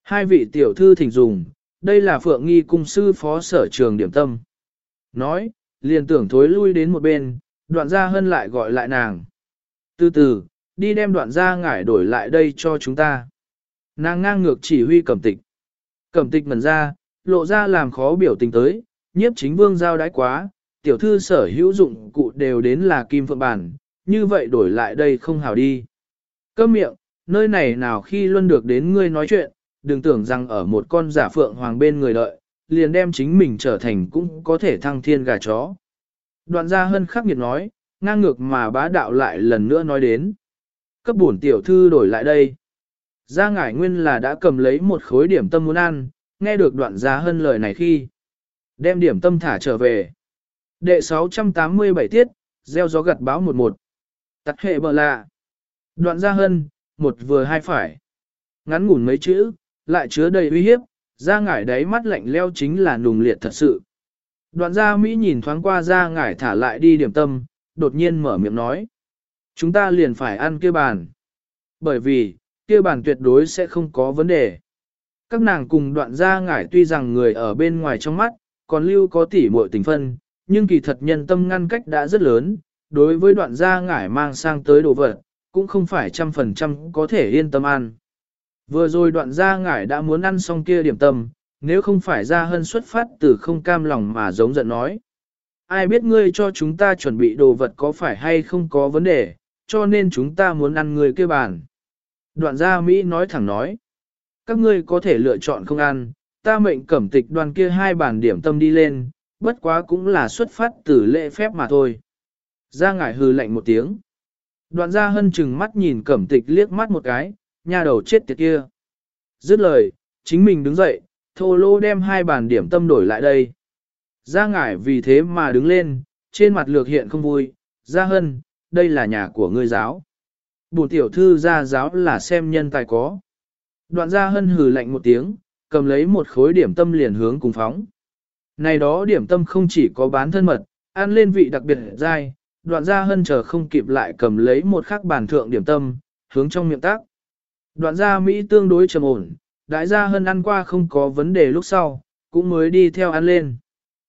Hai vị tiểu thư thỉnh dùng, đây là Phượng Nghi cung sư phó sở trường điểm tâm. Nói, liền tưởng thối lui đến một bên, đoạn gia hân lại gọi lại nàng. Từ từ, đi đem đoạn gia ngải đổi lại đây cho chúng ta. Nàng ngang ngược chỉ huy cẩm tịch. Cẩm tịch ngẩn ra, lộ ra làm khó biểu tình tới, nhiếp chính vương giao đãi quá, tiểu thư sở hữu dụng cụ đều đến là kim phượng bản, như vậy đổi lại đây không hảo đi. Câm miệng, nơi này nào khi luôn được đến ngươi nói chuyện, đừng tưởng rằng ở một con giả phượng hoàng bên người đợi, liền đem chính mình trở thành cũng có thể thăng thiên gà chó. Đoạn gia hân khắc nghiệt nói, ngang ngược mà bá đạo lại lần nữa nói đến. Cấp bổn tiểu thư đổi lại đây. Gia ngải nguyên là đã cầm lấy một khối điểm tâm muốn ăn, nghe được đoạn gia hân lời này khi. Đem điểm tâm thả trở về. Đệ sáu trăm tám mươi bảy tiết, gieo gió gặt báo một một. Tắt hệ bờ lạ. Đoạn gia hân, một vừa hai phải. Ngắn ngủn mấy chữ, lại chứa đầy uy hiếp, gia ngải đáy mắt lạnh leo chính là nùng liệt thật sự. Đoạn gia Mỹ nhìn thoáng qua gia ngải thả lại đi điểm tâm, đột nhiên mở miệng nói. Chúng ta liền phải ăn kia bàn. Bởi vì, kia bàn tuyệt đối sẽ không có vấn đề. Các nàng cùng đoạn gia ngải tuy rằng người ở bên ngoài trong mắt, còn lưu có tỉ muội tình phân, nhưng kỳ thật nhân tâm ngăn cách đã rất lớn, đối với đoạn gia ngải mang sang tới đồ vật, cũng không phải trăm phần trăm có thể yên tâm ăn. Vừa rồi đoạn gia ngải đã muốn ăn xong kia điểm tâm, nếu không phải gia hân xuất phát từ không cam lòng mà giống giận nói. Ai biết ngươi cho chúng ta chuẩn bị đồ vật có phải hay không có vấn đề, cho nên chúng ta muốn ăn người kia bàn. Đoạn gia Mỹ nói thẳng nói. Các ngươi có thể lựa chọn không ăn, ta mệnh cẩm tịch đoàn kia hai bàn điểm tâm đi lên, bất quá cũng là xuất phát từ lễ phép mà thôi. Gia ngải hừ lạnh một tiếng. Đoạn gia hân chừng mắt nhìn cẩm tịch liếc mắt một cái, nha đầu chết tiệt kia. Dứt lời, chính mình đứng dậy, thô lô đem hai bàn điểm tâm đổi lại đây. Gia ngải vì thế mà đứng lên, trên mặt lược hiện không vui. Gia hân, đây là nhà của ngươi giáo. Bổn tiểu thư gia giáo là xem nhân tài có. Đoạn gia hân hừ lạnh một tiếng, cầm lấy một khối điểm tâm liền hướng cùng phóng. Này đó điểm tâm không chỉ có bán thân mật, ăn lên vị đặc biệt dai, đoạn gia hân chờ không kịp lại cầm lấy một khắc bàn thượng điểm tâm, hướng trong miệng tác. Đoạn gia Mỹ tương đối trầm ổn, đại gia hân ăn qua không có vấn đề lúc sau, cũng mới đi theo ăn lên.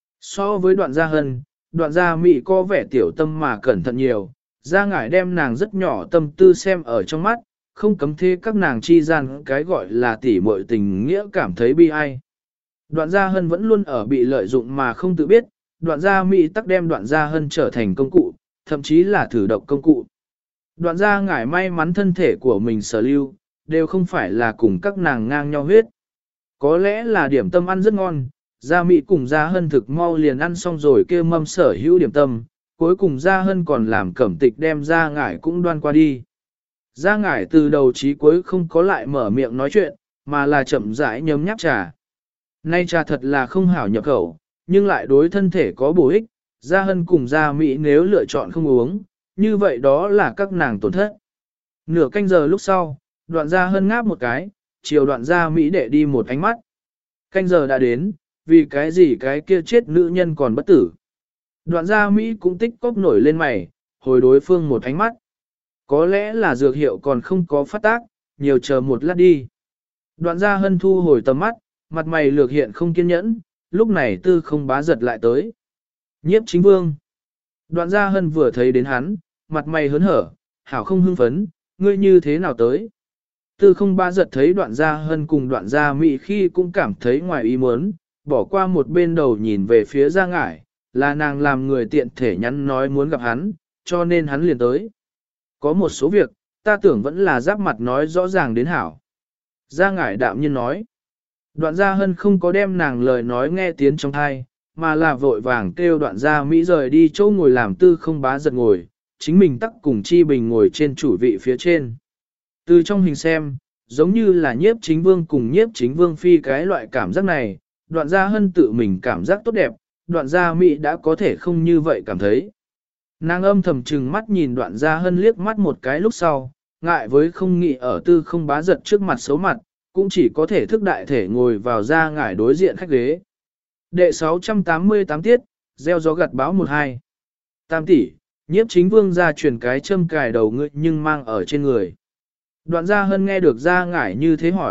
So với đoạn gia hân, đoạn gia Mỹ có vẻ tiểu tâm mà cẩn thận nhiều, gia ngải đem nàng rất nhỏ tâm tư xem ở trong mắt, không cấm thế các nàng chi gian cái gọi là tỉ muội tình nghĩa cảm thấy bi ai. Đoạn gia hân vẫn luôn ở bị lợi dụng mà không tự biết, đoạn gia Mỹ tắc đem đoạn gia hân trở thành công cụ, thậm chí là thử độc công cụ. Đoạn gia ngải may mắn thân thể của mình sở lưu, đều không phải là cùng các nàng ngang nhau huyết. Có lẽ là điểm tâm ăn rất ngon, gia Mỹ cùng gia hân thực mau liền ăn xong rồi kêu mâm sở hữu điểm tâm, cuối cùng gia hân còn làm cẩm tịch đem gia ngải cũng đoan qua đi. Gia ngải từ đầu chí cuối không có lại mở miệng nói chuyện, mà là chậm rãi nhấm nháp trà. Nay trà thật là không hảo nhập khẩu, nhưng lại đối thân thể có bổ ích, gia hân cùng gia Mỹ nếu lựa chọn không uống, như vậy đó là các nàng tổn thất. Nửa canh giờ lúc sau, đoạn gia hân ngáp một cái, chiều đoạn gia Mỹ để đi một ánh mắt. Canh giờ đã đến, vì cái gì cái kia chết nữ nhân còn bất tử. Đoạn gia Mỹ cũng tích cóp nổi lên mày, hồi đối phương một ánh mắt. Có lẽ là dược hiệu còn không có phát tác, nhiều chờ một lát đi. Đoạn gia hân thu hồi tầm mắt, mặt mày lược hiện không kiên nhẫn, lúc này tư không bá giật lại tới. Nhiếp chính vương. Đoạn gia hân vừa thấy đến hắn, mặt mày hớn hở, hảo không hưng phấn, ngươi như thế nào tới. Tư không bá giật thấy đoạn gia hân cùng đoạn gia Mỹ khi cũng cảm thấy ngoài ý muốn, bỏ qua một bên đầu nhìn về phía gia ngải, là nàng làm người tiện thể nhắn nói muốn gặp hắn, cho nên hắn liền tới. Có một số việc, ta tưởng vẫn là giáp mặt nói rõ ràng đến hảo. Gia ngải đạm nhiên nói. Đoạn gia hân không có đem nàng lời nói nghe tiếng trong thai, mà là vội vàng kêu đoạn gia Mỹ rời đi chỗ ngồi làm tư không bá giật ngồi, chính mình tắc cùng Chi Bình ngồi trên chủ vị phía trên. Từ trong hình xem, giống như là nhiếp chính vương cùng nhiếp chính vương phi cái loại cảm giác này, đoạn gia hân tự mình cảm giác tốt đẹp, đoạn gia Mỹ đã có thể không như vậy cảm thấy. Nàng âm thầm trừng mắt nhìn đoạn gia hân liếc mắt một cái lúc sau, ngại với không nghĩ ở tư không bá giật trước mặt xấu mặt, cũng chỉ có thể thức đại thể ngồi vào ra ngải đối diện khách ghế. Đệ sáu trăm tám mươi tám tiết, gieo gió gặt báo một hai. Tam tỷ, nhiếp chính vương ra truyền cái châm cài đầu ngươi nhưng mang ở trên người. Đoạn gia hân nghe được ra ngải như thế hỏi,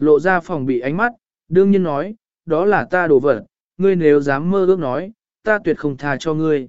lộ ra phòng bị ánh mắt, đương nhiên nói, đó là ta đồ vật, ngươi nếu dám mơ ước nói, ta tuyệt không tha cho ngươi.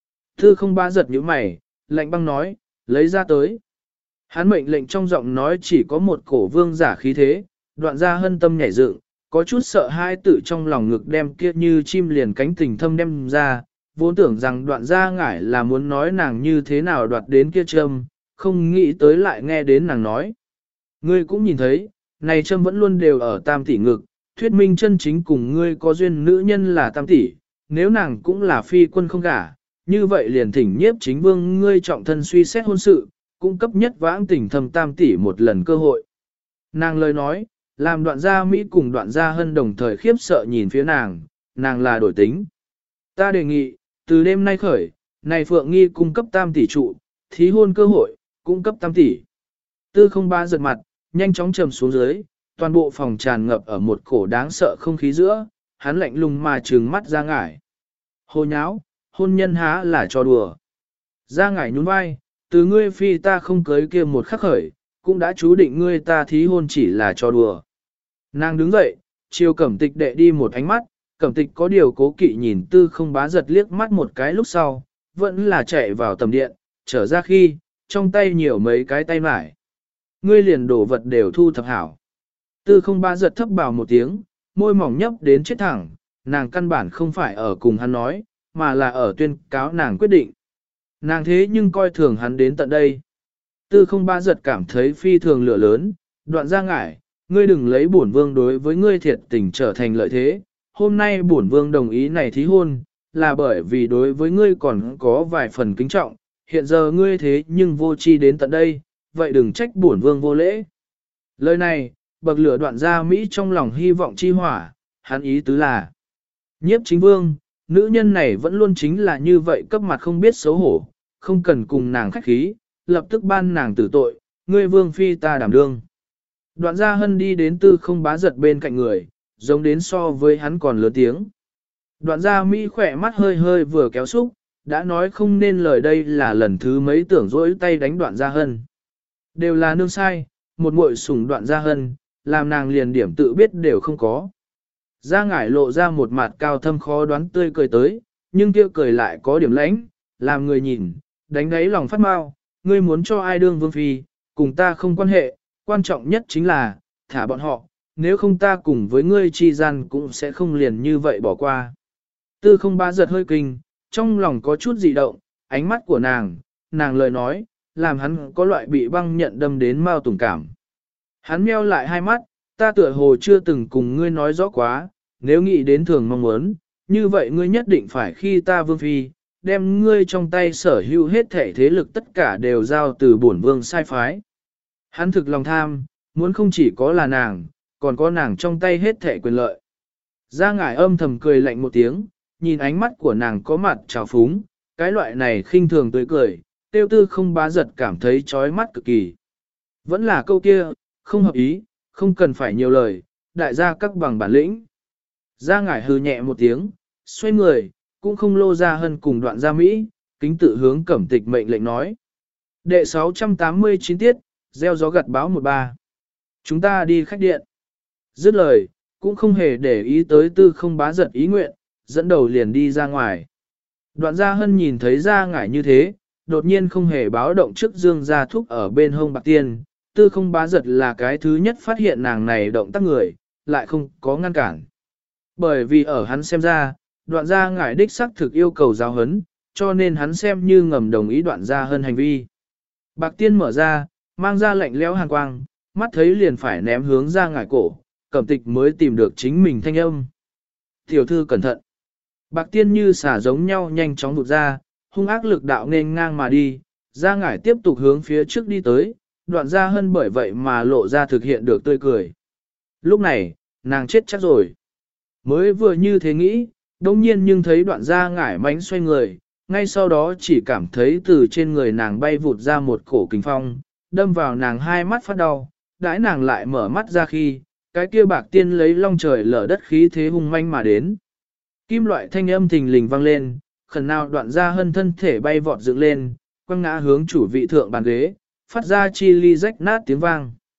Tư không ba giật như mày, lạnh băng nói, lấy ra tới. Hắn mệnh lệnh trong giọng nói chỉ có một cổ vương giả khí thế, đoạn ra hân tâm nhảy dựng, có chút sợ hai tự trong lòng ngực đem kia như chim liền cánh tình thâm đem ra, vốn tưởng rằng đoạn ra ngải là muốn nói nàng như thế nào đoạt đến kia châm, không nghĩ tới lại nghe đến nàng nói. Ngươi cũng nhìn thấy, này châm vẫn luôn đều ở tam tỷ ngực, thuyết minh chân chính cùng ngươi có duyên nữ nhân là tam tỷ, nếu nàng cũng là phi quân không gả, như vậy liền thỉnh nhiếp chính vương ngươi trọng thân suy xét hôn sự, cung cấp nhất vãng tình thầm tam tỷ một lần cơ hội. Nàng lời nói, làm đoạn gia Mỹ cùng đoạn gia hân đồng thời khiếp sợ nhìn phía nàng, nàng là đổi tính. Ta đề nghị, từ đêm nay khởi, này Phượng Nghi cung cấp tam tỷ trụ, thí hôn cơ hội, cung cấp tam tỷ. Tư không ba giật mặt, nhanh chóng trầm xuống dưới, toàn bộ phòng tràn ngập ở một cổ đáng sợ không khí giữa, hắn lạnh lùng mà trừng mắt ra ngải. Hồ nháo, hôn nhân há là trò đùa. Ra ngải nhún vai, từ ngươi phi ta không cưới kia một khắc khởi, cũng đã chú định ngươi ta thí hôn chỉ là trò đùa. Nàng đứng dậy, chiều cẩm tịch đệ đi một ánh mắt, cẩm tịch có điều cố kỵ nhìn tư không bá giật liếc mắt một cái lúc sau, vẫn là chạy vào tầm điện, trở ra khi, trong tay nhiều mấy cái tay mải. Ngươi liền đổ vật đều thu thập hảo. Tư không bá giật thấp bảo một tiếng, môi mỏng nhấp đến chết thẳng, nàng căn bản không phải ở cùng hắn nói, mà là ở tuyên cáo nàng quyết định. Nàng thế nhưng coi thường hắn đến tận đây. Tư không ba giật cảm thấy phi thường lửa lớn, đoạn ra ngải, ngươi đừng lấy bổn vương đối với ngươi thiệt tình trở thành lợi thế. Hôm nay bổn vương đồng ý này thí hôn, là bởi vì đối với ngươi còn có vài phần kính trọng, hiện giờ ngươi thế nhưng vô tri đến tận đây, vậy đừng trách bổn vương vô lễ. Lời này, bậc lửa đoạn ra Mỹ trong lòng hy vọng chi hỏa, hắn ý tứ là nhiếp chính vương, nữ nhân này vẫn luôn chính là như vậy cấp mặt không biết xấu hổ, không cần cùng nàng khách khí, lập tức ban nàng tử tội, ngươi vương phi ta đảm đương. Đoạn gia hân đi đến tư không bá giật bên cạnh người, giống đến so với hắn còn lớn tiếng. Đoạn gia Mỹ khỏe mắt hơi hơi vừa kéo xúc, đã nói không nên lời đây là lần thứ mấy tưởng dỗi tay đánh đoạn gia hân. Đều là nương sai, một muội sủng đoạn gia hân, làm nàng liền điểm tự biết đều không có. Gia ngải lộ ra một mặt cao thâm khó đoán tươi cười tới, nhưng kia cười lại có điểm lãnh, làm người nhìn, đánh đáy lòng phát mau, ngươi muốn cho ai đương vương phi, cùng ta không quan hệ, quan trọng nhất chính là, thả bọn họ, nếu không ta cùng với ngươi chi gian cũng sẽ không liền như vậy bỏ qua. Tư không ba giật hơi kinh, trong lòng có chút dị động, ánh mắt của nàng, nàng lời nói, làm hắn có loại bị băng nhận đâm đến mau tủng cảm. Hắn meo lại hai mắt, ta tựa hồ chưa từng cùng ngươi nói rõ quá, nếu nghĩ đến thường mong muốn, như vậy ngươi nhất định phải khi ta vương phi, đem ngươi trong tay sở hữu hết thể thế lực tất cả đều giao từ bổn vương sai phái. Hắn thực lòng tham, muốn không chỉ có là nàng, còn có nàng trong tay hết thể quyền lợi. Gia ngải âm thầm cười lạnh một tiếng, nhìn ánh mắt của nàng có mặt trào phúng, cái loại này khinh thường tươi cười, tiêu tư không bá giật cảm thấy chói mắt cực kỳ. Vẫn là câu kia, không hợp ý, không cần phải nhiều lời, đại gia các bằng bản lĩnh. Gia ngải hừ nhẹ một tiếng, xoay người, cũng không lô ra hân cùng đoạn gia Mỹ, kính tự hướng cẩm tịch mệnh lệnh nói. Đệ sáu trăm tám mươi chín tiết, gieo gió gặt báo một ba. Chúng ta đi khách điện. Dứt lời, cũng không hề để ý tới tư không bá giật ý nguyện, dẫn đầu liền đi ra ngoài. Đoạn gia hân nhìn thấy gia ngải như thế, đột nhiên không hề báo động trước dương gia thúc ở bên hông bạc tiên, tư không bá giật là cái thứ nhất phát hiện nàng này động tác người, lại không có ngăn cản. Bởi vì ở hắn xem ra, đoạn gia ngải đích xác thực yêu cầu giáo hấn, cho nên hắn xem như ngầm đồng ý đoạn gia hơn hành vi. Bạc tiên mở ra, mang ra lạnh lẽo hàn quang, mắt thấy liền phải ném hướng ra ngải cổ, cẩm tịch mới tìm được chính mình thanh âm. Tiểu thư cẩn thận. Bạc tiên như xả giống nhau nhanh chóng vụt ra, hung ác lực đạo nên ngang mà đi, ra ngải tiếp tục hướng phía trước đi tới, đoạn gia hân bởi vậy mà lộ ra thực hiện được tươi cười. Lúc này, nàng chết chắc rồi. Mới vừa như thế nghĩ, đồng nhiên nhưng thấy đoạn gia ngải mánh xoay người, ngay sau đó chỉ cảm thấy từ trên người nàng bay vụt ra một cổ kình phong, đâm vào nàng hai mắt phát đau, đãi nàng lại mở mắt ra khi, cái kia bạc tiên lấy long trời lở đất khí thế hung manh mà đến. Kim loại thanh âm thình lình vang lên, khẩn nào đoạn gia hân thân thể bay vọt dựng lên, quăng ngã hướng chủ vị thượng bàn ghế, phát ra chi ly rách nát tiếng vang.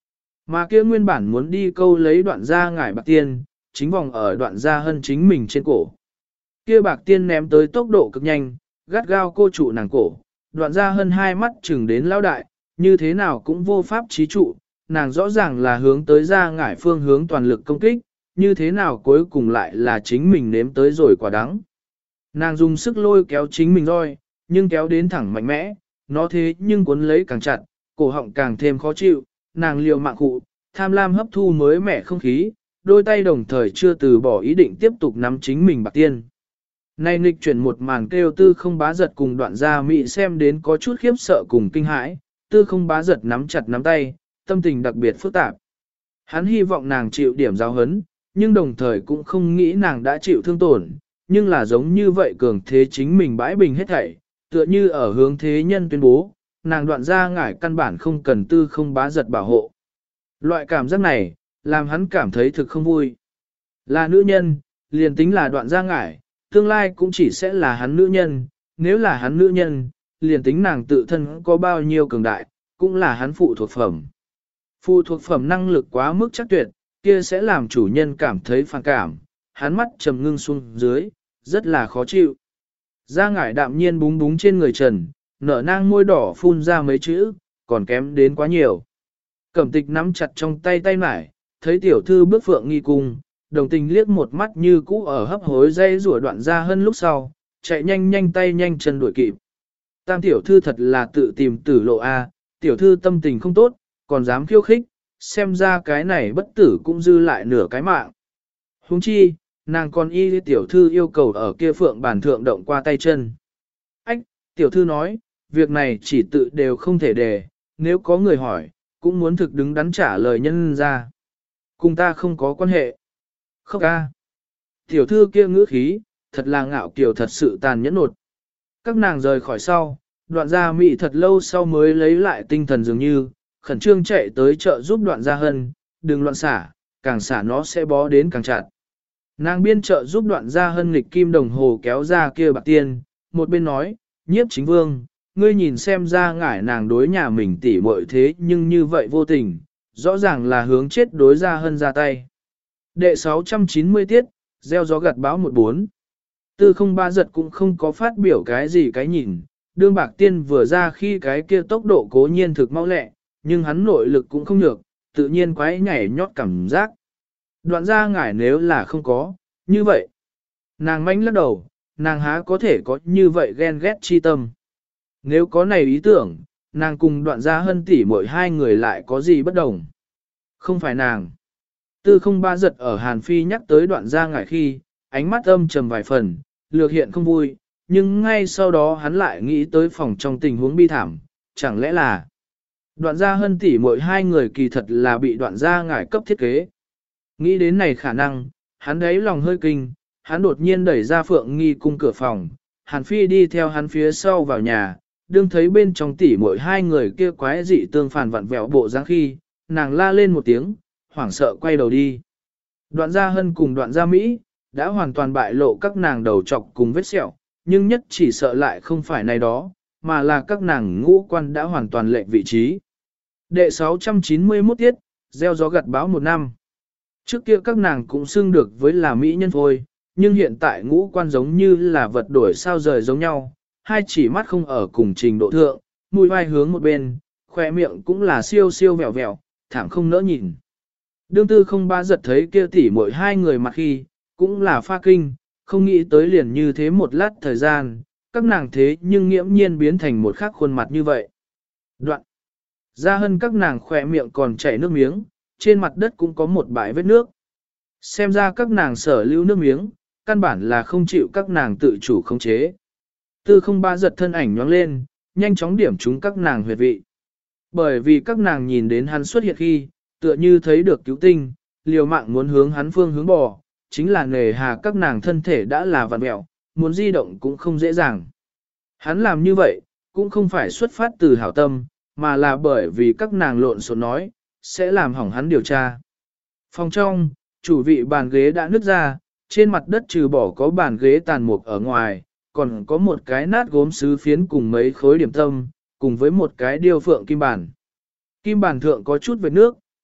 Mà kia nguyên bản muốn đi câu lấy đoạn da ngải bạc tiên, chính vòng ở đoạn da hân chính mình trên cổ. Kia bạc tiên ném tới tốc độ cực nhanh, gắt gao cô trụ nàng cổ, đoạn da hân hai mắt chừng đến lão đại, như thế nào cũng vô pháp trí trụ, nàng rõ ràng là hướng tới da ngải phương hướng toàn lực công kích, như thế nào cuối cùng lại là chính mình nếm tới rồi quả đắng. Nàng dùng sức lôi kéo chính mình roi, nhưng kéo đến thẳng mạnh mẽ, nó thế nhưng cuốn lấy càng chặt, cổ họng càng thêm khó chịu, nàng liều mạng cụ, tham lam hấp thu mới mẻ không khí, đôi tay đồng thời chưa từ bỏ ý định tiếp tục nắm chính mình bạc tiên. Nay nghịch chuyển một màn kêu tư không bá giật cùng đoạn gia mị xem đến có chút khiếp sợ cùng kinh hãi, tư không bá giật nắm chặt nắm tay, tâm tình đặc biệt phức tạp. Hắn hy vọng nàng chịu điểm giáo hấn, nhưng đồng thời cũng không nghĩ nàng đã chịu thương tổn, nhưng là giống như vậy cường thế chính mình bãi bình hết thảy, tựa như ở hướng thế nhân tuyên bố, nàng đoạn gia ngải căn bản không cần tư không bá giật bảo hộ. Loại cảm giác này, làm hắn cảm thấy thực không vui. Là nữ nhân, liền tính là đoạn gia ngải, tương lai cũng chỉ sẽ là hắn nữ nhân, nếu là hắn nữ nhân, liền tính nàng tự thân có bao nhiêu cường đại, cũng là hắn phụ thuộc phẩm. Phụ thuộc phẩm năng lực quá mức chắc tuyệt, kia sẽ làm chủ nhân cảm thấy phản cảm, hắn mắt trầm ngưng xuống dưới, rất là khó chịu. Gia ngải đạm nhiên búng búng trên người Trần, nở nang môi đỏ phun ra mấy chữ, còn kém đến quá nhiều. Cẩm tịch nắm chặt trong tay tay mải, thấy tiểu thư bước phượng nghi cung, đồng tình liếc một mắt như cũ ở hấp hối dây rủa đoạn ra hơn lúc sau, chạy nhanh nhanh tay nhanh chân đuổi kịp. Tam tiểu thư thật là tự tìm tử lộ a, tiểu thư tâm tình không tốt, còn dám khiêu khích, xem ra cái này bất tử cũng dư lại nửa cái mạng. Huống chi, nàng còn y tiểu thư yêu cầu ở kia phượng bản thượng động qua tay chân. Ách, tiểu thư nói, việc này chỉ tự đều không thể đề, nếu có người hỏi, cũng muốn thực đứng đắn trả lời nhân ra. Cùng ta không có quan hệ. Khóc ca. Tiểu thư kia ngữ khí, thật là ngạo kiều thật sự tàn nhẫn nột. Các nàng rời khỏi sau, đoạn gia mị thật lâu sau mới lấy lại tinh thần dường như, khẩn trương chạy tới chợ giúp đoạn gia hân, đừng loạn xả, càng xả nó sẽ bó đến càng chặt. Nàng biên trợ giúp đoạn gia hân nghịch kim đồng hồ kéo ra kia bạc tiên, một bên nói, nhiếp chính vương, ngươi nhìn xem ra ngải nàng đối nhà mình tỉ muội thế nhưng như vậy vô tình, rõ ràng là hướng chết đối gia hân ra tay. Đệ sáu trăm chín mươi tiết, gieo gió gặt báo một bốn. Tư không ba giật cũng không có phát biểu cái gì cái nhìn, đương bạc tiên vừa ra khi cái kia tốc độ cố nhiên thực mau lẹ, nhưng hắn nội lực cũng không nhược, tự nhiên quái nhảy nhót cảm giác. Đoạn ra ngải nếu là không có, như vậy. Nàng manh lắc đầu, nàng há có thể có như vậy ghen ghét chi tâm. Nếu có này ý tưởng, nàng cùng đoạn gia hân tỷ mỗi hai người lại có gì bất đồng. Không phải nàng. Tư không ba giật ở Hàn Phi nhắc tới đoạn gia ngải khi, ánh mắt âm trầm vài phần, lược hiện không vui, nhưng ngay sau đó hắn lại nghĩ tới phòng trong tình huống bi thảm, chẳng lẽ là đoạn gia hân tỷ mỗi hai người kỳ thật là bị đoạn gia ngải cấp thiết kế. Nghĩ đến này khả năng, hắn đấy lòng hơi kinh, hắn đột nhiên đẩy ra phượng nghi cung cửa phòng, Hàn Phi đi theo hắn phía sau vào nhà, đương thấy bên trong tỉ mỗi hai người kia quái dị tương phản vặn vẹo bộ dáng khi, nàng la lên một tiếng, hoảng sợ quay đầu đi. Đoạn gia hân cùng đoạn gia Mỹ, đã hoàn toàn bại lộ các nàng đầu trọc cùng vết sẹo, nhưng nhất chỉ sợ lại không phải này đó, mà là các nàng ngũ quan đã hoàn toàn lệch vị trí. Đệ sáu trăm chín mươi mốt tiết, gieo gió gặt báo một năm. Trước kia các nàng cũng xưng được với là Mỹ nhân thôi, nhưng hiện tại ngũ quan giống như là vật đổi sao rời giống nhau, hai chỉ mắt không ở cùng trình độ thượng, mũi vai hướng một bên, khỏe miệng cũng là siêu siêu vẹo vẹo, thảm không nỡ nhìn. Đương tư không ba giật thấy kia tỉ mỗi hai người mặt khi, cũng là pha kinh, không nghĩ tới liền như thế một lát thời gian, các nàng thế nhưng nghiễm nhiên biến thành một khác khuôn mặt như vậy. Đoạn. Ra hơn các nàng khỏe miệng còn chảy nước miếng, trên mặt đất cũng có một bãi vết nước. Xem ra các nàng sở lưu nước miếng, căn bản là không chịu các nàng tự chủ khống chế. Tư không ba giật thân ảnh nhoáng lên, nhanh chóng điểm trúng các nàng huyệt vị. Bởi vì các nàng nhìn đến hắn xuất hiện khi, tựa như thấy được cứu tinh, liều mạng muốn hướng hắn phương hướng bò, chính là nề hà các nàng thân thể đã là vặn mẹo, muốn di động cũng không dễ dàng. Hắn làm như vậy, cũng không phải xuất phát từ hảo tâm, mà là bởi vì các nàng lộn xộn nói, sẽ làm hỏng hắn điều tra. Phòng trong, chủ vị bàn ghế đã nứt ra, trên mặt đất trừ bỏ có bàn ghế tàn mục ở ngoài, còn có một cái nát gốm sứ phiến cùng mấy khối điểm tâm, cùng với một cái điêu phượng kim bản. Kim bản thượng có chút vệt nước,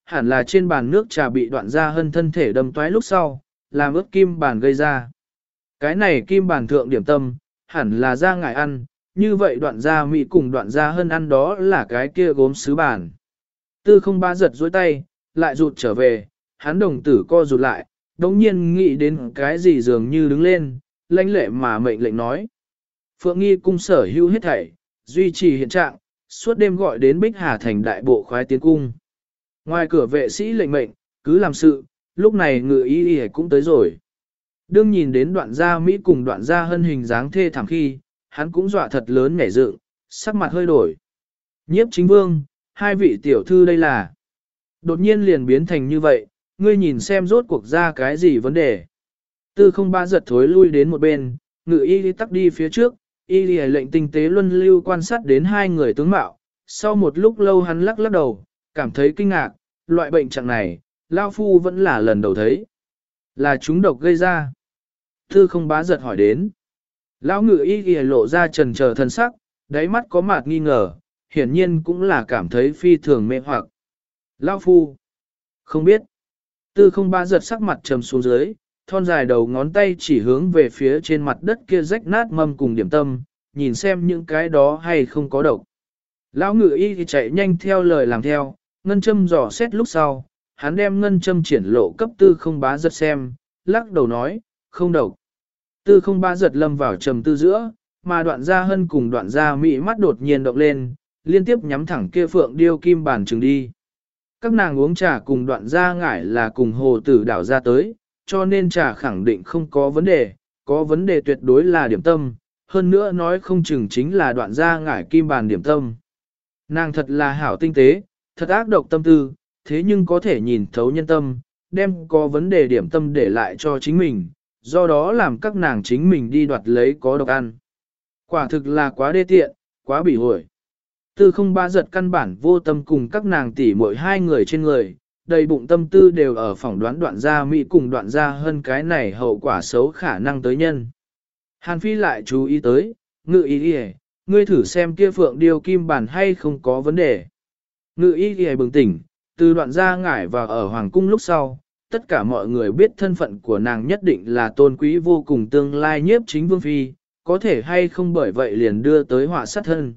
hẳn là trên bàn nước trà bị đoạn gia hân thân thể đâm toái lúc sau, làm ướt kim bàn gây ra. Cái này kim bàn thượng điểm tâm, hẳn là ra ngải ăn, như vậy đoạn gia mỹ cùng đoạn gia hân ăn đó là cái kia gốm sứ bàn. Tư không ba giật dối tay, lại rụt trở về, hắn đồng tử co rụt lại, đống nhiên nghĩ đến cái gì dường như đứng lên, lãnh lệ mà mệnh lệnh nói. Phượng nghi cung sở hữu hết thảy, duy trì hiện trạng, suốt đêm gọi đến Bích Hà thành đại bộ khoái tiến cung. Ngoài cửa vệ sĩ lệnh mệnh, cứ làm sự, lúc này ngự y y cũng tới rồi. Đương nhìn đến đoạn gia Mỹ cùng đoạn gia hân hình dáng thê thảm khi, hắn cũng dọa thật lớn nhảy dựng, sắc mặt hơi đổi. Nhiếp chính vương, hai vị tiểu thư đây là. Đột nhiên liền biến thành như vậy, ngươi nhìn xem rốt cuộc ra cái gì vấn đề. Tư không ba giật thối lui đến một bên, ngự y đi tắc đi phía trước, y đi lệnh tinh tế luân lưu quan sát đến hai người tướng mạo. Sau một lúc lâu hắn lắc lắc đầu, cảm thấy kinh ngạc, loại bệnh trạng này, Lao Phu vẫn là lần đầu thấy. Là chúng độc gây ra. Tư không bá giật hỏi đến. Lão ngự y ghi lộ ra trần chờ thân sắc, đáy mắt có mạt nghi ngờ, hiển nhiên cũng là cảm thấy phi thường mê hoặc. Lão Phu. Không biết. Tư không bá giật sắc mặt trầm xuống dưới, thon dài đầu ngón tay chỉ hướng về phía trên mặt đất kia rách nát mâm cùng điểm tâm, nhìn xem những cái đó hay không có độc. Lão ngự y thì chạy nhanh theo lời làm theo, ngân châm dò xét lúc sau, hắn đem ngân châm triển lộ cấp tư không bá giật xem, lắc đầu nói, không độc. Tư không bá giật lâm vào trầm tư giữa, mà đoạn gia hân cùng đoạn gia mỹ mắt đột nhiên động lên, liên tiếp nhắm thẳng kia phượng điêu kim bàn trừng đi. Các nàng uống trà cùng đoạn gia ngải là cùng hồ tử đảo ra tới, cho nên trà khẳng định không có vấn đề, có vấn đề tuyệt đối là điểm tâm, hơn nữa nói không chừng chính là đoạn gia ngải kim bàn điểm tâm. Nàng thật là hảo tinh tế, thật ác độc tâm tư, thế nhưng có thể nhìn thấu nhân tâm, đem có vấn đề điểm tâm để lại cho chính mình, do đó làm các nàng chính mình đi đoạt lấy có độc ăn. Quả thực là quá đê tiện, quá bỉ ổi. Tư không ba giật căn bản vô tâm cùng các nàng tỉ mỗi hai người trên người, đầy bụng tâm tư đều ở phỏng đoán đoạn gia Mỹ cùng đoạn gia hơn cái này hậu quả xấu khả năng tới nhân. Hàn Phi lại chú ý tới, ngự ý y ngươi thử xem kia phượng điêu kim bản hay không có vấn đề. Ngự y y bừng tỉnh, từ đoạn gia ngải vào ở Hoàng cung lúc sau, tất cả mọi người biết thân phận của nàng nhất định là tôn quý vô cùng tương lai nhiếp chính vương phi, có thể hay không bởi vậy liền đưa tới họa sát thân.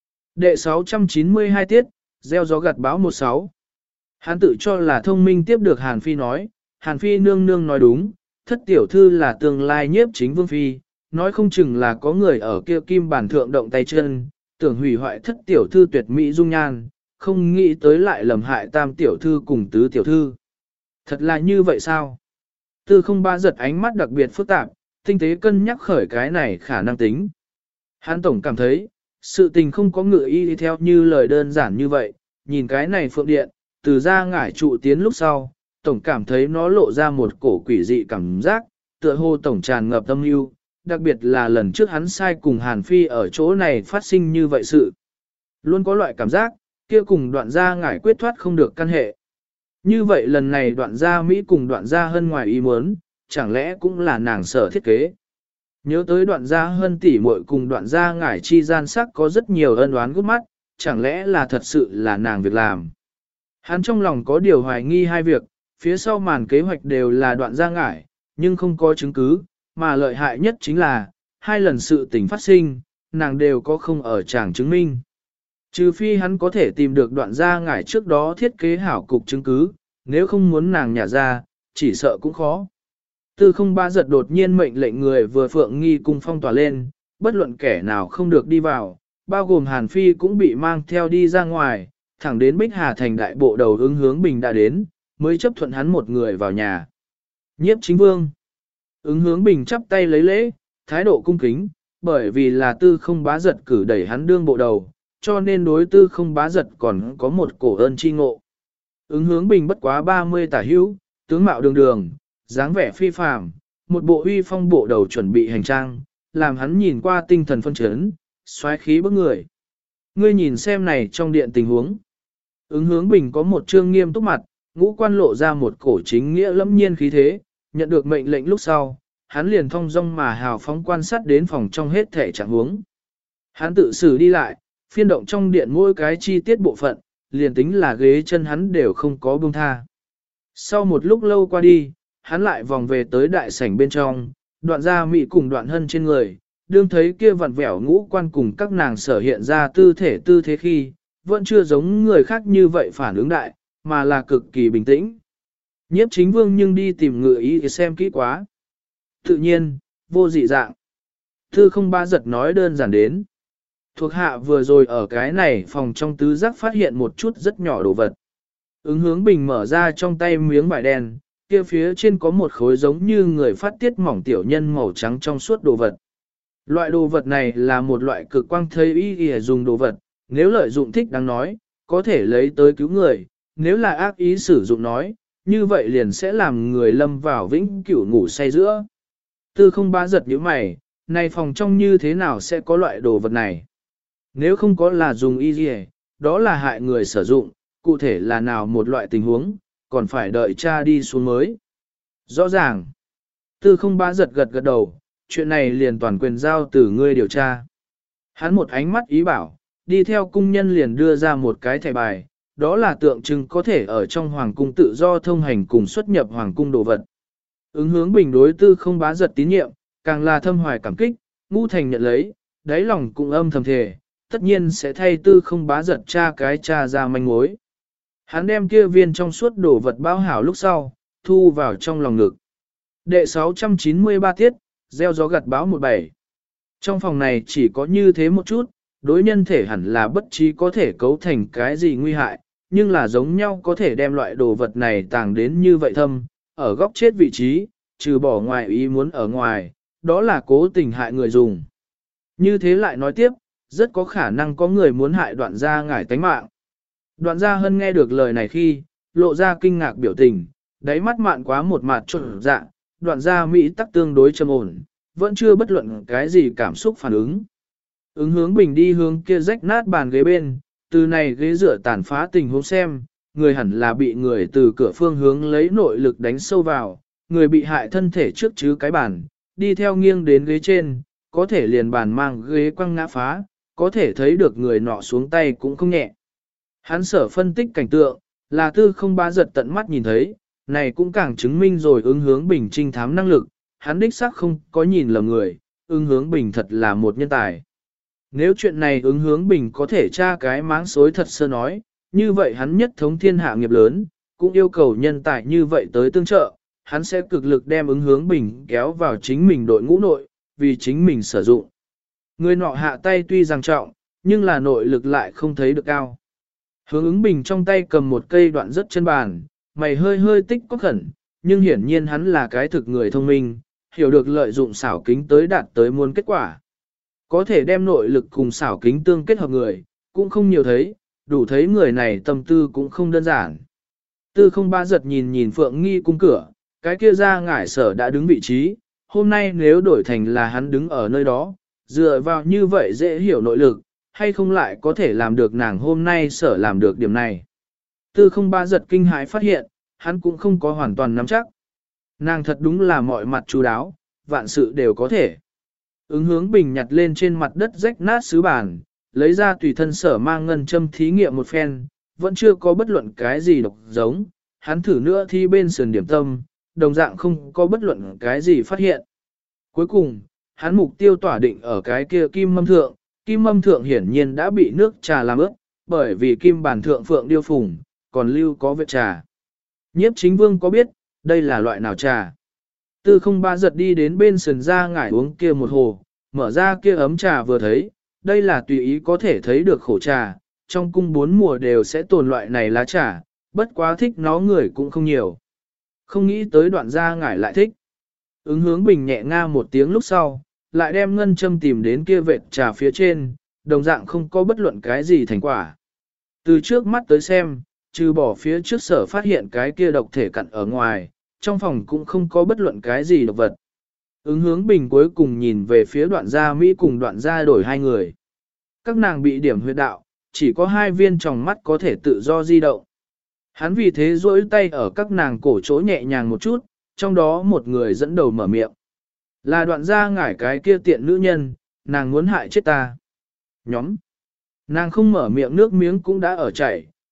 Đệ sáu trăm chín mươi hai tiết, gieo gió gặt báo một sáu. Hắn tự cho là thông minh tiếp được Hàn Phi nói, Hàn Phi nương nương nói đúng, thất tiểu thư là tương lai nhiếp chính vương phi, nói không chừng là có người ở kia kim bản thượng động tay chân, tưởng hủy hoại thất tiểu thư tuyệt mỹ dung nhan, không nghĩ tới lại lầm hại tam tiểu thư cùng tứ tiểu thư. Thật là như vậy sao? Tư không ba giật ánh mắt đặc biệt phức tạp, tinh tế cân nhắc khởi cái này khả năng tính. Hắn tổng cảm thấy, sự tình không có ngựa y theo như lời đơn giản như vậy, nhìn cái này phượng điện, từ ra ngải trụ tiến lúc sau, tổng cảm thấy nó lộ ra một cổ quỷ dị cảm giác, tựa hồ tổng tràn ngập tâm lưu, đặc biệt là lần trước hắn sai cùng Hàn Phi ở chỗ này phát sinh như vậy sự. Luôn có loại cảm giác, kia cùng đoạn gia ngải quyết thoát không được căn hệ. Như vậy lần này đoạn gia Mỹ cùng đoạn gia hân ngoài ý muốn, chẳng lẽ cũng là nàng sở thiết kế. Nhớ tới đoạn gia hân tỷ muội cùng đoạn gia ngải chi gian sắc có rất nhiều ân oán gút mắt, chẳng lẽ là thật sự là nàng việc làm. Hắn trong lòng có điều hoài nghi hai việc, phía sau màn kế hoạch đều là đoạn gia ngải, nhưng không có chứng cứ, mà lợi hại nhất chính là, hai lần sự tình phát sinh, nàng đều có không ở chàng chứng minh. Trừ phi hắn có thể tìm được đoạn gia ngải trước đó thiết kế hảo cục chứng cứ, nếu không muốn nàng nhả ra, chỉ sợ cũng khó. Tư không ba giật đột nhiên mệnh lệnh người vừa phượng nghi cung phong tỏa lên, bất luận kẻ nào không được đi vào, bao gồm Hàn Phi cũng bị mang theo đi ra ngoài, thẳng đến Bích Hà thành đại bộ đầu ứng hướng bình đã đến, mới chấp thuận hắn một người vào nhà. Nhiếp chính vương. Ứng hướng bình chắp tay lấy lễ, thái độ cung kính, bởi vì là tư không bá giật cử đẩy hắn đương bộ đầu, cho nên đối tư không bá giật còn có một cổ ơn chi ngộ. Ứng hướng bình bất quá ba mươi tả hữu, tướng mạo đường đường, dáng vẻ phi phàm, một bộ uy phong bộ đầu chuẩn bị hành trang, làm hắn nhìn qua tinh thần phân chấn, xoáy khí bức người. Ngươi nhìn xem này trong điện tình huống. Ứng hướng bình có một trương nghiêm túc mặt, ngũ quan lộ ra một cổ chính nghĩa lẫm nhiên khí thế, nhận được mệnh lệnh lúc sau, hắn liền thong dong mà hào phóng quan sát đến phòng trong hết thể trạng huống. Hắn tự xử đi lại, phiên động trong điện mỗi cái chi tiết bộ phận, liền tính là ghế chân hắn đều không có buông tha. Sau một lúc lâu qua đi, hắn lại vòng về tới đại sảnh bên trong, đoạn ra mị cùng đoạn hân trên người, đương thấy kia vặn vẹo ngũ quan cùng các nàng sở hiện ra tư thể tư thế khi, vẫn chưa giống người khác như vậy phản ứng đại, mà là cực kỳ bình tĩnh. Nhiếp chính vương nhưng đi tìm ngựa ý xem kỹ quá. Tự nhiên, vô dị dạng. Thư không ba giật nói đơn giản đến. Thuộc hạ vừa rồi ở cái này phòng trong tứ giác phát hiện một chút rất nhỏ đồ vật. Ứng hướng bình mở ra trong tay miếng vải đen, kia phía trên có một khối giống như người phát tiết mỏng tiểu nhân màu trắng trong suốt đồ vật. Loại đồ vật này là một loại cực quang thây y y dùng đồ vật, nếu lợi dụng thích đáng nói, có thể lấy tới cứu người, nếu là ác ý sử dụng nói, như vậy liền sẽ làm người lâm vào vĩnh cửu ngủ say giữa. Tư không ba giật như mày, này phòng trong như thế nào sẽ có loại đồ vật này? Nếu không có là dùng y y, đó là hại người sử dụng, cụ thể là nào một loại tình huống, còn phải đợi cha đi xuống mới. Rõ ràng, tư không ba giật gật gật đầu, chuyện này liền toàn quyền giao từ ngươi điều tra. Hắn một ánh mắt ý bảo, đi theo cung nhân liền đưa ra một cái thẻ bài, đó là tượng trưng có thể ở trong hoàng cung tự do thông hành cùng xuất nhập hoàng cung đồ vật. Ứng hướng bình đối tư không bá giật tín nhiệm, càng là thâm hoài cảm kích, ngu thành nhận lấy, đáy lòng cũng âm thầm thề, tất nhiên sẽ thay tư không bá giật tra cái tra ra manh mối. Hắn đem kia viên trong suốt đồ vật bao hảo lúc sau, thu vào trong lòng ngực. Đệ sáu trăm chín mươi ba tiết, gieo gió gặt báo một bảy. Trong phòng này chỉ có như thế một chút, đối nhân thể hẳn là bất trí có thể cấu thành cái gì nguy hại, nhưng là giống nhau có thể đem loại đồ vật này tàng đến như vậy thâm, ở góc chết vị trí, trừ bỏ ngoài ý muốn ở ngoài, đó là cố tình hại người dùng. Như thế lại nói tiếp, rất có khả năng có người muốn hại đoạn gia ngải tánh mạng. Đoạn gia hân nghe được lời này khi, lộ ra kinh ngạc biểu tình, đáy mắt mạn quá một mặt trộn dạ, đoạn gia Mỹ tắc tương đối trầm ổn, vẫn chưa bất luận cái gì cảm xúc phản ứng. Ứng hướng bình đi hướng kia rách nát bàn ghế bên, từ này ghế dựa tàn phá tình huống xem, người hẳn là bị người từ cửa phương hướng lấy nội lực đánh sâu vào, người bị hại thân thể trước chứ cái bàn, đi theo nghiêng đến ghế trên, có thể liền bàn mang ghế quăng ngã phá, có thể thấy được người nọ xuống tay cũng không nhẹ. Hắn sở phân tích cảnh tượng, là tư không bá giật tận mắt nhìn thấy, này cũng càng chứng minh rồi ứng hướng bình trinh thám năng lực, hắn đích xác không có nhìn lầm người, ứng hướng bình thật là một nhân tài. Nếu chuyện này ứng hướng bình có thể tra cái máng xối thật sơ nói, như vậy hắn nhất thống thiên hạ nghiệp lớn, cũng yêu cầu nhân tài như vậy tới tương trợ, hắn sẽ cực lực đem ứng hướng bình kéo vào chính mình đội ngũ nội, vì chính mình sử dụng. Người nọ hạ tay tuy rằng trọng, nhưng là nội lực lại không thấy được cao. Hướng ứng bình trong tay cầm một cây đoạn rất chân bàn, mày hơi hơi tích có khẩn, nhưng hiển nhiên hắn là cái thực người thông minh, hiểu được lợi dụng xảo kính tới đạt tới muôn kết quả. Có thể đem nội lực cùng xảo kính tương kết hợp người, cũng không nhiều thấy, đủ thấy người này tâm tư cũng không đơn giản. Tư không ba giật nhìn nhìn Phượng Nghi cung cửa, cái kia ra ngải sở đã đứng vị trí, hôm nay nếu đổi thành là hắn đứng ở nơi đó, dựa vào như vậy dễ hiểu nội lực, hay không lại có thể làm được nàng hôm nay sở làm được điểm này. Tư không ba giật kinh hãi phát hiện, hắn cũng không có hoàn toàn nắm chắc. Nàng thật đúng là mọi mặt chú đáo, vạn sự đều có thể. Ứng hướng bình nhặt lên trên mặt đất rách nát sứ bàn, lấy ra tùy thân sở mang ngân châm thí nghiệm một phen, vẫn chưa có bất luận cái gì độc giống, hắn thử nữa thi bên sườn điểm tâm, đồng dạng không có bất luận cái gì phát hiện. Cuối cùng, hắn mục tiêu tỏa định ở cái kia kim mâm thượng, kim mâm thượng hiển nhiên đã bị nước trà làm ướt, bởi vì kim bản thượng phượng điêu phùng, còn lưu có vết trà. Nhiếp chính vương có biết, đây là loại nào trà? Tư không ba giật đi đến bên sườn ra ngải uống kia một hồ, mở ra kia ấm trà vừa thấy, đây là tùy ý có thể thấy được khổ trà, trong cung bốn mùa đều sẽ tồn loại này lá trà, bất quá thích nó người cũng không nhiều. Không nghĩ tới đoạn ra ngải lại thích. Ứng hướng bình nhẹ nga một tiếng lúc sau, lại đem ngân châm tìm đến kia vệt trà phía trên, đồng dạng không có bất luận cái gì thành quả. Từ trước mắt tới xem, trừ bỏ phía trước sở phát hiện cái kia độc thể cặn ở ngoài, trong phòng cũng không có bất luận cái gì độc vật. Ứng hướng bình cuối cùng nhìn về phía đoạn gia Mỹ cùng đoạn gia đổi hai người. Các nàng bị điểm huyệt đạo, chỉ có hai viên tròng mắt có thể tự do di động. Hắn vì thế duỗi tay ở các nàng cổ chỗ nhẹ nhàng một chút, trong đó một người dẫn đầu mở miệng. Là đoạn gia ngải cái kia tiện nữ nhân, nàng muốn hại chết ta. Nhóm. Nàng không mở miệng nước miếng cũng đã ở chảy,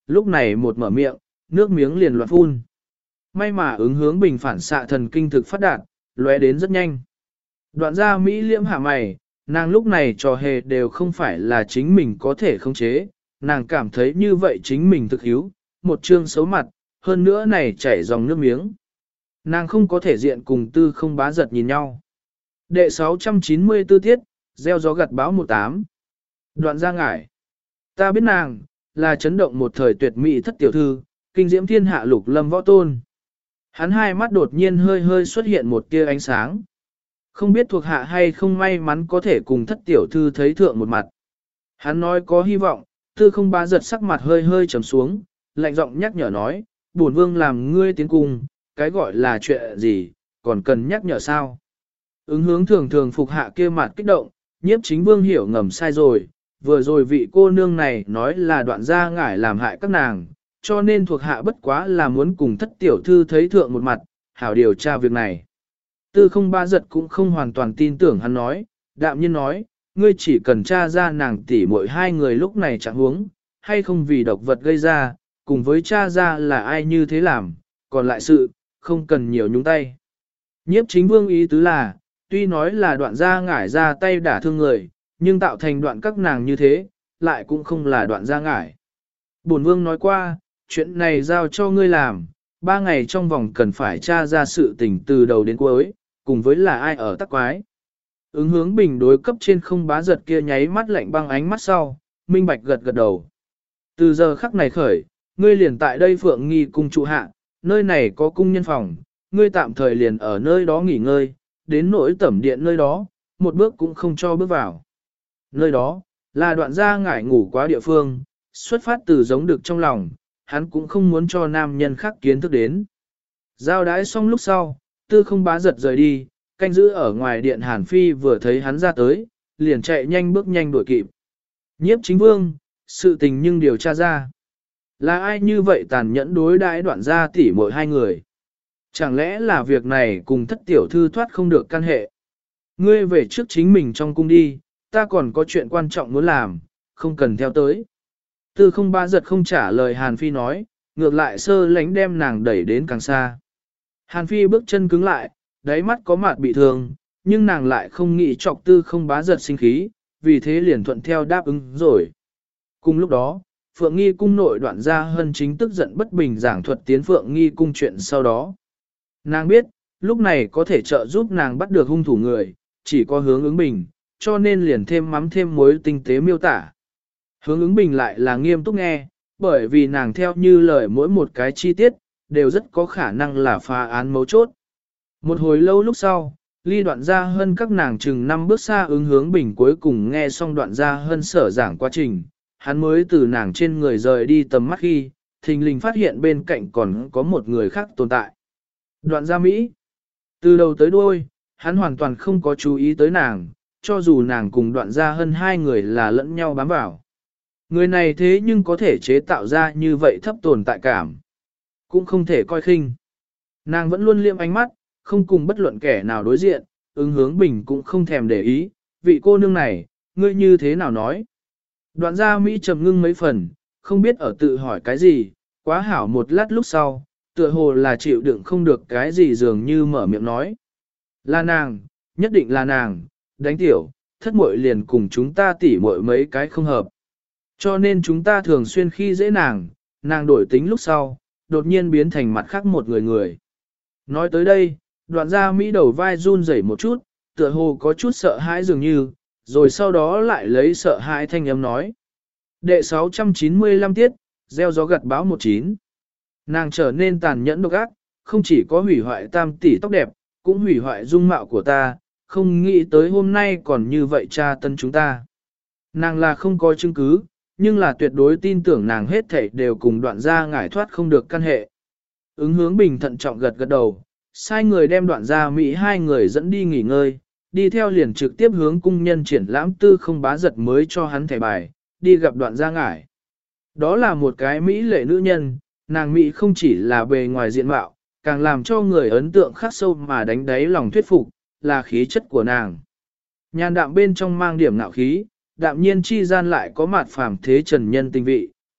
lúc này một mở miệng, nước miếng liền loạn phun. May mà ứng hướng bình phản xạ thần kinh thực phát đạt, lóe đến rất nhanh. Đoạn ra Mỹ liễm hạ mày, nàng lúc này trò hề đều không phải là chính mình có thể khống chế, nàng cảm thấy như vậy chính mình thực hiếu, một trương xấu mặt, hơn nữa này chảy dòng nước miếng. Nàng không có thể diện cùng tư không bá giật nhìn nhau. Đệ sáu trăm chín mươi tư tiết, gieo gió gặt báo một tám. Đoạn ra ngải. Ta biết nàng, là chấn động một thời tuyệt mỹ thất tiểu thư, kinh diễm thiên hạ lục lâm võ tôn. Hắn hai mắt đột nhiên hơi hơi xuất hiện một tia ánh sáng. Không biết thuộc hạ hay không may mắn có thể cùng thất tiểu thư thấy thượng một mặt. Hắn nói có hy vọng, tư không bá giật sắc mặt hơi hơi trầm xuống, lạnh giọng nhắc nhở nói, bổn vương làm ngươi tiến cung, cái gọi là chuyện gì, còn cần nhắc nhở sao. Ứng hướng thường thường phục hạ kia mặt kích động, nhiếp chính vương hiểu ngầm sai rồi, vừa rồi vị cô nương này nói là đoạn gia ngải làm hại các nàng, cho nên thuộc hạ bất quá là muốn cùng thất tiểu thư thấy thượng một mặt, hảo điều tra việc này. Tư không ba giật cũng không hoàn toàn tin tưởng hắn nói, đạm nhiên nói, ngươi chỉ cần tra ra nàng tỷ muội hai người lúc này chẳng huống, hay không vì độc vật gây ra, cùng với tra ra là ai như thế làm, còn lại sự, không cần nhiều nhúng tay. Nhiếp chính vương ý tứ là, tuy nói là đoạn gia ngải ra tay đả thương người, nhưng tạo thành đoạn các nàng như thế, lại cũng không là đoạn gia ngải. Bổn vương nói qua, chuyện này giao cho ngươi làm, ba ngày trong vòng cần phải tra ra sự tình từ đầu đến cuối, cùng với là ai ở tắc quái. Ứng hướng bình đối cấp trên không bá giật kia nháy mắt lạnh băng ánh mắt sau, minh bạch gật gật đầu. Từ giờ khắc này khởi, ngươi liền tại đây phượng nghi cung trụ hạ, nơi này có cung nhân phòng, ngươi tạm thời liền ở nơi đó nghỉ ngơi, đến nỗi tẩm điện nơi đó, một bước cũng không cho bước vào. Nơi đó, là đoạn gia ngải ngủ quá địa phương, xuất phát từ giống được trong lòng, hắn cũng không muốn cho nam nhân khác kiến thức đến. Giao đái xong lúc sau, tư không bá giật rời đi, canh giữ ở ngoài điện Hàn Phi vừa thấy hắn ra tới, liền chạy nhanh bước nhanh đuổi kịp. Nhiếp chính vương, sự tình nhưng điều tra ra. Là ai như vậy tàn nhẫn đối đãi đoạn gia tỷ muội hai người? Chẳng lẽ là việc này cùng thất tiểu thư thoát không được căn hệ? Ngươi về trước chính mình trong cung đi, ta còn có chuyện quan trọng muốn làm, không cần theo tới. Tư không ba giật không trả lời Hàn Phi nói, ngược lại sơ lánh đem nàng đẩy đến càng xa. Hàn Phi bước chân cứng lại, đáy mắt có mặt bị thương, nhưng nàng lại không nghĩ chọc tư không bá giật sinh khí, vì thế liền thuận theo đáp ứng rồi. Cùng lúc đó, Phượng Nghi cung nội đoạn gia hân chính tức giận bất bình giảng thuật tiến Phượng Nghi cung chuyện sau đó. Nàng biết, lúc này có thể trợ giúp nàng bắt được hung thủ người, chỉ có hướng ứng bình, cho nên liền thêm mắm thêm muối tinh tế miêu tả. Hướng ứng bình lại là nghiêm túc nghe, bởi vì nàng theo như lời mỗi một cái chi tiết, đều rất có khả năng là phá án mấu chốt. Một hồi lâu lúc sau, ly đoạn gia hân các nàng chừng năm bước xa ứng hướng bình cuối cùng nghe xong đoạn gia hân sở giảng quá trình, hắn mới từ nàng trên người rời đi tầm mắt khi, thình lình phát hiện bên cạnh còn có một người khác tồn tại. Đoạn gia Mỹ. Từ đầu tới đuôi, hắn hoàn toàn không có chú ý tới nàng, cho dù nàng cùng đoạn gia hân hai người là lẫn nhau bám vào. Người này thế nhưng có thể chế tạo ra như vậy thấp tồn tại cảm. Cũng không thể coi khinh. Nàng vẫn luôn liêm ánh mắt, không cùng bất luận kẻ nào đối diện, ứng hướng bình cũng không thèm để ý, vị cô nương này, ngươi như thế nào nói. Đoạn gia Mỹ trầm ngưng mấy phần, không biết ở tự hỏi cái gì, quá hảo một lát lúc sau, tựa hồ là chịu đựng không được cái gì dường như mở miệng nói. Là nàng, nhất định là nàng, đánh tiểu, thất muội liền cùng chúng ta tỉ muội mấy cái không hợp. Cho nên chúng ta thường xuyên khi dễ nàng, nàng đổi tính lúc sau, đột nhiên biến thành mặt khác một người người. Nói tới đây, đoạn gia Mỹ đầu vai run rẩy một chút, tựa hồ có chút sợ hãi dường như, rồi sau đó lại lấy sợ hãi thanh âm nói. Đệ sáu trăm chín mươi lăm tiết, gieo gió gặt báo một chín. Nàng trở nên tàn nhẫn độc ác, không chỉ có hủy hoại tam tỷ tóc đẹp, cũng hủy hoại dung mạo của ta, không nghĩ tới hôm nay còn như vậy tra tân chúng ta. Nàng là không có chứng cứ, nhưng là tuyệt đối tin tưởng nàng hết thảy đều cùng đoạn gia ngải thoát không được căn hệ. Ứng hướng bình thận trọng gật gật đầu, sai người đem đoạn gia Mỹ hai người dẫn đi nghỉ ngơi, đi theo liền trực tiếp hướng cung nhân triển lãm tư không bá giật mới cho hắn thẻ bài, đi gặp đoạn gia ngải. Đó là một cái Mỹ lệ nữ nhân, nàng Mỹ không chỉ là bề ngoài diện mạo, càng làm cho người ấn tượng khắc sâu mà đánh đáy lòng thuyết phục, là khí chất của nàng. Nhàn đạm bên trong mang điểm nạo khí, đạm nhiên chi gian lại có mặt phàm thế trần nhân tình vị,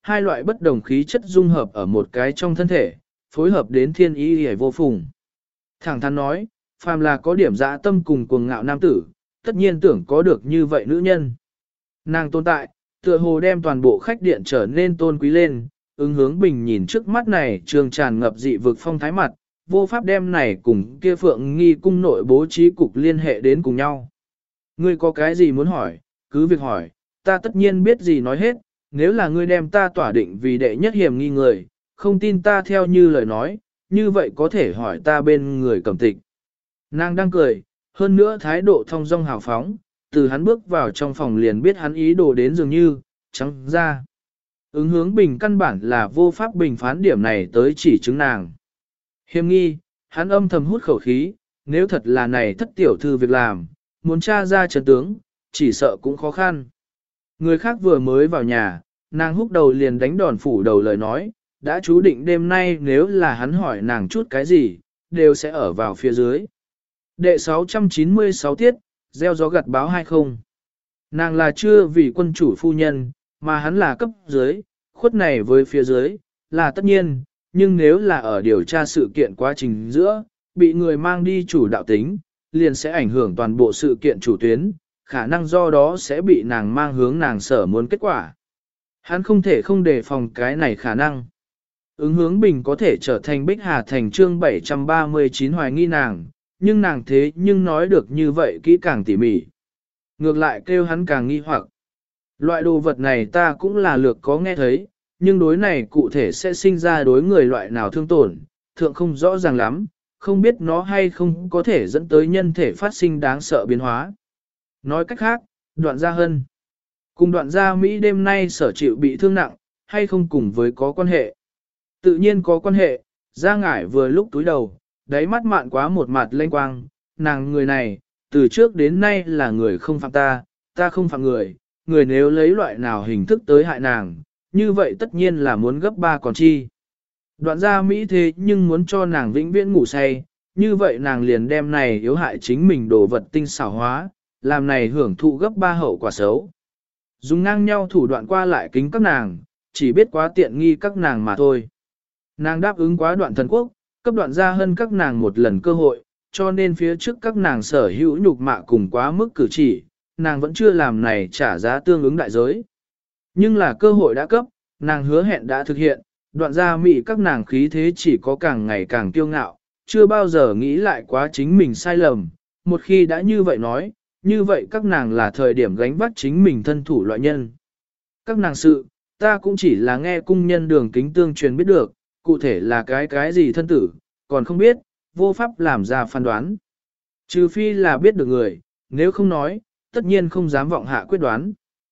hai loại bất đồng khí chất dung hợp ở một cái trong thân thể, phối hợp đến thiên ý hề vô phùng. Thẳng thắn nói, phàm là có điểm dã tâm cùng cuồng ngạo nam tử, tất nhiên tưởng có được như vậy nữ nhân. Nàng tồn tại, tựa hồ đem toàn bộ khách điện trở nên tôn quý lên, ứng hướng bình nhìn trước mắt này trường tràn ngập dị vực phong thái mặt, vô pháp đem này cùng kia phượng nghi cung nội bố trí cục liên hệ đến cùng nhau. Ngươi có cái gì muốn hỏi, cứ việc hỏi, ta tất nhiên biết gì nói hết, nếu là ngươi đem ta tỏa định vì đệ nhất hiểm nghi người, không tin ta theo như lời nói, như vậy có thể hỏi ta bên người Cẩm Tịch. Nàng đang cười, hơn nữa thái độ thong dong hào phóng, từ hắn bước vào trong phòng liền biết hắn ý đồ đến dường như, trắng ra. Ứng hướng bình căn bản là vô pháp bình phán điểm này tới chỉ chứng nàng. Hiểm nghi, hắn âm thầm hút khẩu khí, nếu thật là này thất tiểu thư việc làm, muốn tra ra chân tướng, chỉ sợ cũng khó khăn. Người khác vừa mới vào nhà, nàng húc đầu liền đánh đòn phủ đầu lời nói, đã chú định đêm nay nếu là hắn hỏi nàng chút cái gì, đều sẽ ở vào phía dưới. Đệ sáu trăm chín mươi sáu tiết, gieo gió gặt báo hay không? Nàng là chưa vì quân chủ phu nhân, mà hắn là cấp dưới, khuất này với phía dưới, là tất nhiên, nhưng nếu là ở điều tra sự kiện quá trình giữa, bị người mang đi chủ đạo tính, liền sẽ ảnh hưởng toàn bộ sự kiện chủ tuyến, khả năng do đó sẽ bị nàng mang hướng nàng sở muốn kết quả. Hắn không thể không đề phòng cái này khả năng. Ứng hướng bình có thể trở thành Bích Hà thành chương bảy trăm ba mươi chín hoài nghi nàng, nhưng nàng thế nhưng nói được như vậy kỹ càng tỉ mỉ. Ngược lại kêu hắn càng nghi hoặc. Loại đồ vật này ta cũng là lược có nghe thấy, nhưng đối này cụ thể sẽ sinh ra đối người loại nào thương tổn, thượng không rõ ràng lắm, không biết nó hay không có thể dẫn tới nhân thể phát sinh đáng sợ biến hóa. Nói cách khác, đoạn gia hân. Cùng đoạn gia Mỹ đêm nay sở chịu bị thương nặng, hay không cùng với có quan hệ. Tự nhiên có quan hệ, gia ngải vừa lúc túi đầu, đáy mắt mạn quá một mặt lênh quang, nàng người này, từ trước đến nay là người không phạm ta, ta không phạm người, người nếu lấy loại nào hình thức tới hại nàng, như vậy tất nhiên là muốn gấp ba còn chi. Đoạn gia Mỹ thế nhưng muốn cho nàng vĩnh viễn ngủ say, như vậy nàng liền đem này yếu hại chính mình đồ vật tinh xảo hóa, làm này hưởng thụ gấp ba hậu quả xấu. Dùng ngang nhau thủ đoạn qua lại kính các nàng, chỉ biết quá tiện nghi các nàng mà thôi. Nàng đáp ứng quá đoạn thần quốc, cấp đoạn gia hơn các nàng một lần cơ hội, cho nên phía trước các nàng sở hữu nhục mạ cùng quá mức cử chỉ, nàng vẫn chưa làm này trả giá tương ứng đại giới. Nhưng là cơ hội đã cấp, nàng hứa hẹn đã thực hiện, đoạn gia mị các nàng khí thế chỉ có càng ngày càng kiêu ngạo, chưa bao giờ nghĩ lại quá chính mình sai lầm, một khi đã như vậy nói, như vậy các nàng là thời điểm gánh vác chính mình thân thủ loại nhân. Các nàng sự, ta cũng chỉ là nghe cung nhân đường kính tương truyền biết được, cụ thể là cái cái gì thân tử, còn không biết, vô pháp làm ra phán đoán. Trừ phi là biết được người, nếu không nói, tất nhiên không dám vọng hạ quyết đoán.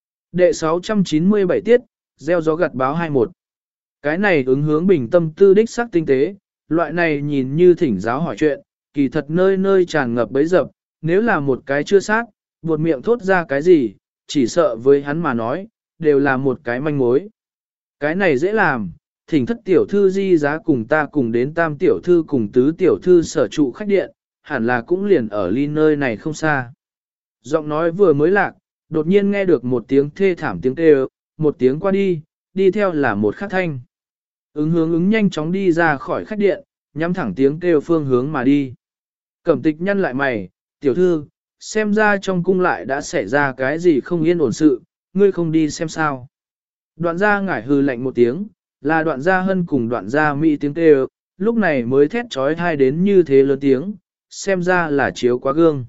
Đệ sáu trăm chín mươi bảy tiết, gieo gió gặt báo hai một. Cái này ứng hướng bình tâm tư đích sắc tinh tế, loại này nhìn như thỉnh giáo hỏi chuyện, kỳ thật nơi nơi tràn ngập bấy dập, nếu là một cái chưa sát, buột miệng thốt ra cái gì, chỉ sợ với hắn mà nói, đều là một cái manh mối. Cái này dễ làm, thỉnh thất tiểu thư di giá cùng ta cùng đến tam tiểu thư cùng tứ tiểu thư sở trụ khách điện, hẳn là cũng liền ở ly nơi này không xa. Giọng nói vừa mới lạc, đột nhiên nghe được một tiếng thê thảm tiếng kêu, một tiếng qua đi, đi theo là một khắc thanh. Ứng hướng ứng nhanh chóng đi ra khỏi khách điện, nhắm thẳng tiếng kêu phương hướng mà đi. Cẩm Tịch nhăn lại mày, tiểu thư, xem ra trong cung lại đã xảy ra cái gì không yên ổn sự, ngươi không đi xem sao. Đoạn gia ngải hừ lạnh một tiếng, là đoạn gia hân cùng đoạn gia mỹ tiếng kêu, lúc này mới thét trói thai đến như thế lớn tiếng, xem ra là chiếu quá gương.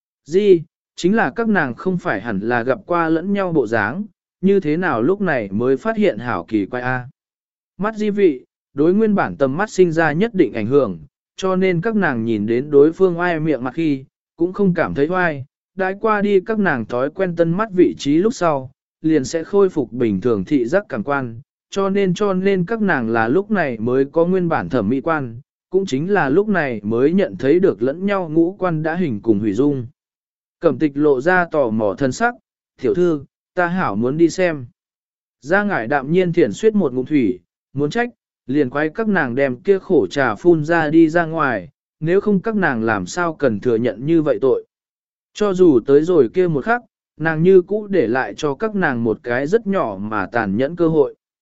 Di, chính là các nàng không phải hẳn là gặp qua lẫn nhau bộ dáng, như thế nào lúc này mới phát hiện hảo kỳ quay a. Mắt di vị, đối nguyên bản tầm mắt sinh ra nhất định ảnh hưởng, cho nên các nàng nhìn đến đối phương oai miệng mặt khi, cũng không cảm thấy oai, đãi qua đi các nàng thói quen tân mắt vị trí lúc sau, liền sẽ khôi phục bình thường thị giác cảm quan, cho nên cho nên các nàng là lúc này mới có nguyên bản thẩm mỹ quan, cũng chính là lúc này mới nhận thấy được lẫn nhau ngũ quan đã hình cùng hủy dung. Cẩm Tịch lộ ra tò mò thân sắc, tiểu thư, ta hảo muốn đi xem. Gia ngải đạm nhiên thiển suyết một ngụm thủy, muốn trách, liền quay các nàng đem kia khổ trà phun ra đi ra ngoài, nếu không các nàng làm sao cần thừa nhận như vậy tội. Cho dù tới rồi kia một khắc, nàng như cũ để lại cho các nàng một cái rất nhỏ mà tàn nhẫn cơ hội.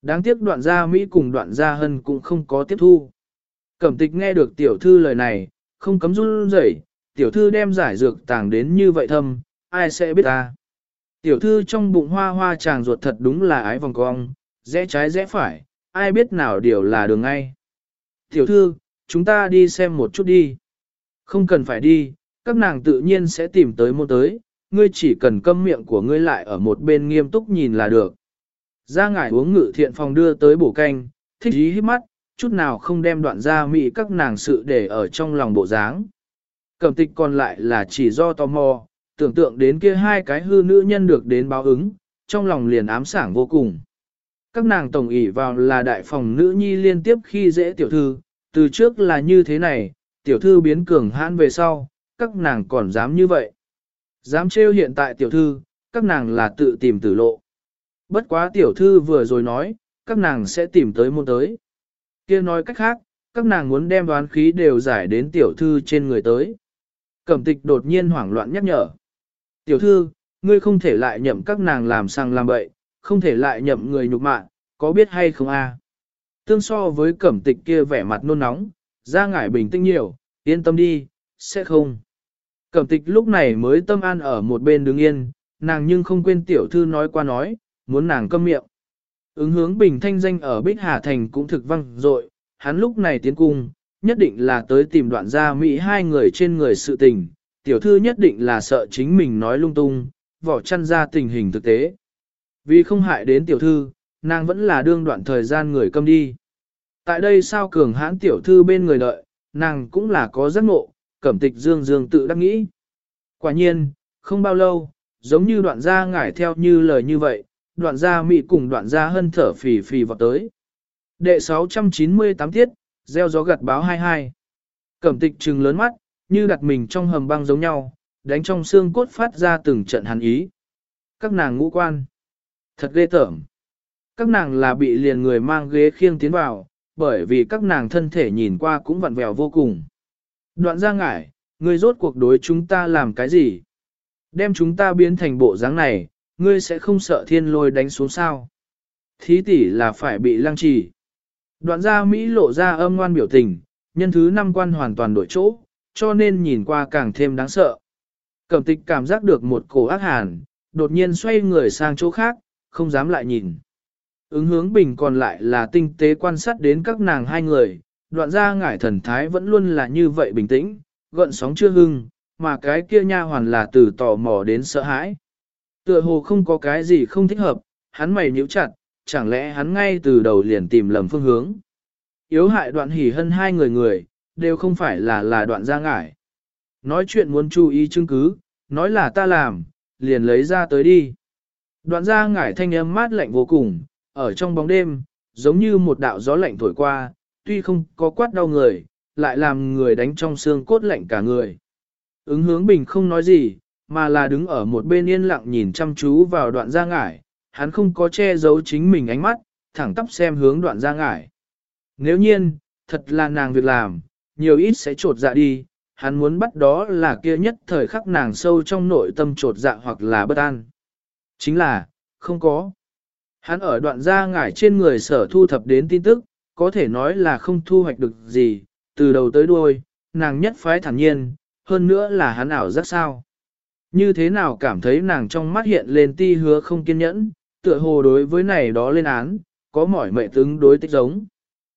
Đáng tiếc đoạn gia Mỹ cùng đoạn gia Hân cũng không có tiếp thu. Cẩm tịch nghe được tiểu thư lời này, không cấm run rẩy, tiểu thư đem giải dược tàng đến như vậy thâm, ai sẽ biết ta. Tiểu thư trong bụng hoa hoa chàng ruột thật đúng là ái vòng cong, rẽ trái rẽ phải, ai biết nào điều là đường ngay. Tiểu thư, chúng ta đi xem một chút đi. Không cần phải đi, các nàng tự nhiên sẽ tìm tới môn tới, ngươi chỉ cần câm miệng của ngươi lại ở một bên nghiêm túc nhìn là được. Ra ngải uống ngự thiện phòng đưa tới bổ canh, thích ý hít mắt, chút nào không đem đoạn ra mị các nàng sự để ở trong lòng bộ dáng. Cẩm tịch còn lại là chỉ do tò mò, tưởng tượng đến kia hai cái hư nữ nhân được đến báo ứng, trong lòng liền ám sảng vô cùng. Các nàng tổng ỷ vào là đại phòng nữ nhi liên tiếp khi dễ tiểu thư, từ trước là như thế này, tiểu thư biến cường hãn về sau, các nàng còn dám như vậy. Dám trêu hiện tại tiểu thư, các nàng là tự tìm tử lộ. Bất quá tiểu thư vừa rồi nói, các nàng sẽ tìm tới môn tới. Kia nói cách khác, các nàng muốn đem đoán khí đều giải đến tiểu thư trên người tới. Cẩm tịch đột nhiên hoảng loạn nhắc nhở. Tiểu thư, ngươi không thể lại nhậm các nàng làm sang làm bậy, không thể lại nhậm người nhục mạ, có biết hay không a? Tương so với cẩm tịch kia vẻ mặt nôn nóng, ra ngải bình tĩnh nhiều, yên tâm đi, sẽ không. Cẩm tịch lúc này mới tâm an ở một bên đứng yên, nàng nhưng không quên tiểu thư nói qua nói, muốn nàng câm miệng. Ứng hướng bình thanh danh ở Bích Hà Thành cũng thực văng dội, hắn lúc này tiến cung, nhất định là tới tìm đoạn gia Mỹ hai người trên người sự tình, tiểu thư nhất định là sợ chính mình nói lung tung, vỏ chăn ra tình hình thực tế. Vì không hại đến tiểu thư, nàng vẫn là đương đoạn thời gian người câm đi. Tại đây sao cường hãn tiểu thư bên người đợi, nàng cũng là có giác ngộ, cẩm tịch dương dương tự đắc nghĩ. Quả nhiên, không bao lâu, giống như đoạn gia ngải theo như lời như vậy, đoạn gia Mỹ cùng đoạn gia Hân thở phì phì vào tới. Đệ sáu trăm chín mươi tám tiết, gieo gió gặt báo hai hai. Cẩm tịch trừng lớn mắt, như đặt mình trong hầm băng giống nhau, đánh trong xương cốt phát ra từng trận hàn ý. Các nàng ngũ quan. Thật ghê tởm. Các nàng là bị liền người mang ghế khiêng tiến vào, bởi vì các nàng thân thể nhìn qua cũng vặn vẹo vô cùng. Đoạn gia ngải, ngươi rốt cuộc đối chúng ta làm cái gì? Đem chúng ta biến thành bộ dáng này, ngươi sẽ không sợ thiên lôi đánh xuống sao? Thí tỷ là phải bị lăng trì. Đoạn gia Mỹ lộ ra âm ngoan biểu tình, nhân thứ năm quan hoàn toàn đổi chỗ, cho nên nhìn qua càng thêm đáng sợ. Cẩm tịch cảm giác được một cổ ác hàn, đột nhiên xoay người sang chỗ khác, không dám lại nhìn. Ứng hướng bình còn lại là tinh tế quan sát đến các nàng hai người, đoạn gia ngải thần thái vẫn luôn là như vậy bình tĩnh, gợn sóng chưa hưng, mà cái kia nha hoàn là từ tò mò đến sợ hãi. Tựa hồ không có cái gì không thích hợp, hắn mày nhíu chặt, chẳng lẽ hắn ngay từ đầu liền tìm lầm phương hướng. Yếu hại đoạn hỉ hân hai người người, đều không phải là là đoạn gia ngải. Nói chuyện muốn chú ý chứng cứ, nói là ta làm, liền lấy ra tới đi. Đoạn gia ngải thanh âm mát lạnh vô cùng, ở trong bóng đêm, giống như một đạo gió lạnh thổi qua, tuy không có quát đau người, lại làm người đánh trong xương cốt lạnh cả người. Ứng hướng bình không nói gì, mà là đứng ở một bên yên lặng nhìn chăm chú vào đoạn gia ngải, hắn không có che giấu chính mình ánh mắt, thẳng tắp xem hướng đoạn gia ngải. Nếu nhiên, thật là nàng việc làm, nhiều ít sẽ trột dạ đi, hắn muốn bắt đó là kia nhất thời khắc nàng sâu trong nội tâm trột dạ hoặc là bất an. Chính là, không có. Hắn ở đoạn gia ngải trên người sở thu thập đến tin tức, có thể nói là không thu hoạch được gì, từ đầu tới đuôi, nàng nhất phái thản nhiên, hơn nữa là hắn ảo giác sao. Như thế nào cảm thấy nàng trong mắt hiện lên ti hứa không kiên nhẫn, tựa hồ đối với này đó lên án, có mỏi mệ tướng đối tích giống.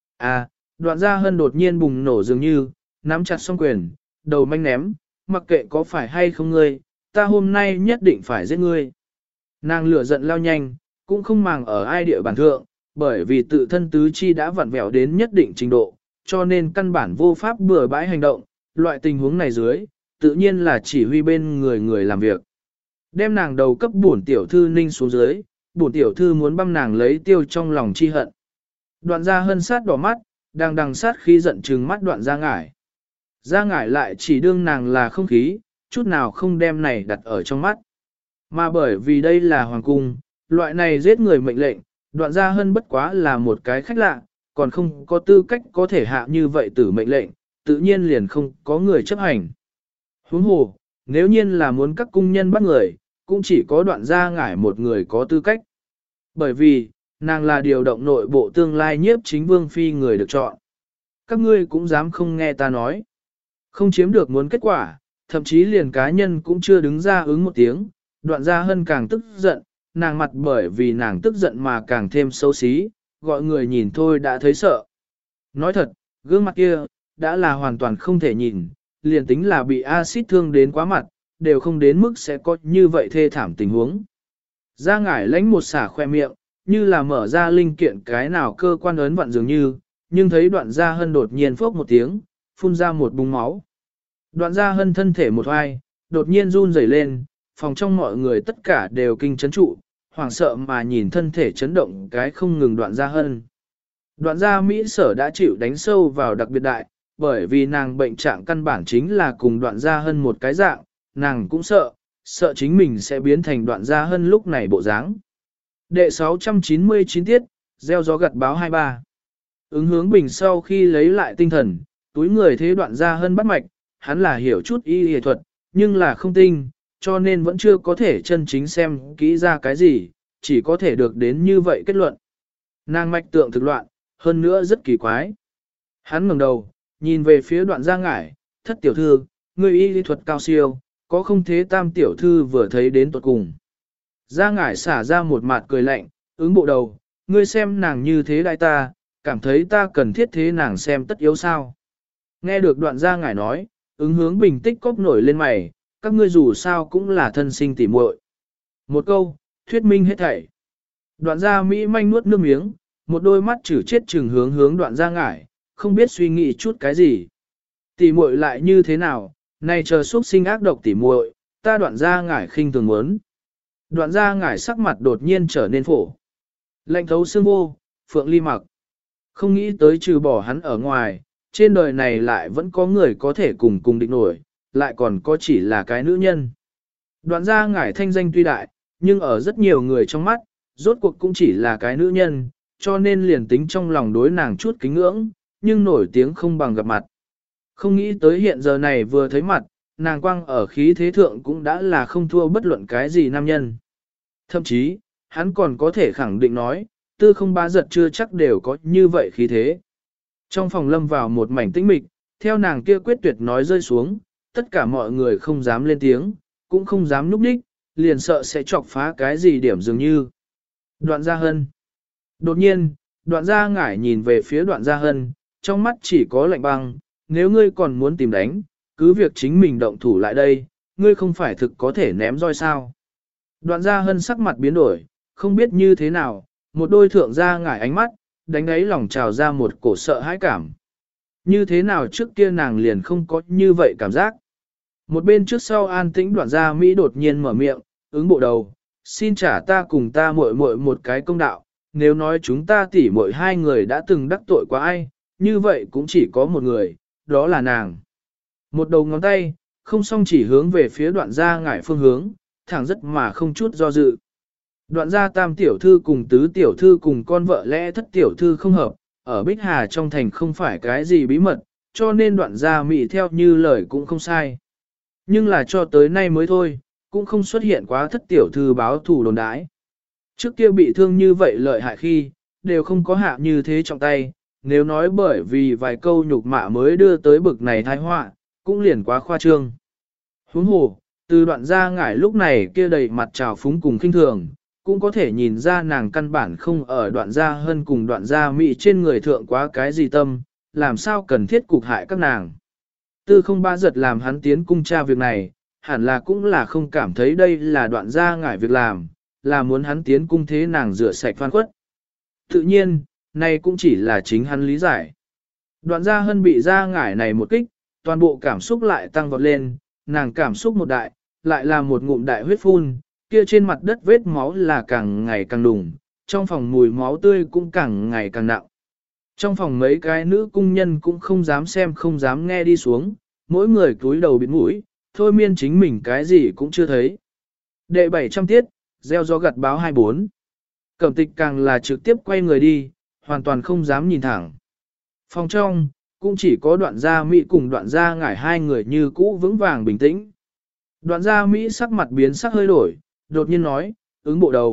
À, đoạn gia hân đột nhiên bùng nổ dường như, nắm chặt song quyền, đầu manh ném, mặc kệ có phải hay không ngươi, ta hôm nay nhất định phải giết ngươi. Nàng lửa giận lao nhanh, cũng không màng ở ai địa bàn thượng, bởi vì tự thân tứ chi đã vặn vẹo đến nhất định trình độ, cho nên căn bản vô pháp bừa bãi hành động, loại tình huống này dưới, tự nhiên là chỉ huy bên người người làm việc. Đem nàng đầu cấp bổn tiểu thư ninh xuống dưới, bổn tiểu thư muốn băm nàng lấy tiêu trong lòng chi hận. Đoạn gia hân sát đỏ mắt, đang đằng sát khi giận trừng mắt đoạn gia ngải. Gia ngải lại chỉ đương nàng là không khí, chút nào không đem này đặt ở trong mắt. Mà bởi vì đây là hoàng cung, loại này giết người mệnh lệnh, đoạn gia hân bất quá là một cái khách lạ, còn không có tư cách có thể hạ như vậy tử mệnh lệnh, tự nhiên liền không có người chấp hành. Huống hồ, nếu nhiên là muốn các cung nhân bắt người, cũng chỉ có đoạn gia ngải một người có tư cách. Bởi vì, Nàng là điều động nội bộ tương lai nhiếp chính vương phi người được chọn. Các ngươi cũng dám không nghe ta nói. Không chiếm được muốn kết quả, thậm chí liền cá nhân cũng chưa đứng ra ứng một tiếng, Đoạn Gia Hân càng tức giận, nàng mặt bởi vì nàng tức giận mà càng thêm xấu xí, gọi người nhìn thôi đã thấy sợ. Nói thật, gương mặt kia, đã là hoàn toàn không thể nhìn, liền tính là bị axit thương đến quá mặt, đều không đến mức sẽ có như vậy thê thảm tình huống. Gia Ngải lánh một xả khoe miệng, như là mở ra linh kiện cái nào cơ quan ấn vặn dường như, nhưng thấy Đoạn Gia Hân đột nhiên phốc một tiếng, phun ra một búng máu. Đoạn Gia Hân thân thể một hoài, đột nhiên run rẩy lên, phòng trong mọi người tất cả đều kinh chấn trụ, hoảng sợ mà nhìn thân thể chấn động cái không ngừng Đoạn Gia Hân. Đoạn Gia Mỹ sở đã chịu đánh sâu vào đặc biệt đại, bởi vì nàng bệnh trạng căn bản chính là cùng Đoạn Gia Hân một cái dạng, nàng cũng sợ, sợ chính mình sẽ biến thành Đoạn Gia Hân lúc này bộ dáng. Đệ sáu trăm chín mươi chín tiết, gieo gió gặt báo hai ba. Ứng hướng bình sau khi lấy lại tinh thần, túi người thế Đoạn Gia Hân bắt mạch, hắn là hiểu chút y y thuật, nhưng là không tinh, cho nên vẫn chưa có thể chân chính xem kỹ ra cái gì, chỉ có thể được đến như vậy kết luận. Nàng mạch tượng thực loạn, hơn nữa rất kỳ quái. Hắn ngẩng đầu, nhìn về phía Đoạn Gia Ngải, thất tiểu thư, người y lý thuật cao siêu, có không thế tam tiểu thư vừa thấy đến tuột cùng. Gia Ngải xả ra một mặt cười lạnh, ứng bộ đầu, ngươi xem nàng như thế đại ta, cảm thấy ta cần thiết thế nàng xem tất yếu sao. Nghe được Đoạn Gia Ngải nói, ứng hướng bình tích cốc nổi lên mày, các ngươi dù sao cũng là thân sinh tỉ muội. Một câu, thuyết minh hết thảy. Đoạn Gia Mỹ manh nuốt nước miếng, một đôi mắt chử chết chừng hướng hướng Đoạn Gia Ngải, không biết suy nghĩ chút cái gì. Tỉ muội lại như thế nào, này chờ xuất sinh ác độc tỉ muội, ta Đoạn Gia Ngải khinh thường muốn. Đoạn Gia Ngải sắc mặt đột nhiên trở nên phổ. Lạnh thấu xương vô, Phượng Ly Mặc. Không nghĩ tới trừ bỏ hắn ở ngoài, trên đời này lại vẫn có người có thể cùng cùng địch nổi, lại còn có chỉ là cái nữ nhân. Đoạn Gia Ngải thanh danh tuy đại, nhưng ở rất nhiều người trong mắt, rốt cuộc cũng chỉ là cái nữ nhân, cho nên liền tính trong lòng đối nàng chút kính ngưỡng, nhưng nổi tiếng không bằng gặp mặt. Không nghĩ tới hiện giờ này vừa thấy mặt, nàng quang ở khí thế thượng cũng đã là không thua bất luận cái gì nam nhân. Thậm chí, hắn còn có thể khẳng định nói, tư không bá giật chưa chắc đều có như vậy khí thế. Trong phòng lâm vào một mảnh tĩnh mịch, theo nàng kia quyết tuyệt nói rơi xuống, tất cả mọi người không dám lên tiếng, cũng không dám núp đích, liền sợ sẽ chọc phá cái gì điểm dường như. Đoạn Gia Hân. Đột nhiên, Đoạn Gia Ngải nhìn về phía Đoạn Gia Hân, trong mắt chỉ có lạnh băng, nếu ngươi còn muốn tìm đánh, cứ việc chính mình động thủ lại đây, ngươi không phải thực có thể ném roi sao. Đoạn Gia Hân sắc mặt biến đổi, không biết như thế nào, một đôi thượng Gia Ngải ánh mắt, đánh ấy lòng trào ra một cổ sợ hãi cảm. Như thế nào trước kia nàng liền không có như vậy cảm giác. Một bên trước sau an tĩnh Đoạn Gia Mỹ đột nhiên mở miệng, ứng bộ đầu, xin trả ta cùng ta muội muội một cái công đạo, nếu nói chúng ta tỉ muội hai người đã từng đắc tội quá ai, như vậy cũng chỉ có một người, đó là nàng. Một đầu ngón tay, không song chỉ hướng về phía Đoạn Gia Ngải phương hướng, thẳng rất mà không chút do dự. Đoạn Gia tam tiểu thư cùng tứ tiểu thư cùng con vợ lẽ thất tiểu thư không hợp, ở Bích Hà trong thành không phải cái gì bí mật, cho nên Đoạn Gia Mỹ theo như lời cũng không sai. Nhưng là cho tới nay mới thôi, cũng không xuất hiện quá thất tiểu thư báo thù đồn đãi. Trước kia bị thương như vậy lợi hại khi, đều không có hạ như thế trong tay, nếu nói bởi vì vài câu nhục mạ mới đưa tới bực này tai họa, cũng liền quá khoa trương. Huống hồ, từ Đoạn Gia Ngải lúc này kia đầy mặt trào phúng cùng khinh thường, cũng có thể nhìn ra nàng căn bản không ở Đoạn Gia Hân cùng Đoạn Gia Mỹ trên người thượng quá cái gì tâm, làm sao cần thiết cục hại các nàng. Tư không ba giật làm hắn tiến cung tra việc này, hẳn là cũng là không cảm thấy đây là Đoạn Gia Ngải việc làm, là muốn hắn tiến cung thế nàng rửa sạch phan khuất. Tự nhiên, này cũng chỉ là chính hắn lý giải. Đoạn Gia Hân bị Gia Ngải này một kích, toàn bộ cảm xúc lại tăng vọt lên, nàng cảm xúc một đại, lại là một ngụm đại huyết phun, kia trên mặt đất vết máu là càng ngày càng đùng, trong phòng mùi máu tươi cũng càng ngày càng nặng. Trong phòng mấy cái nữ cung nhân cũng không dám xem không dám nghe đi xuống, mỗi người cúi đầu bịt mũi, thôi miên chính mình cái gì cũng chưa thấy. Đệ bảy trăm tiết, gieo gió gặt báo hai bốn. Cẩm Tịch càng là trực tiếp quay người đi, hoàn toàn không dám nhìn thẳng. Phòng trong, cũng chỉ có Đoạn Gia Mỹ cùng Đoạn Gia Ngải hai người như cũ vững vàng bình tĩnh. Đoạn Gia Mỹ sắc mặt biến sắc hơi đổi, đột nhiên nói, ứng bộ đầu,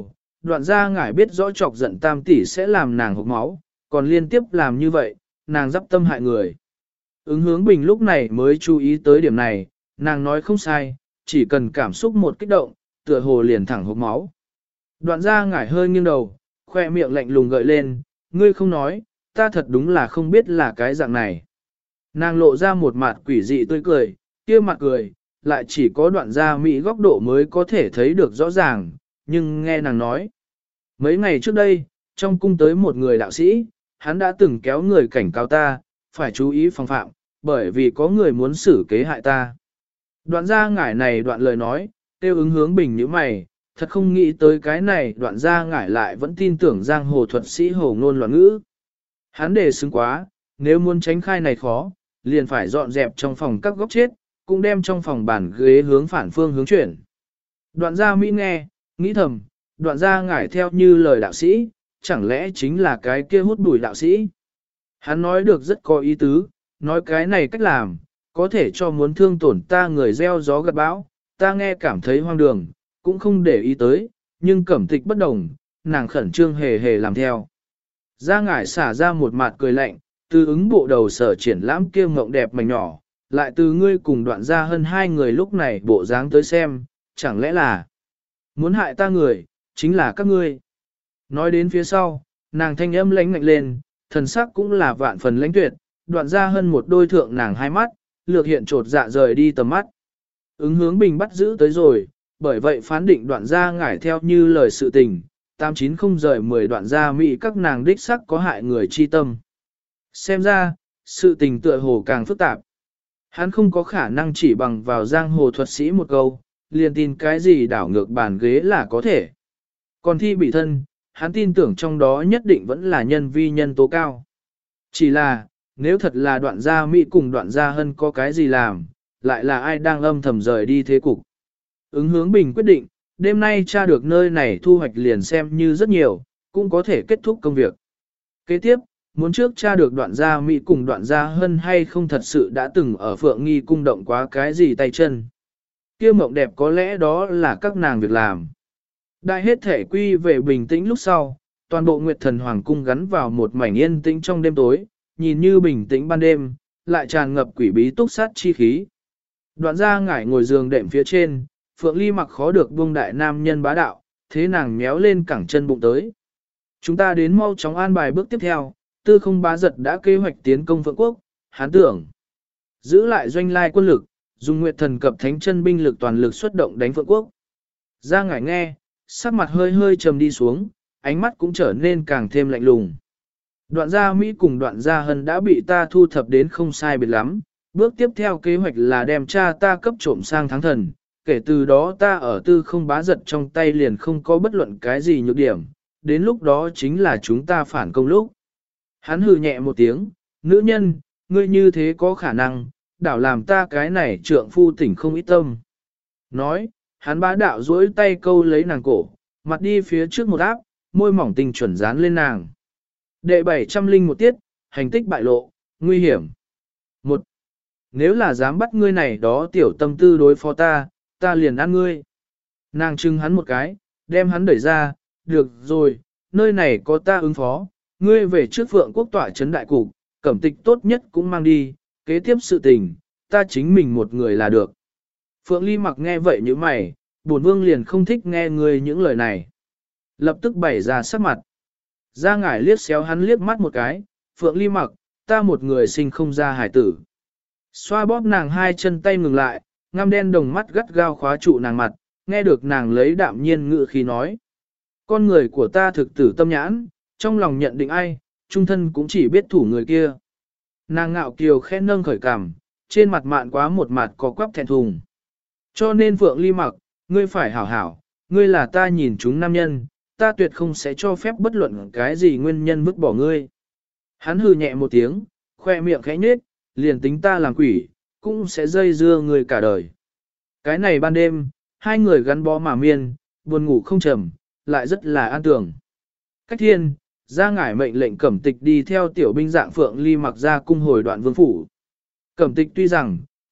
đoạn gia ngải biết rõ chọc giận tam tỷ sẽ làm nàng hộc máu, còn liên tiếp làm như vậy, nàng dắp tâm hại người. Ứng hướng bình lúc này mới chú ý tới điểm này, nàng nói không sai, chỉ cần cảm xúc một kích động, tựa hồ liền thẳng hộc máu. Đoạn gia ngải hơi nghiêng đầu, khoe miệng lạnh lùng gợi lên, ngươi không nói, ta thật đúng là không biết là cái dạng này. Nàng lộ ra một mặt quỷ dị tươi cười, kia mặt cười, lại chỉ có đoạn gia mỹ góc độ mới có thể thấy được rõ ràng, nhưng nghe nàng nói. Mấy ngày trước đây, trong cung tới một người đạo sĩ, hắn đã từng kéo người cảnh cáo ta, phải chú ý phòng phạm, bởi vì có người muốn xử kế hại ta. Đoạn gia ngải này đoạn lời nói, tiêu ứng hướng bình như mày, thật không nghĩ tới cái này đoạn gia ngải lại vẫn tin tưởng giang hồ thuật sĩ hồ ngôn loạn ngữ. Hắn đề xứng quá, nếu muốn tránh khai này khó, liền phải dọn dẹp trong phòng các góc chết, cũng đem trong phòng bàn ghế hướng phản phương hướng chuyển. Đoạn gia Mỹ nghe, nghĩ thầm, đoạn gia ngải theo như lời đạo sĩ, chẳng lẽ chính là cái kia hút bụi đạo sĩ. Hắn nói được rất có ý tứ, nói cái này cách làm, có thể cho muốn thương tổn ta người gieo gió gặt bão, ta nghe cảm thấy hoang đường, cũng không để ý tới, nhưng cẩm tịch bất đồng, nàng khẩn trương hề hề làm theo. Gia ngải xả ra một mặt cười lạnh, từ ứng bộ đầu sở triển lãm kia ngộng đẹp mảnh nhỏ, lại từ ngươi cùng đoạn ra hơn hai người lúc này bộ dáng tới xem, chẳng lẽ là muốn hại ta người, chính là các ngươi. Nói đến phía sau, nàng thanh âm lãnh ngạnh lên, thần sắc cũng là vạn phần lãnh tuyệt, đoạn ra hơn một đôi thượng nàng hai mắt, lược hiện trột dạ rời đi tầm mắt. Ứng hướng bình bắt giữ tới rồi, bởi vậy phán định đoạn ra ngải theo như lời sự tình, tám chín không rời mười đoạn ra mỹ các nàng đích sắc có hại người chi tâm. Xem ra, sự tình tựa hồ càng phức tạp. Hắn không có khả năng chỉ bằng vào giang hồ thuật sĩ một câu, liền tin cái gì đảo ngược bàn ghế là có thể. Còn thi bị thân, hắn tin tưởng trong đó nhất định vẫn là nhân vi nhân tố cao. Chỉ là, nếu thật là đoạn gia Mỹ cùng đoạn gia hân có cái gì làm, lại là ai đang âm thầm rời đi thế cục. Ứng hướng bình quyết định, đêm nay tra được nơi này thu hoạch liền xem như rất nhiều, cũng có thể kết thúc công việc. Kế tiếp, muốn trước tra được đoạn gia Mỹ cùng đoạn gia hân hay không thật sự đã từng ở Phượng Nghi cung động quá cái gì tay chân. Kia mộng đẹp có lẽ đó là các nàng việc làm. Đại hết thể quy về bình tĩnh lúc sau, toàn bộ Nguyệt Thần Hoàng cung gắn vào một mảnh yên tĩnh trong đêm tối, nhìn như bình tĩnh ban đêm, lại tràn ngập quỷ bí túc sát chi khí. Đoạn gia ngải ngồi giường đệm phía trên, Phượng Ly mặc khó được buông đại nam nhân bá đạo, thế nàng méo lên cẳng chân bụng tới. Chúng ta đến mau chóng an bài bước tiếp theo, tư không bá giật đã kế hoạch tiến công Phượng Quốc, hán tưởng giữ lại doanh lai quân lực, dùng Nguyệt Thần cập thánh chân binh lực toàn lực xuất động đánh Phượng Quốc. Gia ngải nghe, sắc mặt hơi hơi trầm đi xuống, ánh mắt cũng trở nên càng thêm lạnh lùng. Đoạn gia Mỹ cùng đoạn gia hân đã bị ta thu thập đến không sai biệt lắm, bước tiếp theo kế hoạch là đem cha ta cấp trộm sang thắng thần, kể từ đó ta ở tư không bá giật trong tay liền không có bất luận cái gì nhược điểm, đến lúc đó chính là chúng ta phản công lúc. Hắn hừ nhẹ một tiếng, nữ nhân, ngươi như thế có khả năng, đảo làm ta cái này trượng phu tỉnh không ít tâm. Nói, hắn bá đạo duỗi tay câu lấy nàng cổ, mặt đi phía trước một áp, môi mỏng tình chuẩn dán lên nàng. Đệ bảy trăm linh một tiết, hành tích bại lộ, nguy hiểm. Một, nếu là dám bắt ngươi này đó tiểu tâm tư đối phó ta, ta liền ăn ngươi. Nàng trưng hắn một cái, đem hắn đẩy ra, được rồi, nơi này có ta ứng phó, ngươi về trước Phượng Quốc tỏa trấn đại cục, cẩm tịch tốt nhất cũng mang đi, kế tiếp sự tình, ta chính mình một người là được. Phượng Ly mặc nghe vậy như mày, bổn vương liền không thích nghe ngươi những lời này. Lập tức bày ra sắc mặt. Gia ngải liếc xéo hắn liếc mắt một cái, Phượng Ly mặc, ta một người sinh không ra hải tử. Xoa bóp nàng hai chân tay ngừng lại, ngăm đen đồng mắt gắt gao khóa trụ nàng mặt, nghe được nàng lấy đạm nhiên ngự khí nói. Con người của ta thực tử tâm nhãn, trong lòng nhận định ai, trung thân cũng chỉ biết thủ người kia. Nàng ngạo kiều khẽ nâng khởi cằm, trên mặt mạn quá một mặt có quắp thẹn thùng. Cho nên Phượng Ly mặc, ngươi phải hảo hảo, ngươi là ta nhìn chúng nam nhân, ta tuyệt không sẽ cho phép bất luận cái gì nguyên nhân vứt bỏ ngươi. Hắn hừ nhẹ một tiếng, khoe miệng khẽ nhếch, liền tính ta làm quỷ, cũng sẽ dây dưa người cả đời. Cái này ban đêm, hai người gắn bó mà miên, buồn ngủ không trầm, lại rất là an tưởng. Cách thiên, ra ngải mệnh lệnh Cẩm Tịch đi theo tiểu binh dạng Phượng Ly mặc ra cung hồi đoạn vương phủ. Cẩm Tịch tuy rằng,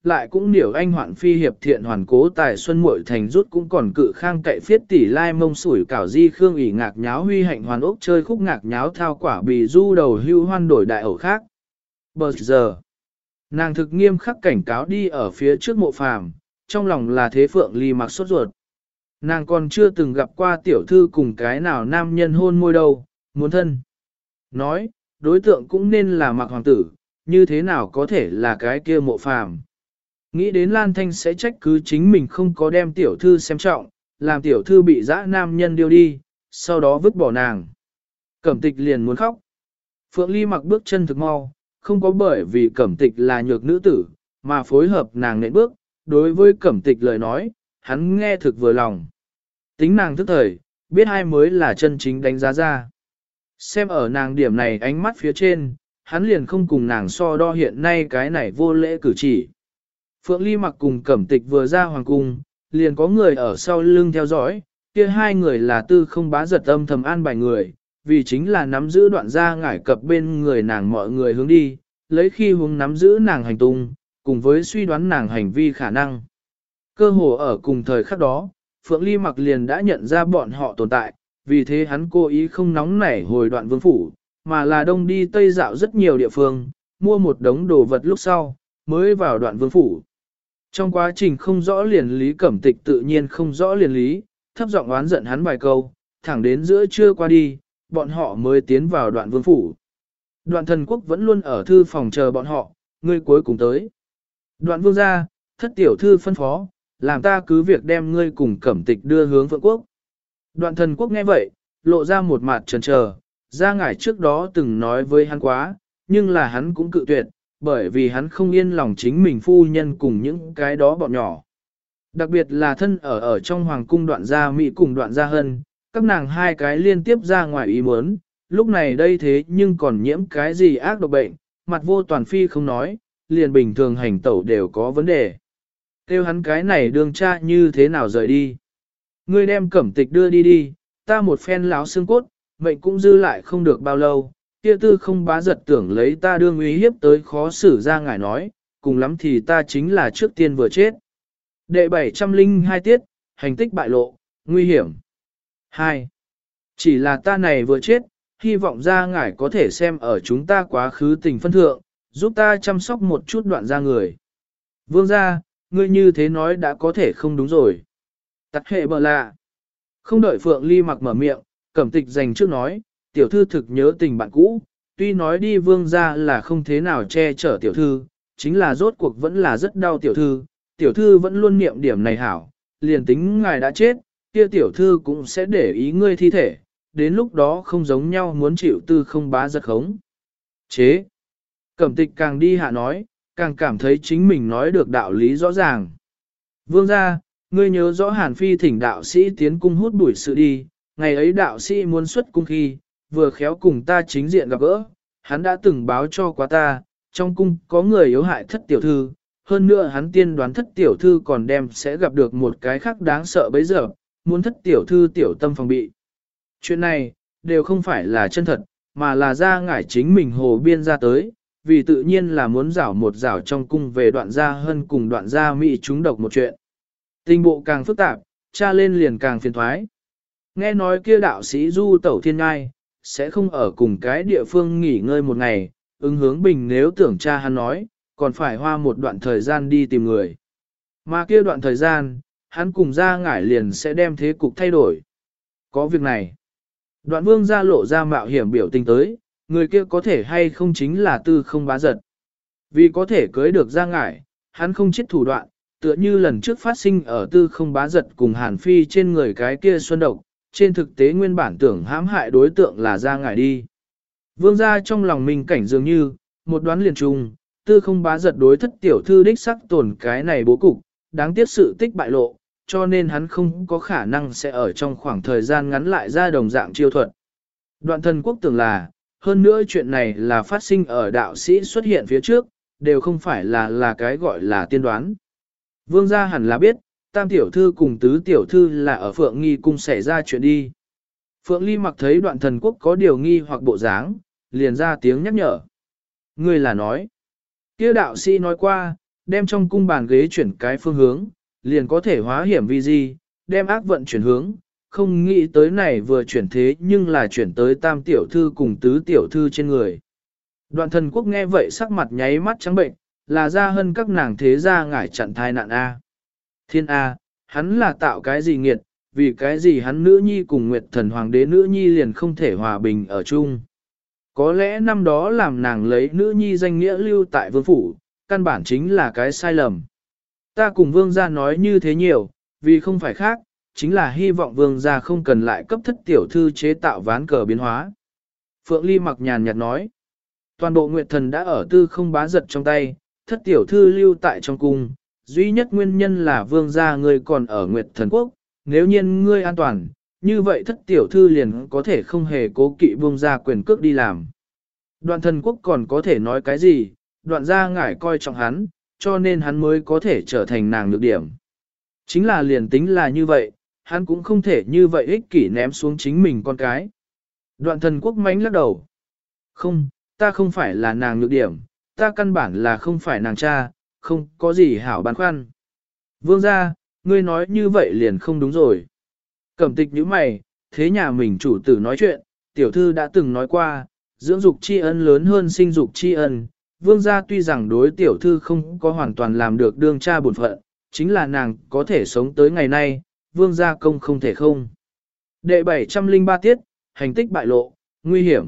lại cũng niểu anh hoạn phi hiệp thiện hoàn cố tài xuân muội thành rút cũng còn cự khang cậy phiết tỷ lai mông sủi cảo di khương ỉ ngạc nháo huy hạnh hoàn ốc chơi khúc ngạc nháo thao quả bì du đầu hưu hoan đổi đại ẩu khác. Bờ giờ, nàng thực nghiêm khắc cảnh cáo đi ở phía trước mộ phàm, trong lòng là thế phượng ly mặc sốt ruột. Nàng còn chưa từng gặp qua tiểu thư cùng cái nào nam nhân hôn môi đâu, muốn thân. Nói, đối tượng cũng nên là mặc hoàng tử, như thế nào có thể là cái kia mộ phàm. Nghĩ đến Lan Thanh sẽ trách cứ chính mình không có đem tiểu thư xem trọng, làm tiểu thư bị dã nam nhân điêu đi, sau đó vứt bỏ nàng. Cẩm tịch liền muốn khóc. Phượng Ly mặc bước chân thực mau, không có bởi vì Cẩm tịch là nhược nữ tử, mà phối hợp nàng nện bước, đối với Cẩm tịch lời nói, hắn nghe thực vừa lòng. Tính nàng thức thời, biết ai mới là chân chính đánh giá ra. Xem ở nàng điểm này ánh mắt phía trên, hắn liền không cùng nàng so đo hiện nay cái này vô lễ cử chỉ. Phượng Ly mặc cùng Cẩm tịch vừa ra hoàng cung, liền có người ở sau lưng theo dõi, kia hai người là tư không bá giật âm thầm an bài người, vì chính là nắm giữ đoạn gia ngải cập bên người nàng mọi người hướng đi, lấy khi hướng nắm giữ nàng hành tung, cùng với suy đoán nàng hành vi khả năng. Cơ hồ ở cùng thời khắc đó, Phượng Ly mặc liền đã nhận ra bọn họ tồn tại, vì thế hắn cố ý không nóng nảy hồi đoạn vương phủ, mà là đông đi tây dạo rất nhiều địa phương, mua một đống đồ vật lúc sau, mới vào đoạn vương phủ. Trong quá trình không rõ liền lý Cẩm tịch tự nhiên không rõ liền lý, thấp giọng oán giận hắn vài câu, thẳng đến giữa trưa qua đi, bọn họ mới tiến vào đoạn vương phủ. Đoạn thần quốc vẫn luôn ở thư phòng chờ bọn họ, ngươi cuối cùng tới. Đoạn vương ra, thất tiểu thư phân phó, làm ta cứ việc đem ngươi cùng Cẩm tịch đưa hướng Phượng quốc. Đoạn thần quốc nghe vậy, lộ ra một mặt chần chờ, ra ngải trước đó từng nói với hắn quá, nhưng là hắn cũng cự tuyệt, bởi vì hắn không yên lòng chính mình phu nhân cùng những cái đó bọn nhỏ. Đặc biệt là thân ở ở trong hoàng cung đoạn gia Mỹ cùng đoạn gia Hân, các nàng hai cái liên tiếp ra ngoài ý muốn, lúc này đây thế nhưng còn nhiễm cái gì ác độc bệnh, mặt vô toàn phi không nói, liền bình thường hành tẩu đều có vấn đề. Kêu hắn cái này đương cha như thế nào rời đi. Ngươi đem Cẩm tịch đưa đi đi, ta một phen láo xương cốt, mệnh cũng dư lại không được bao lâu, kia tư không bá giật tưởng lấy ta đương uy hiếp tới khó xử ra ngài nói, cùng lắm thì ta chính là trước tiên vừa chết. Đệ bảy trăm linh hai tiết, hành tích bại lộ, nguy hiểm. hai. Chỉ là ta này vừa chết, hy vọng ra ngài có thể xem ở chúng ta quá khứ tình phân thượng, giúp ta chăm sóc một chút đoạn ra người. Vương gia, ngươi như thế nói đã có thể không đúng rồi. Tắt hệ bờ lạ. Không đợi Phượng Ly mặc mở miệng, Cẩm tịch dành trước nói, tiểu thư thực nhớ tình bạn cũ, tuy nói đi vương gia là không thế nào che chở tiểu thư, chính là rốt cuộc vẫn là rất đau tiểu thư, tiểu thư vẫn luôn niệm điểm này hảo, liền tính ngài đã chết, kia tiểu thư cũng sẽ để ý ngươi thi thể, đến lúc đó không giống nhau muốn chịu tư không bá giật khống. Chế. Cẩm tịch càng đi hạ nói, càng cảm thấy chính mình nói được đạo lý rõ ràng. Vương gia, ngươi nhớ rõ Hàn Phi thỉnh đạo sĩ tiến cung hút bụi sự đi, ngày ấy đạo sĩ muốn xuất cung khi, vừa khéo cùng ta chính diện gặp gỡ, hắn đã từng báo cho quá ta, trong cung có người yếu hại thất tiểu thư, hơn nữa hắn tiên đoán thất tiểu thư còn đem sẽ gặp được một cái khác đáng sợ bấy giờ, muốn thất tiểu thư tiểu tâm phòng bị. Chuyện này, đều không phải là chân thật, mà là ra ngải chính mình hồ biên ra tới, vì tự nhiên là muốn rảo một rảo trong cung về đoạn gia Hân cùng đoạn gia Mỹ trúng độc một chuyện. Tình bộ càng phức tạp, tra lên liền càng phiền thoái. Nghe nói kia đạo sĩ du tẩu thiên ngai, sẽ không ở cùng cái địa phương nghỉ ngơi một ngày, ứng hướng bình nếu tưởng cha hắn nói, còn phải hoa một đoạn thời gian đi tìm người. Mà kia đoạn thời gian, hắn cùng ra ngải liền sẽ đem thế cục thay đổi. Có việc này. Đoạn vương ra lộ ra mạo hiểm biểu tình tới, người kia có thể hay không chính là tư không bá giật. Vì có thể cưới được ra ngải, hắn không chết thủ đoạn, tựa như lần trước phát sinh ở tư không bá giật cùng Hàn Phi trên người cái kia xuân độc, trên thực tế nguyên bản tưởng hãm hại đối tượng là ra ngải đi. Vương gia trong lòng mình cảnh dường như, một đoán liền trùng, tư không bá giật đối thất tiểu thư đích sắc tổn cái này bố cục, đáng tiếc sự tích bại lộ, cho nên hắn không có khả năng sẽ ở trong khoảng thời gian ngắn lại ra đồng dạng chiêu thuật. Đoạn thần quốc tưởng là, hơn nữa chuyện này là phát sinh ở đạo sĩ xuất hiện phía trước, đều không phải là là cái gọi là tiên đoán. Vương gia hẳn là biết, tam tiểu thư cùng tứ tiểu thư là ở Phượng Nghi cung xảy ra chuyện đi. Phượng Ly mặc thấy đoạn thần quốc có điều nghi hoặc bộ dáng, liền ra tiếng nhắc nhở. Ngươi là nói, kia đạo sĩ nói qua, đem trong cung bàn ghế chuyển cái phương hướng, liền có thể hóa hiểm vi di, đem ác vận chuyển hướng, không nghĩ tới này vừa chuyển thế nhưng là chuyển tới tam tiểu thư cùng tứ tiểu thư trên người. Đoạn thần quốc nghe vậy sắc mặt nháy mắt trắng bệnh, là ra hơn các nàng thế gia ngải chặn thai nạn A. Thiên A, hắn là tạo cái gì nghiệt, vì cái gì hắn nữ nhi cùng nguyệt thần hoàng đế nữ nhi liền không thể hòa bình ở chung. Có lẽ năm đó làm nàng lấy nữ nhi danh nghĩa lưu tại vương phủ, căn bản chính là cái sai lầm. Ta cùng vương gia nói như thế nhiều, vì không phải khác, chính là hy vọng vương gia không cần lại cấp thất tiểu thư chế tạo ván cờ biến hóa. Phượng Ly mặc nhàn nhạt nói, toàn bộ nguyệt thần đã ở tư không bá giật trong tay, thất tiểu thư lưu tại trong cung, duy nhất nguyên nhân là vương gia ngươi còn ở nguyệt thần quốc, nếu nhiên ngươi an toàn, như vậy thất tiểu thư liền có thể không hề cố kỵ vương gia quyền cước đi làm. Đoạn thần quốc còn có thể nói cái gì, đoạn gia ngải coi trọng hắn, cho nên hắn mới có thể trở thành nàng nhược điểm. Chính là liền tính là như vậy, hắn cũng không thể như vậy ích kỷ ném xuống chính mình con cái. Đoạn thần quốc mánh lắc đầu. Không, ta không phải là nàng nhược điểm, ta căn bản là không phải nàng cha, không có gì hảo băn khoăn. Vương gia, ngươi nói như vậy liền không đúng rồi. Cẩm tịch như mày, thế nhà mình chủ tử nói chuyện, tiểu thư đã từng nói qua, dưỡng dục tri ân lớn hơn sinh dục tri ân. Vương gia tuy rằng đối tiểu thư không có hoàn toàn làm được đương cha bổn phận, chính là nàng có thể sống tới ngày nay, vương gia công không thể không. Đệ bảy trăm linh ba tiết, hành tích bại lộ, nguy hiểm.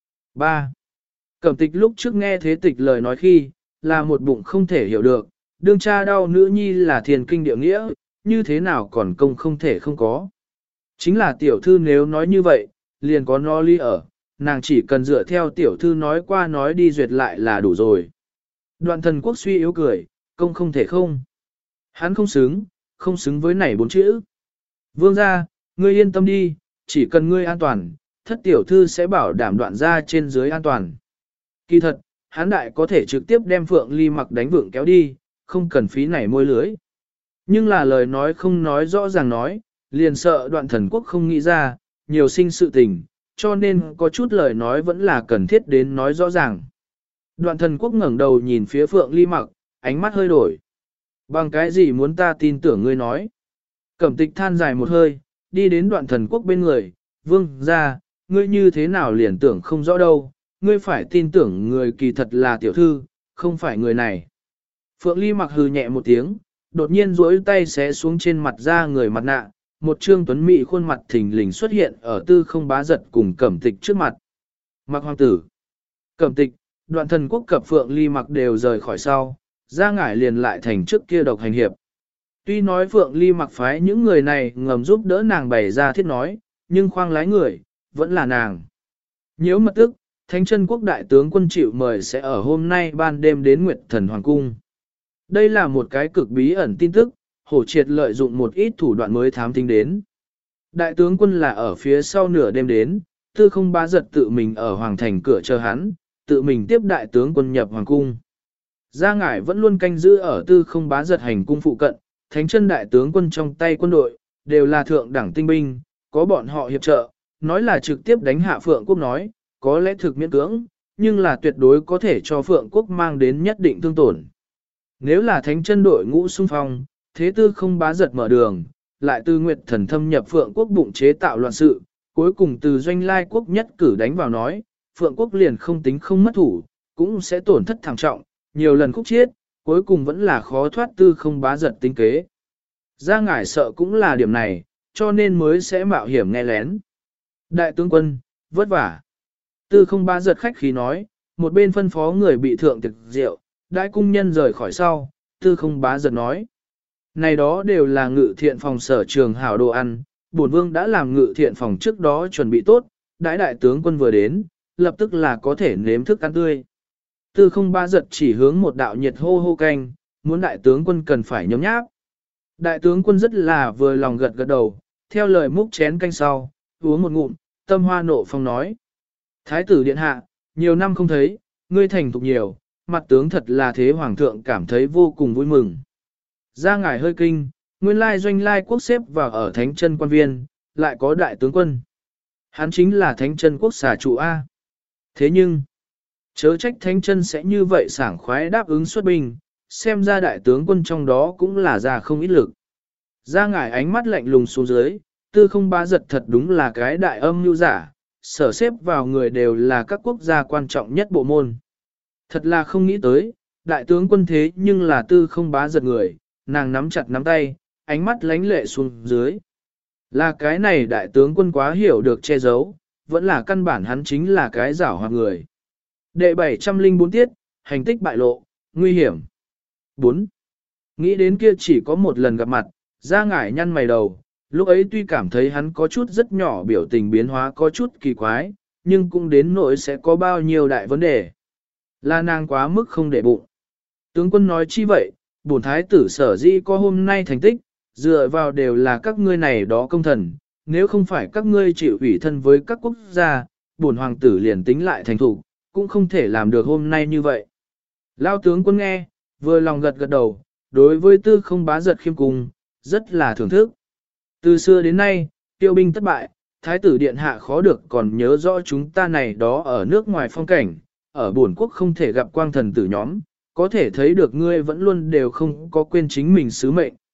ba. Cẩm tịch lúc trước nghe thế tịch lời nói khi, là một bụng không thể hiểu được, đương cha đau nữ nhi là thiền kinh địa nghĩa, như thế nào còn công không thể không có. Chính là tiểu thư nếu nói như vậy, liền có nó lý ở, nàng chỉ cần dựa theo tiểu thư nói qua nói đi duyệt lại là đủ rồi. Đoạn thần quốc suy yếu cười, công không thể không. Hắn không xứng, không xứng với nảy bốn chữ. Vương gia, ngươi yên tâm đi, chỉ cần ngươi an toàn, thất tiểu thư sẽ bảo đảm đoạn gia trên dưới an toàn. Kỳ thật, hắn đại có thể trực tiếp đem Phượng Ly mặc đánh vượng kéo đi, không cần phí nảy môi lưới. Nhưng là lời nói không nói rõ ràng nói, liền sợ đoạn thần quốc không nghĩ ra, nhiều sinh sự tình, cho nên có chút lời nói vẫn là cần thiết đến nói rõ ràng. Đoạn thần quốc ngẩng đầu nhìn phía Phượng Ly mặc, ánh mắt hơi đổi. Bằng cái gì muốn ta tin tưởng ngươi nói? Cẩm tịch than dài một hơi, đi đến đoạn thần quốc bên người, vương ra, ngươi như thế nào liền tưởng không rõ đâu, ngươi phải tin tưởng người kỳ thật là tiểu thư, không phải người này. Phượng Ly mặc hừ nhẹ một tiếng, đột nhiên duỗi tay xé xuống trên mặt ra người mặt nạ, một trương tuấn mỹ khuôn mặt thình lình xuất hiện ở tư không bá giật cùng cẩm tịch trước mặt. Mặc hoàng tử, cẩm tịch, đoạn thần quốc cập Phượng Ly mặc đều rời khỏi sau, ra ngải liền lại thành trước kia độc hành hiệp. Tuy nói Phượng Ly mặc phái những người này ngầm giúp đỡ nàng bày ra thiết nói, nhưng khoang lái người, vẫn là nàng. Nhiễu mật tức, Thánh chân quốc đại tướng quân chịu mời sẽ ở hôm nay ban đêm đến Nguyệt Thần Hoàng Cung. Đây là một cái cực bí ẩn tin tức, Hổ Triệt lợi dụng một ít thủ đoạn mới thám tính đến. Đại tướng quân là ở phía sau nửa đêm đến, tư không bá giật tự mình ở Hoàng Thành cửa chờ hắn, tự mình tiếp đại tướng quân nhập Hoàng Cung. Gia Ngải vẫn luôn canh giữ ở tư không bá giật hành cung phụ cận, Thánh chân đại tướng quân trong tay quân đội, đều là thượng đẳng tinh binh, có bọn họ hiệp trợ, nói là trực tiếp đánh hạ Phượng Quốc nói, có lẽ thực miễn cưỡng, nhưng là tuyệt đối có thể cho Phượng Quốc mang đến nhất định thương tổn. Nếu là Thánh chân đội ngũ xung phong, thế tư không bá giật mở đường, lại từ Nguyệt Thần thâm nhập Phượng Quốc bụng chế tạo loạn sự, cuối cùng từ Doanh Lai Quốc nhất cử đánh vào nói, Phượng Quốc liền không tính không mất thủ, cũng sẽ tổn thất thảm trọng, nhiều lần khúc chiết, cuối cùng vẫn là khó thoát tư không bá giật tính kế. Gia Ngải sợ cũng là điểm này, cho nên mới sẽ mạo hiểm nghe lén. Đại tướng quân, vất vả. Tư không bá giật khách khí nói, một bên phân phó người bị thượng thực rượu, đại cung nhân rời khỏi sau, tư không bá giật nói. Này đó đều là ngự thiện phòng sở trường hảo đồ ăn, bổn vương đã làm ngự thiện phòng trước đó chuẩn bị tốt, đại đại tướng quân vừa đến, lập tức là có thể nếm thức ăn tươi. Tư không bá giật chỉ hướng một đạo nhiệt hô hô canh, muốn đại tướng quân cần phải nhấm nháp. Đại tướng quân rất là vừa lòng gật gật đầu, theo lời múc chén canh sau, uống một ngụm, tâm hoa nộ phong nói. Thái tử điện hạ, nhiều năm không thấy, ngươi thành thục nhiều, mặt tướng thật là thế hoàng thượng cảm thấy vô cùng vui mừng. Gia Ngải hơi kinh, nguyên lai Doanh Lai Quốc xếp vào ở Thánh chân quan viên, lại có đại tướng quân. Hắn chính là Thánh chân quốc xà trụ A. Thế nhưng, chớ trách Thánh chân sẽ như vậy sảng khoái đáp ứng xuất binh, xem ra đại tướng quân trong đó cũng là ra không ít lực. Ra ngải ánh mắt lạnh lùng xuống dưới, tư không bá giật thật đúng là cái đại âm mưu giả, sở xếp vào người đều là các quốc gia quan trọng nhất bộ môn. Thật là không nghĩ tới, đại tướng quân thế nhưng là tư không bá giật người, nàng nắm chặt nắm tay, ánh mắt lánh lệ xuống dưới. Là cái này đại tướng quân quá hiểu được che giấu, vẫn là căn bản hắn chính là cái giảo hoạt người. Đệ bảy trăm linh bốn tiết, hành tích bại lộ, nguy hiểm. bốn. Nghĩ đến kia chỉ có một lần gặp mặt, ra ngải nhăn mày đầu, lúc ấy tuy cảm thấy hắn có chút rất nhỏ biểu tình biến hóa có chút kỳ quái, nhưng cũng đến nỗi sẽ có bao nhiêu đại vấn đề. Là nàng quá mức không để bụng. Tướng quân nói chi vậy, bổn thái tử sở dĩ có hôm nay thành tích, dựa vào đều là các ngươi này đó công thần, nếu không phải các ngươi chịu ủy thân với các quốc gia, bổn hoàng tử liền tính lại thành thủ, cũng không thể làm được hôm nay như vậy. Lao tướng quân nghe, vừa lòng gật gật đầu, đối với tư không bá giật khiêm cung, rất là thưởng thức. Từ xưa đến nay, tiêu binh thất bại, thái tử điện hạ khó được còn nhớ rõ chúng ta này đó ở nước ngoài phong cảnh, ở bổn quốc không thể gặp quang thần tử nhóm, có thể thấy được ngươi vẫn luôn đều không có quên chính mình sứ mệnh.